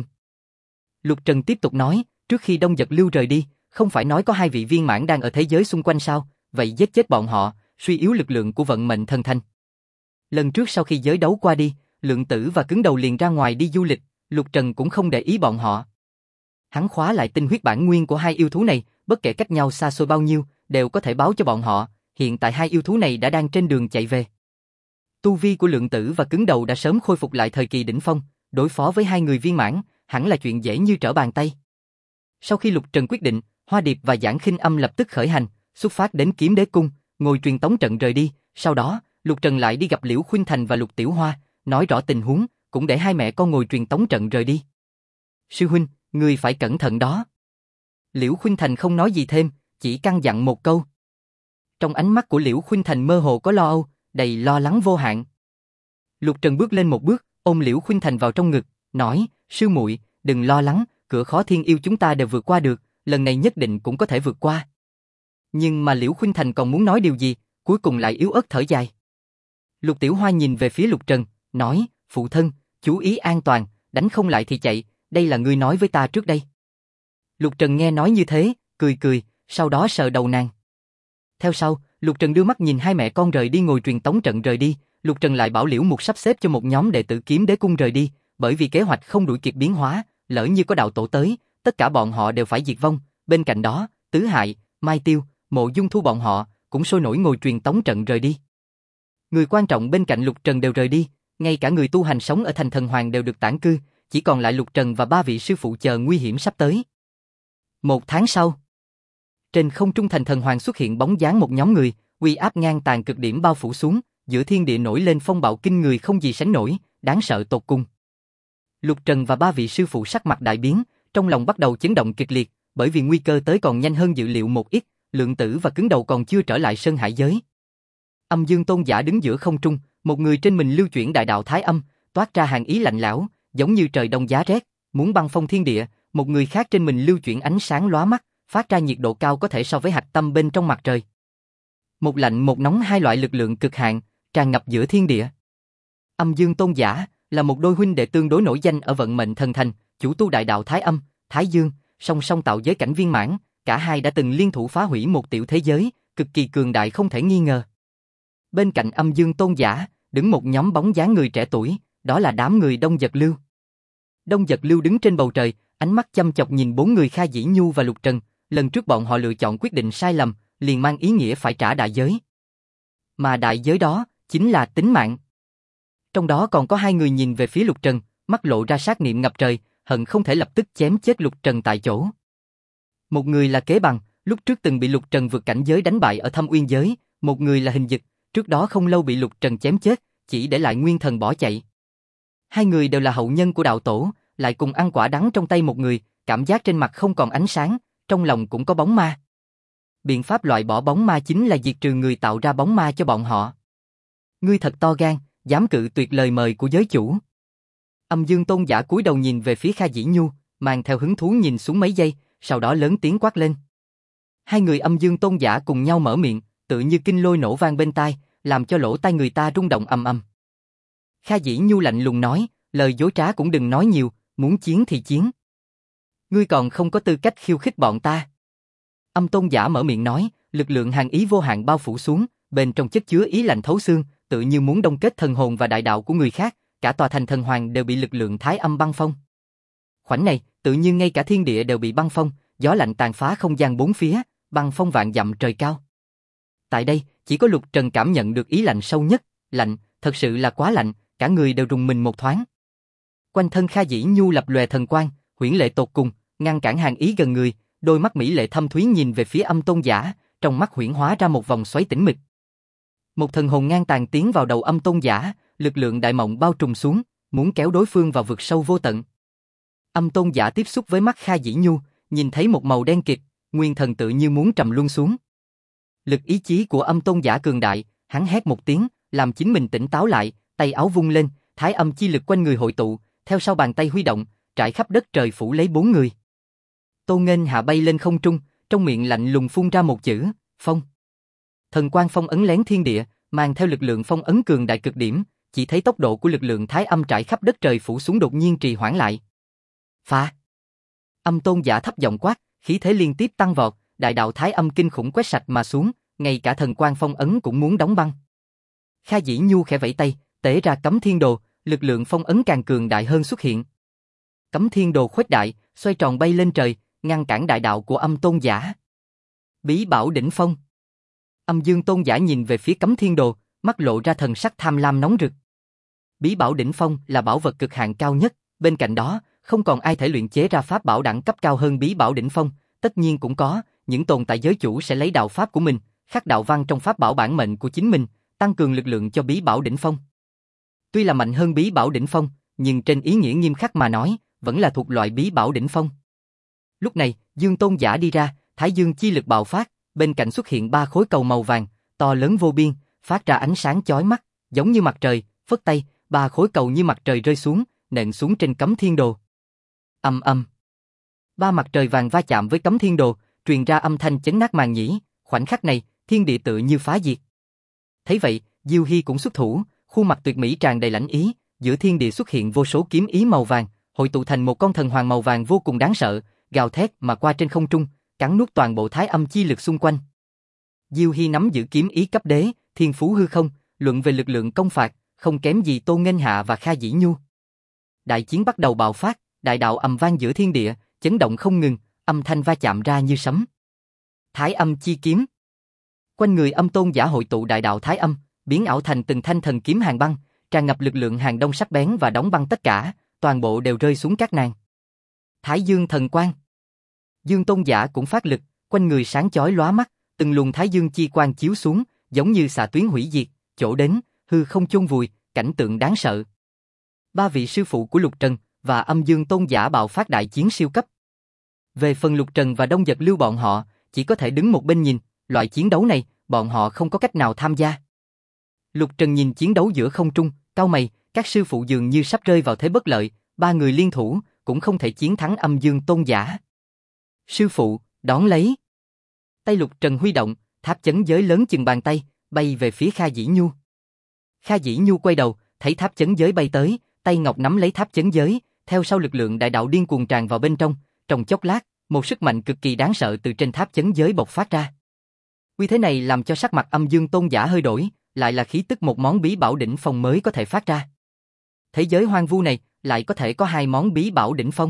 Lục Trần tiếp tục nói, trước khi Đông Giật Lưu rời đi, không phải nói có 2 vị viên mãn đang ở thế giới xung quanh sao, vậy giết chết bọn họ, suy yếu lực lượng của vận mệnh thần thành. Lần trước sau khi giới đấu qua đi, Lượng Tử và Cứng Đầu liền ra ngoài đi du lịch, Lục Trần cũng không để ý bọn họ. Hắn khóa lại tinh huyết bản nguyên của 2 yêu thú này, bất kể cách nhau xa xôi bao nhiêu, đều có thể báo cho bọn họ, hiện tại 2 yêu thú này đã đang trên đường chạy về. Tu vi của Lượng Tử và Cứng Đầu đã sớm khôi phục lại thời kỳ đỉnh phong, đối phó với 2 người viên mãn, hẳn là chuyện dễ như trở bàn tay. Sau khi Lục Trần quyết định, Hoa Điệp và Giảng Khinh Âm lập tức khởi hành, xuất phát đến Kiếm Đế Cung, ngồi truyền tống trận rời đi, sau đó, Lục Trần lại đi gặp Liễu Khuynh Thành và Lục Tiểu Hoa, nói rõ tình huống, cũng để 2 mẹ con ngồi truyền tống trận rời đi. Sư huynh, ngươi phải cẩn thận đó. Liễu Khuynh Thành không nói gì thêm, chỉ căn dặn một câu. Trong ánh mắt của Liễu Khuynh Thành mơ hồ có lo âu, đầy lo lắng vô hạn. Lục Trần bước lên một bước, ôm Liễu Khuynh Thành vào trong ngực, nói, sư muội, đừng lo lắng, cửa khó thiên yêu chúng ta đều vượt qua được, lần này nhất định cũng có thể vượt qua. Nhưng mà Liễu Khuynh Thành còn muốn nói điều gì, cuối cùng lại yếu ớt thở dài. Lục Tiểu Hoa nhìn về phía Lục Trần, nói, phụ thân, chú ý an toàn, đánh không lại thì chạy, đây là ngươi nói với ta trước đây. Lục Trần nghe nói như thế, cười cười, sau đó sờ đầu nàng. Theo sau, Lục Trần đưa mắt nhìn 2 mẹ con rời đi ngồi truyền tống trận rời đi, Lục Trần lại bảo Liễu Mục sắp xếp cho một nhóm đệ tử Kiếm Đế cung rời đi, bởi vì kế hoạch không đuổi kịp biến hóa, lỡ như có đạo tổ tới, tất cả bọn họ đều phải diệt vong. Bên cạnh đó, Tứ Hại, Mai Tiêu, Mộ Dung Thu bọn họ cũng sôi nổi ngồi truyền tống trận rời đi. Người quan trọng bên cạnh Lục Trần đều rời đi, ngay cả người tu hành sống ở thành Thần Hoàng đều được tản cư, chỉ còn lại Lục Trần và 3 vị sư phụ chờ nguy hiểm sắp tới. 1 tháng sau, trên không trung thành Thần Hoàng xuất hiện bóng dáng một nhóm người, uy áp ngang tàn cực điểm bao phủ xuống, giữa thiên địa nổi lên phong bạo kinh người không gì sánh nổi, đáng sợ tột cùng. Lục Trần và 3 vị sư phụ sắc mặt đại biến, trong lòng bắt đầu chấn động kịch liệt, bởi vì nguy cơ tới còn nhanh hơn dự liệu một ít, Lượng Tử và Cứng Đầu còn chưa trở lại Sơn Hải giới. Âm Dương Tôn Giả đứng giữa không trung, một người trên mình lưu chuyển đại đạo Thái Âm, toát ra hàn ý lạnh lẽo, giống như trời đông giá rét, muốn băng phong thiên địa, một người khác trên mình lưu chuyển ánh sáng lóa mắt, phát ra nhiệt độ cao có thể so với hạch tâm bên trong mặt trời. Một lạnh một nóng, hai loại lực lượng cực hạn, tràn ngập giữa thiên địa. Âm Dương Tôn Giả là một đôi huynh đệ tương đối nổi danh ở vận mệnh thần thành, chủ tu đại đạo Thái Âm, Thái Dương, song song tạo giới cảnh viên mãn, cả hai đã từng liên thủ phá hủy một tiểu thế giới, cực kỳ cường đại không thể nghi ngờ. Bên cạnh Âm Dương Tôn Giả, đứng một nhóm bóng dáng người trẻ tuổi, đó là đám người Đông Giật Lưu. Đông Giật Lưu đứng trên bầu trời, ánh mắt chăm chọc nhìn 4 người Kha Dĩ Nhu và Lục Trần, lần trước bọn họ lựa chọn quyết định sai lầm, liền mang ý nghĩa phải trả đại giới. Mà đại giới đó, chính là tính mạng. Trong đó còn có 2 người nhìn về phía Lục Trần, mắt lộ ra sát niệm ngập trời, hận không thể lập tức chém chết Lục Trần tại chỗ. Một người là Kế Bằng, lúc trước từng bị Lục Trần vượt cảnh giới đánh bại ở Thâm Uyên giới, một người là Hình Dực, trước đó không lâu bị Lục Trần chém chết, chỉ để lại nguyên thần bỏ chạy. 2 người đều là hậu nhân của đạo tổ, lại cùng ăn quả đắng trong tay một người, cảm giác trên mặt không còn ánh sáng, trong lòng cũng có bóng ma. Biện pháp loại bỏ bóng ma chính là diệt trừ người tạo ra bóng ma cho bọn họ. Ngươi thật to gan, dám cự tuyệt lời mời của giới chủ. Âm Dương Tôn Giả cúi đầu nhìn về phía Kha Dĩ Nhu, mang theo hứng thú nhìn xuống mấy giây, sau đó lớn tiếng quát lên. 2 người Âm Dương Tôn Giả cùng nhau mở miệng, tự như kinh lôi nổ vang bên tai, làm cho lỗ tai người ta rung động ầm ầm. Kha Dĩ Nhu lạnh lùng nói, lời dối trá cũng đừng nói nhiều, muốn chiến thì chiến. Ngươi còn không có tư cách khiêu khích bọn ta. Âm Tôn Giả mở miệng nói, lực lượng hàn ý vô hạn bao phủ xuống, bên trong chất chứa ý lạnh thấu xương, tự như muốn đông kết thần hồn và đại đạo của người khác, cả tòa thành Thần Hoàng đều bị lực lượng Thái Âm băng phong. Khoảnh này, tự nhiên ngay cả thiên địa đều bị băng phong, gió lạnh tàn phá không gian bốn phía, băng phong vạn dặm trời cao. Tại đây, chỉ có Lục Trần cảm nhận được ý lạnh sâu nhất, lạnh, thật sự là quá lạnh, cả người đều rùng mình một thoáng. Quanh thân Kha Dĩ Nhu lập lòe thần quang, huyễn lệ tột cùng, ngăn cản hàn ý gần người, đôi mắt mỹ lệ thâm thúy nhìn về phía Âm Tôn Giả, trong mắt huyễn hóa ra một vòng xoáy tĩnh mịch. Một thần hồn ngang tàn tiến vào đầu Âm Tôn Giả, lực lượng đại mộng bao trùm xuống, muốn kéo đối phương vào vực sâu vô tận. Âm Tôn Giả tiếp xúc với mắt Kha Dĩ Nhu, nhìn thấy một màu đen kịt, nguyên thần tự như muốn trầm luân xuống. Lực ý chí của Âm Tôn Giả cường đại, hắn hét một tiếng, làm chính mình tỉnh táo lại, tay áo vung lên, thái âm chi lực quanh người hội tụ, theo sau bàn tay huy động, trải khắp đất trời phủ lấy 4 người. Tô Nghênh hạ bay lên không trung, trong miệng lạnh lùng phun ra một chữ, phong. Thần quang phong ấn lén thiên địa, mang theo lực lượng phong ấn cường đại cực điểm, chỉ thấy tốc độ của lực lượng thái âm trải khắp đất trời phủ xuống đột nhiên trì hoãn lại. Phá! Âm Tôn Giả thấp giọng quát, khí thế liên tiếp tăng vọt, đại đạo thái âm kinh khủng quét sạch mà xuống, ngay cả thần quang phong ấn cũng muốn đóng băng. Kha Dĩ Nhu khẽ vẫy tay, tế ra Cấm Thiên Đồ, lực lượng phong ấn càng cường đại hơn xuất hiện. Cấm Thiên Đồ khuếch đại, xoay tròn bay lên trời, ngăn cản đại đạo của Âm Tôn Giả. Bí bảo đỉnh phong. Âm Dương Tôn Giả nhìn về phía Cấm Thiên Đồ, mắt lộ ra thần sắc tham lam nóng rực. Bí bảo đỉnh phong là bảo vật cực hạn cao nhất, bên cạnh đó, không còn ai thể luyện chế ra pháp bảo đẳng cấp cao hơn bí bảo đỉnh phong, tất nhiên cũng có, những tồn tại giới chủ sẽ lấy đạo pháp của mình, khắc đạo văn trong pháp bảo bản mệnh của chính mình, tăng cường lực lượng cho bí bảo đỉnh phong. Tuy là mạnh hơn bí bảo đỉnh phong, nhưng trên ý nghĩa nghiêm khắc mà nói, vẫn là thuộc loại bí bảo đỉnh phong. Lúc này, Dương Tôn Giả đi ra, Thái Dương chi lực bạo phát, bên cạnh xuất hiện 3 khối cầu màu vàng, to lớn vô biên, phát ra ánh sáng chói mắt, giống như mặt trời, phất tay, 3 khối cầu như mặt trời rơi xuống, nện xuống trên Cấm Thiên Đồ. Ầm ầm. 3 mặt trời vàng va chạm với Cấm Thiên Đồ, truyền ra âm thanh chấn nát màng nhĩ, khoảnh khắc này, thiên địa tự như phá diệt. Thấy vậy, Diêu Hy cũng xuất thủ, khuôn mặt tuyệt mỹ tràn đầy lãnh ý, giữa thiên địa xuất hiện vô số kiếm ý màu vàng, hội tụ thành một con thần hoàng màu vàng vô cùng đáng sợ, gào thét mà qua trên không trung, cắn nuốt toàn bộ thái âm chi lực xung quanh. Diêu Hy nắm giữ kiếm ý cấp đế, thiên phú hư không, luận về lực lượng công phạt, không kém gì Tô Nghênh Hạ và Kha Dĩ Nhu. Đại chiến bắt đầu bạo phát, đại đạo ầm vang giữa thiên địa, chấn động không ngừng, âm thanh va chạm ra như sấm. Thái âm chi kiếm. Quanh người Âm Tôn Giả hội tụ đại đạo thái âm, biến ảo thành từng thanh thần kiếm hàng băng, tràn ngập lực lượng hàng đông sắc bén và đóng băng tất cả, toàn bộ đều rơi xuống các nàng. Thái Dương thần quang. Dương Tôn Giả cũng phát lực, quanh người sáng chói lóa mắt, từng luồng thái dương chi quang chiếu xuống, giống như xạ tuyến hủy diệt, chỗ đến, hư không chôn vùi, cảnh tượng đáng sợ. Ba vị sư phụ của Lục Trần và Âm Dương Tôn Giả bạo phát đại chiến siêu cấp. Về phần Lục Trần và Đông Giật Lưu bọn họ, chỉ có thể đứng một bên nhìn, loại chiến đấu này, bọn họ không có cách nào tham gia. Lục Trần nhìn chiến đấu giữa không trung, cau mày, các sư phụ dường như sắp rơi vào thế bất lợi, ba người liên thủ, cũng không thể chiến thắng Âm Dương Tôn Giả. Sư phụ, đón lấy. Tay Lục Trần huy động, tháp chấn giới lớn chừng bàn tay, bay về phía Kha Dĩ Nhu. Kha Dĩ Nhu quay đầu, thấy tháp chấn giới bay tới, tay ngọc nắm lấy tháp chấn giới, theo sau lực lượng đại đạo điên cuồng tràn vào bên trong chốc lát, một sức mạnh cực kỳ đáng sợ từ trên tháp chấn giới bộc phát ra. Uy thế này làm cho sắc mặt Âm Dương Tôn Giả hơi đổi, lại là khí tức một món bí bảo đỉnh phong mới có thể phát ra. Thế giới hoang vu này lại có thể có hai món bí bảo đỉnh phong.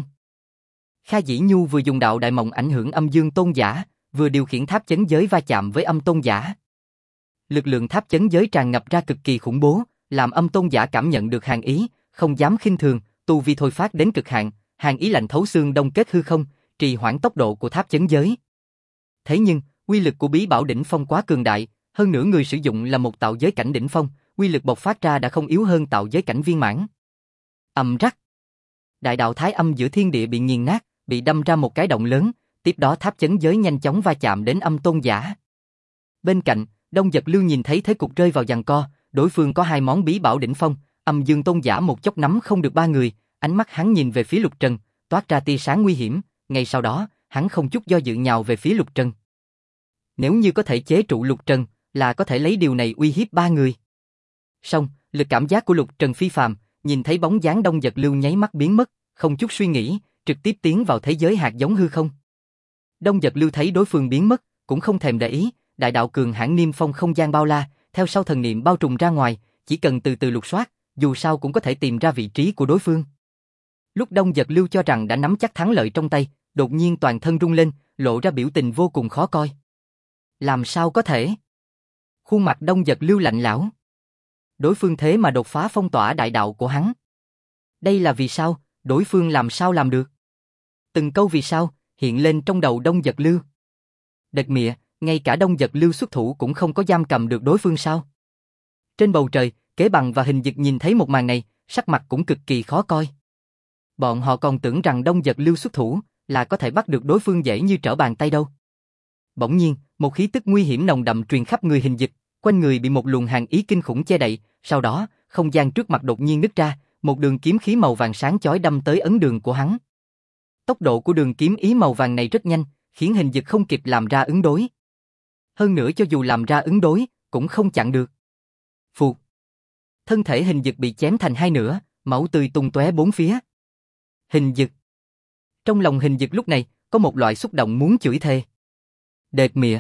Kha Dĩ Nhu vừa dùng đạo đại mộng ảnh hưởng Âm Dương Tôn Giả, vừa điều khiển tháp chấn giới va chạm với Âm Tôn Giả. Lực lượng tháp chấn giới tràn ngập ra cực kỳ khủng bố, làm Âm Tôn Giả cảm nhận được hàn ý, không dám khinh thường, tu vi thôi phát đến cực hạn, hàn ý lạnh thấu xương đông kết hư không, trì hoãn tốc độ của tháp chấn giới. Thế nhưng, uy lực của bí bảo đỉnh phong quá cường đại, hơn nữa người sử dụng là một tạo giới cảnh đỉnh phong, uy lực bộc phát ra đã không yếu hơn tạo giới cảnh viên mãn. Ầm rắc. Đại đạo thái âm giữa thiên địa bị nghiền nát, bị đâm ra một cái động lớn, tiếp đó tháp chấn giới nhanh chóng va chạm đến Âm Tôn Giả. Bên cạnh, Đông Giật Lưu nhìn thấy thế cục rơi vào giằng co, đối phương có hai món bí bảo đỉnh phong, Âm Dương Tôn Giả một chốc nắm không được ba người, ánh mắt hắn nhìn về phía Lục Trần, toát ra tia sáng nguy hiểm, ngay sau đó, hắn không chút do dự nhào về phía Lục Trần. Nếu như có thể chế trụ Lục Trần, là có thể lấy điều này uy hiếp ba người. Song, lực cảm giác của Lục Trần phi phàm, nhìn thấy bóng dáng Đông Giật Lưu nháy mắt biến mất, không chút suy nghĩ, trực tiếp tiến vào thế giới hạt giống hư không. Đông Giật Lưu thấy đối phương biến mất, cũng không thèm để ý, đại đạo cường hãn niêm phong không gian bao la, theo sau thần niệm bao trùm ra ngoài, chỉ cần từ từ lục soát, dù sao cũng có thể tìm ra vị trí của đối phương. Lúc Đông Giật Lưu cho rằng đã nắm chắc thắng lợi trong tay, đột nhiên toàn thân rung lên, lộ ra biểu tình vô cùng khó coi. Làm sao có thể? Khuôn mặt Đông Giật Lưu lạnh lẽo. Đối phương thế mà đột phá phong tỏa đại đạo của hắn. Đây là vì sao? Đối phương làm sao làm được? Từng câu vì sao hiện lên trong đầu Đông Giật Lưu. Đệt mịa, ngay cả Đông Giật Lưu xuất thủ cũng không có giam cầm được đối phương sao? Trên bầu trời, Kế Bằng và Hình Dực nhìn thấy một màn này, sắc mặt cũng cực kỳ khó coi. Bọn họ còn tưởng rằng Đông Giật Lưu xuất thủ là có thể bắt được đối phương dễ như trở bàn tay đâu. Bỗng nhiên, một khí tức nguy hiểm nồng đậm truyền khắp người Hình Dực, quanh người bị một luồng hàn ý kinh khủng che đậy, sau đó, không gian trước mặt đột nhiên nứt ra, một đường kiếm khí màu vàng sáng chói đâm tới ấn đường của hắn. Tốc độ của đường kiếm ý màu vàng này rất nhanh, khiến Hình Dực không kịp làm ra ứng đối. Hơn nữa cho dù làm ra ứng đối, cũng không chặn được. Phụt. Thân thể Hình Dực bị chém thành hai nửa, máu tươi tung tóe bốn phía. Hình Dực. Trong lòng Hình Dực lúc này, có một loại xúc động muốn chửi thề. Đệt mịa.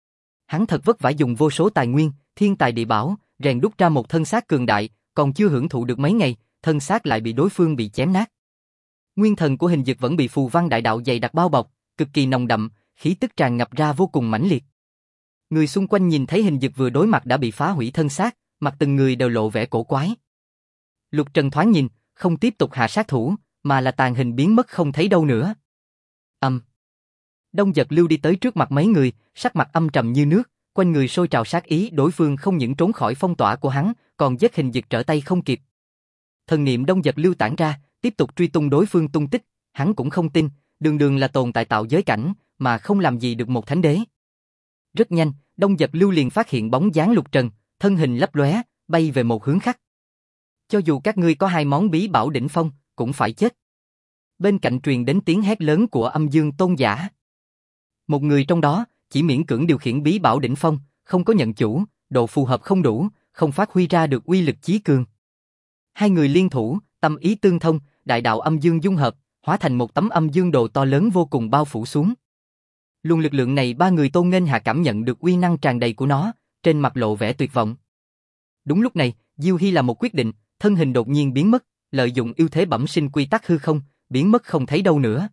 Hắn thật vất vả dùng vô số tài nguyên, thiên tài địa bảo, rèn đúc ra một thân xác cường đại, còn chưa hưởng thụ được mấy ngày, thân xác lại bị đối phương bị chém nát. Nguyên thần của Hình Dực vẫn bị phù văn đại đạo dày đặc bao bọc, cực kỳ nồng đậm, khí tức tràn ngập ra vô cùng mãnh liệt. Người xung quanh nhìn thấy Hình Dực vừa đối mặt đã bị phá hủy thân xác, mặt từng người đều lộ vẻ cổ quái. Lục Trần thoáng nhìn, không tiếp tục hạ sát thủ, mà là tàn hình biến mất không thấy đâu nữa. Đông Giật Lưu đi tới trước mặt mấy người, sắc mặt âm trầm như nước, quanh người sôi trào sát ý, đối phương không những trốn khỏi phong tỏa của hắn, còn giết Hình Dực trở tay không kịp. Thần niệm Đông Giật Lưu tản ra, tiếp tục truy tung đối phương tung tích, hắn cũng không tin, đường đường là tồn tại tạo giới cảnh, mà không làm gì được một thánh đế. Rất nhanh, Đông Giật Lưu liền phát hiện bóng dáng Lục Trần, thân hình lấp lóe, bay về một hướng khác. Cho dù các ngươi có hai món bí bảo đỉnh phong, cũng phải chết. Bên cạnh truyền đến tiếng hét lớn của Âm Dương Tôn Giả. Một người trong đó, chỉ miễn cưỡng điều khiển bí bảo đỉnh phong, không có nhận chủ, độ phù hợp không đủ, không phát huy ra được uy lực chí cường. Hai người liên thủ, tâm ý tương thông, đại đạo âm dương dung hợp, hóa thành một tấm âm dương đồ to lớn vô cùng bao phủ xuống. Luồng lực lượng này ba người Tôn Nghênh Hạ cảm nhận được uy năng tràn đầy của nó, trên mặt lộ vẻ tuyệt vọng. Đúng lúc này, Diêu Hy làm một quyết định, thân hình đột nhiên biến mất, lợi dụng ưu thế bẩm sinh quy tắc hư không, biến mất không thấy đâu nữa.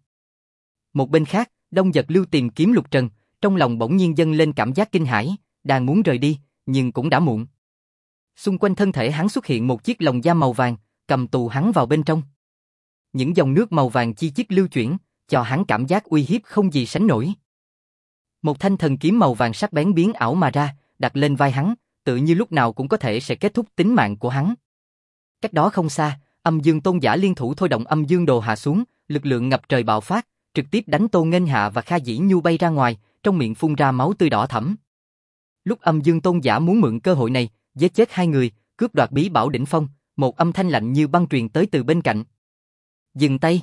Một bên khác, Đông Giật Lưu tìm kiếm Lục Trần, trong lòng bỗng nhiên dâng lên cảm giác kinh hãi, đang muốn rời đi, nhưng cũng đã muộn. Xung quanh thân thể hắn xuất hiện một chiếc lồng giam màu vàng, cầm tù hắn vào bên trong. Những dòng nước màu vàng chi chít lưu chuyển, cho hắn cảm giác uy hiếp không gì sánh nổi. Một thanh thần kiếm màu vàng sắc bén biến ảo mà ra, đặt lên vai hắn, tự như lúc nào cũng có thể sẽ kết thúc tính mạng của hắn. Cách đó không xa, Âm Dương Tôn giả liên thủ thôi động Âm Dương Đồ hạ xuống, lực lượng ngập trời bạo phát, trực tiếp đánh Tô Nghênh Hạ và Kha Dĩ Nhu bay ra ngoài, trong miệng phun ra máu tươi đỏ thẫm. Lúc Âm Dương Tôn giả muốn mượn cơ hội này, giết chết hai người, cướp đoạt bí bảo đỉnh phong, một âm thanh lạnh như băng truyền tới từ bên cạnh. Dừng tay.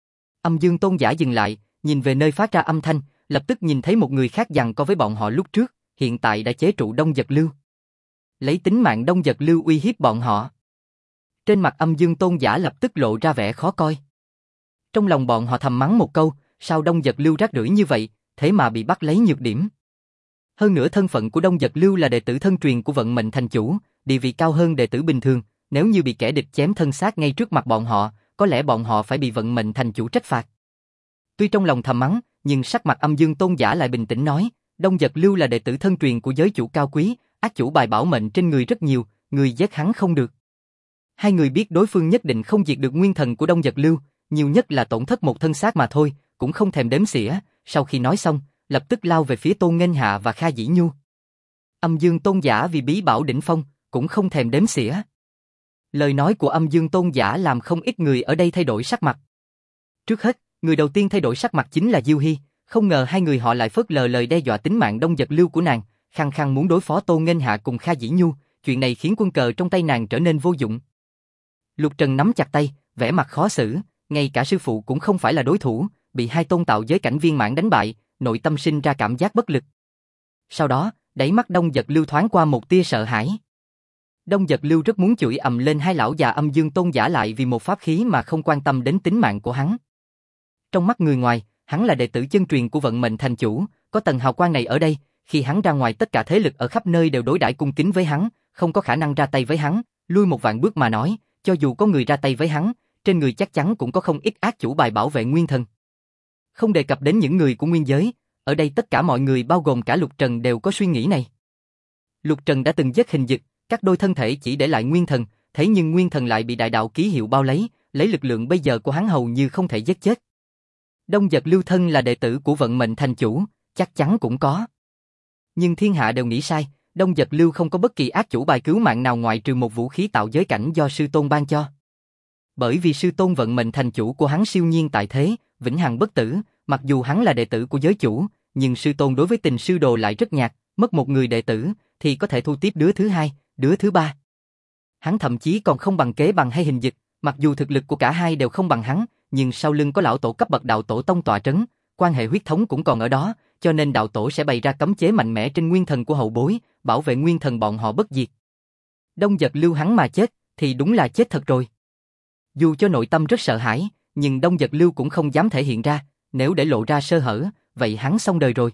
Âm Dương Tôn giả dừng lại, nhìn về nơi phát ra âm thanh, lập tức nhìn thấy một người khác giằng co với bọn họ lúc trước, hiện tại đã chế trụ Đông Giật Lưu. Lấy tính mạng Đông Giật Lưu uy hiếp bọn họ. Trên mặt Âm Dương Tôn giả lập tức lộ ra vẻ khó coi. Trong lòng bọn họ thầm mắng một câu, sao Đông Giật Lưu rác rưởi như vậy, thế mà bị bắt lấy nhược điểm. Hơn nữa thân phận của Đông Giật Lưu là đệ tử thân truyền của Vận Mệnh Thành Chủ, địa vị cao hơn đệ tử bình thường, nếu như bị kẻ địch chém thân xác ngay trước mặt bọn họ, có lẽ bọn họ phải bị Vận Mệnh Thành Chủ trách phạt. Tuy trong lòng thầm mắng, nhưng sắc mặt Âm Dương Tôn giả lại bình tĩnh nói, Đông Giật Lưu là đệ tử thân truyền của giới chủ cao quý, ác chủ bài bảo mệnh trên người rất nhiều, người giết hắn không được. Hai người biết đối phương nhất định không diệt được nguyên thần của Đông Giật Lưu, nhiều nhất là tổn thất một thân xác mà thôi, cũng không thèm đếm xỉa, sau khi nói xong, lập tức lao về phía Tô Nghênh Hạ và Kha Dĩ Nhu. Âm Dương Tôn giả vì bí bảo đỉnh phong, cũng không thèm đếm xỉa. Lời nói của Âm Dương Tôn giả làm không ít người ở đây thay đổi sắc mặt. Trước hết, người đầu tiên thay đổi sắc mặt chính là Diêu Hy, không ngờ hai người họ lại phớt lờ lời đe dọa tính mạng Đông Giật Lưu của nàng, khăng khăng muốn đối phó Tô Nghênh Hạ cùng Kha Dĩ Nhu, chuyện này khiến quân cờ trong tay nàng trở nên vô dụng. Lục Trần nắm chặt tay, vẻ mặt khó xử, ngay cả sư phụ cũng không phải là đối thủ, bị hai tôn tạo giới cảnh viên mãn đánh bại, nội tâm sinh ra cảm giác bất lực. Sau đó, đáy mắt Đông Giật Lưu thoáng qua một tia sợ hãi. Đông Giật Lưu rất muốn chửi ầm lên hai lão già Âm Dương Tôn giả lại vì một pháp khí mà không quan tâm đến tính mạng của hắn. Trong mắt người ngoài, hắn là đệ tử chân truyền của Vận Mệnh Thành Chủ, có tầng hào quang này ở đây, khi hắn ra ngoài tất cả thế lực ở khắp nơi đều đối đãi cung kính với hắn, không có khả năng ra tay với hắn, lui một vạn bước mà nói, cho dù có người ra tay với hắn, trên người chắc chắn cũng có không ít ác chủ bài bảo vệ nguyên thần. Không đề cập đến những người của nguyên giới, ở đây tất cả mọi người bao gồm cả Lục Trần đều có suy nghĩ này. Lục Trần đã từng giết hình dực, các đôi thân thể chỉ để lại nguyên thần, thế nhưng nguyên thần lại bị đại đạo ký hiệu bao lấy lực lượng bây giờ của hắn hầu như không thể giết chết. Đông Giật Lưu thân là đệ tử của Vận Mệnh Thành Chủ, chắc chắn cũng có. Nhưng thiên hạ đều nghĩ sai, Đông Giật Lưu không có bất kỳ ác chủ bài cứu mạng nào ngoại trừ một vũ khí tạo giới cảnh do sư tôn ban cho. Bởi vì sư tôn Vận Mệnh Thành Chủ của hắn siêu nhiên tại thế, vĩnh hằng bất tử, mặc dù hắn là đệ tử của giới chủ, nhưng sư tôn đối với tình sư đồ lại rất nhạt, mất một người đệ tử thì có thể thu tiếp đứa thứ hai, đứa thứ ba. Hắn thậm chí còn không bằng Kế Bằng hay Hình Dực, mặc dù thực lực của cả hai đều không bằng hắn, nhưng sau lưng có lão tổ cấp bậc đạo tổ tông tọa trấn, quan hệ huyết thống cũng còn ở đó, cho nên đạo tổ sẽ bày ra cấm chế mạnh mẽ trên nguyên thần của hậu bối, bảo vệ nguyên thần bọn họ bất diệt. Đông Giật Lưu hắn mà chết, thì đúng là chết thật rồi. Dù cho nội tâm rất sợ hãi, nhưng Đông Giật Lưu cũng không dám thể hiện ra, nếu để lộ ra sơ hở, vậy hắn xong đời rồi.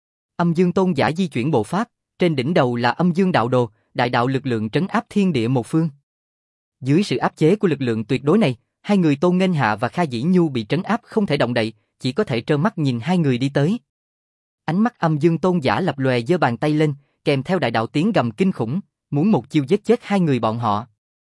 Âm Dương Tôn giả di chuyển bộ pháp, trên đỉnh đầu là Âm Dương Đạo Đồ, đại đạo lực lượng trấn áp thiên địa một phương. Dưới sự áp chế của lực lượng tuyệt đối này, hai người Tô Nghênh Hạ và Kha Dĩ Nhu bị trấn áp không thể động đậy, chỉ có thể trơ mắt nhìn hai người đi tới. Ánh mắt Âm Dương Tôn giả lập lòe giơ bàn tay lên, kèm theo đại đạo tiếng gầm kinh khủng, muốn một chiêu giết chết hai người bọn họ.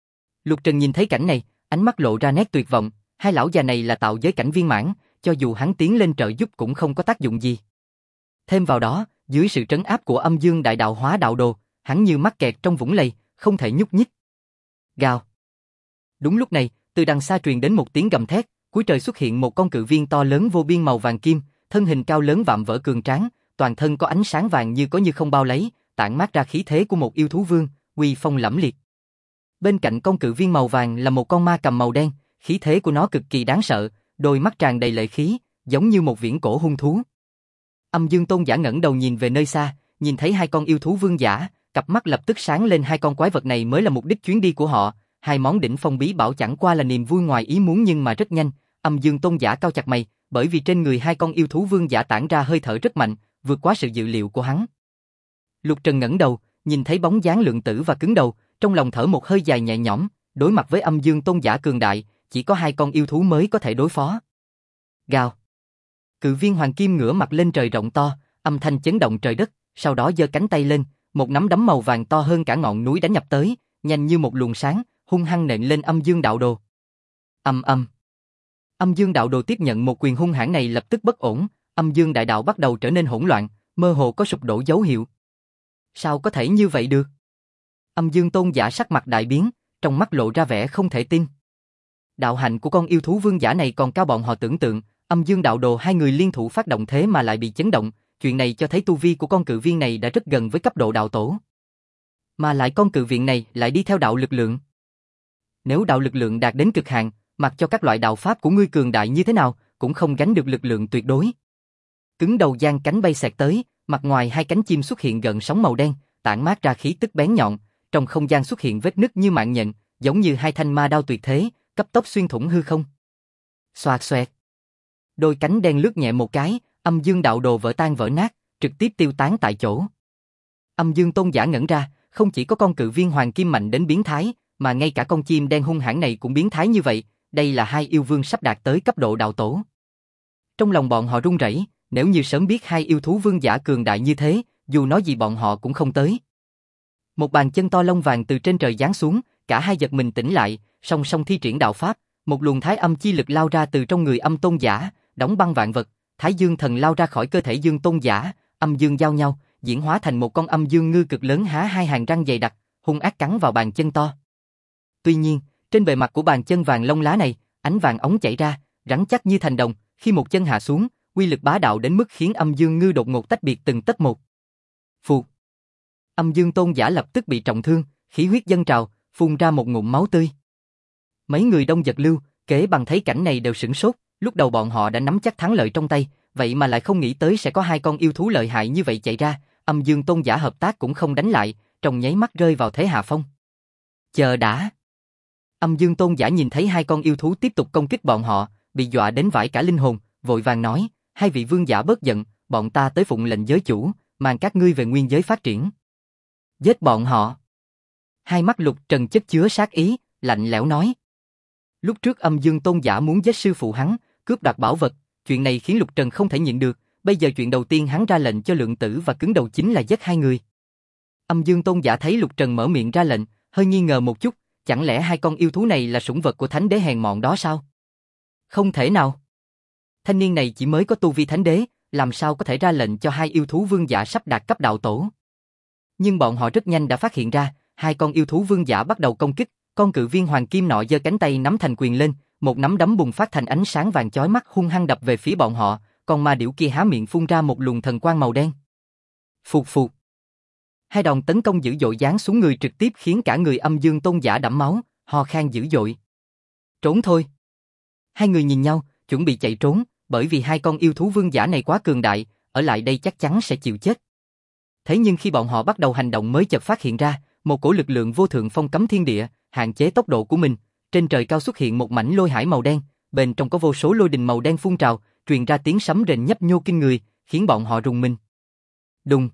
Lục Trần nhìn thấy cảnh này, ánh mắt lộ ra nét tuyệt vọng, hai lão già này là tạo giới cảnh viên mãn, cho dù hắn tiến lên trợ giúp cũng không có tác dụng gì. Thêm vào đó, dưới sự trấn áp của Âm Dương Đại Đạo Hóa Đạo Đồ, hắn như mắc kẹt trong vũng lầy, không thể nhúc nhích. Gào. Đúng lúc này, từ đằng xa truyền đến một tiếng gầm thét, cuối trời xuất hiện một con cự viên to lớn vô biên màu vàng kim, thân hình cao lớn vạm vỡ cường tráng, toàn thân có ánh sáng vàng như có như không bao lấy, tản mát ra khí thế của một yêu thú vương, uy phong lẫm liệt. Bên cạnh con cự viên màu vàng là một con ma cầm màu đen, khí thế của nó cực kỳ đáng sợ, đôi mắt tràn đầy lệ khí, giống như một viễn cổ hung thú. Âm Dương Tôn giả ngẩng đầu nhìn về nơi xa, nhìn thấy hai con yêu thú vương giả, cặp mắt lập tức sáng lên, hai con quái vật này mới là mục đích chuyến đi của họ, hai món đỉnh phong bí bảo chẳng qua là niềm vui ngoài ý muốn, nhưng mà rất nhanh, Âm Dương Tôn giả cau chặt mày, bởi vì trên người hai con yêu thú vương giả tản ra hơi thở rất mạnh, vượt quá sự dự liệu của hắn. Lục Trần ngẩng đầu, nhìn thấy bóng dáng Lượng Tử và cứng đầu, trong lòng thở một hơi dài nhẹ nhõm, đối mặt với âm dương tôn giả cường đại, chỉ có hai con yêu thú mới có thể đối phó. Gào. Cự viên hoàng kim ngửa mặt lên trời rộng to, âm thanh chấn động trời đất, sau đó giơ cánh tay lên, một nắm đấm màu vàng to hơn cả ngọn núi đánh nhập tới, nhanh như một luồng sáng, hung hăng nện lên âm dương đạo đồ. Ầm ầm. Âm dương đạo đồ tiếp nhận một quyền hung hãn này lập tức bất ổn, âm dương đại đạo bắt đầu trở nên hỗn loạn, mơ hồ có sụp đổ dấu hiệu. Sao có thể như vậy được? Âm dương tôn giả sắc mặt đại biến, trong mắt lộ ra vẻ không thể tin. Đạo hạnh của con yêu thú vương giả này còn cao bọn họ tưởng tượng, âm dương đạo đồ hai người liên thủ phát động thế mà lại bị chấn động, chuyện này cho thấy tu vi của con cự viên này đã rất gần với cấp độ đạo tổ. Mà lại con cự viên này lại đi theo đạo lực lượng. Nếu đạo lực lượng đạt đến cực hạn, mặc cho các loại đạo pháp của ngươi cường đại như thế nào, cũng không gánh được lực lượng tuyệt đối. Cứng đầu giang cánh bay xẹt tới, mặt ngoài hai cánh chim xuất hiện gợn sóng màu đen, tản mát ra khí tức bén nhọn, trong không gian xuất hiện vết nứt như mạng nhện, giống như hai thanh ma đao tuyệt thế, cấp tốc xuyên thủng hư không. Xoạt xoẹt. Đôi cánh đen lướt nhẹ một cái, âm dương đạo đồ vỡ tan vỡ nát, trực tiếp tiêu tán tại chỗ. Âm dương tôn giả ngẩn ra, không chỉ có con cự viên hoàng kim mạnh đến biến thái, mà ngay cả con chim đen hung hãn này cũng biến thái như vậy, đây là hai yêu vương sắp đạt tới cấp độ đạo tổ. Trong lòng bọn họ run rẩy, nếu như sớm biết hai yêu thú vương giả cường đại như thế, dù nói gì bọn họ cũng không tới. Một bàn chân to lông vàng từ trên trời giáng xuống, cả hai giật mình tỉnh lại, song song thi triển đạo pháp, một luồng thái âm chi lực lao ra từ trong người âm tôn giả, đóng băng vạn vật, thái dương thần lao ra khỏi cơ thể dương tôn giả, âm dương giao nhau, diễn hóa thành một con âm dương ngư cực lớn há hai hàng răng dày đặc, hung ác cắn vào bàn chân to. Tuy nhiên, trên bề mặt của bàn chân vàng lông lá này, ánh vàng ống chảy ra, rắn chắc như thành đồng, khi một chân hạ xuống, uy lực bá đạo đến mức khiến âm dương ngư đột ngột tách biệt từng tấc một. Phụt. Âm dương tôn giả lập tức bị trọng thương, khí huyết dâng trào, phun ra một ngụm máu tươi. Mấy người Đông Giật Lưu, Kế Bằng thấy cảnh này đều sửng sốt, lúc đầu bọn họ đã nắm chắc thắng lợi trong tay, vậy mà lại không nghĩ tới sẽ có hai con yêu thú lợi hại như vậy chạy ra, âm dương tôn giả hợp tác cũng không đánh lại, trong nháy mắt rơi vào thế hạ phong. Chờ đã. Âm dương tôn giả nhìn thấy hai con yêu thú tiếp tục công kích bọn họ, bị dọa đến vãi cả linh hồn, vội vàng nói, hai vị vương giả bớt giận, bọn ta tới phụng lệnh giới chủ, mang các ngươi về nguyên giới phát triển. Giết bọn họ. Hai mắt Lục Trần chất chứa sát ý, lạnh lẽo nói. Lúc trước âm dương tôn giả muốn giết sư phụ hắn, cướp đoạt bảo vật, chuyện này khiến Lục Trần không thể nhịn được, bây giờ chuyện đầu tiên hắn ra lệnh cho Lượng Tử và Cứng Đầu chính là giết hai người. Âm dương tôn giả thấy Lục Trần mở miệng ra lệnh, hơi nghi ngờ một chút, chẳng lẽ hai con yêu thú này là sủng vật của thánh đế hèn mọn đó sao? Không thể nào. Thanh niên này chỉ mới có tu vi thánh đế, làm sao có thể ra lệnh cho hai yêu thú vương giả sắp đạt cấp đạo tổ? Nhưng bọn họ rất nhanh đã phát hiện ra, hai con yêu thú vương giả bắt đầu công kích, con cự viên hoàng kim nọ giơ cánh tay nắm thành quyền lên, một nắm đấm bùng phát thành ánh sáng vàng chói mắt hung hăng đập về phía bọn họ, còn ma điểu kia há miệng phun ra một luồng thần quang màu đen. Phụt phụt. Hai đòn tấn công dữ dội giáng xuống người trực tiếp khiến cả người âm dương tôn giả đẫm máu, ho khan dữ dội. Trốn thôi. Hai người nhìn nhau, chuẩn bị chạy trốn, bởi vì hai con yêu thú vương giả này quá cường đại, ở lại đây chắc chắn sẽ chịu chết. Thế nhưng khi bọn họ bắt đầu hành động mới chợt phát hiện ra, một cổ lực lượng vô thượng phong cấm thiên địa, hạn chế tốc độ của mình. Trên trời cao xuất hiện một mảnh lôi hải màu đen, bên trong có vô số lôi đình màu đen phun trào, truyền ra tiếng sấm rền nhấp nhô kinh người, khiến bọn họ rùng mình. Đùng.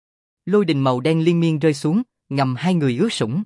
Lôi đình màu đen liên miên rơi xuống, ngầm hai người ướt sũng.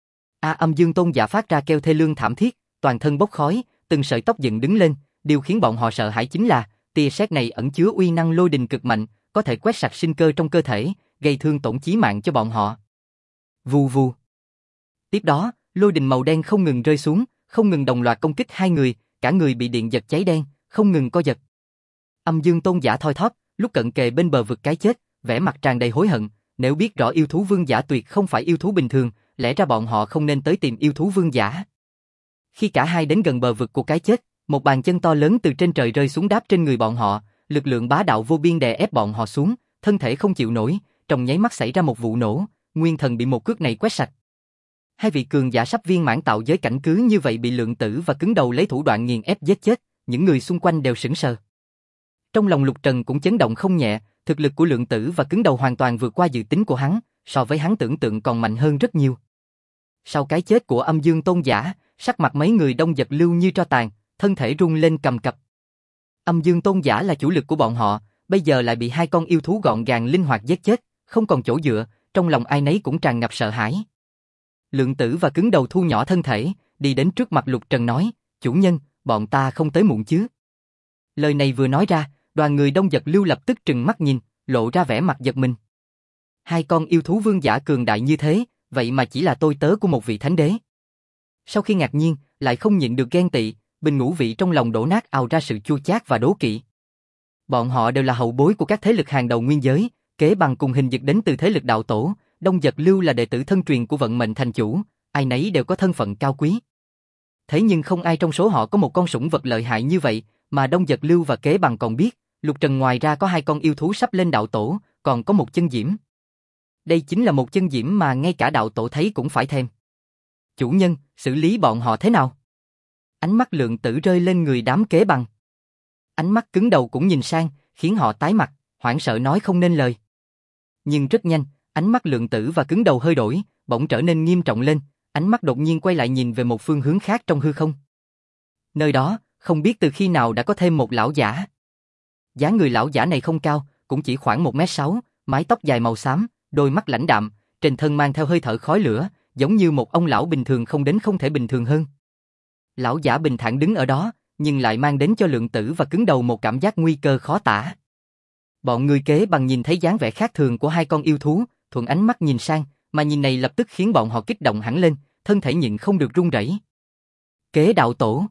Âm dương tôn giả phát ra kêu thê lương thảm thiết, toàn thân bốc khói, từng sợi tóc dựng đứng lên, điều khiến bọn họ sợ hãi chính là, tia sét này ẩn chứa uy năng lôi đình cực mạnh, có thể quét sạch sinh cơ trong cơ thể, gây thương tổn chí mạng cho bọn họ. Vù vù. Tiếp đó, lôi đình màu đen không ngừng rơi xuống, không ngừng đồng loạt công kích hai người, cả người bị điện giật cháy đen, không ngừng co giật. Âm dương tôn giả thoi thóp, lúc cận kề bên bờ vực cái chết, vẻ mặt tràn đầy hối hận, nếu biết rõ yêu thú vương giả tuyệt không phải yêu thú bình thường, lẽ ra bọn họ không nên tới tìm yêu thú vương giả. Khi cả hai đến gần bờ vực của cái chết, một bàn chân to lớn từ trên trời rơi xuống đáp trên người bọn họ, lực lượng bá đạo vô biên đè ép bọn họ xuống, thân thể không chịu nổi, trong nháy mắt xảy ra một vụ nổ, nguyên thần bị một cước này quét sạch. Hai vị cường giả sắp viên mãn tạo giới cảnh cứ như vậy bị Lượng Tử và Cứng Đầu lấy thủ đoạn nghiền ép giết chết, những người xung quanh đều sững sờ. Trong lòng Lục Trần cũng chấn động không nhẹ, thực lực của Lượng Tử và Cứng Đầu hoàn toàn vượt qua dự tính của hắn, so với hắn tưởng tượng còn mạnh hơn rất nhiều. Sau cái chết của âm dương tôn giả, sắc mặt mấy người Đông Giật Lưu như tro tàn, thân thể rung lên cầm cập. Âm dương tôn giả là chủ lực của bọn họ, bây giờ lại bị hai con yêu thú gọn gàng linh hoạt giết chết, không còn chỗ dựa, trong lòng ai nấy cũng tràn ngập sợ hãi. Lượng Tử và Cứng Đầu thu nhỏ thân thể, đi đến trước mặt Lục Trần nói, chủ nhân, bọn ta không tới muộn chứ? Lời này vừa nói ra, đoàn người Đông Giật Lưu lập tức trừng mắt nhìn, lộ ra vẻ mặt giật mình. Hai con yêu thú vương giả cường đại như thế, vậy mà chỉ là tôi tớ của một vị thánh đế. Sau khi ngạc nhiên, lại không nhịn được ghen tị, bình ngũ vị trong lòng đổ nát ào ra sự chua chát và đố kỵ. Bọn họ đều là hậu bối của các thế lực hàng đầu nguyên giới, Kế Bằng cùng Hình Dực đến từ thế lực đạo tổ, Đông Giật Lưu là đệ tử thân truyền của vận mệnh thành chủ, ai nấy đều có thân phận cao quý. Thế nhưng không ai trong số họ có một con sủng vật lợi hại như vậy, mà Đông Giật Lưu và Kế Bằng còn biết, Lục Trần ngoài ra có hai con yêu thú sắp lên đạo tổ, còn có một chân diễm. Đây chính là một chân diễm mà ngay cả đạo tổ thấy cũng phải thèm. Chủ nhân, xử lý bọn họ thế nào? Ánh mắt Lượng Tử rơi lên người đám Kế Bằng. Ánh mắt Cứng Đầu cũng nhìn sang, khiến họ tái mặt, hoảng sợ nói không nên lời. Nhưng rất nhanh, ánh mắt Lượng Tử và Cứng Đầu hơi đổi, bỗng trở nên nghiêm trọng lên, ánh mắt đột nhiên quay lại nhìn về một phương hướng khác trong hư không. Nơi đó, không biết từ khi nào đã có thêm một lão giả. Dáng người lão giả này không cao, cũng chỉ khoảng 1m6, mái tóc dài màu xám, đôi mắt lãnh đạm, trên thân mang theo hơi thở khói lửa, giống như một ông lão bình thường không đến không thể bình thường hơn. Lão giả bình thản đứng ở đó, nhưng lại mang đến cho Lượng Tử và Cứng Đầu một cảm giác nguy cơ khó tả. Bọn người Kế Bằng nhìn thấy dáng vẻ khác thường của hai con yêu thú, thuận ánh mắt nhìn sang, mà nhìn này lập tức khiến bọn họ kích động hẳn lên, thân thể nhịn không được run rẩy. Kế đạo tổ.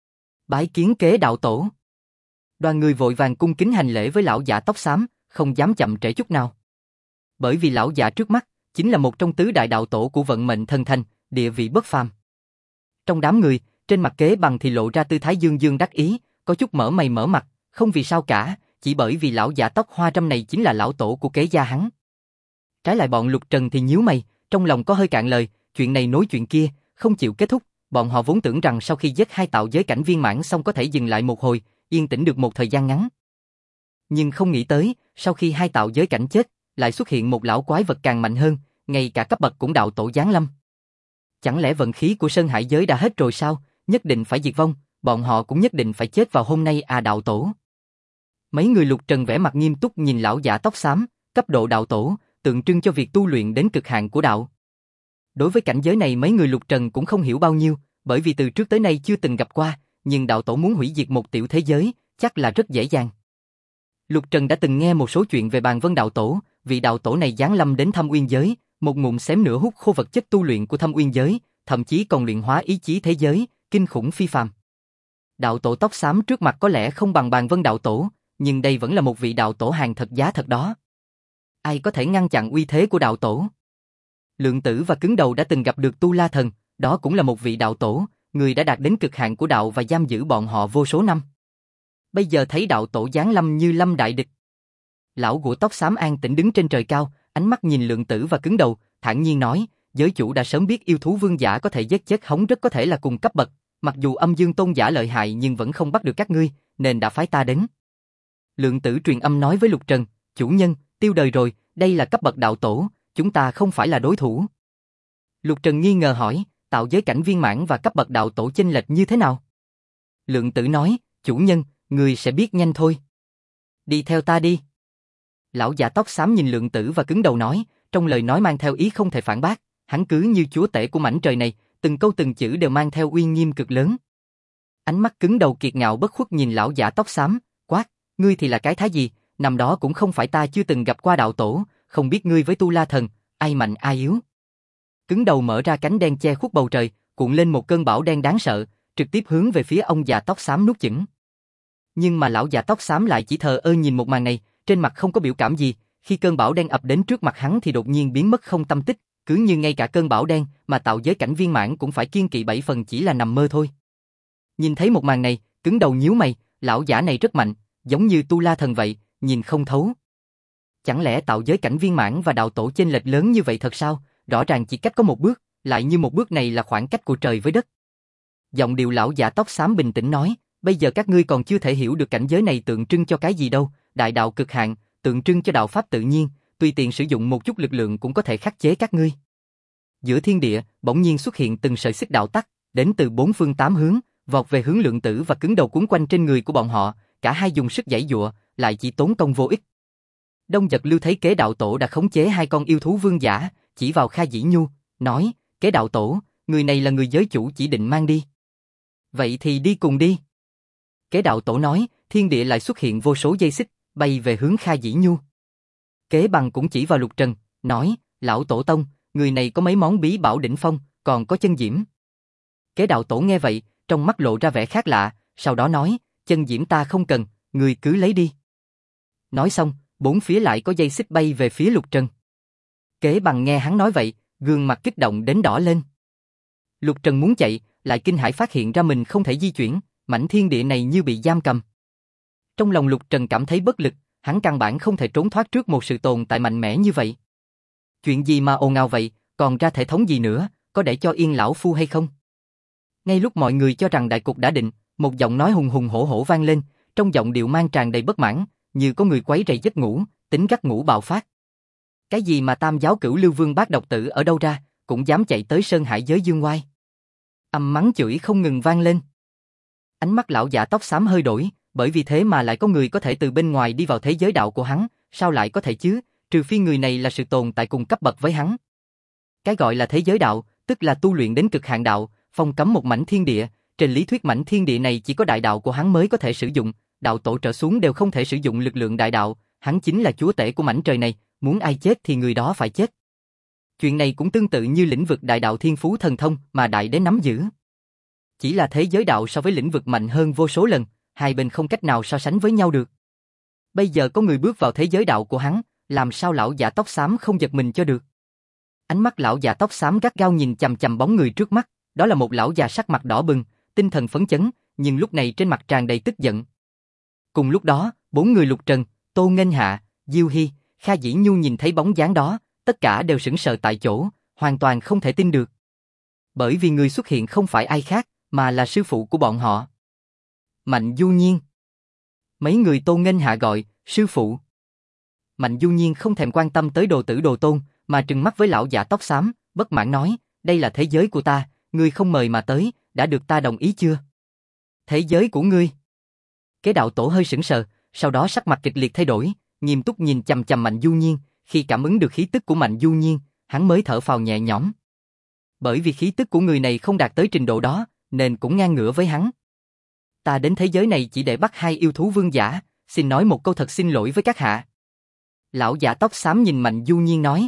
Bái kiến Kế đạo tổ. Đoàn người vội vàng cung kính hành lễ với lão giả tóc xám, không dám chậm trễ chút nào. Bởi vì lão giả trước mắt chính là một trong tứ đại đạo tổ của vận mệnh thần thành, địa vị bất phàm. Trong đám người, trên mặt Kế Bằng thì lộ ra tư thái dương dương đắc ý, có chút mở mày mở mặt, không vì sao cả, chỉ bởi vì lão giả tóc hoa râm này chính là lão tổ của Kế gia hắn. Trái lại bọn Lục Trần thì nhíu mày, trong lòng có hơi cạn lời, chuyện này nối chuyện kia, không chịu kết thúc, bọn họ vốn tưởng rằng sau khi giết hai tạo giới cảnh viên mãn xong có thể dừng lại một hồi, yên tĩnh được một thời gian ngắn. Nhưng không nghĩ tới, sau khi hai tạo giới cảnh chết, lại xuất hiện một lão quái vật càng mạnh hơn, ngay cả cấp bậc cũng đạo tổ giáng lâm. Chẳng lẽ vận khí của Sơn Hải giới đã hết rồi sao, nhất định phải diệt vong, bọn họ cũng nhất định phải chết vào hôm nay à đạo tổ. Mấy người Lục Trần vẻ mặt nghiêm túc nhìn lão giả tóc xám, cấp độ đạo tổ, tượng trưng cho việc tu luyện đến cực hạn của đạo. Đối với cảnh giới này mấy người Lục Trần cũng không hiểu bao nhiêu, bởi vì từ trước tới nay chưa từng gặp qua, nhưng đạo tổ muốn hủy diệt một tiểu thế giới, chắc là rất dễ dàng. Lục Trần đã từng nghe một số chuyện về Bàn Vân đạo tổ, vị đạo tổ này giáng lâm đến Thâm Uyên giới, một ngụm xém nửa hút khô vật chất tu luyện của Thâm Uyên giới, thậm chí còn luyện hóa ý chí thế giới, kinh khủng phi phàm. Đạo tổ tóc xám trước mặt có lẽ không bằng Bàn Vân đạo tổ, nhưng đây vẫn là một vị đạo tổ hàng thật giá thật đó. Ai có thể ngăn chặn uy thế của đạo tổ? Lượng Tử và Cứng Đầu đã từng gặp được Tu La Thần, đó cũng là một vị đạo tổ, người đã đạt đến cực hạn của đạo và giam giữ bọn họ vô số năm. Bây giờ thấy đạo tổ giáng lâm như lâm đại địch. Lão gũ tóc xám an tĩnh đứng trên trời cao, ánh mắt nhìn Lượng Tử và Cứng Đầu, thản nhiên nói, giới chủ đã sớm biết yêu thú vương giả có thể giết chết hống rất có thể là cùng cấp bậc, mặc dù âm dương tôn giả lợi hại nhưng vẫn không bắt được các ngươi, nên đã phái ta đến. Lượng Tử truyền âm nói với Lục Trần, chủ nhân, tiêu đời rồi, đây là cấp bậc đạo tổ, chúng ta không phải là đối thủ. Lục Trần nghi ngờ hỏi, tạo giới cảnh viên mãn và cấp bậc đạo tổ chênh lệch như thế nào? Lượng Tử nói, chủ nhân, người sẽ biết nhanh thôi. Đi theo ta đi. Lão già tóc xám nhìn Lượng Tử và Cứng Đầu nói, trong lời nói mang theo ý không thể phản bác, hắn cứ như chúa tể của mảnh trời này, từng câu từng chữ đều mang theo uy nghiêm cực lớn. Ánh mắt Cứng Đầu kiệt ngạo bất khuất nhìn lão giả tóc xám, quát, ngươi thì là cái thái gì, năm đó cũng không phải ta chưa từng gặp qua đạo tổ, không biết ngươi với Tu La Thần, ai mạnh ai yếu. Cứng Đầu mở ra cánh đen che khuất bầu trời, cuộn lên một cơn bão đen đáng sợ, trực tiếp hướng về phía ông già tóc xám nuốt chửng. Nhưng mà lão già tóc xám lại chỉ thờ ơ nhìn một màn này, trên mặt không có biểu cảm gì, khi cơn bão đen ập đến trước mặt hắn thì đột nhiên biến mất không tâm tích, cứ như ngay cả cơn bão đen mà tạo giới cảnh viên mãn cũng phải kiêng kỵ 7 phần chỉ là nằm mơ thôi. Nhìn thấy một màn này, Cứng Đầu nhíu mày, lão giả này rất mạnh, giống như Tu La Thần vậy, nhìn không thấu. Chẳng lẽ tạo giới cảnh viên mãn và đạo tổ chênh lệch lớn như vậy thật sao? Rõ ràng chỉ cách có một bước, lại như một bước này là khoảng cách của trời với đất. Giọng điệu lão giả tóc xám bình tĩnh nói, bây giờ các ngươi còn chưa thể hiểu được cảnh giới này tượng trưng cho cái gì đâu, đại đạo cực hạn, tượng trưng cho đạo pháp tự nhiên, tùy tiện sử dụng một chút lực lượng cũng có thể khắc chế các ngươi. Giữa thiên địa, bỗng nhiên xuất hiện từng sợi xích đạo tắc, đến từ bốn phương tám hướng, vọt về hướng Lượng Tử và Cứng Đầu cuốn quanh trên người của bọn họ, cả hai dùng sức giãy giụa, lại chỉ tốn công vô ích. Đông Giật Lưu thấy Kế đạo tổ đã khống chế hai con yêu thú vương giả, chỉ vào Kha Dĩ Nhu, nói, Kế đạo tổ, người này là người giới chủ chỉ định mang đi. Vậy thì đi cùng đi. Kế đạo tổ nói, thiên địa lại xuất hiện vô số dây xích, bay về hướng Kha Dĩ Nhu. Kế Bằng cũng chỉ vào Lục Trần, nói, lão tổ tông, người này có mấy món bí bảo đỉnh phong, còn có chân diễm. Kế đạo tổ nghe vậy, trong mắt lộ ra vẻ khác lạ, sau đó nói, chân diễm ta không cần, người cứ lấy đi. Nói xong, bốn phía lại có dây xích bay về phía Lục Trần. Kế Bằng nghe hắn nói vậy, gương mặt kích động đến đỏ lên. Lục Trần muốn chạy, lại kinh hãi phát hiện ra mình không thể di chuyển, mảnh thiên địa này như bị giam cầm. Trong lòng Lục Trần cảm thấy bất lực, hắn căn bản không thể trốn thoát trước một sự tồn tại mạnh mẽ như vậy. Chuyện gì mà ồn ào vậy, còn ra thể thống gì nữa, có để cho yên lão phu hay không? Ngay lúc mọi người cho rằng đại cục đã định, một giọng nói hùng hùng hổ hổ vang lên, trong giọng điệu mang tràn đầy bất mãn, như có người quấy rầy giấc ngủ, tính gắt ngủ bạo phát. Cái gì mà Tam giáo Cửu Lưu Vương bác độc tử ở đâu ra, cũng dám chạy tới Sơn Hải giới dương oai. Âm mắng chửi không ngừng vang lên. Ánh mắt lão già tóc xám hơi đổi, bởi vì thế mà lại có người có thể từ bên ngoài đi vào thế giới đạo của hắn, sao lại có thể chứ, trừ phi người này là sự tồn tại cùng cấp bậc với hắn. Cái gọi là thế giới đạo, tức là tu luyện đến cực hạn đạo, phong cấm một mảnh thiên địa, trên lý thuyết mảnh thiên địa này chỉ có đại đạo của hắn mới có thể sử dụng, đạo tổ trở xuống đều không thể sử dụng lực lượng đại đạo, hắn chính là chúa tể của mảnh trời này, muốn ai chết thì người đó phải chết. Chuyện này cũng tương tự như lĩnh vực đại đạo thiên phú thần thông mà đại đế nắm giữ. Chỉ là thế giới đạo so với lĩnh vực mạnh hơn vô số lần, hai bên không cách nào so sánh với nhau được. Bây giờ có người bước vào thế giới đạo của hắn, làm sao lão già tóc xám không giật mình cho được. Ánh mắt lão già tóc xám gắt gao nhìn chằm chằm bóng người trước mắt, đó là một lão già sắc mặt đỏ bừng, tinh thần phấn chấn, nhưng lúc này trên mặt tràn đầy tức giận. Cùng lúc đó, bốn người Lục Trần, Tô Nghênh Hạ, Diêu Hy, Kha Dĩ Nhu nhìn thấy bóng dáng đó, tất cả đều sững sờ tại chỗ, hoàn toàn không thể tin được. Bởi vì người xuất hiện không phải ai khác, mà là sư phụ của bọn họ. Mạnh Du Nhiên. Mấy người Tô Nghênh Hạ gọi, sư phụ. Mạnh Du Nhiên không thèm quan tâm tới đồ tử đồ tôn, mà trừng mắt với lão già tóc xám, bất mãn nói, đây là thế giới của ta, ngươi không mời mà tới, đã được ta đồng ý chưa? Thế giới của ngươi? Kế đạo tổ hơi sững sờ, sau đó sắc mặt kịch liệt thay đổi, nghiêm túc nhìn chằm chằm Mạnh Du Nhiên, khi cảm ứng được khí tức của Mạnh Du Nhiên, hắn mới thở phào nhẹ nhõm. Bởi vì khí tức của người này không đạt tới trình độ đó, nên cũng ngang ngửa với hắn. Ta đến thế giới này chỉ để bắt hai yêu thú vương giả, xin nói một câu thật xin lỗi với các hạ. Lão giả tóc xám nhìn Mạnh Du Nhiên nói.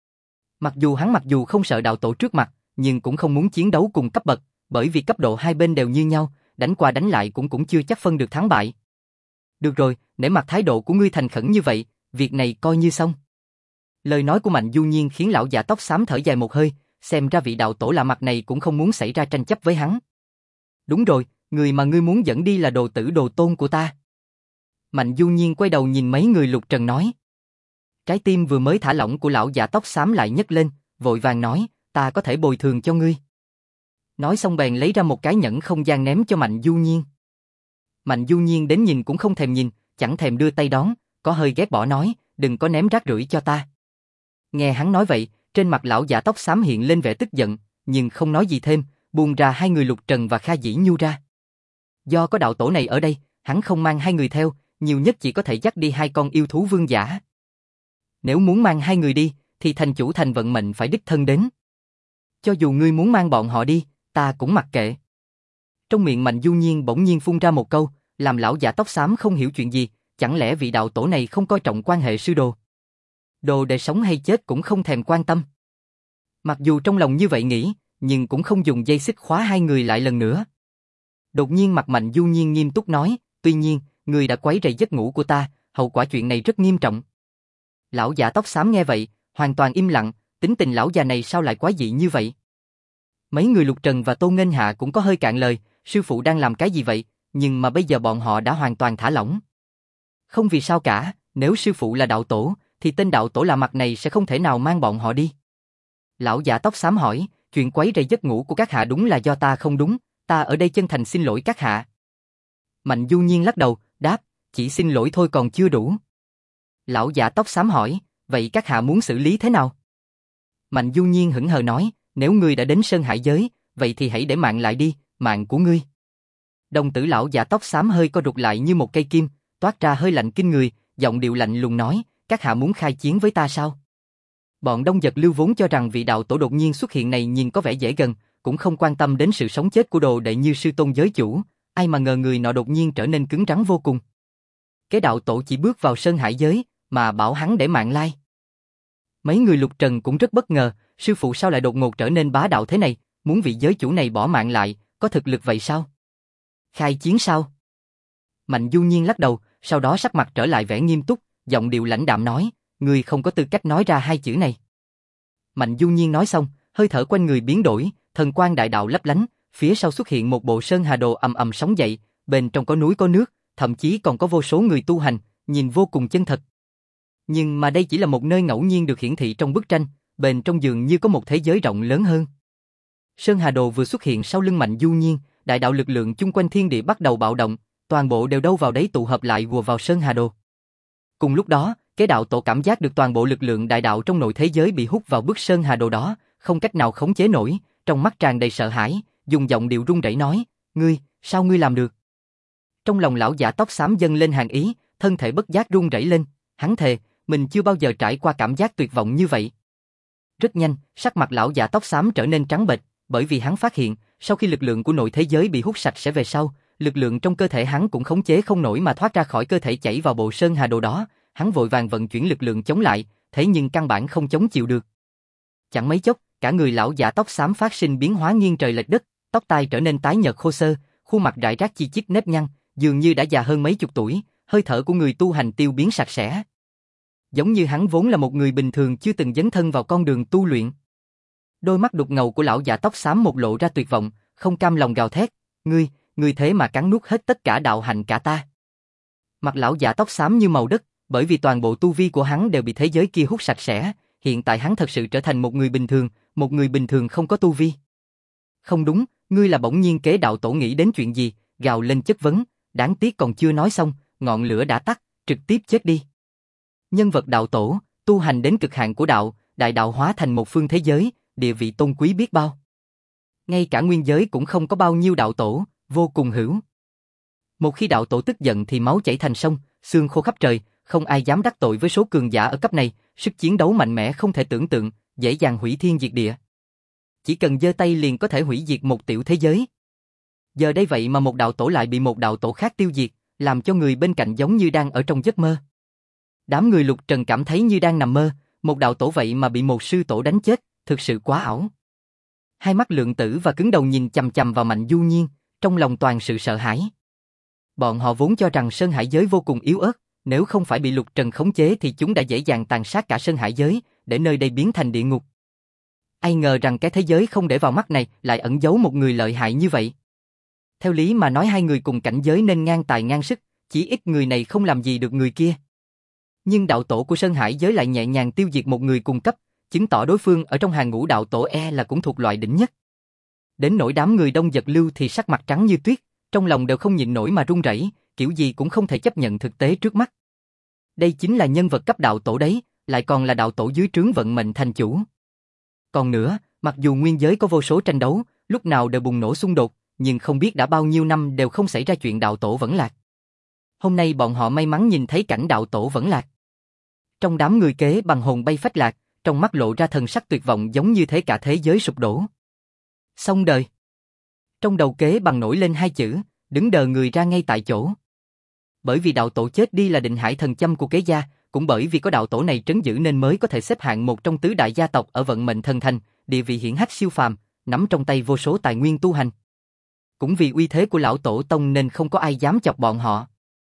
Mặc dù không sợ đạo tổ trước mặt, nhưng cũng không muốn chiến đấu cùng cấp bậc, bởi vì cấp độ hai bên đều như nhau, đánh qua đánh lại cũng chưa chắc phân được thắng bại. Được rồi, nể mặt thái độ của ngươi thành khẩn như vậy, việc này coi như xong. Lời nói của Mạnh Du Nhiên khiến lão già tóc xám thở dài một hơi, xem ra vị đạo tổ lạ mặt này cũng không muốn xảy ra tranh chấp với hắn. Đúng rồi, người mà ngươi muốn dẫn đi là đồ tử đồ tôn của ta. Mạnh Du Nhiên quay đầu nhìn mấy người Lục Trần nói. Trái tim vừa mới thả lỏng của lão già tóc xám lại nhấc lên, vội vàng nói, ta có thể bồi thường cho ngươi. Nói xong bèn lấy ra một cái nhẫn không gian ném cho Mạnh Du Nhiên. Mạnh Du Nhiên đến nhìn cũng không thèm nhìn, chẳng thèm đưa tay đón, có hơi ghét bỏ nói, đừng có ném rác rưởi cho ta. Nghe hắn nói vậy, trên mặt lão già tóc xám hiện lên vẻ tức giận, nhưng không nói gì thêm, buông ra hai người Lục Trần và Kha Dĩ Nhu ra. Do có đạo tổ này ở đây, hắn không mang hai người theo, nhiều nhất chỉ có thể dắt đi hai con yêu thú vương giả. Nếu muốn mang hai người đi, thì thành chủ thành vận mệnh phải đích thân đến. Cho dù ngươi muốn mang bọn họ đi, ta cũng mặc kệ. Trong miệng Mạnh Du Nhiên bỗng nhiên phun ra một câu, làm lão già tóc xám không hiểu chuyện gì, chẳng lẽ vị đạo tổ này không coi trọng quan hệ sư đồ? Đồ để sống hay chết cũng không thèm quan tâm. Mặc dù trong lòng như vậy nghĩ, nhưng cũng không dùng dây xích khóa hai người lại lần nữa. Đột nhiên mặt Mạnh Du Nhiên nghiêm túc nói, tuy nhiên, người đã quấy rầy giấc ngủ của ta, hậu quả chuyện này rất nghiêm trọng. Lão già tóc xám nghe vậy, hoàn toàn im lặng, tính tình lão già này sao lại quái dị như vậy? Mấy người Lục Trần và Tô Nghênh Hạ cũng có hơi cạn lời, sư phụ đang làm cái gì vậy, nhưng mà bây giờ bọn họ đã hoàn toàn thả lỏng. Không vì sao cả, nếu sư phụ là đạo tổ, thì tên đạo tổ lạ mặt này sẽ không thể nào mang bọn họ đi. Lão già tóc xám hỏi, chuyện quấy rầy giấc ngủ của các hạ đúng là do ta không đúng, ta ở đây chân thành xin lỗi các hạ. Mạnh Du Nhiên lắc đầu, đáp, chỉ xin lỗi thôi còn chưa đủ. Lão già tóc xám hỏi, vậy các hạ muốn xử lý thế nào? Mạnh Du Nhiên hững hờ nói, nếu ngươi đã đến Sơn Hải giới, vậy thì hãy để mạng lại đi, mạng của ngươi. Đồng tử lão già tóc xám hơi co rụt lại như một cây kim, toát ra hơi lạnh kinh người, giọng điệu lạnh lùng nói, các hạ muốn khai chiến với ta sao? Bọn Đông Giật Lưu vốn cho rằng vị đạo tổ đột nhiên xuất hiện này nhìn có vẻ dễ gần, cũng không quan tâm đến sự sống chết của đồ đệ như sư tôn giới chủ, ai mà ngờ người nọ đột nhiên trở nên cứng rắn vô cùng. Cái đạo tổ chỉ bước vào sơn hải giới, mà bảo hắn để mạng lai. Mấy người Lục Trần cũng rất bất ngờ, sư phụ sao lại đột ngột trở nên bá đạo thế này, muốn vị giới chủ này bỏ mạng lại, có thực lực vậy sao? Khai chiến sao? Mạnh Du Nhiên lắc đầu, sau đó sắc mặt trở lại vẻ nghiêm túc, giọng điệu lãnh đạm nói, ngươi không có tư cách nói ra hai chữ này. Mạnh Du Nhiên nói xong, hơi thở quanh người biến đổi, thần quang đại đạo lấp lánh, phía sau xuất hiện một bộ sơn hà đồ ầm ầm sóng dậy, bên trong có núi có nước, thậm chí còn có vô số người tu hành, nhìn vô cùng chân thật. Nhưng mà đây chỉ là một nơi ngẫu nhiên được hiển thị trong bức tranh, bên trong dường như có một thế giới rộng lớn hơn. Sơn hà đồ vừa xuất hiện sau lưng Mạnh Du Nhiên, đại đạo lực lượng chung quanh thiên địa bắt đầu bạo động, toàn bộ đều đâu vào đấy tụ hợp lại ùa vào sơn hà đồ. Cùng lúc đó, cái đạo tổ cảm giác được toàn bộ lực lượng đại đạo trong nội thế giới bị hút vào bức sơn hà đồ đó, không cách nào khống chế nổi, trong mắt tràn đầy sợ hãi, dùng giọng điệu run rẩy nói, ngươi, sao ngươi làm được? Trong lòng lão giả tóc xám dâng lên hàn ý, thân thể bất giác run rẩy lên, hắn thề, mình chưa bao giờ trải qua cảm giác tuyệt vọng như vậy. Rất nhanh, sắc mặt lão giả tóc xám trở nên trắng bệch, bởi vì hắn phát hiện, sau khi lực lượng của nội thế giới bị hút sạch sẽ về sau, lực lượng trong cơ thể hắn cũng khống chế không nổi mà thoát ra khỏi cơ thể chảy vào bộ sơn hà đồ đó, hắn vội vàng vận chuyển lực lượng chống lại, thế nhưng căn bản không chống chịu được. Chẳng mấy chốc, cả người lão giả tóc xám phát sinh biến hóa nghiêng trời lệch đất, tóc tai trở nên tái nhợt khô xơ, khuôn mặt rải rác chi chít nếp nhăn, dường như đã già hơn mấy chục tuổi, hơi thở của người tu hành tiêu biến sạch sẽ. Giống như hắn vốn là một người bình thường chưa từng dấn thân vào con đường tu luyện. Đôi mắt đục ngầu của lão giả tóc xám một lộ ra tuyệt vọng, không cam lòng gào thét, ngươi thế mà cắn nuốt hết tất cả đạo hạnh cả ta. Mặt lão giả tóc xám như màu đất, bởi vì toàn bộ tu vi của hắn đều bị thế giới kia hút sạch sẽ, hiện tại hắn thật sự trở thành một người bình thường không có tu vi. Không đúng, ngươi là bỗng nhiên kế đạo tổ nghĩ đến chuyện gì, gào lên chất vấn, đáng tiếc còn chưa nói xong, ngọn lửa đã tắt, trực tiếp chết đi. Nhân vật đạo tổ, tu hành đến cực hạn của đạo, đại đạo hóa thành một phương thế giới, địa vị tôn quý biết bao. Ngay cả nguyên giới cũng không có bao nhiêu đạo tổ, vô cùng hữu. Một khi đạo tổ tức giận thì máu chảy thành sông, xương khô khắp trời, không ai dám đắc tội với số cường giả ở cấp này, sức chiến đấu mạnh mẽ không thể tưởng tượng, dễ dàng hủy thiên diệt địa. Chỉ cần giơ tay liền có thể hủy diệt một tiểu thế giới. Giờ đây vậy mà một đạo tổ lại bị một đạo tổ khác tiêu diệt, làm cho người bên cạnh giống như đang ở trong giấc mơ. Đám người Lục Trần cảm thấy như đang nằm mơ, một đạo tổ vậy mà bị một sư tổ đánh chết, thực sự quá ảo. Hai mắt Lượng Tử và cứng đầu nhìn chằm chằm vào Mạnh Du Nhiên, trong lòng toàn sự sợ hãi. Bọn họ vốn cho rằng Sơn Hải giới vô cùng yếu ớt, nếu không phải bị Lục Trần khống chế thì chúng đã dễ dàng tàn sát cả Sơn Hải giới, để nơi đây biến thành địa ngục. Ai ngờ rằng cái thế giới không để vào mắt này lại ẩn giấu một người lợi hại như vậy. Theo lý mà nói hai người cùng cảnh giới nên ngang tài ngang sức, chỉ ít người này không làm gì được người kia. Nhưng đạo tổ của Sơn Hải giới lại nhẹ nhàng tiêu diệt một người cùng cấp, chứng tỏ đối phương ở trong hàng ngũ đạo tổ là cũng thuộc loại đỉnh nhất. Đến nỗi đám người Đông Giật Lưu thì sắc mặt trắng như tuyết, trong lòng đều không nhịn nổi mà run rẩy, kiểu gì cũng không thể chấp nhận thực tế trước mắt. Đây chính là nhân vật cấp đạo tổ đấy, lại còn là đạo tổ dưới trướng vận mệnh thành chủ. Còn nữa, mặc dù nguyên giới có vô số tranh đấu, lúc nào đều bùng nổ xung đột, nhưng không biết đã bao nhiêu năm đều không xảy ra chuyện đạo tổ vẫn lạc. Hôm nay bọn họ may mắn nhìn thấy cảnh đạo tổ vẫn lạc. Trong đám người kế bằng hồn bay phách lạc, trong mắt lộ ra thần sắc tuyệt vọng giống như thế cả thế giới sụp đổ. Xong đời. Trong đầu kế bằng nổi lên hai chữ, đứng đờ người ra ngay tại chỗ. Bởi vì đạo tổ chết đi là định hải thần châm của kế gia, cũng bởi vì có đạo tổ này trấn giữ nên mới có thể xếp hạng một trong tứ đại gia tộc ở vận mệnh thần thành, địa vị hiển hách siêu phàm, nắm trong tay vô số tài nguyên tu hành. Cũng vì uy thế của lão tổ tông nên không có ai dám chọc bọn họ.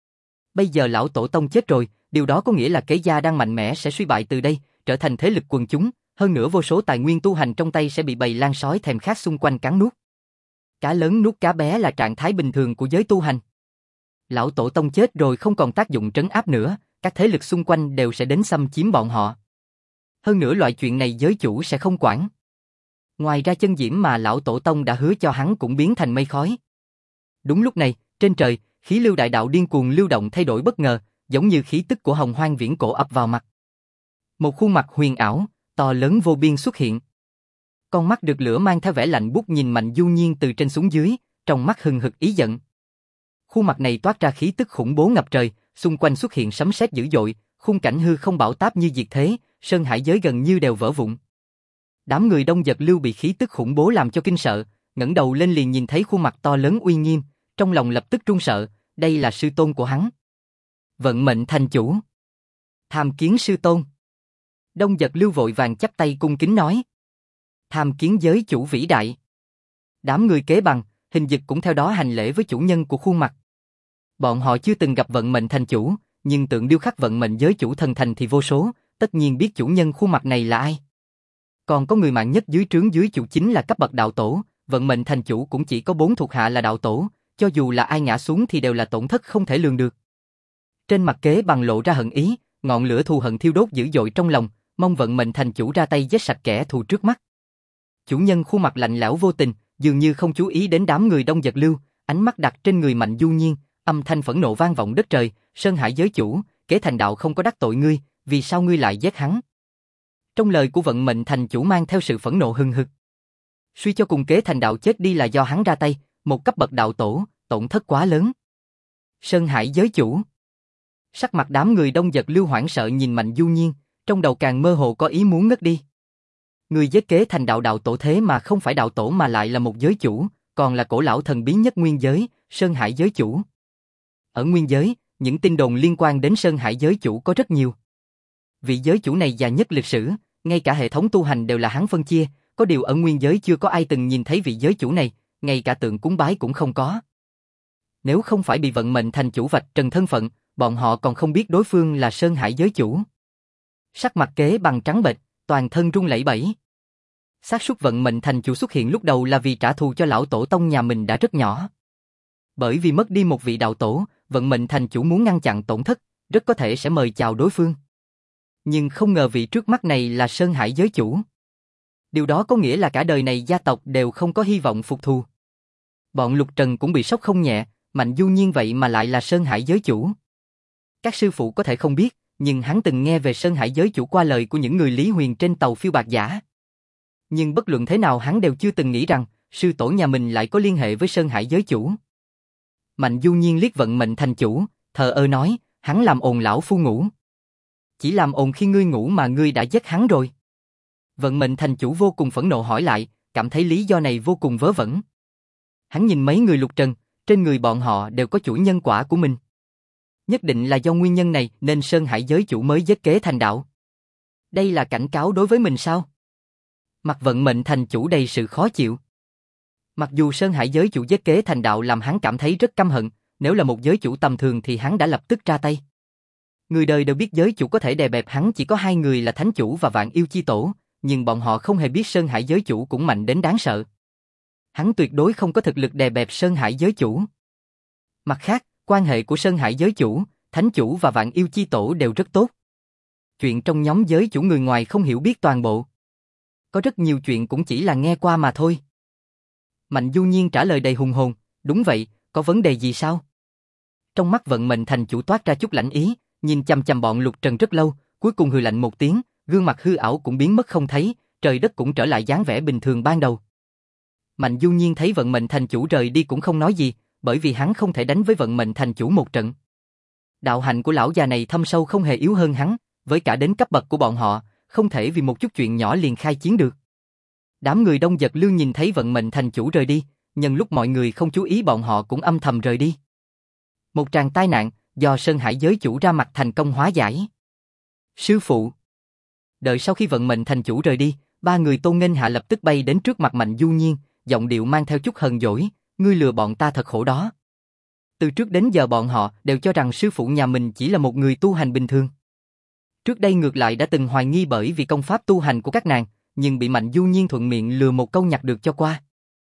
Bây giờ lão tổ tông chết rồi, điều đó có nghĩa là kế gia đang mạnh mẽ sẽ suy bại từ đây, trở thành thế lực quần chúng, hơn nữa vô số tài nguyên tu hành trong tay sẽ bị bầy lang sói thèm khát xung quanh cắn nuốt. Cá lớn nuốt cá bé là trạng thái bình thường của giới tu hành. Lão tổ tông chết rồi không còn tác dụng trấn áp nữa, các thế lực xung quanh đều sẽ đến xâm chiếm bọn họ. Hơn nữa loại chuyện này giới chủ sẽ không quản. Ngoài ra chân diễm mà lão tổ tông đã hứa cho hắn cũng biến thành mây khói. Đúng lúc này, trên trời, khí lưu đại đạo điên cuồng lưu động thay đổi bất ngờ, giống như khí tức của hồng hoang viễn cổ ập vào mặt. Một khuôn mặt huyền ảo, to lớn vô biên xuất hiện. Con mắt được lửa mang theo vẻ lạnh buốt nhìn Mạnh Du Nhiên từ trên xuống dưới, trong mắt hừng hực ý giận. Khuôn mặt này toát ra khí tức khủng bố ngập trời, xung quanh xuất hiện sấm sét dữ dội, khung cảnh hư không bão táp như diệt thế, sơn hải giới gần như đều vỡ vụn. Đám người Đông Giật Lưu bị khí tức khủng bố làm cho kinh sợ, ngẩng đầu lên liền nhìn thấy khuôn mặt to lớn uy nghiêm, trong lòng lập tức run sợ, đây là sư tôn của hắn. Vận mệnh thành chủ. Tham kiến sư tôn. Đông Giật Lưu vội vàng chắp tay cung kính nói. Tham kiến giới chủ vĩ đại. Đám người kế bằng, Hình Dực cũng theo đó hành lễ với chủ nhân của khuôn mặt. Bọn họ chưa từng gặp vận mệnh thành chủ, nhưng tượng điêu khắc vận mệnh giới chủ thần thành thì vô số, tất nhiên biết chủ nhân khuôn mặt này là ai. Còn có người mạnh nhất dưới trướng dưới chủ chính là cấp bậc đạo tổ, vận mệnh thành chủ cũng chỉ có 4 thuộc hạ là đạo tổ, cho dù là ai ngã xuống thì đều là tổn thất không thể lường được. Trên mặt kế bằng lộ ra hận ý, ngọn lửa thù hận thiêu đốt dữ dội trong lòng, mong vận mệnh thành chủ ra tay giết sạch kẻ thù trước mắt. Chủ nhân khuôn mặt lạnh lẽo vô tình, dường như không chú ý đến đám người Đông Giật Lưu, ánh mắt đặt trên người Mạnh Du Nhiên, âm thanh phẫn nộ vang vọng đất trời, Sơn Hải giới chủ, Kế Thành đạo không có đắc tội ngươi, vì sao ngươi lại giết hắn? Trong lời của vận mệnh thành chủ mang theo sự phẫn nộ hừng hực. Suy cho cùng Kế Thành đạo chết đi là do hắn ra tay, một cấp bậc đạo tổ, tổn thất quá lớn. Sơn Hải giới chủ. Sắc mặt đám người Đông Giật Lưu hoảng sợ nhìn Mạnh Du Nhiên, trong đầu càng mơ hồ có ý muốn ngất đi. Người giết Kế Thành đạo đạo tổ thế mà không phải đạo tổ mà lại là một giới chủ, còn là cổ lão thần bí nhất nguyên giới, Sơn Hải giới chủ. Ở nguyên giới, những tin đồn liên quan đến Sơn Hải giới chủ có rất nhiều. Vị giới chủ này già nhất lịch sử, ngay cả hệ thống tu hành đều là hắn phân chia, có điều ở nguyên giới chưa có ai từng nhìn thấy vị giới chủ này, ngay cả tượng cúng bái cũng không có. Nếu không phải bị vận mệnh thành chủ vạch trần thân phận, bọn họ còn không biết đối phương là Sơn Hải giới chủ. Sắc mặt Kế bằng trắng bệch, toàn thân run lẩy bẩy. Xác suất vận mệnh thành chủ xuất hiện lúc đầu là vì trả thù cho lão tổ tông nhà mình đã rất nhỏ. Bởi vì mất đi một vị đạo tổ, vận mệnh thành chủ muốn ngăn chặn tổn thất, rất có thể sẽ mời chào đối phương. Nhưng không ngờ vị trước mắt này là Sơn Hải giới chủ. Điều đó có nghĩa là cả đời này gia tộc đều không có hy vọng phục thù. Bọn Lục Trần cũng bị sốc không nhẹ, Mạnh Du Nhiên vậy mà lại là Sơn Hải giới chủ. Các sư phụ có thể không biết, nhưng hắn từng nghe về Sơn Hải giới chủ qua lời của những người Lý Huyền trên tàu phiêu bạc giả. Nhưng bất luận thế nào hắn đều chưa từng nghĩ rằng, sư tổ nhà mình lại có liên hệ với Sơn Hải giới chủ. Mạnh Du Nhiên liếc vận mệnh thành chủ, thờ ơ nói, hắn làm ồn lão phu ngủ. Chỉ làm ồn khi ngươi ngủ mà ngươi đã giết hắn rồi. Vận mệnh thành chủ vô cùng phẫn nộ hỏi lại, cảm thấy lý do này vô cùng vớ vẩn. Hắn nhìn mấy người Lục Trần, trên người bọn họ đều có chuỗi nhân quả của mình. Nhất định là do nguyên nhân này nên Sơn Hải giới chủ mới giết Kế Thành đạo. Đây là cảnh cáo đối với mình sao? Mặt vận mệnh thành chủ đầy sự khó chịu. Mặc dù Sơn Hải giới chủ giết Kế Thành đạo làm hắn cảm thấy rất căm hận, nếu là một giới chủ tầm thường thì hắn đã lập tức ra tay. Người đời đều biết giới chủ có thể đè bẹp hắn chỉ có 2 người là Thánh chủ và Vạn Yêu Chi Tổ, nhưng bọn họ không hề biết Sơn Hải giới chủ cũng mạnh đến đáng sợ. Hắn tuyệt đối không có thực lực đè bẹp Sơn Hải giới chủ. Mặt khác, quan hệ của Sơn Hải giới chủ, Thánh chủ và Vạn Yêu Chi Tổ đều rất tốt. Chuyện trong nhóm giới chủ người ngoài không hiểu biết toàn bộ. Có rất nhiều chuyện cũng chỉ là nghe qua mà thôi. Mạnh Du Nhiên trả lời đầy hùng hồn, đúng vậy, có vấn đề gì sao? Trong mắt vận mệnh thành chủ toát ra chút lãnh ý, nhìn chằm chằm bọn Lục Trần rất lâu, cuối cùng hừ lạnh một tiếng, gương mặt hư ảo cũng biến mất không thấy, trời đất cũng trở lại dáng vẻ bình thường ban đầu. Mạnh Du Nhiên thấy vận mệnh thành chủ rời đi cũng không nói gì, bởi vì hắn không thể đánh với vận mệnh thành chủ một trận. Đạo hạnh của lão già này thâm sâu không hề yếu hơn hắn, với cả đến cấp bậc của bọn họ, không thể vì một chút chuyện nhỏ liền khai chiến được. Đám người Đông Giật Lưu nhìn thấy vận mệnh thành chủ rời đi, nhân lúc mọi người không chú ý bọn họ cũng âm thầm rời đi. Một tràng tai nạn, do Sơn Hải giới chủ ra mặt thành công hóa giải. Sư phụ. Đợi sau khi vận mệnh thành chủ rời đi, 3 người Tôn Nghênh Hạ lập tức bay đến trước mặt Mạnh Du Nhiên, giọng điệu mang theo chút hờn dỗi, ngươi lừa bọn ta thật khổ đó. Từ trước đến giờ bọn họ đều cho rằng sư phụ nhà mình chỉ là một người tu hành bình thường. Trước đây ngược lại đã từng hoài nghi bởi vì công pháp tu hành của các nàng, nhưng bị Mạnh Du Nhiên thuận miệng lừa một câu nhặt được cho qua.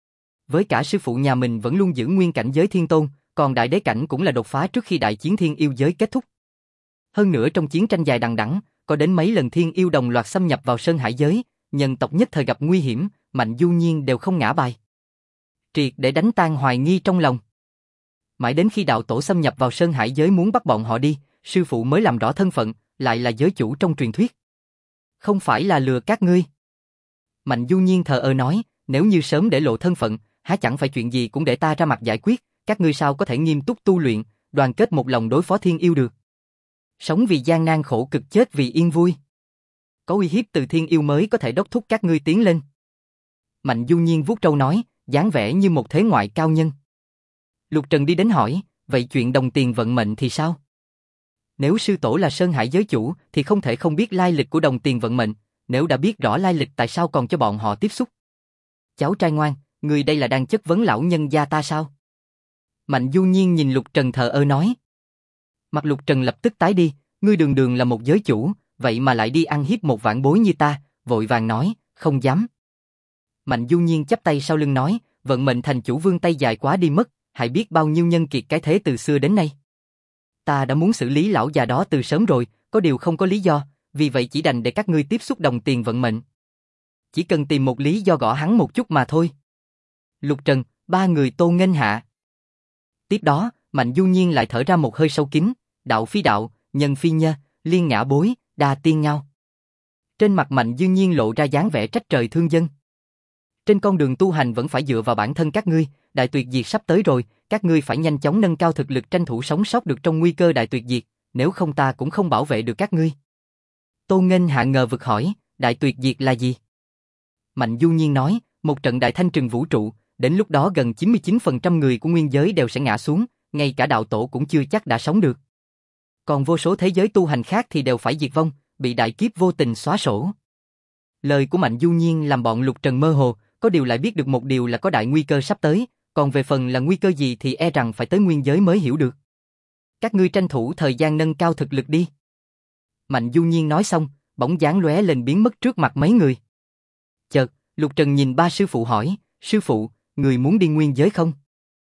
Với cả sư phụ nhà mình vẫn luôn giữ nguyên cảnh giới thiên tôn, còn đại đế cảnh cũng là đột phá trước khi đại chiến thiên yêu giới kết thúc. Hơn nữa trong chiến tranh dài đằng đẵng, có đến mấy lần thiên yêu đồng loạt xâm nhập vào Sơn Hải giới, nhân tộc nhất thời gặp nguy hiểm, Mạnh Du Nhiên đều không ngã bài. Triệt để đánh tan hoài nghi trong lòng. Mãi đến khi đạo tổ xâm nhập vào Sơn Hải giới muốn bắt bọn họ đi, sư phụ mới làm rõ thân phận, lại là giới chủ trong truyền thuyết. Không phải là lừa các ngươi. Mạnh Du Nhiên thờ ơ nói, nếu như sớm để lộ thân phận, há chẳng phải chuyện gì cũng để ta ra mặt giải quyết, các ngươi sao có thể nghiêm túc tu luyện, đoàn kết một lòng đối phó thiên yêu được. Sống vì gian nan khổ cực chết vì yên vui. Có uy hiếp từ thiên yêu mới có thể đốc thúc các ngươi tiến lên. Mạnh Du Nhiên vuốt râu nói, dáng vẻ như một thế ngoại cao nhân. Lục Trần đi đến hỏi, vậy chuyện đồng tiền vận mệnh thì sao? Nếu sư tổ là Sơn Hải giới chủ thì không thể không biết lai lịch của đồng tiền vận mệnh, nếu đã biết rõ lai lịch tại sao còn cho bọn họ tiếp xúc? Cháu trai ngoan, người đây là đang chất vấn lão nhân gia ta sao? Mạnh Du Nhiên nhìn Lục Trần thờ ơ nói. Mặt Lục Trần lập tức tái đi, ngươi đường đường là một giới chủ, vậy mà lại đi ăn hiếp một vãn bối như ta, vội vàng nói, không dám. Mạnh Du Nhiên chắp tay sau lưng nói, vận mệnh thành chủ vương tay dài quá đi mất, hãy biết bao nhiêu nhân kiệt cái thế từ xưa đến nay. Ta đã muốn xử lý lão già đó từ sớm rồi, có điều không có lý do, vì vậy chỉ đành để các ngươi tiếp xúc đồng tiền vận mệnh. Chỉ cần tìm một lý do gõ hắn một chút mà thôi. Lục Trần, ba người tôn nghênh hạ. Tiếp đó, Mạnh Du Nhiên lại thở ra một hơi sâu kín, đạo phi đạo, nhân phi nhơ, liên ngã bối, đa tiên ngao. Trên mặt Mạnh Du Nhiên lộ ra dáng vẻ trách trời thương dân. Trên con đường tu hành vẫn phải dựa vào bản thân các ngươi, đại tuyệt diệt sắp tới rồi, các ngươi phải nhanh chóng nâng cao thực lực tranh thủ sống sót được trong nguy cơ đại tuyệt diệt, nếu không ta cũng không bảo vệ được các ngươi. Tô Nghênh hạ ngờ vực hỏi, đại tuyệt diệt là gì? Mạnh Du Nhiên nói, một trận đại thanh trừng vũ trụ, đến lúc đó gần 99% người của nguyên giới đều sẽ ngã xuống, ngay cả đạo tổ cũng chưa chắc đã sống được. Còn vô số thế giới tu hành khác thì đều phải diệt vong, bị đại kiếp vô tình xóa sổ. Lời của Mạnh Du Nhiên làm bọn Lục Trần mơ hồ, có điều lại biết được một điều là có đại nguy cơ sắp tới, còn về phần là nguy cơ gì thì e rằng phải tới nguyên giới mới hiểu được. Các ngươi tranh thủ thời gian nâng cao thực lực đi. Mạnh Du Nhiên nói xong, bóng dáng lóe lên biến mất trước mặt mấy người. Chợt, Lục Trần nhìn ba sư phụ hỏi, sư phụ, người muốn đi nguyên giới không?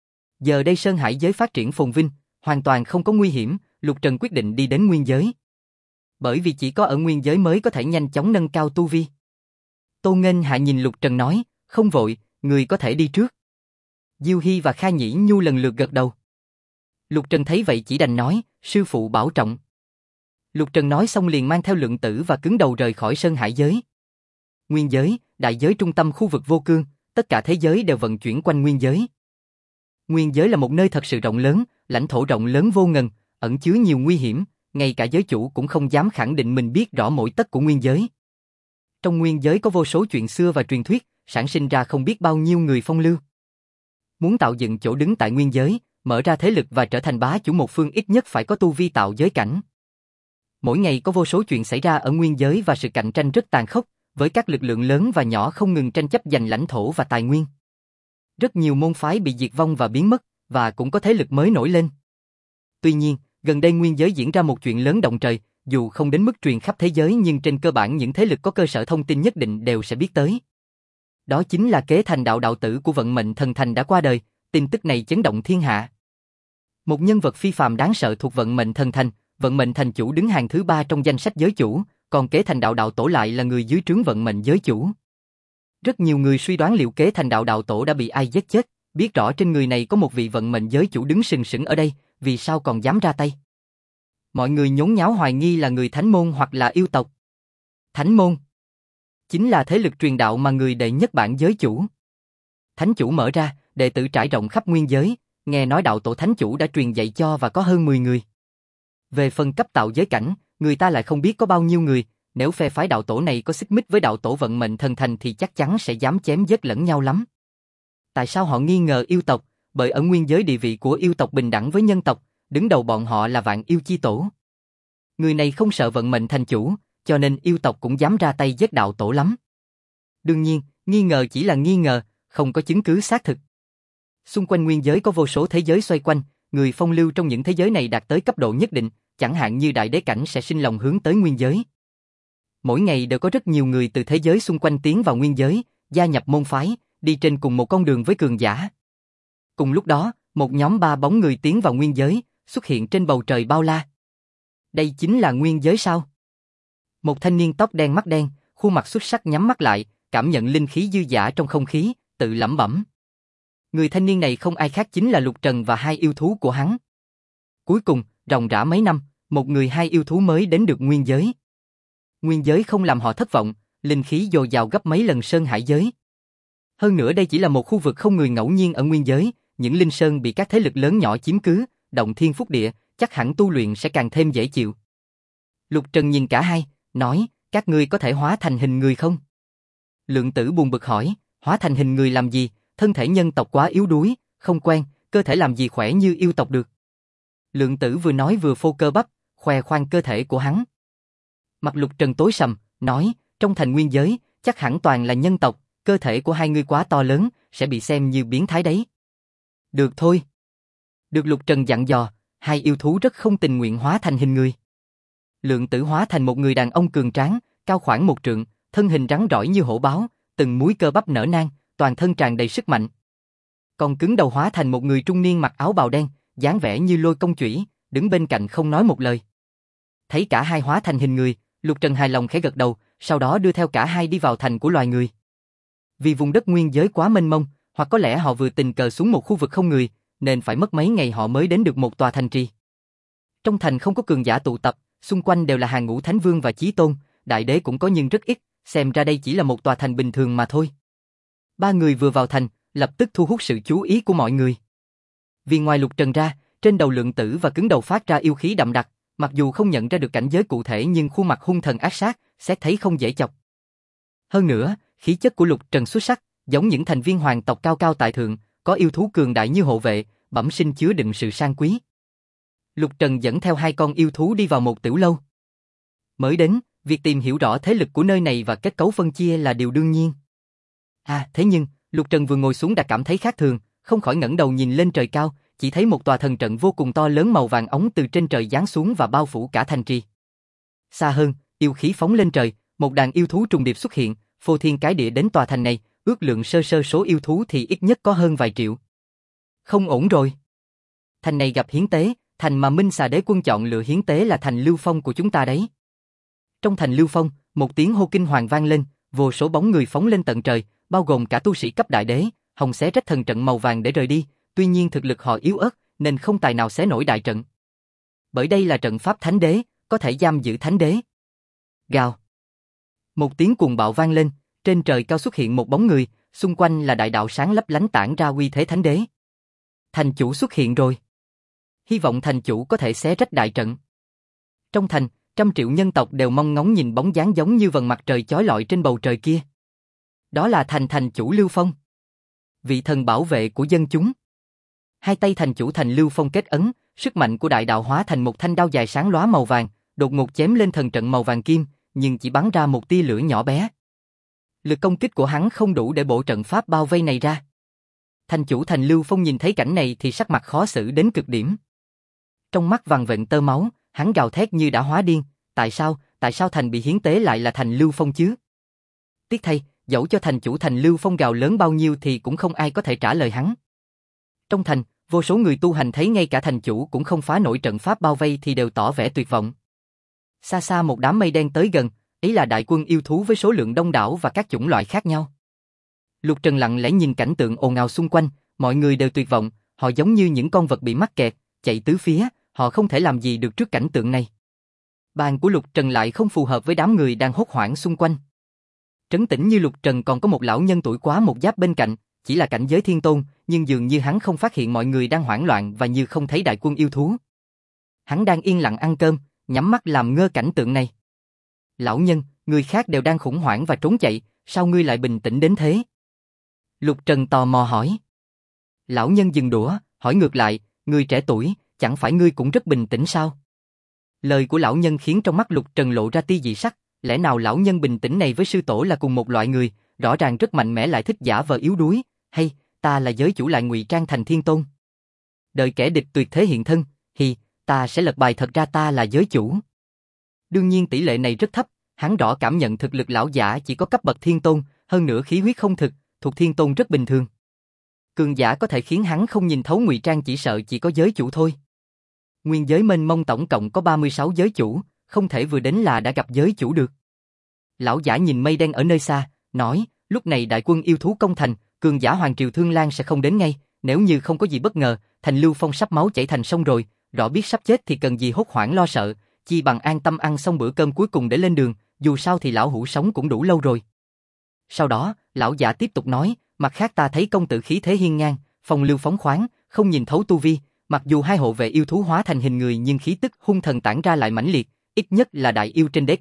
Giờ đây Sơn Hải giới phát triển phồn vinh, hoàn toàn không có nguy hiểm, Lục Trần quyết định đi đến nguyên giới. Bởi vì chỉ có ở nguyên giới mới có thể nhanh chóng nâng cao tu vi. Tô Nghênh hạ nhìn Lục Trần nói, không vội, người có thể đi trước. Diêu Hy và Kha Nhĩ Nhu lần lượt gật đầu. Lục Trần thấy vậy chỉ đành nói, sư phụ bảo trọng. Lục Trần nói xong liền mang theo Lượng Tử và cứng đầu rời khỏi Sơn Hải giới. Nguyên giới, đại giới trung tâm khu vực vô cương, tất cả thế giới đều vận chuyển quanh nguyên giới. Nguyên giới là một nơi thật sự rộng lớn, lãnh thổ rộng lớn vô ngần, ẩn chứa nhiều nguy hiểm, ngay cả giới chủ cũng không dám khẳng định mình biết rõ mỗi tấc của nguyên giới. Trong nguyên giới có vô số chuyện xưa và truyền thuyết, sản sinh ra không biết bao nhiêu người phong lưu. Muốn tạo dựng chỗ đứng tại nguyên giới, mở ra thế lực và trở thành bá chủ một phương ít nhất phải có tu vi tạo giới cảnh. Mỗi ngày có vô số chuyện xảy ra ở nguyên giới và sự cạnh tranh rất tàn khốc, với các lực lượng lớn và nhỏ không ngừng tranh chấp giành lãnh thổ và tài nguyên. Rất nhiều môn phái bị diệt vong và biến mất, và cũng có thế lực mới nổi lên. Tuy nhiên, gần đây nguyên giới diễn ra một chuyện lớn động trời, dù không đến mức truyền khắp thế giới nhưng trên cơ bản những thế lực có cơ sở thông tin nhất định đều sẽ biết tới. Đó chính là Kế Thành đạo đạo tử của vận mệnh thần thành đã qua đời, tin tức này chấn động thiên hạ. Một nhân vật phi phàm đáng sợ thuộc vận mệnh thần thành, vận mệnh thành chủ đứng hàng thứ 3 trong danh sách giới chủ, còn Kế Thành đạo đạo tổ lại là người dưới trướng vận mệnh giới chủ. Rất nhiều người suy đoán liệu Kế Thành đạo đạo tổ đã bị ai giết chết, biết rõ trên người này có một vị vận mệnh giới chủ đứng sừng sững ở đây, vì sao còn dám ra tay? Mọi người nhốn nháo hoài nghi là người Thánh môn hoặc là yêu tộc. Thánh môn chính là thế lực truyền đạo mà người đệ nhất bản giới chủ. Thánh chủ mở ra, đệ tử trải rộng khắp nguyên giới, nghe nói đạo tổ thánh chủ đã truyền dạy cho và có hơn 10 người. Về phần cấp tạo giới cảnh, người ta lại không biết có bao nhiêu người, nếu phe phái đạo tổ này có xích mích với đạo tổ vận mệnh thần thành thì chắc chắn sẽ dám chém giết lẫn nhau lắm. Tại sao họ nghi ngờ yêu tộc? Bởi ở nguyên giới địa vị của yêu tộc bình đẳng với nhân tộc, đứng đầu bọn họ là Vạn Yêu Chi Tổ. Người này không sợ vận mệnh thành chủ, cho nên yêu tộc cũng dám ra tay giết đạo tổ lắm. Đương nhiên, nghi ngờ chỉ là nghi ngờ, không có chứng cứ xác thực. Xung quanh nguyên giới có vô số thế giới xoay quanh, người phong lưu trong những thế giới này đạt tới cấp độ nhất định, chẳng hạn như đại đế cảnh sẽ sinh lòng hướng tới nguyên giới. Mỗi ngày đều có rất nhiều người từ thế giới xung quanh tiến vào nguyên giới, gia nhập môn phái, đi trên cùng một con đường với cường giả. Cùng lúc đó, một nhóm 3 bóng người tiến vào nguyên giới, xuất hiện trên bầu trời bao la. Đây chính là nguyên giới sao? Một thanh niên tóc đen mắt đen, khuôn mặt xuất sắc nhắm mắt lại, cảm nhận linh khí dư dả trong không khí, tự lẩm bẩm. Người thanh niên này không ai khác chính là Lục Trần và 2 yêu thú của hắn. Cuối cùng, ròng rã mấy năm, một người 2 yêu thú mới đến được nguyên giới. Nguyên giới không làm họ thất vọng, linh khí dồi dào gấp mấy lần Sơn Hải giới. Hơn nữa đây chỉ là một khu vực không người ngẫu nhiên ở nguyên giới, những linh sơn bị các thế lực lớn nhỏ chiếm cứ, động thiên phúc địa, chắc hẳn tu luyện sẽ càng thêm dễ chịu. Lục Trần nhìn cả hai, nói, các ngươi có thể hóa thành hình người không? Lượng Tử buồn bực hỏi, hóa thành hình người làm gì, thân thể nhân tộc quá yếu đuối, không quen, cơ thể làm gì khỏe như yêu tộc được. Lượng Tử vừa nói vừa phô cơ bắp, khoe khoang cơ thể của hắn. Mặt Lục Trần tối sầm, nói, trong thành nguyên giới, chắc hẳn toàn là nhân tộc, cơ thể của hai ngươi quá to lớn, sẽ bị xem như biến thái đấy. Được thôi. Được Lục Trần dặn dò, hai yêu thú rất không tình nguyện hóa thành hình người. Lượng Tử hóa thành một người đàn ông cường tráng, cao khoảng 1 trượng, thân hình rắn rỏi như hổ báo, từng múi cơ bắp nở nang, toàn thân tràn đầy sức mạnh. Còn cứng đầu hóa thành một người trung niên mặc áo bào đen, dáng vẻ như Lôi Công Chủy, đứng bên cạnh không nói một lời. Thấy cả hai hóa thành hình người, Lục Trần hài lòng khẽ gật đầu, sau đó đưa theo cả hai đi vào thành của loài người. Vì vùng đất nguyên giới quá mênh mông, hoặc có lẽ họ vừa tình cờ xuống một khu vực không người, nên phải mất mấy ngày họ mới đến được một tòa thành trì. Trong thành không có cường giả tụ tập, xung quanh đều là hàng ngũ thánh vương và chí tôn, đại đế cũng có nhưng rất ít, xem ra đây chỉ là một tòa thành bình thường mà thôi. Ba người vừa vào thành, lập tức thu hút sự chú ý của mọi người. Vì ngoài Lục Trần ra, trên đầu Lượng Tử và cứng đầu phát ra yêu khí đậm đặc, mặc dù không nhận ra được cảnh giới cụ thể nhưng khuôn mặt hung thần ác sát, xét thấy không dễ chọc. Hơn nữa, khí chất của Lục Trần xuất sắc, giống những thành viên hoàng tộc cao cao tại thượng, có yêu thú cường đại như hộ vệ, bẩm sinh chứa đựng sự sang quý. Lục Trần dẫn theo hai con yêu thú đi vào một tiểu lâu. Mới đến, việc tìm hiểu rõ thế lực của nơi này và kết cấu phân chia là điều đương nhiên. Thế nhưng, Lục Trần vừa ngồi xuống đã cảm thấy khác thường, không khỏi ngẩng đầu nhìn lên trời cao, chỉ thấy một tòa thần trận vô cùng to lớn màu vàng óng từ trên trời giáng xuống và bao phủ cả thành trì. Xa hơn, yêu khí phóng lên trời, một đàn yêu thú trùng điệp xuất hiện, phô thiên cái địa đến tòa thành này, ước lượng sơ sơ số yêu thú thì ít nhất có hơn vài triệu. Không ổn rồi. Thành này gặp hiến tế, thành mà Minh Xà Đế quân chọn lựa hiến tế là thành Lưu Phong của chúng ta đấy. Trong thành Lưu Phong, một tiếng hô kinh hoàng vang lên, vô số bóng người phóng lên tận trời, bao gồm cả tu sĩ cấp đại đế, hòng xé rách thần trận màu vàng để rời đi, tuy nhiên thực lực họ yếu ớt nên không tài nào xé nổi đại trận. Bởi đây là trận pháp thánh đế, có thể giam giữ thánh đế. Gào. Một tiếng cuồng bạo vang lên, trên trời cao xuất hiện một bóng người, xung quanh là đại đạo sáng lấp lánh tản ra uy thế thánh đế. Thành chủ xuất hiện rồi. Hy vọng thành chủ có thể xé rách đại trận. Trong thành, 100 triệu nhân tộc đều mong ngóng nhìn bóng dáng giống như vầng mặt trời chói lọi trên bầu trời kia. Đó là thành chủ Lưu Phong, vị thần bảo vệ của dân chúng. Hai tay thành chủ thành Lưu Phong kết ấn, sức mạnh của đại đạo hóa thành một thanh đao dài sáng lóa màu vàng, đột ngột chém lên thần trận màu vàng kim, nhưng chỉ bắn ra một tia lửa nhỏ bé. Lực công kích của hắn không đủ để bổ trận pháp bao vây này ra. Thành chủ thành Lưu Phong nhìn thấy cảnh này thì sắc mặt khó xử đến cực điểm. Trong mắt vằn vện tơ máu, hắn gào thét như đã hóa điên, tại sao thành bị hiến tế lại là thành Lưu Phong chứ? Tiếc thay, dẫu cho thành chủ thành Lưu Phong gào lớn bao nhiêu thì cũng không ai có thể trả lời hắn. Trong thành, vô số người tu hành thấy ngay cả thành chủ cũng không phá nổi trận pháp bao vây thì đều tỏ vẻ tuyệt vọng. Xa xa một đám mây đen tới gần, ấy là đại quân yêu thú với số lượng đông đảo và các chủng loại khác nhau. Lục Trần lặng lẽ nhìn cảnh tượng ồn ào xung quanh, mọi người đều tuyệt vọng, họ giống như những con vật bị mắc kẹt, chạy tứ phía, họ không thể làm gì được trước cảnh tượng này. Bàn của Lục Trần lại không phù hợp với đám người đang hốt hoảng xung quanh. Trấn tĩnh như Lục Trần còn có một lão nhân tuổi quá một giáp bên cạnh, chỉ là cảnh giới thiên tôn, nhưng dường như hắn không phát hiện mọi người đang hoảng loạn và như không thấy đại quân yêu thú. Hắn đang yên lặng ăn cơm, nhắm mắt làm ngơ cảnh tượng này. Lão nhân, người khác đều đang khủng hoảng và trốn chạy, sao ngươi lại bình tĩnh đến thế? Lục Trần tò mò hỏi. Lão nhân dừng đũa, hỏi ngược lại, người trẻ tuổi, chẳng phải ngươi cũng rất bình tĩnh sao? Lời của lão nhân khiến trong mắt Lục Trần lộ ra tia dị sắc, lẽ nào lão nhân bình tĩnh này với sư tổ là cùng một loại người, rõ ràng rất mạnh mẽ lại thích giả vờ yếu đuối, hay ta là giới chủ lại ngụy trang thành thiên tôn? Đợi kẻ địch tuyệt thế hiện thân, ta sẽ lật bài thật ra ta là giới chủ. Đương nhiên tỷ lệ này rất thấp, hắn rõ cảm nhận thực lực lão giả chỉ có cấp bậc thiên tôn, hơn nữa khí huyết không thực, thuộc thiên tôn rất bình thường. Cường giả có thể khiến hắn không nhìn thấu ngụy trang chỉ sợ chỉ có giới chủ thôi. Nguyên giới mênh mông tổng cộng có 36 giới chủ, không thể vừa đến là đã gặp giới chủ được. Lão giả nhìn mây đen ở nơi xa, nói, lúc này đại quân yêu thú công thành, cường giả Hoàng Triều Thương Lan sẽ không đến ngay, nếu như không có gì bất ngờ, thành Lưu Phong sắp máu chảy thành sông rồi, rõ biết sắp chết thì cần gì hốt hoảng lo sợ, chi bằng an tâm ăn xong bữa cơm cuối cùng để lên đường, dù sao thì lão hủ sống cũng đủ lâu rồi. Sau đó, lão giả tiếp tục nói, mặt khác ta thấy công tử khí thế hiên ngang, phong lưu phóng khoáng, không nhìn thấu tu vi, mặc dù hai hộ vệ yêu thú hóa thành hình người nhưng khí tức hung thần tản ra lại mãnh liệt, ít nhất là đại yêu trên đế cảnh,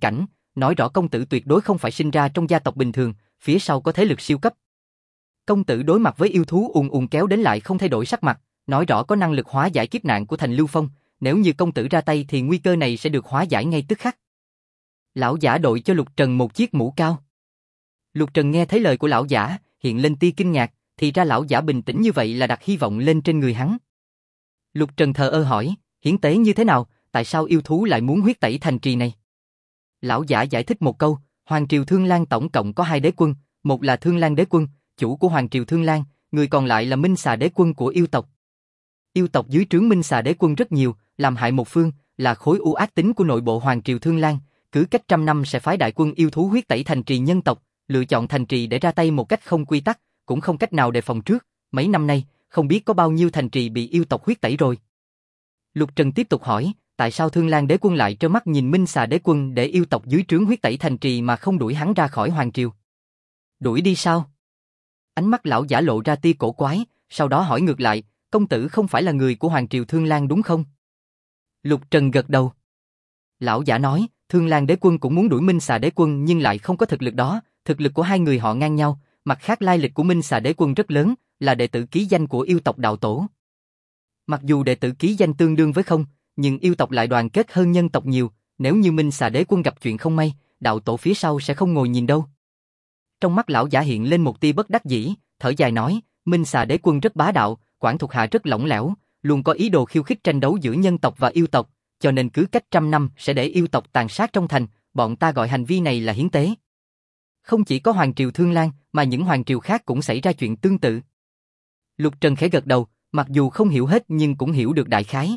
nói rõ công tử tuyệt đối không phải sinh ra trong gia tộc bình thường, phía sau có thế lực siêu cấp. Công tử đối mặt với yêu thú ùn ùn kéo đến lại không thay đổi sắc mặt, nói rõ có năng lực hóa giải kiếp nạn của Thành Lưu Phong, nếu như công tử ra tay thì nguy cơ này sẽ được hóa giải ngay tức khắc. Lão giả đội cho Lục Trần một chiếc mũ cao. Lục Trần nghe thấy lời của lão giả, hiện lên tia kinh ngạc, thì ra lão giả bình tĩnh như vậy là đặt hy vọng lên trên người hắn. Lục Trần thờ ơ hỏi, hiến tế như thế nào, tại sao yêu thú lại muốn huyết tẩy thành trì này? Lão giả giải thích một câu, Hoàng triều Thương Lan tổng cộng có 2 đế quân, một là Thương Lan đế quân, chủ của Hoàng triều Thương Lan, người còn lại là Minh Xà đế quân của yêu tộc. Yêu tộc dưới trướng Minh Xà đế quân rất nhiều, làm hại một phương, là khối u ác tính của nội bộ Hoàng triều Thương Lan, cứ cách 100 năm sẽ phái đại quân yêu thú huyết tẩy thành trì nhân tộc, lựa chọn thành trì để ra tay một cách không quy tắc, cũng không cách nào đề phòng trước, mấy năm nay, không biết có bao nhiêu thành trì bị yêu tộc huyết tẩy rồi. Lục Trần tiếp tục hỏi, tại sao Thương Lan đế quân lại trơ mắt nhìn Minh Xà đế quân để yêu tộc dưới trướng huyết tẩy thành trì mà không đuổi hắn ra khỏi Hoàng triều? Đuổi đi sao? Ánh mắt lão giả lộ ra tia cổ quái, sau đó hỏi ngược lại, công tử không phải là người của Hoàng triều Thương Lan đúng không? Lục Trần gật đầu. Lão giả nói, Thương Lan đế quân cũng muốn đuổi Minh Xà đế quân nhưng lại không có thực lực đó, thực lực của hai người họ ngang nhau, mặt khác lai lịch của Minh Xà đế quân rất lớn, là đệ tử ký danh của yêu tộc đạo tổ. Mặc dù đệ tử ký danh tương đương với không, nhưng yêu tộc lại đoàn kết hơn nhân tộc nhiều, nếu như Minh Xà đế quân gặp chuyện không may, đạo tổ phía sau sẽ không ngồi nhìn đâu. Trong mắt lão giả hiện lên một tia bất đắc dĩ, thở dài nói, Minh Xà đế quân rất bá đạo, quản thuộc hạ rất lỏng lẻo, luôn có ý đồ khiêu khích tranh đấu giữa nhân tộc và yêu tộc, cho nên cứ cách 100 năm sẽ để yêu tộc tàn sát trong thành, bọn ta gọi hành vi này là hiến tế. Không chỉ có Hoàng triều Thương Lan, mà những hoàng triều khác cũng xảy ra chuyện tương tự. Lục Trần khẽ gật đầu, mặc dù không hiểu hết nhưng cũng hiểu được đại khái.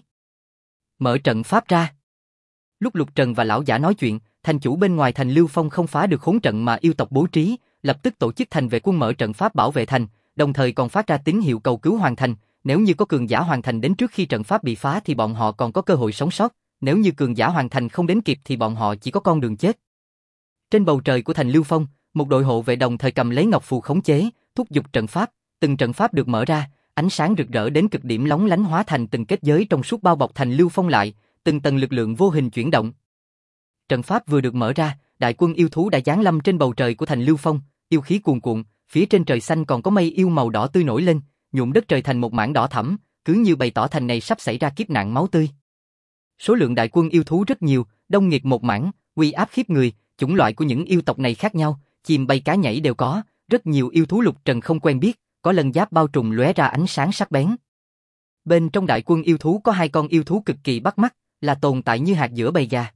Mở trận pháp ra. Lúc Lục Trần và lão giả nói chuyện, thành chủ bên ngoài thành Lưu Phong không phá được khốn trận mà yêu tộc bố trí, lập tức tổ chức thành vệ quân mở trận pháp bảo vệ thành, đồng thời còn phát ra tín hiệu cầu cứu hoàn thành, nếu như có cường giả hoàn thành đến trước khi trận pháp bị phá thì bọn họ còn có cơ hội sống sót, nếu như cường giả hoàn thành không đến kịp thì bọn họ chỉ có con đường chết. Trên bầu trời của thành Lưu Phong, một đội hộ vệ đồng thời cầm lấy ngọc phù khống chế, thúc giục trận pháp, từng trận pháp được mở ra, ánh sáng rực rỡ đến cực điểm lóng lánh hóa thành từng kết giới trong suốt bao bọc thành Lưu Phong lại, từng tầng lực lượng vô hình chuyển động. Trận pháp vừa được mở ra, đại quân yêu thú đã giáng lâm trên bầu trời của thành Lưu Phong, yêu khí cuồn cuộn, phía trên trời xanh còn có mây yêu màu đỏ tươi nổi lên, nhuộm đất trời thành một mảng đỏ thẫm, cứ như bày tỏ thành này sắp xảy ra kiếp nạn máu tươi. Số lượng đại quân yêu thú rất nhiều, đông nghịt một mảng, uy áp khiếp người, chủng loại của những yêu tộc này khác nhau, chim bay cá nhảy đều có, rất nhiều yêu thú Lục Trần không quen biết, có lân giáp bao trùm lóe ra ánh sáng sắc bén. Bên trong đại quân yêu thú có 2 con yêu thú cực kỳ bắt mắt, là tồn tại như hạt giữa bầy gà.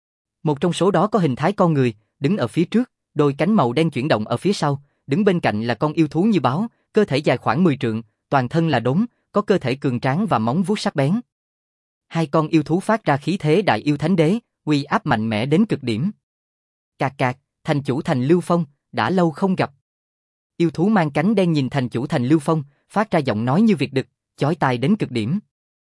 Một trong số đó có hình thái con người, đứng ở phía trước, đôi cánh màu đen chuyển động ở phía sau, đứng bên cạnh là con yêu thú như báo, cơ thể dài khoảng 10 trượng, toàn thân là đốm, có cơ thể cường tráng và móng vuốt sắc bén. 2 con yêu thú phát ra khí thế đại yêu thánh đế, uy áp mạnh mẽ đến cực điểm. Cạc cạc, thành chủ thành Lưu Phong, đã lâu không gặp. Yêu thú mang cánh đen nhìn thành chủ thành Lưu Phong, phát ra giọng nói như việt đực, chói tai đến cực điểm.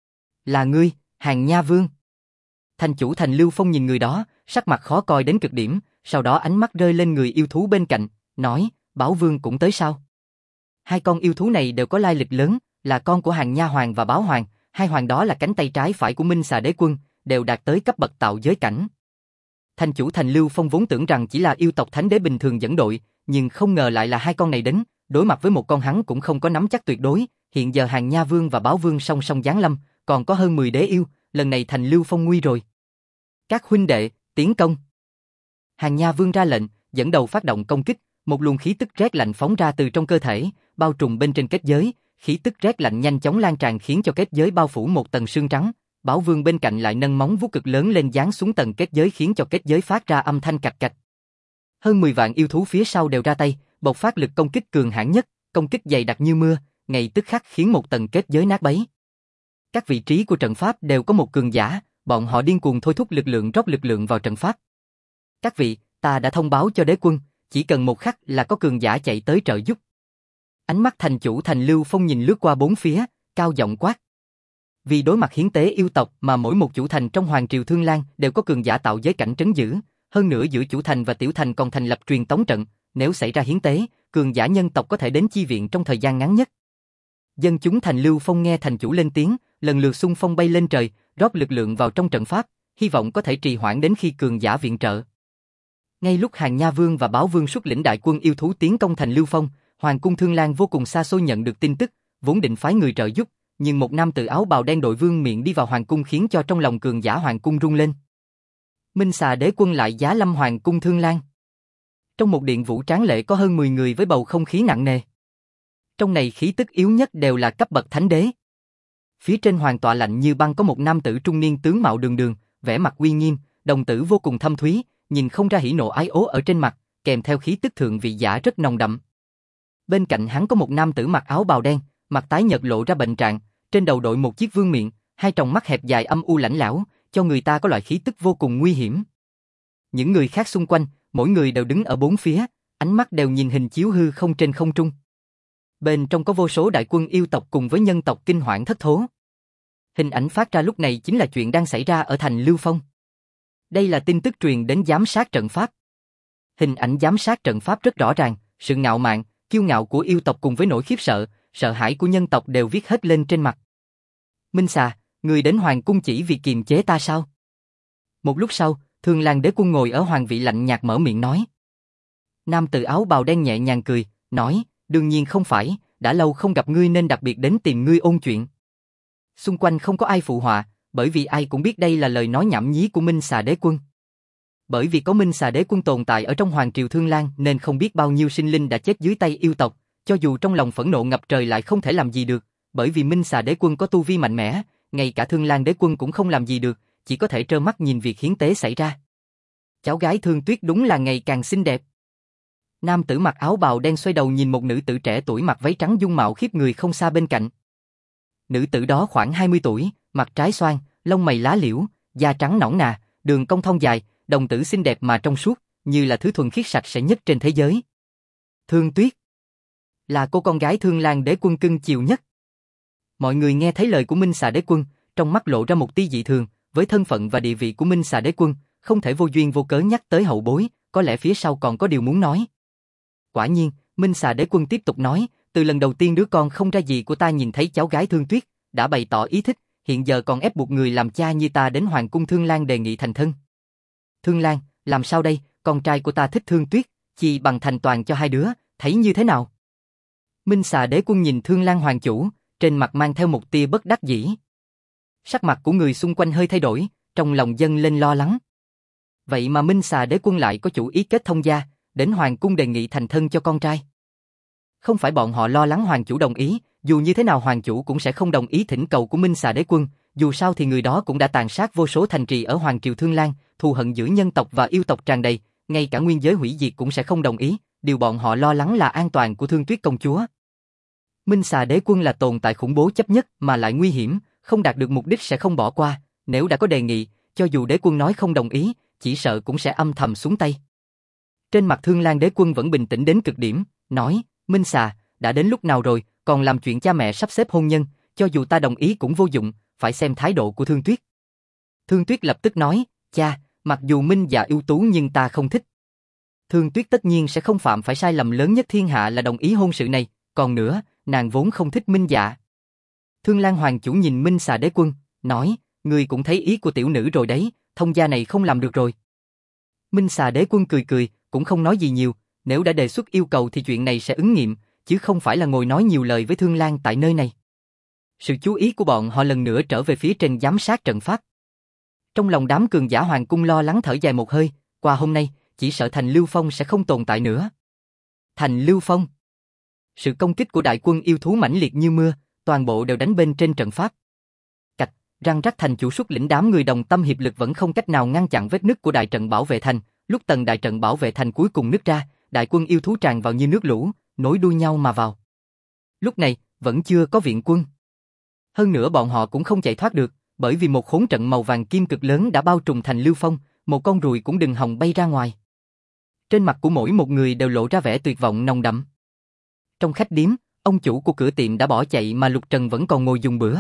Là ngươi, Hàng Nha Vương. Thành chủ thành Lưu Phong nhìn người đó, sắc mặt khó coi đến cực điểm, sau đó ánh mắt rơi lên người yêu thú bên cạnh, nói, Bảo Vương cũng tới sao? 2 con yêu thú này đều có lai lịch lớn, là con của Hàng Nha Hoàng và Báo Hoàng, 2 hoàng đó là cánh tay trái phải của Minh Xà đế quân, đều đạt tới cấp bậc tạo giới cảnh. Thành chủ thành Lưu Phong vốn tưởng rằng chỉ là yêu tộc thánh đế bình thường dẫn đội, nhưng không ngờ lại là 2 con này đến, đối mặt với một con hắn cũng không có nắm chắc tuyệt đối, hiện giờ Hàng Nha Vương và Báo Vương song song giáng lâm, còn có hơn 10 đế yêu, lần này thành Lưu Phong nguy rồi. Các huynh đệ, tiến công. Hàng Nha Vương ra lệnh, dẫn đầu phát động công kích, một luồng khí tức rét lạnh phóng ra từ trong cơ thể, bao trùm bên trên kết giới, khí tức rét lạnh nhanh chóng lan tràn khiến cho kết giới bao phủ một tầng sương trắng. Bảo Vương bên cạnh lại nâng móng vuốt cực lớn lên giáng xuống tầng kết giới khiến cho kết giới phát ra âm thanh cạch cạch. Hơn 10 vạn yêu thú phía sau đều ra tay, bộc phát lực công kích cường hãn nhất, công kích dày đặc như mưa, ngay tức khắc khiến một tầng kết giới nát bấy. Các vị trí của trận pháp đều có một cường giả, bọn họ điên cuồng thôi thúc lực lượng rót lực lượng vào trận pháp. Các vị, ta đã thông báo cho đế quân, chỉ cần một khắc là có cường giả chạy tới trợ giúp. Ánh mắt thành chủ thành Lưu Phong nhìn lướt qua bốn phía, cao giọng quát. Vì đối mặt hiến tế yêu tộc mà mỗi một chủ thành trong Hoàng triều Thương Lan đều có cường giả tạo giới cảnh trấn giữ, hơn nữa giữa chủ thành và tiểu thành còn thành lập truyền tống trận, nếu xảy ra hiến tế, cường giả nhân tộc có thể đến chi viện trong thời gian ngắn nhất. Dân chúng thành Lưu Phong nghe thành chủ lên tiếng, lần lượt xung phong bay lên trời, rót lực lượng vào trong trận pháp, hy vọng có thể trì hoãn đến khi cường giả viện trợ. Ngay lúc Hàng Nha Vương và Báo Vương xuất lĩnh đại quân yêu thú tiến công thành Lưu Phong, Hoàng cung Thương Lan vô cùng xa xôi nhận được tin tức, vốn định phái người trợ giúp, nhưng một nam tử áo bào đen đội vương miện đi vào hoàng cung khiến cho trong lòng cường giả hoàng cung rung lên. Minh Xà Đế Quân lại giá lâm hoàng cung Thương Lan. Trong một điện vũ tráng lệ có hơn 10 người với bầu không khí nặng nề. Trong này khí tức yếu nhất đều là cấp bậc thánh đế. Phía trên hoàng tọa lạnh như băng có một nam tử trung niên tướng mạo đường đường, vẻ mặt uy nghiêm, đồng tử vô cùng thâm thúy, nhìn không ra hỉ nộ ái ố ở trên mặt, kèm theo khí tức thượng vị giả rất nồng đậm. Bên cạnh hắn có một nam tử mặc áo bào đen, mặt tái nhợt lộ ra bệnh trạng, trên đầu đội một chiếc vương miện, hai tròng mắt hẹp dài âm u lạnh lẽo, cho người ta có loại khí tức vô cùng nguy hiểm. Những người khác xung quanh, mỗi người đều đứng ở bốn phía, ánh mắt đều nhìn hình chiếu hư không trên không trung. Bên trong có vô số đại quân yêu tộc cùng với nhân tộc kinh hoảng thất thố. Hình ảnh phát ra lúc này chính là chuyện đang xảy ra ở thành Lưu Phong. Đây là tin tức truyền đến giám sát trận pháp. Hình ảnh giám sát trận pháp rất rõ ràng, sự ngạo mạn, kiêu ngạo của yêu tộc cùng với nỗi khiếp sợ, sợ hãi của nhân tộc đều viết hết lên trên mặt. Minh Xà, người đến hoàng cung chỉ vì kiềm chế ta sao? Một lúc sau, Thương Lan Đế Quân ngồi ở hoàng vị lạnh nhạt mở miệng nói. Nam tử áo bào đen nhẹ nhàng cười, nói, đương nhiên không phải, đã lâu không gặp ngươi nên đặc biệt đến tìm ngươi ôn chuyện. Xung quanh không có ai phụ họa, bởi vì ai cũng biết đây là lời nói nhảm nhí của Minh Xà Đế Quân. Bởi vì có Minh Xà Đế Quân tồn tại ở trong hoàng triều Thương Lan nên không biết bao nhiêu sinh linh đã chết dưới tay yêu tộc, cho dù trong lòng phẫn nộ ngập trời lại không thể làm gì được, bởi vì Minh Xà Đế Quân có tu vi mạnh mẽ, ngay cả Thương Lan Đế Quân cũng không làm gì được, chỉ có thể trơ mắt nhìn việc hiến tế xảy ra. Cháu gái Thương Tuyết đúng là ngày càng xinh đẹp. Nam tử mặc áo bào đen xoay đầu nhìn một nữ tử trẻ tuổi mặc váy trắng dung mạo khiếp người không xa bên cạnh. Nữ tử đó khoảng 20 tuổi, mặt trái xoan, lông mày lá liễu, da trắng nõn nà, đường cong thon dài, đồng tử xinh đẹp mà trong suốt, như là thứ thuần khiết sạch sẽ nhất trên thế giới. Thương Tuyết là cô con gái Thương Lan Đế Quân cưng chiều nhất. Mọi người nghe thấy lời của Minh Xà Đế Quân, trong mắt lộ ra một tia dị thường, với thân phận và địa vị của Minh Xà Đế Quân, không thể vô duyên vô cớ nhắc tới hậu bối, có lẽ phía sau còn có điều muốn nói. Quả nhiên, Minh Xà Đế Quân tiếp tục nói, từ lần đầu tiên đứa con không ra gì của ta nhìn thấy cháu gái Thương Tuyết, đã bày tỏ ý thích, hiện giờ còn ép buộc người làm cha như ta đến hoàng cung Thương Lan đề nghị thành thân. Thương Lan, làm sao đây, con trai của ta thích Thương Tuyết, chỉ bằng thành toàn cho hai đứa, thấy như thế nào? Minh Xà Đế Quân nhìn Thương Lan hoàng chủ, trên mặt mang theo một tia bất đắc dĩ. Sắc mặt của người xung quanh hơi thay đổi, trong lòng dâng lên lo lắng. Vậy mà Minh Xà Đế Quân lại có chủ ý kết thông gia, đến hoàng cung đề nghị thành thân cho con trai. Không phải bọn họ lo lắng hoàng chủ đồng ý, dù như thế nào hoàng chủ cũng sẽ không đồng ý thỉnh cầu của Minh Xà Đế Quân, dù sao thì người đó cũng đã tàn sát vô số thành trì ở hoàng triều Thương Lan, thù hận giữa nhân tộc và yêu tộc tràn đầy, ngay cả nguyên giới hủy diệt cũng sẽ không đồng ý, điều bọn họ lo lắng là an toàn của Thương Tuyết công chúa. Minh Xà Đế Quân là tồn tại khủng bố chấp nhất mà lại nguy hiểm, không đạt được mục đích sẽ không bỏ qua, nếu đã có đề nghị, cho dù Đế Quân nói không đồng ý, chỉ sợ cũng sẽ âm thầm xuống tay. Trên mặt Thương Lan Đế Quân vẫn bình tĩnh đến cực điểm, nói, Minh Xà, đã đến lúc nào rồi, còn làm chuyện cha mẹ sắp xếp hôn nhân, cho dù ta đồng ý cũng vô dụng, phải xem thái độ của Thương Tuyết. Thương Tuyết lập tức nói, cha, mặc dù Minh Dạ ưu tú nhưng ta không thích. Thương Tuyết tất nhiên sẽ không phạm phải sai lầm lớn nhất thiên hạ là đồng ý hôn sự này, còn nữa, nàng vốn không thích Minh Dạ. Thương Lan Hoàng chủ nhìn Minh Xà Đế Quân, nói, ngươi cũng thấy ý của tiểu nữ rồi đấy, thông gia này không làm được rồi. Minh Xà Đế Quân cười cười, cũng không nói gì nhiều, nếu đã đề xuất yêu cầu thì chuyện này sẽ ứng nghiệm, chứ không phải là ngồi nói nhiều lời với Thương Lan tại nơi này. Sự chú ý của bọn họ lần nữa trở về phía trên giám sát trận pháp. Trong lòng đám cường giả hoàng cung lo lắng thở dài một hơi, qua hôm nay, chỉ sợ thành Lưu Phong sẽ không tồn tại nữa. Thành Lưu Phong. Sự công kích của đại quân yêu thú mãnh liệt như mưa, toàn bộ đều đánh bên trên trận pháp. Cạch, răng rắc thành chủ xuất lĩnh đám người đồng tâm hiệp lực vẫn không cách nào ngăn chặn vết nứt của đại trận bảo vệ thành, lúc tầng đại trận bảo vệ thành cuối cùng nứt ra, đại quân yêu thú tràn vào như nước lũ, nối đuôi nhau mà vào. Lúc này, vẫn chưa có viện quân. Hơn nữa bọn họ cũng không chạy thoát được, bởi vì một khốn trận màu vàng kim cực lớn đã bao trùm thành Lưu Phong, một con ruồi cũng đừng hòng bay ra ngoài. Trên mặt của mỗi một người đều lộ ra vẻ tuyệt vọng nồng đậm. Trong khách điếm, ông chủ của cửa tiệm đã bỏ chạy mà Lục Trần vẫn còn ngồi dùng bữa.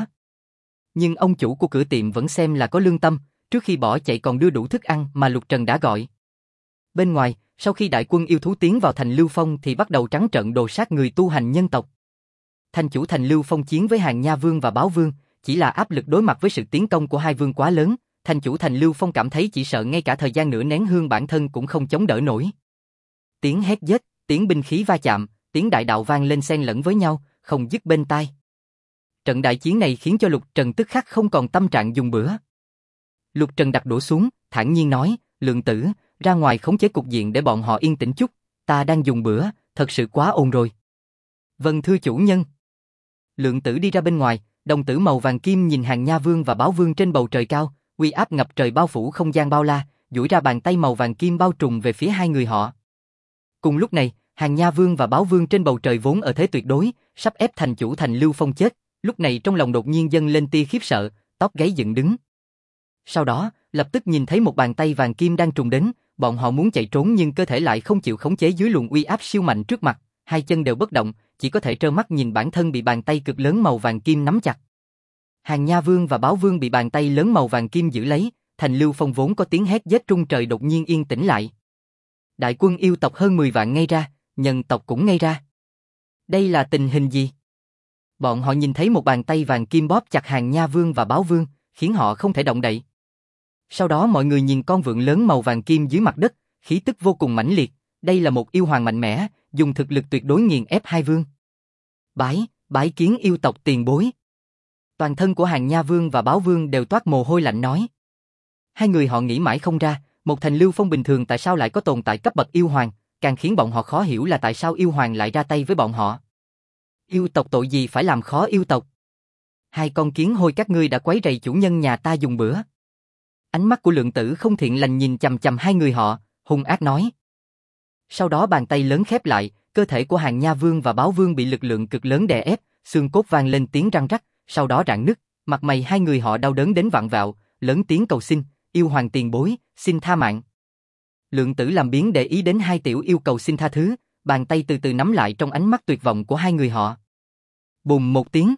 Nhưng ông chủ của cửa tiệm vẫn xem là có lương tâm, trước khi bỏ chạy còn đưa đủ thức ăn mà Lục Trần đã gọi. Bên ngoài, sau khi đại quân yêu thú tiến vào thành Lưu Phong thì bắt đầu trắng trợn đồ sát người tu hành nhân tộc. Thành chủ thành Lưu Phong chiến với Hàng Nha Vương và Báo Vương, chỉ là áp lực đối mặt với sự tiến công của hai vương quá lớn, thành chủ Thành Lưu Phong cảm thấy chỉ sợ ngay cả thời gian nửa nén hương bản thân cũng không chống đỡ nổi. Tiếng hét giết, tiếng binh khí va chạm, tiếng đại đạo vang lên xen lẫn với nhau, không dứt bên tai. Trận đại chiến này khiến cho Lục Trần tức khắc không còn tâm trạng dùng bữa. Lục Trần đặt đũa xuống, thản nhiên nói, Lượng Tử, ra ngoài khống chế cục diện để bọn họ yên tĩnh chút, ta đang dùng bữa, thật sự quá ồn rồi. Vâng thưa chủ nhân. Lượng Tử đi ra bên ngoài, đồng tử màu vàng kim nhìn Hàng Nha Vương và Báo Vương trên bầu trời cao, uy áp ngập trời bao phủ không gian bao la, duỗi ra bàn tay màu vàng kim bao trùm về phía hai người họ. Cùng lúc này, Hàng Nha Vương và Báo Vương trên bầu trời vốn ở thế tuyệt đối, sắp ép thành chủ Thành Lưu Phong chết, lúc này trong lòng đột nhiên dâng lên tia khiếp sợ, tóc gáy dựng đứng. Sau đó, lập tức nhìn thấy một bàn tay vàng kim đang trùng đến, bọn họ muốn chạy trốn nhưng cơ thể lại không chịu khống chế dưới luồng uy áp siêu mạnh trước mặt, hai chân đều bất động, chỉ có thể trơ mắt nhìn bản thân bị bàn tay cực lớn màu vàng kim nắm chặt. Hàng Nha Vương và Báo Vương bị bàn tay lớn màu vàng kim giữ lấy, Thành Lưu Phong vốn có tiếng hét giết trung trời đột nhiên yên tĩnh lại. Đại quân yêu tộc hơn 10 vạn ngay ra, nhân tộc cũng ngay ra. Đây là tình hình gì? Bọn họ nhìn thấy một bàn tay vàng kim bóp chặt Hàng Nha Vương và Báo Vương, khiến họ không thể động đậy. Sau đó mọi người nhìn con vượn lớn màu vàng kim dưới mặt đất, khí tức vô cùng mãnh liệt, đây là một yêu hoàng mạnh mẽ, dùng thực lực tuyệt đối nghiền ép hai vương. Bái kiến yêu tộc tiền bối. Toàn thân của Hàng Nha Vương và Báo Vương đều toát mồ hôi lạnh nói. Hai người họ nghĩ mãi không ra, một Thành Lưu Phong bình thường tại sao lại có tồn tại cấp bậc yêu hoàng, càng khiến bọn họ khó hiểu là tại sao yêu hoàng lại ra tay với bọn họ. Yêu tộc tội gì phải làm khó yêu tộc? Hai con kiến hôi các ngươi đã quấy rầy chủ nhân nhà ta dùng bữa. Ánh mắt của Lượng Tử không thiện lành nhìn chằm chằm hai người họ, hung ác nói. Sau đó bàn tay lớn khép lại, cơ thể của Hàng Nha Vương và Báo Vương bị lực lượng cực lớn đè ép, xương cốt vang lên tiếng răng rắc, sau đó rạn nứt, mặt mày hai người họ đau đớn đến vặn vẹo, lớn tiếng cầu xin, yêu hoàng tiền bối, xin tha mạng. Lượng Tử làm biếng để ý đến hai tiểu yêu cầu xin tha thứ, bàn tay từ từ nắm lại trong ánh mắt tuyệt vọng của hai người họ. Bùm một tiếng.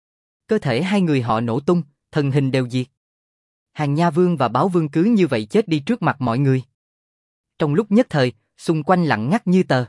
Cơ thể hai người họ nổ tung, thân hình đều diệt. Hàng Nha Vương và Báo Vương cứ như vậy chết đi trước mặt mọi người. Trong lúc nhất thời, xung quanh lặng ngắt như tờ.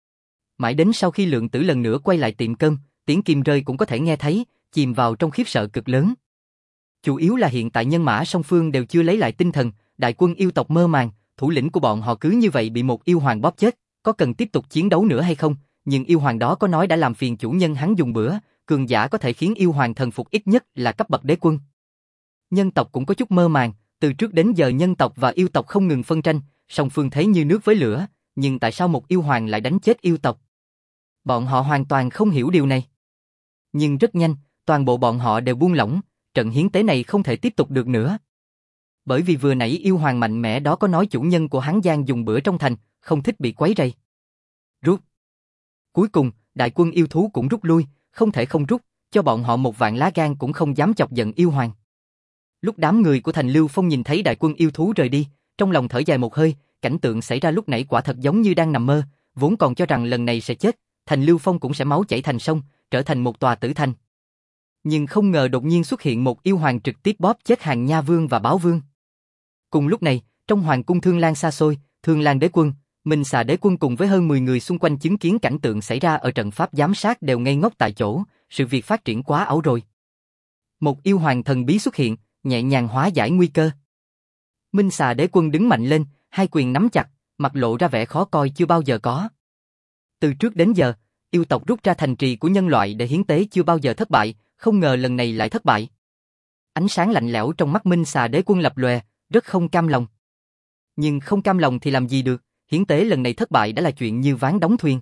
Mãi đến sau khi Lượng Tử lần nữa quay lại tiệm cơm, tiếng kim rơi cũng có thể nghe thấy, chìm vào trong khiếp sợ cực lớn. Chủ yếu là hiện tại nhân mã song phương đều chưa lấy lại tinh thần, đại quân yêu tộc mơ màng, thủ lĩnh của bọn họ cứ như vậy bị một yêu hoàng bóp chết, có cần tiếp tục chiến đấu nữa hay không? Nhưng yêu hoàng đó có nói đã làm phiền chủ nhân hắn dùng bữa, cường giả có thể khiến yêu hoàng thần phục ít nhất là cấp bậc đế quân. Nhân tộc cũng có chút mơ màng, từ trước đến giờ nhân tộc và yêu tộc không ngừng phân tranh, song phương thế như nước với lửa, nhưng tại sao một yêu hoàng lại đánh chết yêu tộc? Bọn họ hoàn toàn không hiểu điều này. Nhưng rất nhanh, toàn bộ bọn họ đều buông lỏng, trận hiến tế này không thể tiếp tục được nữa. Bởi vì vừa nãy yêu hoàng mạnh mẽ đó có nói chủ nhân của hắn đang dùng bữa trong thành, không thích bị quấy rầy. Rút. Cuối cùng, đại quân yêu thú cũng rút lui, không thể không rút, cho bọn họ một vạn lá gan cũng không dám chọc giận yêu hoàng. Lúc đám người của Thành Lưu Phong nhìn thấy đại quân yêu thú rời đi, trong lòng thở dài một hơi, cảnh tượng xảy ra lúc nãy quả thật giống như đang nằm mơ, vốn còn cho rằng lần này sẽ chết, Thành Lưu Phong cũng sẽ máu chảy thành sông, trở thành một tòa tử thành. Nhưng không ngờ đột nhiên xuất hiện một yêu hoàng trực tiếp bóp chết Hàng Nha Vương và Báo Vương. Cùng lúc này, trong hoàng cung Thương Lan xa xôi, Thương Lan đế quân, Minh Xà đế quân cùng với hơn 10 người xung quanh chứng kiến cảnh tượng xảy ra ở trận pháp giám sát đều ngây ngốc tại chỗ, sự việc phát triển quá ảo rồi. Một yêu hoàng thần bí xuất hiện, nhẹ nhàng hóa giải nguy cơ. Minh Xà đế quân đứng mạnh lên, hai quyền nắm chặt, mặt lộ ra vẻ khó coi chưa bao giờ có. Từ trước đến giờ, yêu tộc rút ra thành trì của nhân loại để hiến tế chưa bao giờ thất bại, không ngờ lần này lại thất bại. Ánh sáng lạnh lẽo trong mắt Minh Xà đế quân lập lòe, rất không cam lòng. Nhưng không cam lòng thì làm gì được, hiến tế lần này thất bại đã là chuyện như ván đóng thuyền.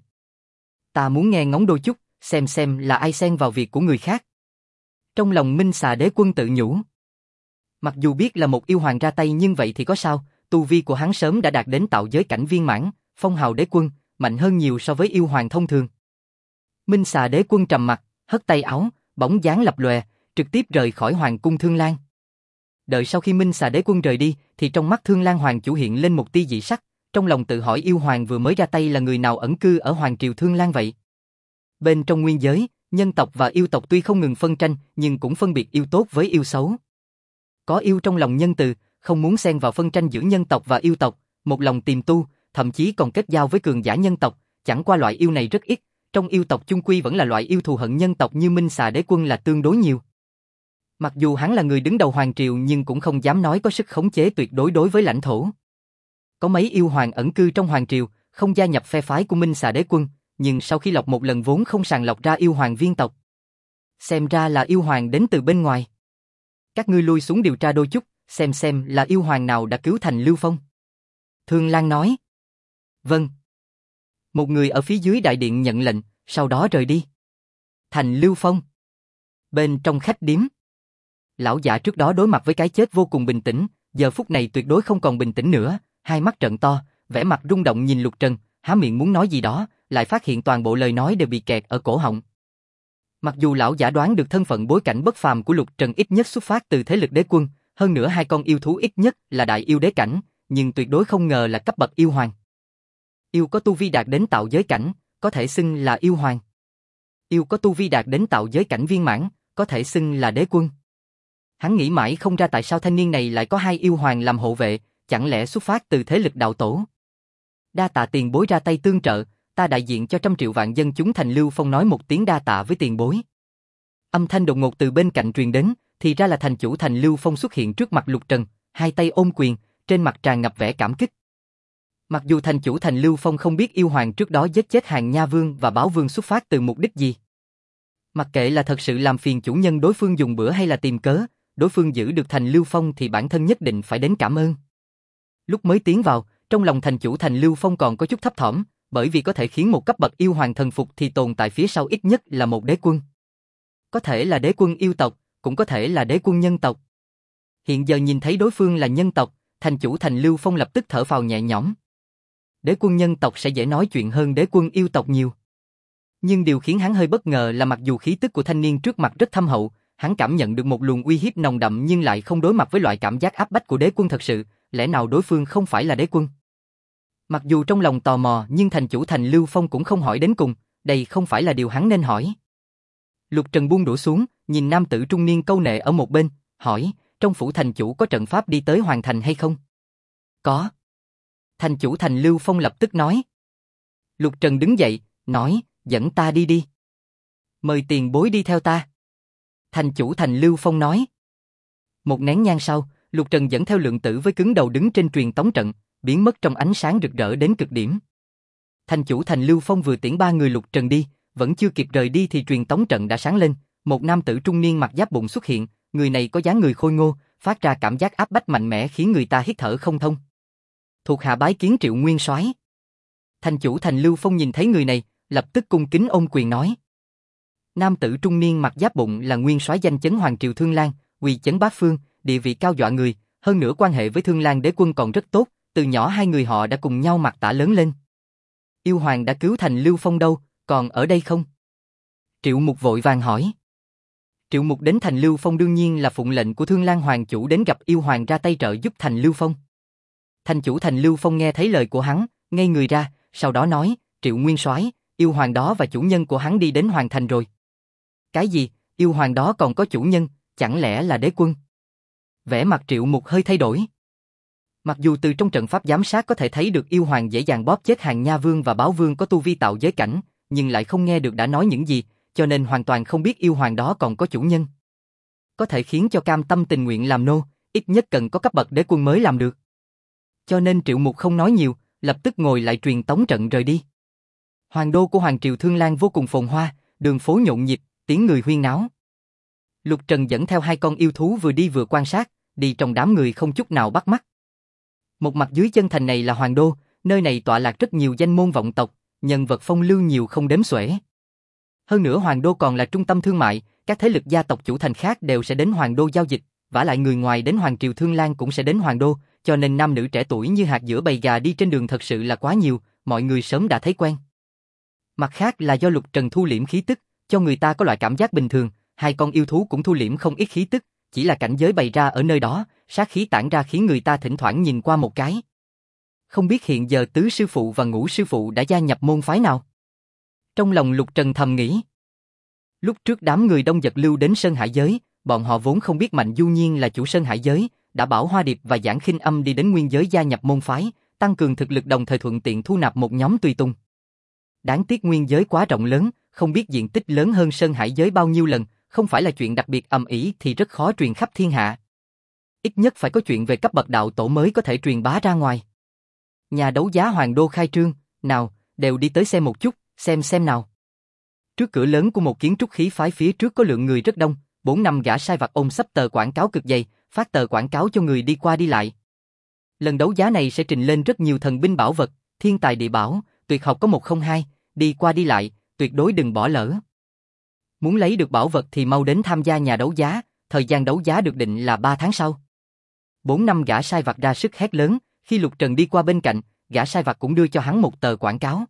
Ta muốn nghe ngóng đôi chút, xem là ai xen vào việc của người khác. Trong lòng Minh Xà đế quân tự nhủ. Mặc dù biết là một yêu hoàng ra tay nhưng vậy thì có sao, tu vi của hắn sớm đã đạt đến tạo giới cảnh viên mãn, phong hào đế quân, mạnh hơn nhiều so với yêu hoàng thông thường. Minh Xà đế quân trầm mặt, hất tay áo, bóng dáng lập lòe, trực tiếp rời khỏi hoàng cung Thương Lan. Đợi sau khi Minh Xà đế quân rời đi, thì trong mắt Thương Lan hoàng chủ hiện lên một tia dị sắc, trong lòng tự hỏi yêu hoàng vừa mới ra tay là người nào ẩn cư ở hoàng triều Thương Lan vậy. Bên trong nguyên giới, nhân tộc và yêu tộc tuy không ngừng phân tranh, nhưng cũng phân biệt yêu tốt với yêu xấu. Có yêu trong lòng nhân từ, không muốn xen vào phân tranh giữa nhân tộc và yêu tộc, một lòng tìm tu, thậm chí còn kết giao với cường giả nhân tộc, chẳng qua loại yêu này rất ít, trong yêu tộc chung quy vẫn là loại yêu thù hận nhân tộc như Minh Xà đế quân là tương đối nhiều. Mặc dù hắn là người đứng đầu hoàng triều nhưng cũng không dám nói có sức khống chế tuyệt đối đối với lãnh thổ. Có mấy yêu hoàng ẩn cư trong hoàng triều, không gia nhập phe phái của Minh Xà Đế Quân, nhưng sau khi lọc một lần vốn không sàng lọc ra yêu hoàng viên tộc. Xem ra là yêu hoàng đến từ bên ngoài. Các ngươi lui xuống điều tra đôi chút, xem là yêu hoàng nào đã cứu Thành Lưu Phong. Thương Lan nói. Vâng. Một người ở phía dưới đại điện nhận lệnh, sau đó rời đi. Thành Lưu Phong. Bên trong khách điếm. Lão giả trước đó đối mặt với cái chết vô cùng bình tĩnh, giờ phút này tuyệt đối không còn bình tĩnh nữa, hai mắt trợn to, vẻ mặt rung động nhìn Lục Trần, há miệng muốn nói gì đó, lại phát hiện toàn bộ lời nói đều bị kẹt ở cổ họng. Mặc dù lão giả đoán được thân phận bối cảnh bất phàm của Lục Trần ít nhất xuất phát từ thế lực đế quân, hơn nữa hai con yêu thú ít nhất là đại yêu đế cảnh, nhưng tuyệt đối không ngờ là cấp bậc yêu hoàng. Yêu có tu vi đạt đến tạo giới cảnh, có thể xưng là yêu hoàng. Yêu có tu vi đạt đến tạo giới cảnh viên mãn, có thể xưng là đế quân. Hắn nghĩ mãi không ra tại sao thanh niên này lại có hai yêu hoàng làm hộ vệ, chẳng lẽ xuất phát từ thế lực đạo tổ. Đa tạ tiền bối ra tay tương trợ, ta đại diện cho 100 triệu vạn dân chúng Thành Lưu Phong nói một tiếng đa tạ với tiền bối. Âm thanh đột ngột từ bên cạnh truyền đến, thì ra là thành chủ Thành Lưu Phong xuất hiện trước mặt Lục Trần, hai tay ôm quyền, trên mặt tràn ngập vẻ cảm kích. Mặc dù thành chủ Thành Lưu Phong không biết yêu hoàng trước đó giết chết Hàng Nha Vương và Báo Vương xuất phát từ mục đích gì. Mặc kệ là thật sự làm phiền chủ nhân đối phương dùng bữa hay là tìm cớ, đối phương giữ được Thành Lưu Phong thì bản thân nhất định phải đến cảm ơn. Lúc mới tiến vào, trong lòng thành chủ Thành Lưu Phong còn có chút thấp thỏm, bởi vì có thể khiến một cấp bậc yêu hoàng thần phục thì tồn tại phía sau ít nhất là một đế quân. Có thể là đế quân yêu tộc, cũng có thể là đế quân nhân tộc. Hiện giờ nhìn thấy đối phương là nhân tộc, thành chủ Thành Lưu Phong lập tức thở phào nhẹ nhõm. Đế quân nhân tộc sẽ dễ nói chuyện hơn đế quân yêu tộc nhiều. Nhưng điều khiến hắn hơi bất ngờ là mặc dù khí tức của thanh niên trước mặt rất thâm hậu, hắn cảm nhận được một luồng uy hiếp nồng đậm nhưng lại không đối mặt với loại cảm giác áp bách của đế quân thật sự, lẽ nào đối phương không phải là đế quân? Mặc dù trong lòng tò mò nhưng thành chủ Thành Lưu Phong cũng không hỏi đến cùng, đây không phải là điều hắn nên hỏi. Lục Trần buông đũa xuống, nhìn nam tử trung niên câu nệ ở một bên, hỏi, trong phủ thành chủ có trận pháp đi tới hoàng thành hay không? Có. Thành chủ Thành Lưu Phong lập tức nói. Lục Trần đứng dậy, nói, dẫn ta đi đi. Mời tiền bối đi theo ta. Thành chủ Thành Lưu Phong nói. Một nén nhang sau, Lục Trần dẫn theo Lượng Tử với cứng đầu đứng trên truyền tống trận, biến mất trong ánh sáng rực rỡ đến cực điểm. Thành chủ Thành Lưu Phong vừa tiễn ba người Lục Trần đi, vẫn chưa kịp rời đi thì truyền tống trận đã sáng lên, một nam tử trung niên mặc giáp bụng xuất hiện, người này có dáng người khôi ngô, phát ra cảm giác áp bách mạnh mẽ khiến người ta hít thở không thông. Thuộc hạ bái kiến Triệu Nguyên Soái. Thành chủ Thành Lưu Phong nhìn thấy người này, lập tức cung kính ôm quyền nói. Nam tử trung niên mặc giáp bụng là nguyên soái danh chấn hoàng triều Thương Lan, uy chấn bát phương, địa vị cao dọa người, hơn nữa quan hệ với Thương Lan đế quân còn rất tốt, từ nhỏ hai người họ đã cùng nhau mặc tả lớn lên. Yêu hoàng đã cứu Thành Lưu Phong đâu, còn ở đây không? Triệu Mục vội vàng hỏi. Triệu Mục đến Thành Lưu Phong đương nhiên là phụng lệnh của Thương Lan hoàng chủ đến gặp yêu hoàng ra tay trợ giúp Thành Lưu Phong. Thành chủ Thành Lưu Phong nghe thấy lời của hắn, ngây người ra, sau đó nói, Triệu Nguyên Soái, yêu hoàng đó và chủ nhân của hắn đi đến hoàng thành rồi. Cái gì, yêu hoàng đó còn có chủ nhân, chẳng lẽ là đế quân? Vẻ mặt Triệu Mục hơi thay đổi. Mặc dù từ trong trận pháp giám sát có thể thấy được yêu hoàng dễ dàng bóp chết Hàng Nha Vương và Báo Vương có tu vi tạo giới cảnh, nhưng lại không nghe được đã nói những gì, cho nên hoàn toàn không biết yêu hoàng đó còn có chủ nhân. Có thể khiến cho cam tâm tình nguyện làm nô, ít nhất cần có cấp bậc đế quân mới làm được. Cho nên Triệu Mục không nói nhiều, lập tức ngồi lại truyền tống trận rời đi. Hoàng đô của Hoàng triều Thương Lan vô cùng phồn hoa, đường phố nhộn nhịp, tiếng người huyên náo. Lục Trần dẫn theo hai con yêu thú vừa đi vừa quan sát, đi trong đám người không chút nào bắt mắt. Một mặt dưới chân thành này là Hoàng đô, nơi này tọa lạc rất nhiều danh môn vọng tộc, nhân vật phong lưu nhiều không đếm xuể. Hơn nữa Hoàng đô còn là trung tâm thương mại, các thế lực gia tộc chủ thành khác đều sẽ đến Hoàng đô giao dịch, vả lại người ngoài đến Hoàng triều Thương Lan cũng sẽ đến Hoàng đô, cho nên nam nữ trẻ tuổi như hạt giữa bầy gà đi trên đường thật sự là quá nhiều, mọi người sớm đã thấy quen. Mặt khác là do Lục Trần thu liễm khí tức, cho người ta có loại cảm giác bình thường, hai con yêu thú cũng thu liễm không ít khí tức, chỉ là cảnh giới bày ra ở nơi đó, sát khí tản ra khiến người ta thỉnh thoảng nhìn qua một cái. Không biết hiện giờ tứ sư phụ và ngũ sư phụ đã gia nhập môn phái nào? Trong lòng Lục Trần thầm nghĩ. Lúc trước đám người Đông Giật Lưu đến Sơn Hải Giới, bọn họ vốn không biết Mạnh Du Nhiên là chủ Sơn Hải Giới, đã bảo Hoa Điệp và Giảng Khinh Âm đi đến Nguyên Giới gia nhập môn phái, tăng cường thực lực đồng thời thuận tiện thu nạp một nhóm tùy tùng. Đáng tiếc Nguyên Giới quá rộng lớn, không biết diện tích lớn hơn Sơn Hải Giới bao nhiêu lần, không phải là chuyện đặc biệt ầm ĩ thì rất khó truyền khắp thiên hạ. Ít nhất phải có chuyện về cấp bậc đạo tổ mới có thể truyền bá ra ngoài. Nhà đấu giá Hoàng Đô khai trương, nào, đều đi tới xem một chút, xem nào. Trước cửa lớn của một kiến trúc khí phái phía trước có lượng người rất đông, 4-5 gã sai vặt ôm xấp tờ quảng cáo cực dày, phát tờ quảng cáo cho người đi qua đi lại. Lần đấu giá này sẽ trình lên rất nhiều thần binh bảo vật, thiên tài địa bảo, tuyệt học có 102, đi qua đi lại, tuyệt đối đừng bỏ lỡ. Muốn lấy được bảo vật thì mau đến tham gia nhà đấu giá, thời gian đấu giá được định là 3 tháng sau. 4-5 gã sai vặt ra sức hét lớn, khi Lục Trần đi qua bên cạnh, gã sai vặt cũng đưa cho hắn một tờ quảng cáo.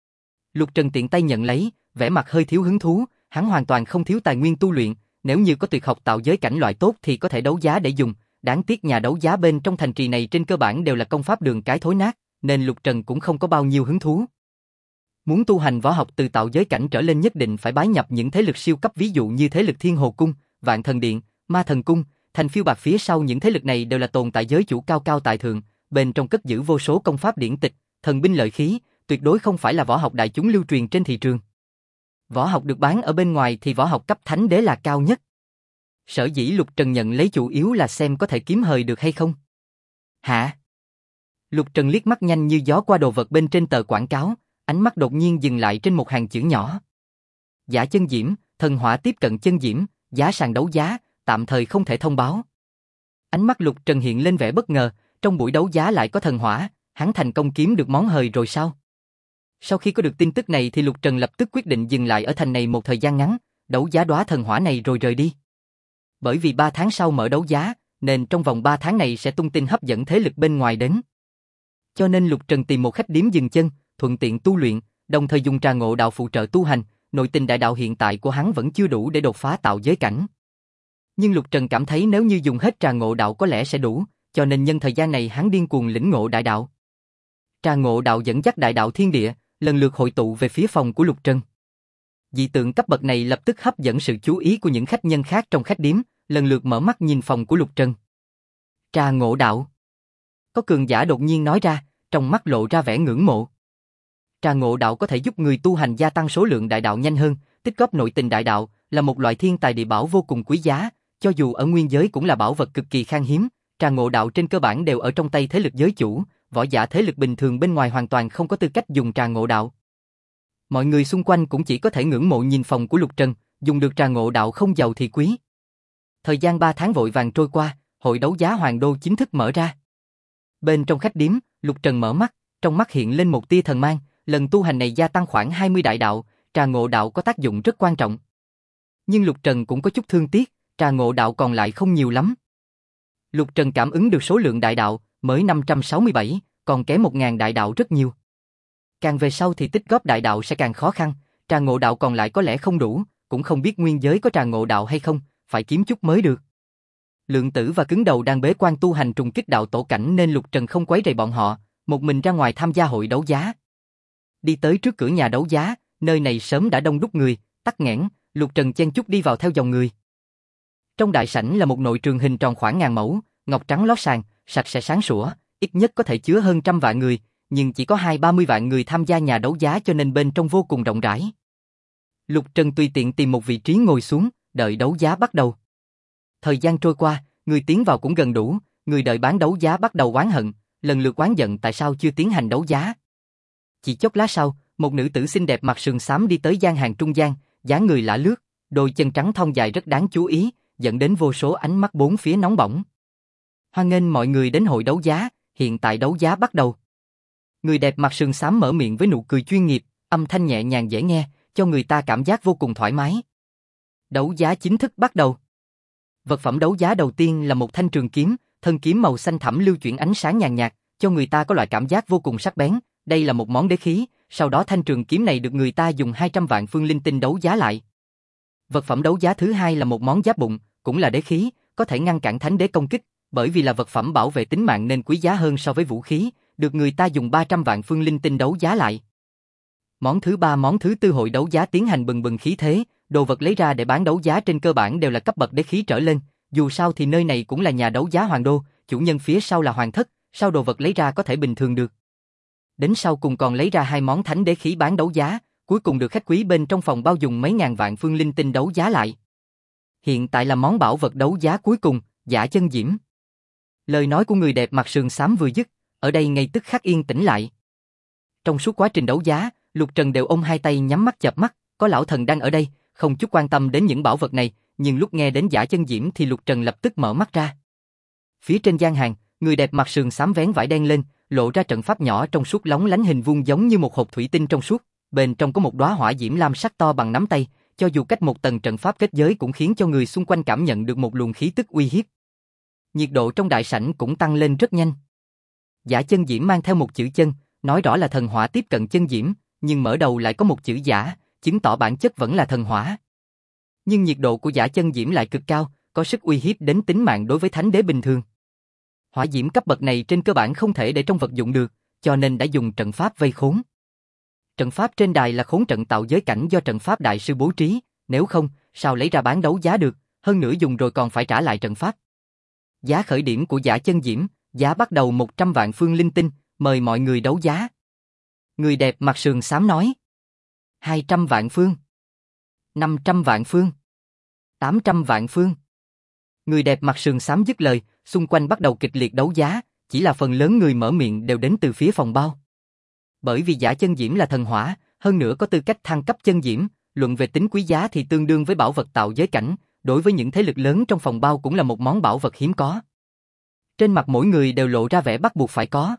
Lục Trần tiện tay nhận lấy, vẻ mặt hơi thiếu hứng thú, hắn hoàn toàn không thiếu tài nguyên tu luyện, nếu như có tuyệt học tạo giới cảnh loại tốt thì có thể đấu giá để dùng, đáng tiếc nhà đấu giá bên trong thành trì này trên cơ bản đều là công pháp đường cái thối nát, nên Lục Trần cũng không có bao nhiêu hứng thú. Muốn tu hành võ học từ tạo giới cảnh trở lên nhất định phải bái nhập những thế lực siêu cấp, ví dụ như thế lực Thiên Hồ Cung, Vạn Thần Điện, Ma Thần Cung, Thành Phiêu Bạc, phía sau những thế lực này đều là tồn tại giới chủ cao cao tại thượng, bên trong cất giữ vô số công pháp điển tịch, thần binh lợi khí, tuyệt đối không phải là võ học đại chúng lưu truyền trên thị trường. Võ học được bán ở bên ngoài thì võ học cấp thánh đế là cao nhất. Sở dĩ Lục Trần nhận lấy chủ yếu là xem có thể kiếm hời được hay không. Hả? Lục Trần liếc mắt nhanh như gió qua đồ vật bên trên tờ quảng cáo, ánh mắt đột nhiên dừng lại trên một hàng chữ nhỏ. Giả chân diễm, thần hỏa tiếp cận chân diễm, giá sàn đấu giá, tạm thời không thể thông báo. Ánh mắt Lục Trần hiện lên vẻ bất ngờ, trong buổi đấu giá lại có thần hỏa, hắn thành công kiếm được món hời rồi sao? Sau khi có được tin tức này thì Lục Trần lập tức quyết định dừng lại ở thành này một thời gian ngắn, đấu giá đóa thần hỏa này rồi rời đi. Bởi vì 3 tháng sau mở đấu giá, nên trong vòng 3 tháng này sẽ tung tin hấp dẫn thế lực bên ngoài đến. Cho nên Lục Trần tìm một khách điếm dừng chân, thuận tiện tu luyện, đồng thời dùng trà ngộ đạo phụ trợ tu hành, nội tình đại đạo hiện tại của hắn vẫn chưa đủ để đột phá tạo giới cảnh. Nhưng Lục Trần cảm thấy nếu như dùng hết trà ngộ đạo có lẽ sẽ đủ, cho nên nhân thời gian này hắn điên cuồng lĩnh ngộ đại đạo. Trà ngộ đạo dẫn dắt đại đạo thiên địa, lần lượt hội tụ về phía phòng của Lục Trần. Dị tượng cấp bậc này lập tức hấp dẫn sự chú ý của những khách nhân khác trong khách điếm, lần lượt mở mắt nhìn phòng của Lục Trần. Trà ngộ đạo. Có cường giả đột nhiên nói ra, trong mắt lộ ra vẻ ngưỡng mộ. Trà ngộ đạo có thể giúp người tu hành gia tăng số lượng đại đạo nhanh hơn, tích góp nội tình đại đạo, là một loại thiên tài địa bảo vô cùng quý giá, cho dù ở nguyên giới cũng là bảo vật cực kỳ khan hiếm. Trà ngộ đạo trên cơ bản đều ở trong tay thế lực giới chủ, võ giả thế lực bình thường bên ngoài hoàn toàn không có tư cách dùng trà ngộ đạo. Mọi người xung quanh cũng chỉ có thể ngưỡng mộ nhìn phòng của Lục Trần, dùng được trà ngộ đạo không giàu thì quý. Thời gian 3 tháng vội vàng trôi qua, hội đấu giá Hoàng Đô chính thức mở ra. Bên trong khách điếm, Lục Trần mở mắt, trong mắt hiện lên một tia thần mang, lần tu hành này gia tăng khoảng 20 đại đạo, trà ngộ đạo có tác dụng rất quan trọng. Nhưng Lục Trần cũng có chút thương tiếc, trà ngộ đạo còn lại không nhiều lắm. Lục Trần cảm ứng được số lượng đại đạo, mới 567, còn kém 1000 đại đạo rất nhiều. Càng về sau thì tích góp đại đạo sẽ càng khó khăn, trà ngộ đạo còn lại có lẽ không đủ, cũng không biết nguyên giới có trà ngộ đạo hay không, phải kiếm chút mới được. Lượng Tử và Cứng Đầu đang bế quan tu hành trùng kích đạo tổ cảnh nên Lục Trần không quấy rầy bọn họ, một mình ra ngoài tham gia hội đấu giá. Đi tới trước cửa nhà đấu giá, nơi này sớm đã đông đúc người, tắc nghẽn, Lục Trần chen chúc đi vào theo dòng người. Trong đại sảnh là một nội trường hình tròn khoảng 1000 mẫu, ngọc trắng lót sàn, sạch sẽ sáng sủa, ít nhất có thể chứa hơn 100 vạn người, nhưng chỉ có 20-30 vạn người tham gia nhà đấu giá cho nên bên trong vô cùng rộng rãi. Lục Trần tùy tiện tìm một vị trí ngồi xuống, đợi đấu giá bắt đầu. Thời gian trôi qua, người tiến vào cũng gần đủ, người đợi bán đấu giá bắt đầu oán hận, lần lượt oán giận tại sao chưa tiến hành đấu giá. Chỉ chốc lát sau, một nữ tử xinh đẹp mặc sườn xám đi tới gian hàng trung gian, dáng người lả lướt, đôi chân trắng thon dài rất đáng chú ý, dẫn đến vô số ánh mắt bốn phía nóng bỏng. Hoan nghênh mọi người đến hội đấu giá, hiện tại đấu giá bắt đầu. Người đẹp mặc sườn xám mở miệng với nụ cười chuyên nghiệp, âm thanh nhẹ nhàng dễ nghe, cho người ta cảm giác vô cùng thoải mái. Đấu giá chính thức bắt đầu. Vật phẩm đấu giá đầu tiên là một thanh trường kiếm, thân kiếm màu xanh thẳm lưu chuyển ánh sáng nhàn nhạt, cho người ta có loại cảm giác vô cùng sắc bén. Đây là một món đế khí, sau đó thanh trường kiếm này được người ta dùng 200 vạn phương linh tinh đấu giá lại. Vật phẩm đấu giá thứ hai là một món giáp bụng, cũng là đế khí, có thể ngăn cản thánh đế công kích, bởi vì là vật phẩm bảo vệ tính mạng nên quý giá hơn so với vũ khí, được người ta dùng 300 vạn phương linh tinh đấu giá lại. Món thứ ba, món thứ tư hội đấu giá tiến hành bừng bừng khí thế, đồ vật lấy ra để bán đấu giá trên cơ bản đều là cấp bậc đế khí trở lên, dù sao thì nơi này cũng là nhà đấu giá Hoàng Đô, chủ nhân phía sau là Hoàng Thất, sao đồ vật lấy ra có thể bình thường được. Đến sau cùng còn lấy ra hai món thánh đế khí bán đấu giá, cuối cùng được khách quý bên trong phòng bao dùng mấy ngàn vạn phương linh tinh đấu giá lại. Hiện tại là món bảo vật đấu giá cuối cùng, Giả Chân Diễm. Lời nói của người đẹp mặt sườn xám vừa dứt, ở đây ngay tức khắc yên tĩnh lại. Trong suốt quá trình đấu giá, Lục Trần đều ôm hai tay nhắm mắt chợp mắt, có lão thần đang ở đây, không chút quan tâm đến những bảo vật này, nhưng lúc nghe đến Giả Chân Diễm thì Lục Trần lập tức mở mắt ra. Phía trên gian hàng, người đẹp mặt sườn xám vén vải đen lên, lộ ra trận pháp nhỏ trong suốt lóng lánh hình vuông giống như một hộp thủy tinh trong suốt, bên trong có một đóa hỏa diễm lam sắc to bằng nắm tay, cho dù cách một tầng trận pháp kết giới cũng khiến cho người xung quanh cảm nhận được một luồng khí tức uy hiếp. Nhiệt độ trong đại sảnh cũng tăng lên rất nhanh. Giả Chân Diễm mang theo một chữ chân, nói rõ là thần hỏa tiếp cận chân diễm, nhưng mở đầu lại có một chữ giả, chứng tỏ bản chất vẫn là thần hỏa. Nhưng nhiệt độ của Giả Chân Diễm lại cực cao, có sức uy hiếp đến tính mạng đối với thánh đế bình thường. Hỏa diễm cấp bậc này trên cơ bản không thể để trong vật dụng được, cho nên đã dùng trận pháp vây khốn. Trận pháp trên đài là khốn trận tạo giới cảnh do trận pháp đại sư bố trí, nếu không, sao lấy ra bán đấu giá được, hơn nữa dùng rồi còn phải trả lại trận pháp. Giá khởi điểm của Giả Chân Diễm, giá bắt đầu 100 vạn phương linh tinh, mời mọi người đấu giá. Người đẹp mặt sườn xám nói. 200 vạn phương. 500 vạn phương. 800 vạn phương. Người đẹp mặt sườn xám dứt lời, xung quanh bắt đầu kịch liệt đấu giá, chỉ là phần lớn người mở miệng đều đến từ phía phòng bao. Bởi vì Giả Chân Diễm là thần hỏa, hơn nữa có tư cách thăng cấp chân diễm, luận về tính quý giá thì tương đương với bảo vật tạo giới cảnh, đối với những thế lực lớn trong phòng bao cũng là một món bảo vật hiếm có. Trên mặt mỗi người đều lộ ra vẻ bắt buộc phải có.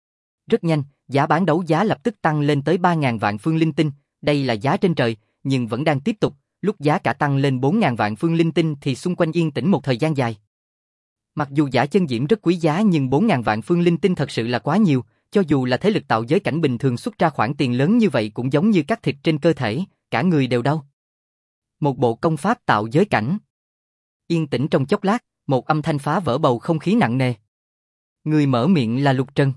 Rất nhanh, giá bán đấu giá lập tức tăng lên tới 3.000 vạn phương linh tinh, đây là giá trên trời, nhưng vẫn đang tiếp tục, lúc giá cả tăng lên 4.000 vạn phương linh tinh thì xung quanh yên tĩnh một thời gian dài. Mặc dù Giả Chân Diễm rất quý giá nhưng 4.000 vạn phương linh tinh thật sự là quá nhiều, cho dù là thế lực tạo giới cảnh bình thường xuất ra khoản tiền lớn như vậy cũng giống như cắt thịt trên cơ thể, cả người đều đau. Một bộ công pháp tạo giới cảnh. Yên tĩnh trong chốc lát, một âm thanh phá vỡ bầu không khí nặng nề. Người mở miệng là Lục Trần.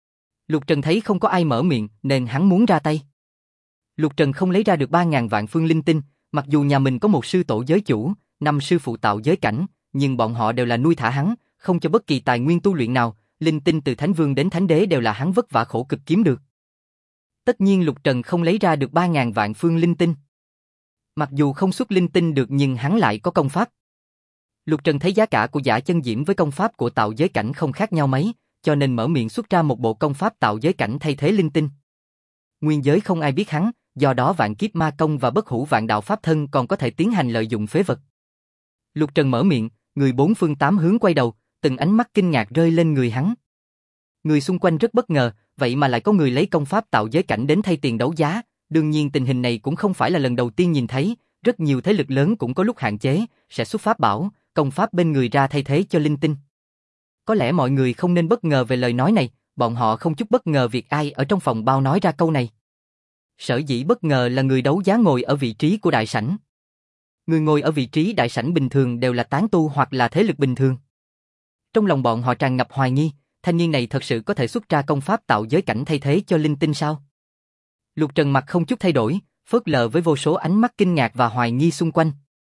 Lục Trần thấy không có ai mở miệng nên hắn muốn ra tay. Lục Trần không lấy ra được 3.000 vạn phương linh tinh, mặc dù nhà mình có một sư tổ giới chủ, 5 sư phụ tạo giới cảnh, nhưng bọn họ đều là nuôi thả hắn, không cho bất kỳ tài nguyên tu luyện nào, linh tinh từ thánh vương đến thánh đế đều là hắn vất vả khổ cực kiếm được. Tất nhiên Lục Trần không lấy ra được 3.000 vạn phương linh tinh. Mặc dù không xuất linh tinh được nhưng hắn lại có công pháp. Lục Trần thấy giá cả của Giả Chân Diễm với công pháp của tạo giới cảnh không khác nhau mấy, cho nên mở miệng xuất ra một bộ công pháp tạo giới cảnh thay thế linh tinh. Nguyên giới không ai biết hắn, do đó vạn kiếp ma công và bất hủ vạn đạo pháp thân còn có thể tiến hành lợi dụng phế vật. Lục Trần mở miệng, người bốn phương tám hướng quay đầu, từng ánh mắt kinh ngạc rơi lên người hắn. Người xung quanh rất bất ngờ, vậy mà lại có người lấy công pháp tạo giới cảnh đến thay tiền đấu giá, đương nhiên tình hình này cũng không phải là lần đầu tiên nhìn thấy, rất nhiều thế lực lớn cũng có lúc hạn chế, sẽ xuất pháp bảo, công pháp bên người ra thay thế cho linh tinh. Có lẽ mọi người không nên bất ngờ về lời nói này, bọn họ không chút bất ngờ việc ai ở trong phòng bao nói ra câu này. Sở dĩ bất ngờ là người đấu giá ngồi ở vị trí của đại sảnh. Người ngồi ở vị trí đại sảnh bình thường đều là tán tu hoặc là thế lực bình thường. Trong lòng bọn họ tràn ngập hoài nghi, thanh niên này thật sự có thể xuất ra công pháp tạo giới cảnh thay thế cho linh tinh sao? Lục Trần mặt không chút thay đổi, phớt lờ với vô số ánh mắt kinh ngạc và hoài nghi xung quanh.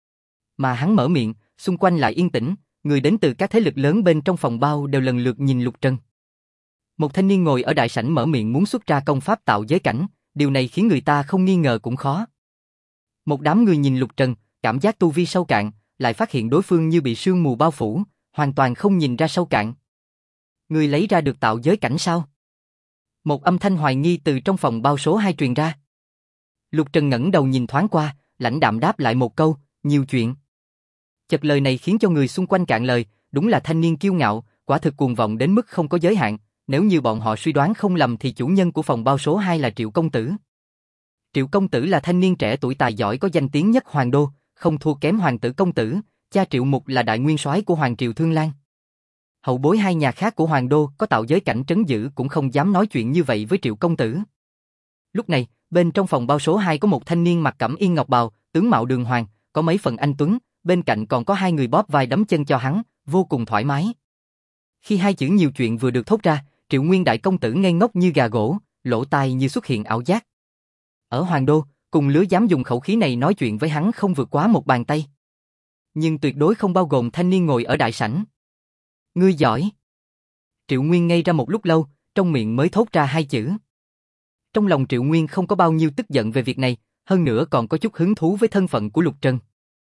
Mà hắn mở miệng, xung quanh lại yên tĩnh, người đến từ các thế lực lớn bên trong phòng bao đều lần lượt nhìn Lục Trần. Một thanh niên ngồi ở đại sảnh mở miệng muốn xuất ra công pháp tạo giới cảnh, điều này khiến người ta không nghi ngờ cũng khó. Một đám người nhìn Lục Trần, cảm giác tu vi sâu cạn, lại phát hiện đối phương như bị sương mù bao phủ, hoàn toàn không nhìn ra sâu cạn. Người lấy ra được tạo giới cảnh sao? Một âm thanh hoài nghi từ trong phòng bao số 2 truyền ra. Lục Trần ngẩng đầu nhìn thoáng qua, lãnh đạm đáp lại một câu, nhiều chuyện. Chợt lời này khiến cho người xung quanh cạn lời, đúng là thanh niên kiêu ngạo, quả thực cuồng vọng đến mức không có giới hạn, nếu như bọn họ suy đoán không lầm thì chủ nhân của phòng bao số 2 là Triệu công tử. Triệu công tử là thanh niên trẻ tuổi tài giỏi có danh tiếng nhất Hoàng Đô, không thua kém Hoàng tử công tử, cha Triệu Mục là đại nguyên soái của Hoàng Triều Thương Lan. Hậu bối hai nhà khác của Hoàng Đô có tạo giới cảnh trấn giữ cũng không dám nói chuyện như vậy với Triệu công tử. Lúc này, bên trong phòng bao số 2 có một thanh niên mặc cẩm y ngọc bào, tướng mạo đường hoàng, có mấy phần anh tuấn, bên cạnh còn có hai người bóp vai đấm chân cho hắn, vô cùng thoải mái. Khi hai chữ nhiều chuyện vừa được thốt ra, Triệu Nguyên đại công tử ngây ngốc như gà gỗ, lỗ tai như xuất hiện ảo giác. Ở Hoàng Đô, cùng lứa dám dùng khẩu khí này nói chuyện với hắn không vượt quá một bàn tay. Nhưng tuyệt đối không bao gồm thanh niên ngồi ở đại sảnh. Ngươi giỏi. Triệu Nguyên ngây ra một lúc lâu, trong miệng mới thốt ra hai chữ. Trong lòng Triệu Nguyên không có bao nhiêu tức giận về việc này, hơn nữa còn có chút hứng thú với thân phận của Lục Trần.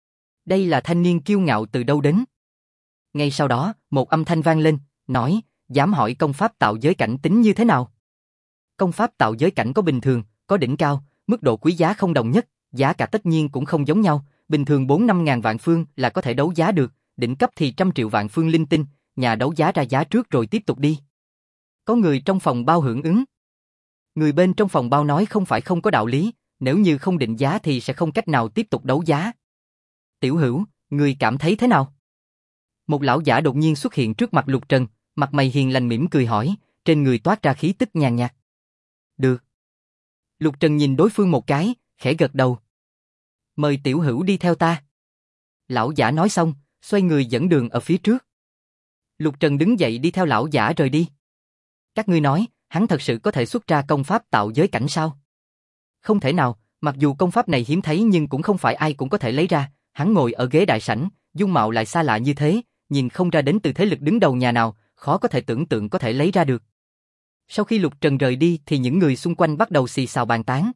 Đây là thanh niên kiêu ngạo từ đâu đến? Ngay sau đó, một âm thanh vang lên, nói, dám hỏi công pháp tạo giới cảnh tính như thế nào? Công pháp tạo giới cảnh có bình thường, có đỉnh cao, mức độ quý giá không đồng nhất, giá cả tất nhiên cũng không giống nhau, bình thường 4-5 ngàn vạn phương là có thể đấu giá được, đỉnh cấp thì 100 triệu vạn phương linh tinh, nhà đấu giá ra giá trước rồi tiếp tục đi. Có người trong phòng bao hưởng ứng. Người bên trong phòng bao nói không phải không có đạo lý, nếu như không định giá thì sẽ không cách nào tiếp tục đấu giá. Tiểu Hữu, người cảm thấy thế nào? Một lão giả đột nhiên xuất hiện trước mặt Lục Trần, mặt mày hiền lành mỉm cười hỏi, trên người toát ra khí tức nhàn nhạt. Được. Lục Trần nhìn đối phương một cái, khẽ gật đầu. Mời Tiểu Hữu đi theo ta. Lão giả nói xong, xoay người dẫn đường ở phía trước. Lục Trần đứng dậy đi theo lão giả rời đi. Các ngươi nói, hắn thật sự có thể xuất ra công pháp tạo giới cảnh sao? Không thể nào, mặc dù công pháp này hiếm thấy nhưng cũng không phải ai cũng có thể lấy ra. Hắn ngồi ở ghế đại sảnh, dung mạo lại xa lạ như thế, nhìn không ra đến từ thế lực đứng đầu nhà nào, khó có thể tưởng tượng có thể lấy ra được. Sau khi Lục Trần rời đi thì những người xung quanh bắt đầu xì xào bàn tán.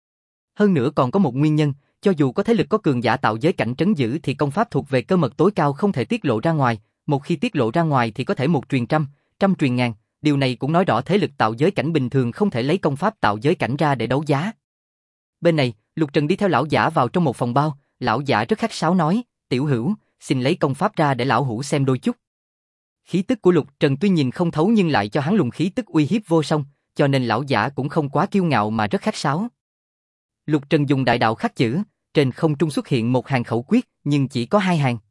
Hơn nữa còn có một nguyên nhân, cho dù có thế lực có cường giả tạo giới cảnh trấn giữ thì công pháp thuộc về cơ mật tối cao không thể tiết lộ ra ngoài, một khi tiết lộ ra ngoài thì có thể một truyền trăm, trăm truyền ngàn, điều này cũng nói rõ thế lực tạo giới cảnh bình thường không thể lấy công pháp tạo giới cảnh ra để đấu giá. Bên này, Lục Trần đi theo lão giả vào trong một phòng bao, lão giả rất khách sáo nói, Tiểu Hữu, xin lấy công pháp ra để lão hữu xem đôi chút. Khí tức của Lục Trần tuy nhìn không thấu nhưng lại cho hắn luồng khí tức uy hiếp vô song, cho nên lão giả cũng không quá kiêu ngạo mà rất khách sáo. Lục Trần dùng đại đạo khắc chữ, trên không trung xuất hiện một hàng khẩu quyết, nhưng chỉ có 2 hàng.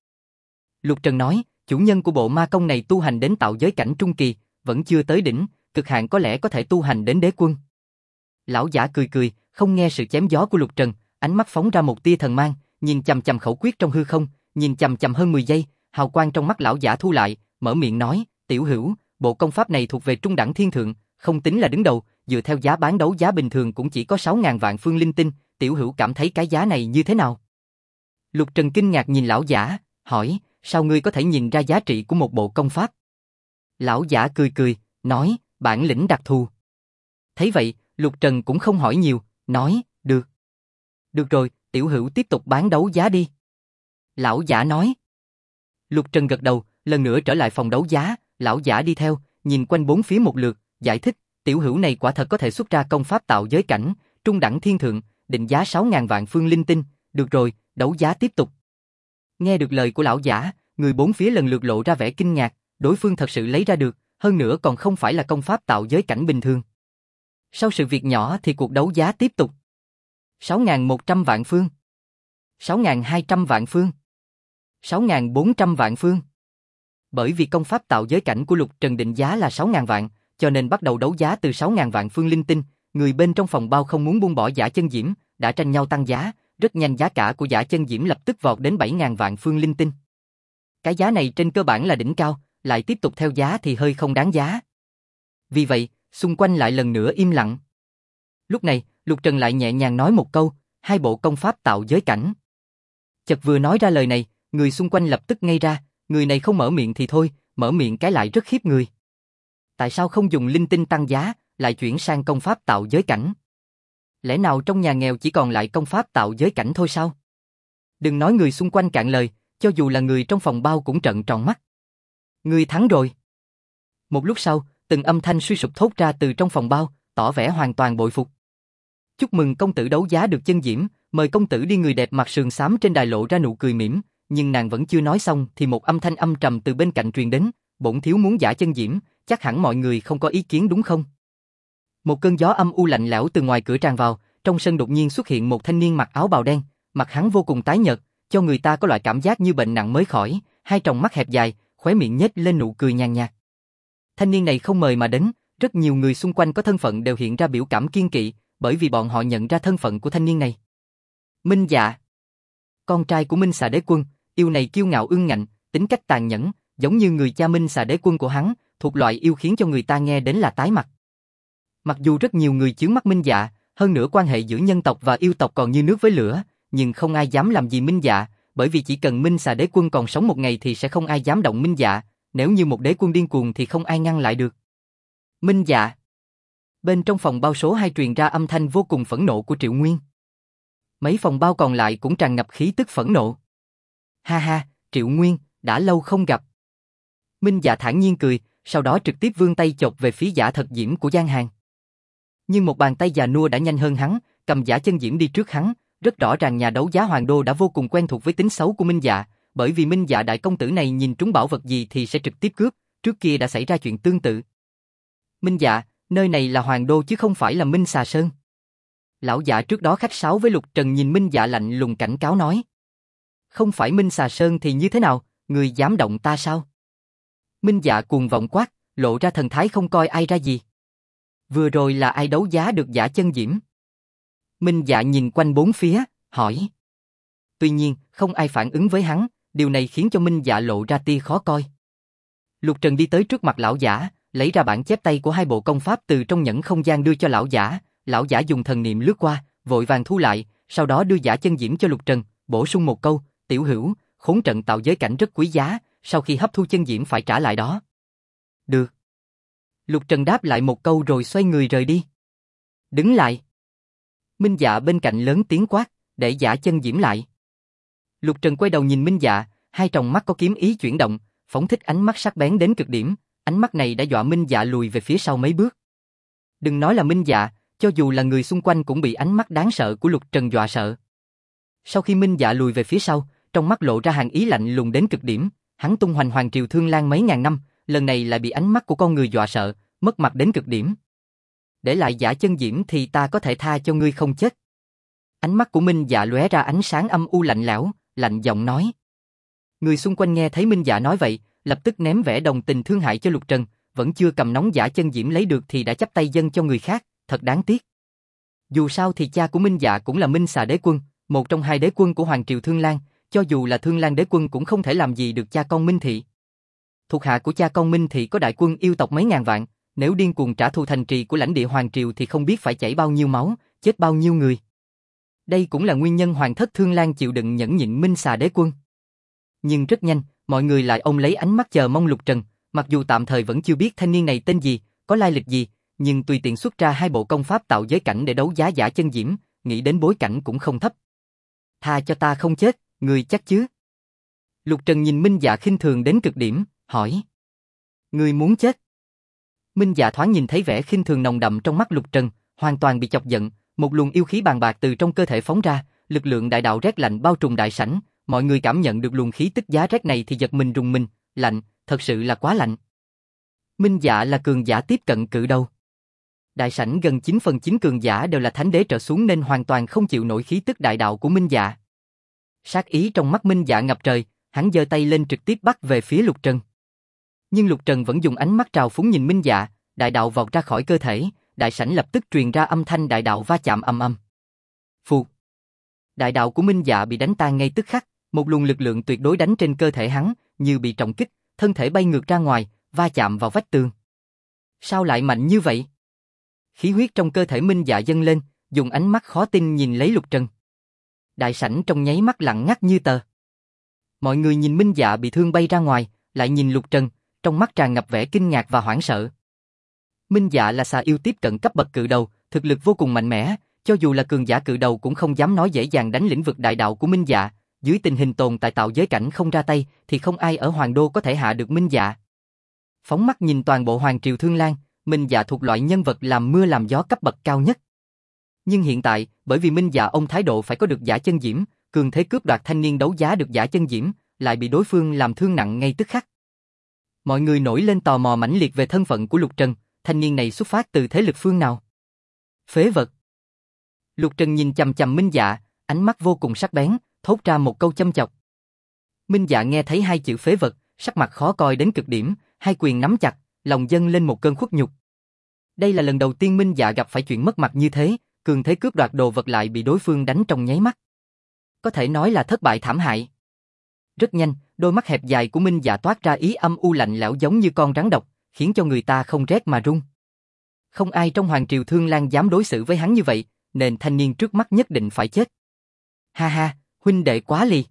Lục Trần nói, chủ nhân của bộ ma công này tu hành đến tạo giới cảnh trung kỳ, vẫn chưa tới đỉnh, cực hạn có lẽ có thể tu hành đến đế quân. Lão giả cười cười, không nghe sự chém gió của Lục Trần, ánh mắt phóng ra một tia thần mang, nhìn chằm chằm khẩu quyết trong hư không, nhìn chằm chằm hơn 10 giây, hào quang trong mắt lão giả thu lại, mở miệng nói, Tiểu Hữu, bộ công pháp này thuộc về trung đẳng thiên thượng, không tính là đứng đầu, dựa theo giá bán đấu giá bình thường cũng chỉ có 6.000 vạn phương linh tinh, Tiểu Hữu cảm thấy cái giá này như thế nào? Lục Trần kinh ngạc nhìn lão giả, hỏi, sao ngươi có thể nhìn ra giá trị của một bộ công pháp? Lão giả cười cười, nói, bản lĩnh đặc thù. Thấy vậy, Lục Trần cũng không hỏi nhiều, nói, được. Được rồi, Tiểu Hữu tiếp tục bán đấu giá đi. Lão giả nói. Lục Trần gật đầu, lần nữa trở lại phòng đấu giá, lão giả đi theo, nhìn quanh bốn phía một lượt, giải thích, Tiểu Hữu này quả thật có thể xuất ra công pháp tạo giới cảnh, trung đẳng thiên thượng, định giá 6.000 vạn phương linh tinh, được rồi, đấu giá tiếp tục. Nghe được lời của lão giả, người bốn phía lần lượt lộ ra vẻ kinh ngạc, đối phương thật sự lấy ra được, hơn nữa còn không phải là công pháp tạo giới cảnh bình thường. Sau sự việc nhỏ thì cuộc đấu giá tiếp tục. 6.100 vạn phương, 6.200 vạn phương, 6.400 vạn phương. Bởi vì công pháp tạo giới cảnh của Lục Trần định giá là 6.000 vạn, cho nên bắt đầu đấu giá từ 6.000 vạn phương linh tinh, người bên trong phòng bao không muốn buông bỏ Giả Chân Diễm, đã tranh nhau tăng giá, rất nhanh giá cả của Giả Chân Diễm lập tức vọt đến 7.000 vạn phương linh tinh. Cái giá này trên cơ bản là đỉnh cao, lại tiếp tục theo giá thì hơi không đáng giá. Vì vậy, xung quanh lại lần nữa im lặng. Lúc này, Lục Trần lại nhẹ nhàng nói một câu, 2 bộ công pháp tạo giới cảnh. Chợt vừa nói ra lời này, người xung quanh lập tức ngây ra, người này không mở miệng thì thôi, mở miệng cái lại rất khiếp người. Tại sao không dùng linh tinh tăng giá, lại chuyển sang công pháp tạo giới cảnh? Lẽ nào trong nhà nghèo chỉ còn lại công pháp tạo giới cảnh thôi sao? Đừng nói người xung quanh cạn lời, cho dù là người trong phòng bao cũng trợn tròn mắt. Ngươi thắng rồi. Một lúc sau, từng âm thanh suy sụp thốt ra từ trong phòng bao, tỏ vẻ hoàn toàn bội phục. Chúc mừng công tử đấu giá được chân diễm, mời công tử đi. Người đẹp mặt sườn xám trên đài lộ ra nụ cười mỉm, nhưng nàng vẫn chưa nói xong thì một âm thanh âm trầm từ bên cạnh truyền đến, bổn thiếu muốn giả chân diễm, chắc hẳn mọi người không có ý kiến đúng không? Một cơn gió âm u lạnh lẽo từ ngoài cửa tràn vào, trong sân đột nhiên xuất hiện một thanh niên mặc áo bào đen, mặt hắn vô cùng tái nhợt, cho người ta có loại cảm giác như bệnh nặng mới khỏi, hai tròng mắt hẹp dài, khóe miệng nhếch lên nụ cười nhàn nhạt. Thanh niên này không mời mà đến, rất nhiều người xung quanh có thân phận đều hiện ra biểu cảm kiêng kỵ, bởi vì bọn họ nhận ra thân phận của thanh niên này. Minh Dạ, con trai của Minh Xà Đế Quân, yêu này kiêu ngạo ương ngạnh, tính cách tàn nhẫn, giống như người cha Minh Xà Đế Quân của hắn, thuộc loại yêu khiến cho người ta nghe đến là tái mặt. Mặc dù rất nhiều người chướng mắt Minh Dạ, hơn nữa quan hệ giữa nhân tộc và yêu tộc còn như nước với lửa, nhưng không ai dám làm gì Minh Dạ, bởi vì chỉ cần Minh Xà Đế Quân còn sống một ngày thì sẽ không ai dám động Minh Dạ, nếu như một đế quân điên cuồng thì không ai ngăn lại được. Minh Dạ. Bên trong phòng bao số 2 truyền ra âm thanh vô cùng phẫn nộ của Triệu Nguyên. Mấy phòng bao còn lại cũng tràn ngập khí tức phẫn nộ. Ha ha, Triệu Nguyên, đã lâu không gặp. Minh Dạ thản nhiên cười, sau đó trực tiếp vươn tay chộp về phía Giả Thật Diễm của Giang Hàn. Nhưng một bàn tay già nua đã nhanh hơn hắn, cầm Giả Chân Diễm đi trước hắn, rất rõ ràng nhà đấu giá Hoàng Đô đã vô cùng quen thuộc với tính xấu của Minh Dạ, bởi vì Minh Dạ đại công tử này nhìn trúng bảo vật gì thì sẽ trực tiếp cướp, trước kia đã xảy ra chuyện tương tự. Minh Dạ, nơi này là Hoàng Đô chứ không phải là Minh Xà Sơn. Lão Giả trước đó khách sáo với Lục Trần nhìn Minh Dạ lạnh lùng cảnh cáo nói. Không phải Minh Xà Sơn thì như thế nào, người dám động ta sao? Minh Dạ cuồng vọng quát, lộ ra thần thái không coi ai ra gì. Vừa rồi là ai đấu giá được Giả Chân Diễm? Minh Dạ nhìn quanh bốn phía, hỏi. Tuy nhiên, không ai phản ứng với hắn, điều này khiến cho Minh Dạ lộ ra tia khó coi. Lục Trần đi tới trước mặt lão giả, lấy ra bản chép tay của hai bộ công pháp từ trong nhẫn không gian đưa cho lão giả dùng thần niệm lướt qua, vội vàng thu lại, sau đó đưa Giả Chân Diễm cho Lục Trần, bổ sung một câu, tiểu hữu, khốn trận tạo giới cảnh rất quý giá, sau khi hấp thu chân diễm phải trả lại đó. Được. Lục Trần đáp lại một câu rồi xoay người rời đi. Đứng lại. Minh Dạ bên cạnh lớn tiếng quát, để Giả Chân Diễm lại. Lục Trần quay đầu nhìn Minh Dạ, hai tròng mắt có kiếm ý chuyển động, phóng thích ánh mắt sắc bén đến cực điểm, ánh mắt này đã dọa Minh Dạ lùi về phía sau mấy bước. Đừng nói là Minh Dạ, cho dù là người xung quanh cũng bị ánh mắt đáng sợ của Lục Trần dọa sợ. Sau khi Minh Dạ lùi về phía sau, trong mắt lộ ra hàn ý lạnh lùng đến cực điểm, hắn tung hoành Hoàng Triều Thương Lan mấy ngàn năm, lần này lại bị ánh mắt của con người dọa sợ, mất mặt đến cực điểm. Để lại Giả Chân Diễm thì ta có thể tha cho ngươi không chết. Ánh mắt của Minh Dạ lóe ra ánh sáng âm u lạnh lẽo, lạnh giọng nói. Người xung quanh nghe thấy Minh Dạ nói vậy, lập tức ném vẻ đồng tình thương hại cho Lục Trần, vẫn chưa cầm nóng Giả Chân Diễm lấy được thì đã chắp tay dâng cho người khác, thật đáng tiếc. Dù sao thì cha của Minh Dạ cũng là Minh Xà Đế Quân, một trong hai đế quân của Hoàng Triều Thương Lan, cho dù là Thương Lan Đế Quân cũng không thể làm gì được cha con Minh Thị. Thuộc hạ của cha con Minh Thị có đại quân yêu tộc mấy ngàn vạn, nếu điên cuồng trả thù thành trì của lãnh địa Hoàng Triều thì không biết phải chảy bao nhiêu máu, chết bao nhiêu người. Đây cũng là nguyên nhân Hoàng thất Thương Lan chịu đựng nhẫn nhịn Minh Xà Đế Quân. Nhưng rất nhanh, mọi người lại ôm lấy ánh mắt chờ mong Lục Trần, mặc dù tạm thời vẫn chưa biết thanh niên này tên gì, có lai lịch gì, nhưng tùy tiện xuất ra hai bộ công pháp tạo giới cảnh để đấu giá Giả Chân Diễm, nghĩ đến bối cảnh cũng không thấp. Tha cho ta không chết, người chắc chứ? Lục Trần nhìn Minh Dạ khinh thường đến cực điểm, hỏi. Người muốn chết? Minh Dạ thoáng nhìn thấy vẻ khinh thường nồng đậm trong mắt Lục Trần, hoàn toàn bị chọc giận, một luồng yêu khí bàn bạc từ trong cơ thể phóng ra, lực lượng đại đạo rét lạnh bao trùm đại sảnh, mọi người cảm nhận được luồng khí tức giá rét này thì giật mình rùng mình, lạnh, thật sự là quá lạnh. Minh Dạ là cường giả tiếp cận cự đầu. Đại sảnh gần 9/9 cường giả đều là thánh đế trở xuống nên hoàn toàn không chịu nổi khí tức đại đạo của Minh Dạ. Sát ý trong mắt Minh Dạ ngập trời, hắn giơ tay lên trực tiếp bắt về phía Lục Trần. Nhưng Lục Trần vẫn dùng ánh mắt trào phúng nhìn Minh Dạ, đại đạo vọt ra khỏi cơ thể, đại sảnh lập tức truyền ra âm thanh đại đạo va chạm ầm ầm. Phụt. Đại đạo của Minh Dạ bị đánh tan ngay tức khắc, một luồng lực lượng tuyệt đối đánh trên cơ thể hắn, như bị trọng kích, thân thể bay ngược ra ngoài, va chạm vào vách tường. Sao lại mạnh như vậy? Khí huyết trong cơ thể Minh Dạ dâng lên, dùng ánh mắt khó tin nhìn lấy Lục Trần. Đại sảnh trong nháy mắt lặng ngắt như tờ. Mọi người nhìn Minh Dạ bị thương bay ra ngoài, lại nhìn Lục Trần, trong mắt tràn ngập vẻ kinh ngạc và hoảng sợ. Minh Dạ là xà yêu tiếp cận cấp bậc cự đầu, thực lực vô cùng mạnh mẽ, cho dù là cường giả cự đầu cũng không dám nói dễ dàng đánh lĩnh vực đại đạo của Minh Dạ, dưới tình hình tồn tại tạo giới cảnh không ra tay thì không ai ở Hoàng Đô có thể hạ được Minh Dạ. Phóng mắt nhìn toàn bộ Hoàng Triều Thương Lan, Minh Dạ thuộc loại nhân vật làm mưa làm gió cấp bậc cao nhất. Nhưng hiện tại, bởi vì Minh Dạ ông thái độ phải có được Giả Chân Diễm, cường thế cướp đoạt thanh niên đấu giá được Giả Chân Diễm, lại bị đối phương làm thương nặng ngay tức khắc. Mọi người nổi lên tò mò mãnh liệt về thân phận của Lục Trần, thanh niên này xuất phát từ thế lực phương nào? Phế vật. Lục Trần nhìn chằm chằm Minh Dạ, ánh mắt vô cùng sắc bén, thốt ra một câu châm chọc. Minh Dạ nghe thấy hai chữ phế vật, sắc mặt khó coi đến cực điểm, hai quyền nắm chặt, lòng dâng lên một cơn khuất nhục. Đây là lần đầu tiên Minh Dạ gặp phải chuyện mất mặt như thế, cường thế cướp đoạt đồ vật lại bị đối phương đánh trong nháy mắt. Có thể nói là thất bại thảm hại. Rất nhanh, đôi mắt hẹp dài của Minh Dạ toát ra ý âm u lạnh lẽo giống như con rắn độc, khiến cho người ta không rét mà run. Không ai trong Hoàng Triều Thương Lan dám đối xử với hắn như vậy, nên thanh niên trước mắt nhất định phải chết. Ha ha, huynh đệ quá lì.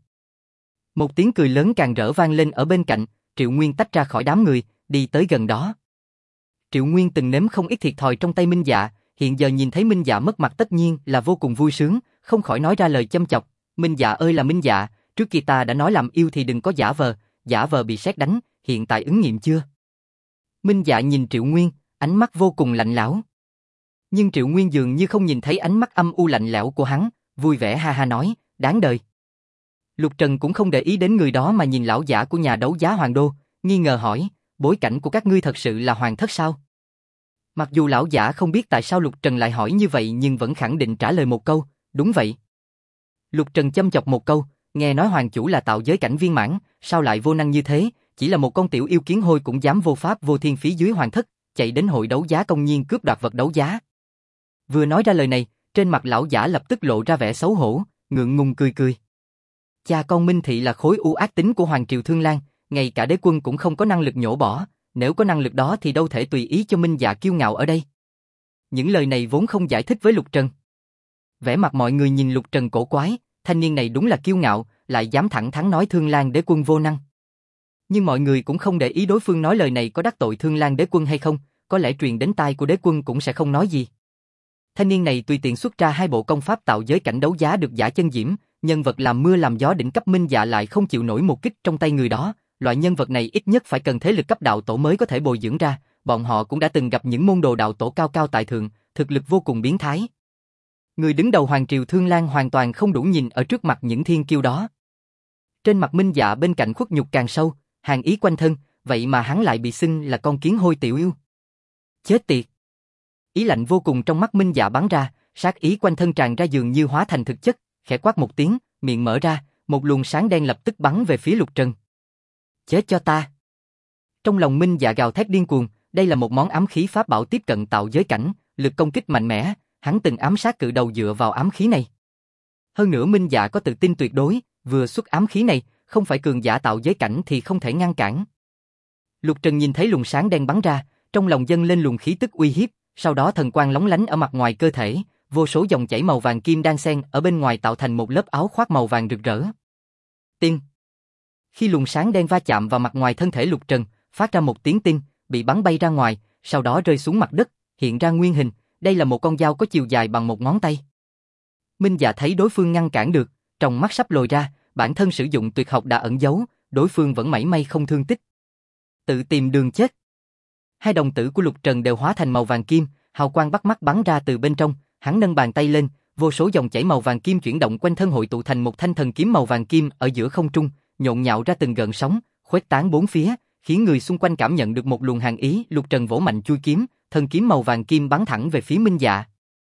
Một tiếng cười lớn càng rỡ vang lên ở bên cạnh, Triệu Nguyên tách ra khỏi đám người, đi tới gần đó. Triệu Nguyên từng nếm không ít thiệt thòi trong tay Minh Dạ, hiện giờ nhìn thấy Minh Dạ mất mặt tất nhiên là vô cùng vui sướng, không khỏi nói ra lời châm chọc. Minh Dạ ơi là Minh Dạ, trước kia ta đã nói làm yêu thì đừng có giả vờ bị sét đánh, hiện tại ứng nghiệm chưa? Minh Dạ nhìn Triệu Nguyên, ánh mắt vô cùng lạnh lẽo. Nhưng Triệu Nguyên dường như không nhìn thấy ánh mắt âm u lạnh lẽo của hắn, vui vẻ ha ha nói, đáng đời. Lục Trần cũng không để ý đến người đó mà nhìn lão giả của nhà đấu giá Hoàng Đô, nghi ngờ hỏi, bối cảnh của các ngươi thật sự là hoàng thất sao? Mặc dù lão giả không biết tại sao Lục Trần lại hỏi như vậy nhưng vẫn khẳng định trả lời một câu, đúng vậy. Lục Trần châm chọc một câu, nghe nói hoàng chủ là tạo giới cảnh viên mãn, sao lại vô năng như thế, chỉ là một con tiểu yêu kiến hôi cũng dám vô pháp vô thiên phía dưới hoàng thất, chạy đến hội đấu giá công nhiên cướp đoạt vật đấu giá. Vừa nói ra lời này, trên mặt lão giả lập tức lộ ra vẻ xấu hổ, ngượng ngùng cười cười. Cha con Minh Thị là khối u ác tính của Hoàng Triều Thương Lan, ngay cả đế quân cũng không có năng lực nhổ bỏ, nếu có năng lực đó thì đâu thể tùy ý cho Minh Dạ kiêu ngạo ở đây. Những lời này vốn không giải thích với Lục Trần. Vẻ mặt mọi người nhìn Lục Trần cổ quái, thanh niên này đúng là kiêu ngạo, lại dám thẳng thắn nói Thương Lan đế quân vô năng. Nhưng mọi người cũng không để ý đối phương nói lời này có đắc tội Thương Lan đế quân hay không, có lẽ truyền đến tai của đế quân cũng sẽ không nói gì. Thanh niên này tùy tiện xuất ra 2 bộ công pháp tạo giới cảnh đấu giá được giả chân diễm, nhân vật làm mưa làm gió đỉnh cấp Minh Dạ lại không chịu nổi một kích trong tay người đó, loại nhân vật này ít nhất phải cần thế lực cấp đạo tổ mới có thể bồi dưỡng ra, bọn họ cũng đã từng gặp những môn đồ đạo tổ cao cao tại thượng, thực lực vô cùng biến thái. Người đứng đầu Hoàng Triều Thương Lan hoàn toàn không đủ nhìn ở trước mặt những thiên kiêu đó. Trên mặt Minh Dạ bên cạnh khuất nhục càng sâu, hàn ý quanh thân, vậy mà hắn lại bị xưng là con kiến hôi tiểu yêu. Chết tiệt! Ý lạnh vô cùng trong mắt Minh Dạ bắn ra, sát ý quanh thân tràn ra dường như hóa thành thực chất, khẽ quát một tiếng, miệng mở ra, một luồng sáng đen lập tức bắn về phía Lục Trần. Chết cho ta! Trong lòng Minh Dạ gào thét điên cuồng, đây là một món ám khí pháp bảo tiếp cận tạo giới cảnh, lực công kích mạnh mẽ, hắn từng ám sát cự đầu dựa vào ám khí này. Hơn nữa Minh Dạ có tự tin tuyệt đối, vừa xuất ám khí này, không phải cường giả tạo giới cảnh thì không thể ngăn cản. Lục Trần nhìn thấy luồng sáng đen bắn ra, trong lòng dâng lên luồng khí tức uy hiếp, sau đó thần quang lóng lánh ở mặt ngoài cơ thể, vô số dòng chảy màu vàng kim đan xen ở bên ngoài tạo thành một lớp áo khoác màu vàng rực rỡ. Tinh. Khi luồng sáng đen va chạm vào mặt ngoài thân thể Lục Trần, phát ra một tiếng tinh, bị bắn bay ra ngoài, sau đó rơi xuống mặt đất, hiện ra nguyên hình, đây là một con dao có chiều dài bằng một ngón tay. Minh Dạ thấy đối phương ngăn cản được, trong mắt sắp lồi ra, bản thân sử dụng tuyệt học đã ẩn giấu, đối phương vẫn mảy may không thương tích. Tự tìm đường chết. 2 đồng tử của Lục Trần đều hóa thành màu vàng kim, hào quang bắt mắt bắn ra từ bên trong, hắn nâng bàn tay lên, vô số dòng chảy màu vàng kim chuyển động quanh thân hội tụ thành một thanh thần kiếm màu vàng kim ở giữa không trung, nhộn nhạo ra từng gợn sóng, khuếch tán bốn phía, khiến người xung quanh cảm nhận được một luồng hàn ý. Lục Trần vỗ mạnh chui kiếm, thần kiếm màu vàng kim bắn thẳng về phía Minh Dạ.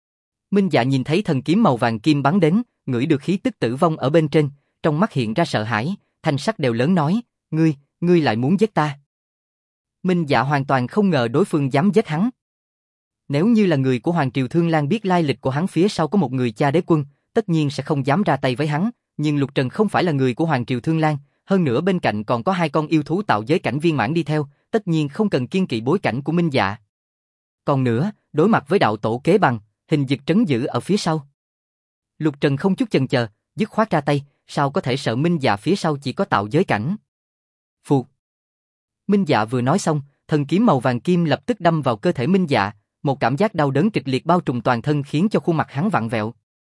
Minh Dạ nhìn thấy thần kiếm màu vàng kim bắn đến, ngửi được khí tức tử vong ở bên trên, trong mắt hiện ra sợ hãi, thanh sắc đều lớn nói, ngươi lại muốn giết ta. Minh Dạ hoàn toàn không ngờ đối phương dám giết hắn. Nếu như là người của Hoàng Triều Thương Lan biết lai lịch của hắn phía sau có một người cha đế quân, tất nhiên sẽ không dám ra tay với hắn, nhưng Lục Trần không phải là người của Hoàng Triều Thương Lan, hơn nữa bên cạnh còn có 2 con yêu thú tạo giới cảnh viên mãn đi theo, tất nhiên không cần kiêng kỵ bối cảnh của Minh Dạ. Còn nữa, đối mặt với đạo tổ kế bằng, hình dực trấn giữ ở phía sau. Lục Trần không chút chần chờ, dứt khoát ra tay, sao có thể sợ Minh Dạ phía sau chỉ có tạo giới cảnh. Phù. Minh Dạ vừa nói xong, thần kiếm màu vàng kim lập tức đâm vào cơ thể Minh Dạ, một cảm giác đau đớn kịch liệt bao trùm toàn thân khiến cho khuôn mặt hắn vặn vẹo.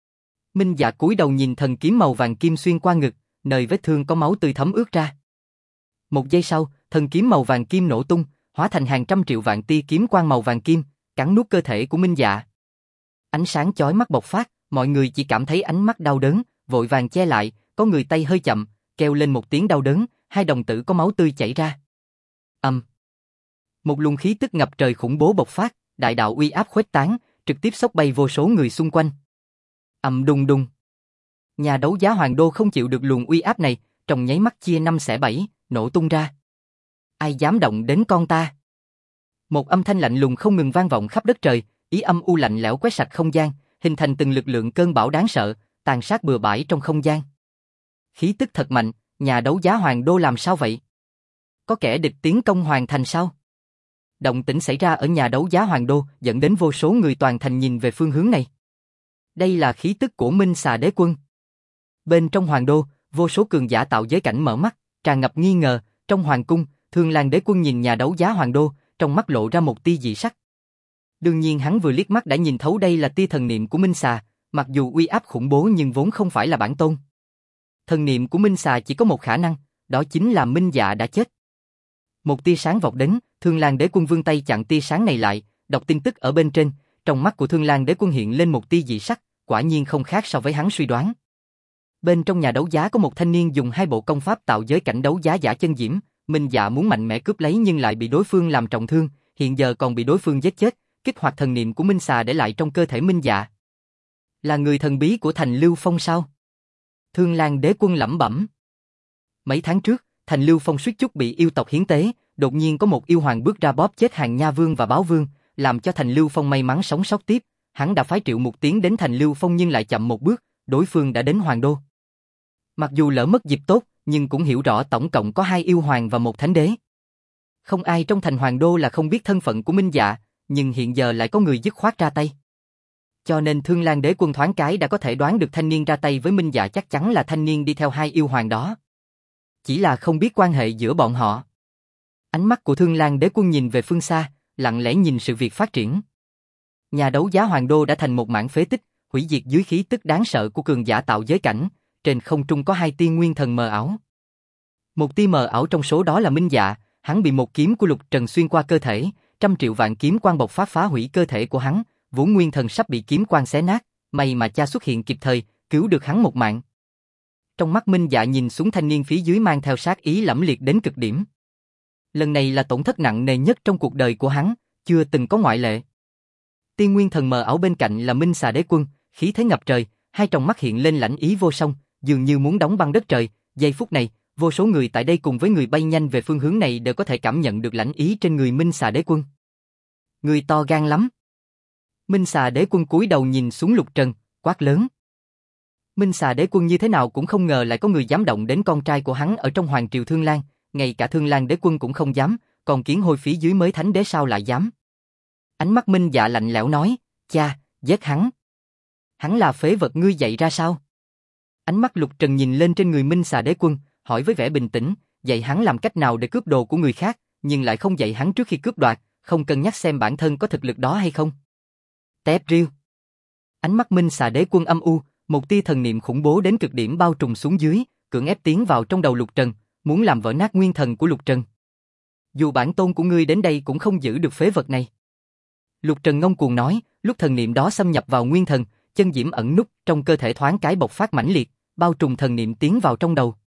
Minh Dạ cúi đầu nhìn thần kiếm màu vàng kim xuyên qua ngực, nơi vết thương có máu tươi thấm ướt ra. Một giây sau, thần kiếm màu vàng kim nổ tung, hóa thành hàng trăm triệu vạn tia kiếm quang màu vàng kim, cắn nuốt cơ thể của Minh Dạ. Ánh sáng chói mắt bộc phát, mọi người chỉ cảm thấy ánh mắt đau đớn, vội vàng che lại, có người tay hơi chậm, kêu lên một tiếng đau đớn, 2 đồng tử có máu tươi chảy ra. Một luồng khí tức ngập trời khủng bố bộc phát, đại đạo uy áp khuếch tán, trực tiếp xốc bay vô số người xung quanh. Đùng đùng. Nhà đấu giá Hoàng Đô không chịu được luồng uy áp này, trong nháy mắt chia 5 xẻ 7, nổ tung ra. Ai dám động đến con ta? Một âm thanh lạnh lùng không ngừng vang vọng khắp đất trời, ý âm u lạnh lẽo quét sạch không gian, hình thành từng lực lượng cơn bão đáng sợ, tàn sát bừa bãi trong không gian. Khí tức thật mạnh, nhà đấu giá Hoàng Đô làm sao vậy? Có kẻ địch tiến công hoàn thành sao? Động tĩnh xảy ra ở nhà đấu giá Hoàng Đô dẫn đến vô số người toàn thành nhìn về phương hướng này. Đây là khí tức của Minh Xà Đế Quân. Bên trong Hoàng Đô, vô số cường giả tạo giới cảnh mở mắt, tràn ngập nghi ngờ. Trong Hoàng Cung, Thương Lan Đế Quân nhìn nhà đấu giá Hoàng Đô, trong mắt lộ ra một tia dị sắc. Đương nhiên hắn vừa liếc mắt đã nhìn thấu đây là tia thần niệm của Minh Xà, mặc dù uy áp khủng bố nhưng vốn không phải là bản tôn. Thần niệm của Minh Xà chỉ có một khả năng, đó chính là Minh Dạ đã chết. Một tia sáng vọt đến, Thương Lan Đế Quân vươn tay chặn tia sáng này lại, đọc tin tức ở bên trên, trong mắt của Thương Lan Đế Quân hiện lên một tia dị sắc, quả nhiên không khác so với hắn suy đoán. Bên trong nhà đấu giá có một thanh niên dùng 2 bộ công pháp tạo giới cảnh đấu giá giả chân diễm, Minh Dạ muốn mạnh mẽ cướp lấy nhưng lại bị đối phương làm trọng thương, hiện giờ còn bị đối phương giết chết, kích hoạt thần niệm của Minh Xà để lại trong cơ thể Minh Dạ. Là người thần bí của Thành Lưu Phong sao? Thương Lan Đế Quân lẩm bẩm. Mấy tháng trước, Thành Lưu Phong suýt chút bị yêu tộc hiến tế, đột nhiên có một yêu hoàng bước ra bóp chết Hàng Nha Vương và Báo Vương, làm cho Thành Lưu Phong may mắn sống sót tiếp. Hắn đã phái Triệu Mục tiến đến Thành Lưu Phong nhưng lại chậm một bước, đối phương đã đến Hoàng Đô. Mặc dù lỡ mất dịp tốt, nhưng cũng hiểu rõ tổng cộng có 2 yêu hoàng và 1 thánh đế. Không ai trong thành Hoàng Đô là không biết thân phận của Minh Dạ, nhưng hiện giờ lại có người dứt khoát ra tay. Cho nên Thương Lan Đế Quân thoáng cái đã có thể đoán được thanh niên ra tay với Minh Dạ chắc chắn là thanh niên đi theo 2 yêu hoàng đó. Chỉ là không biết quan hệ giữa bọn họ. Ánh mắt của Thương Lan Đế Quân nhìn về phương xa, lặng lẽ nhìn sự việc phát triển. Nhà đấu giá Hoàng Đô đã thành một mảng phế tích, hủy diệt dưới khí tức đáng sợ của cường giả tạo giới cảnh, trên không trung có 2 tia nguyên thần mờ ảo. Một tia mờ ảo trong số đó là Minh Dạ, hắn bị một kiếm của Lục Trần xuyên qua cơ thể, 100 triệu vạn kiếm quang bộc phát phá hủy cơ thể của hắn, vốn nguyên thần sắp bị kiếm quang xé nát, may mà cha xuất hiện kịp thời, cứu được hắn một mạng. Trong mắt Minh Dạ nhìn xuống thanh niên phía dưới mang theo sát ý lẫm liệt đến cực điểm. Lần này là tổn thất nặng nề nhất trong cuộc đời của hắn, chưa từng có ngoại lệ. Tiên nguyên thần mờ ảo bên cạnh là Minh Xà Đế Quân, khí thế ngập trời, 2 tròng mắt hiện lên lãnh ý vô song, dường như muốn đóng băng đất trời. Giây phút này, vô số người tại đây cùng với người bay nhanh về phương hướng này đều có thể cảm nhận được lãnh ý trên người Minh Xà Đế Quân. Người to gan lắm. Minh Xà Đế Quân cúi đầu nhìn xuống Lục Trần, quát lớn. Minh Xà Đế Quân như thế nào cũng không ngờ lại có người dám động đến con trai của hắn ở trong Hoàng Triều Thương Lan, ngay cả Thương Lan Đế Quân cũng không dám, còn Kiến Hôi phía dưới mới thánh đế sao lại dám. Ánh mắt Minh Dạ lạnh lẽo nói, cha, giết hắn. Hắn là phế vật ngươi dạy ra sao? Ánh mắt Lục Trần nhìn lên trên người Minh Xà Đế Quân, hỏi với vẻ bình tĩnh, dạy hắn làm cách nào để cướp đồ của người khác, nhưng lại không dạy hắn trước khi cướp đoạt, không cân nhắc xem bản thân có thực lực đó hay không. Tép riêu. Ánh mắt Minh Xà Đế Quân âm u, một tia thần niệm khủng bố đến cực điểm bao trùm xuống dưới, cưỡng ép tiến vào trong đầu Lục Trần, muốn làm vỡ nát nguyên thần của Lục Trần. Dù bản tôn của ngươi đến đây cũng không giữ được phế vật này. Lục Trần ngông cuồng nói, lúc thần niệm đó xâm nhập vào nguyên thần, chân diễm ẩn núp trong cơ thể thoáng cái bộc phát mãnh liệt, bao trùm thần niệm tiến vào trong đầu.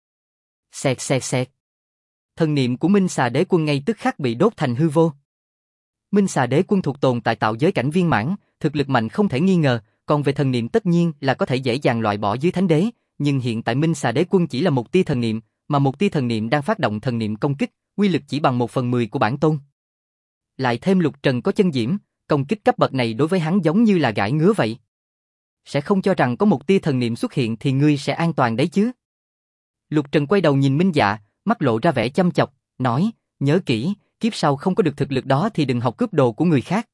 Xẹt xẹt xẹt. Thần niệm của Minh Xà Đế Quân ngay tức khắc bị đốt thành hư vô. Minh Xà Đế Quân thuộc tồn tại tạo giới cảnh viên mãn, thực lực mạnh không thể nghi ngờ, còn về thần niệm tất nhiên là có thể dễ dàng loại bỏ dưới thánh đế, nhưng hiện tại Minh Xà Đế Quân chỉ là một tia thần niệm, mà một tia thần niệm đang phát động thần niệm công kích, uy lực chỉ bằng 1/10 của bản tôn. Lại thêm Lục Trần có chân diễm, công kích cấp bậc này đối với hắn giống như là gãi ngứa vậy. Sẽ không cho rằng có một tia thần niệm xuất hiện thì ngươi sẽ an toàn đấy chứ. Lục Trần quay đầu nhìn Minh Dạ, mắt lộ ra vẻ chăm chọc, nói, nhớ kỹ, kiếp sau không có được thực lực đó thì đừng học cướp đồ của người khác.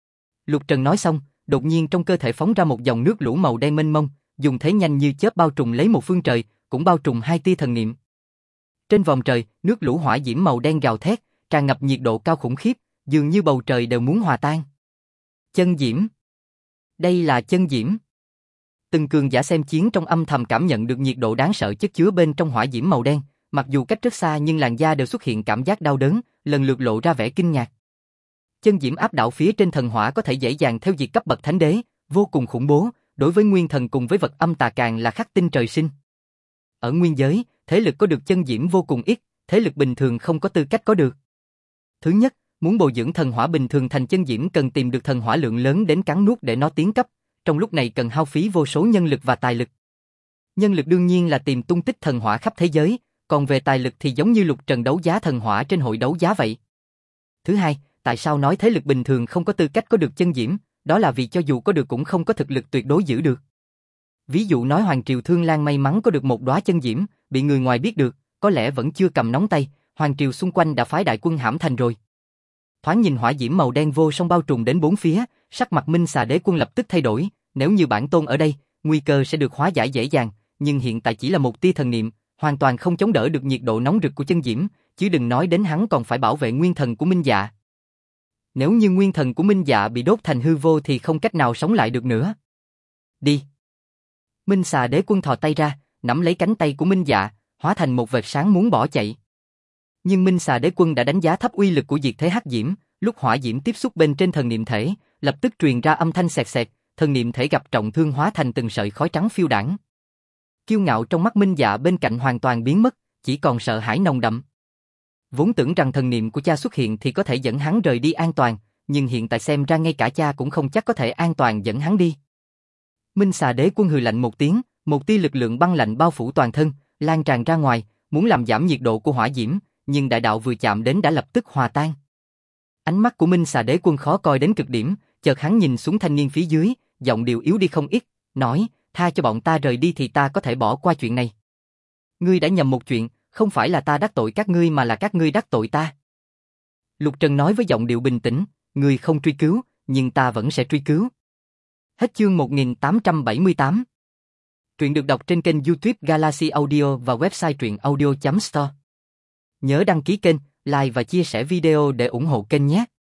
Lục Trần nói xong, đột nhiên trong cơ thể phóng ra một dòng nước lũ màu đen mênh mông, dùng thế nhanh như chớp bao trùm lấy một phương trời, cũng bao trùm 2 tia thần niệm. Trên vòm trời, nước lũ hỏa diễm màu đen gào thét, tràn ngập nhiệt độ cao khủng khiếp, dường như bầu trời đều muốn hòa tan. Chân diễm. Đây là chân diễm. Từng cường giả xem chiến trong âm thầm cảm nhận được nhiệt độ đáng sợ chất chứa bên trong hỏa diễm màu đen, mặc dù cách rất xa nhưng làn da đều xuất hiện cảm giác đau đớn, lần lượt lộ ra vẻ kinh ngạc. Chân diễm áp đảo phía trên thần hỏa có thể dễ dàng theo diệt cấp bậc thánh đế, vô cùng khủng bố, đối với nguyên thần cùng với vật âm tà càng là khắc tinh trời sinh. Ở nguyên giới, thế lực có được chân diễm vô cùng ít, thế lực bình thường không có tư cách có được. Thứ nhất, muốn bồi dưỡng thần hỏa bình thường thành chân diễm cần tìm được thần hỏa lượng lớn đến cắn nuốt để nó tiến cấp, trong lúc này cần hao phí vô số nhân lực và tài lực. Nhân lực đương nhiên là tìm tung tích thần hỏa khắp thế giới, còn về tài lực thì giống như Lục Trần đấu giá thần hỏa trên hội đấu giá vậy. Thứ hai, tại sao nói thế lực bình thường không có tư cách có được chân diễm, đó là vì cho dù có được cũng không có thực lực tuyệt đối giữ được. Ví dụ nói Hoàng Triều Thương Lan may mắn có được một đóa chân diễm, bị người ngoài biết được, có lẽ vẫn chưa cầm nóng tay, Hoàng Triều xung quanh đã phái đại quân hãm thành rồi. Thoáng nhìn hỏa diễm màu đen vô song bao trùm đến 4 phía, sắc mặt Minh Xà Đế Quân lập tức thay đổi, nếu như bản tôn ở đây, nguy cơ sẽ được hóa giải dễ dàng, nhưng hiện tại chỉ là một tia thần niệm, hoàn toàn không chống đỡ được nhiệt độ nóng rực của chân diễm, chứ đừng nói đến hắn còn phải bảo vệ nguyên thần của Minh Dạ. Nếu như nguyên thần của Minh Dạ bị đốt thành hư vô thì không cách nào sống lại được nữa. Đi. Minh Xà Đế Quân thò tay ra, nắm lấy cánh tay của Minh Dạ, hóa thành một vệt sáng muốn bỏ chạy. Nhưng Minh Xà Đế Quân đã đánh giá thấp uy lực của diệt thế hắc diễm, lúc hỏa diễm tiếp xúc bên trên thần niệm thể, lập tức truyền ra âm thanh xẹt xẹt, thần niệm thể gặp trọng thương hóa thành từng sợi khói trắng phiêu đãng. Kiêu ngạo trong mắt Minh Dạ bên cạnh hoàn toàn biến mất, chỉ còn sợ hãi nồng đậm. Vốn tưởng rằng thần niệm của cha xuất hiện thì có thể dẫn hắn rời đi an toàn, nhưng hiện tại xem ra ngay cả cha cũng không chắc có thể an toàn dẫn hắn đi. Minh Xà Đế Quân hừ lạnh một tiếng, một tia lực lượng băng lạnh bao phủ toàn thân, lan tràn ra ngoài, muốn làm giảm nhiệt độ của hỏa diễm, nhưng đại đạo vừa chạm đến đã lập tức hòa tan. Ánh mắt của Minh Xà Đế Quân khó coi đến cực điểm, chợt hắn nhìn xuống thanh niên phía dưới, giọng điệu yếu đi không ít, nói, tha cho bọn ta rời đi thì ta có thể bỏ qua chuyện này. Ngươi đã nhầm một chuyện, không phải là ta đắc tội các ngươi mà là các ngươi đắc tội ta. Lục Trần nói với giọng điệu bình tĩnh, ngươi không truy cứu, nhưng ta vẫn sẽ truy cứu. Hết chương 1878. Truyện được đọc trên kênh YouTube Galaxy Audio và website truyệnaudio.store. Nhớ đăng ký kênh, like và chia sẻ video để ủng hộ kênh nhé.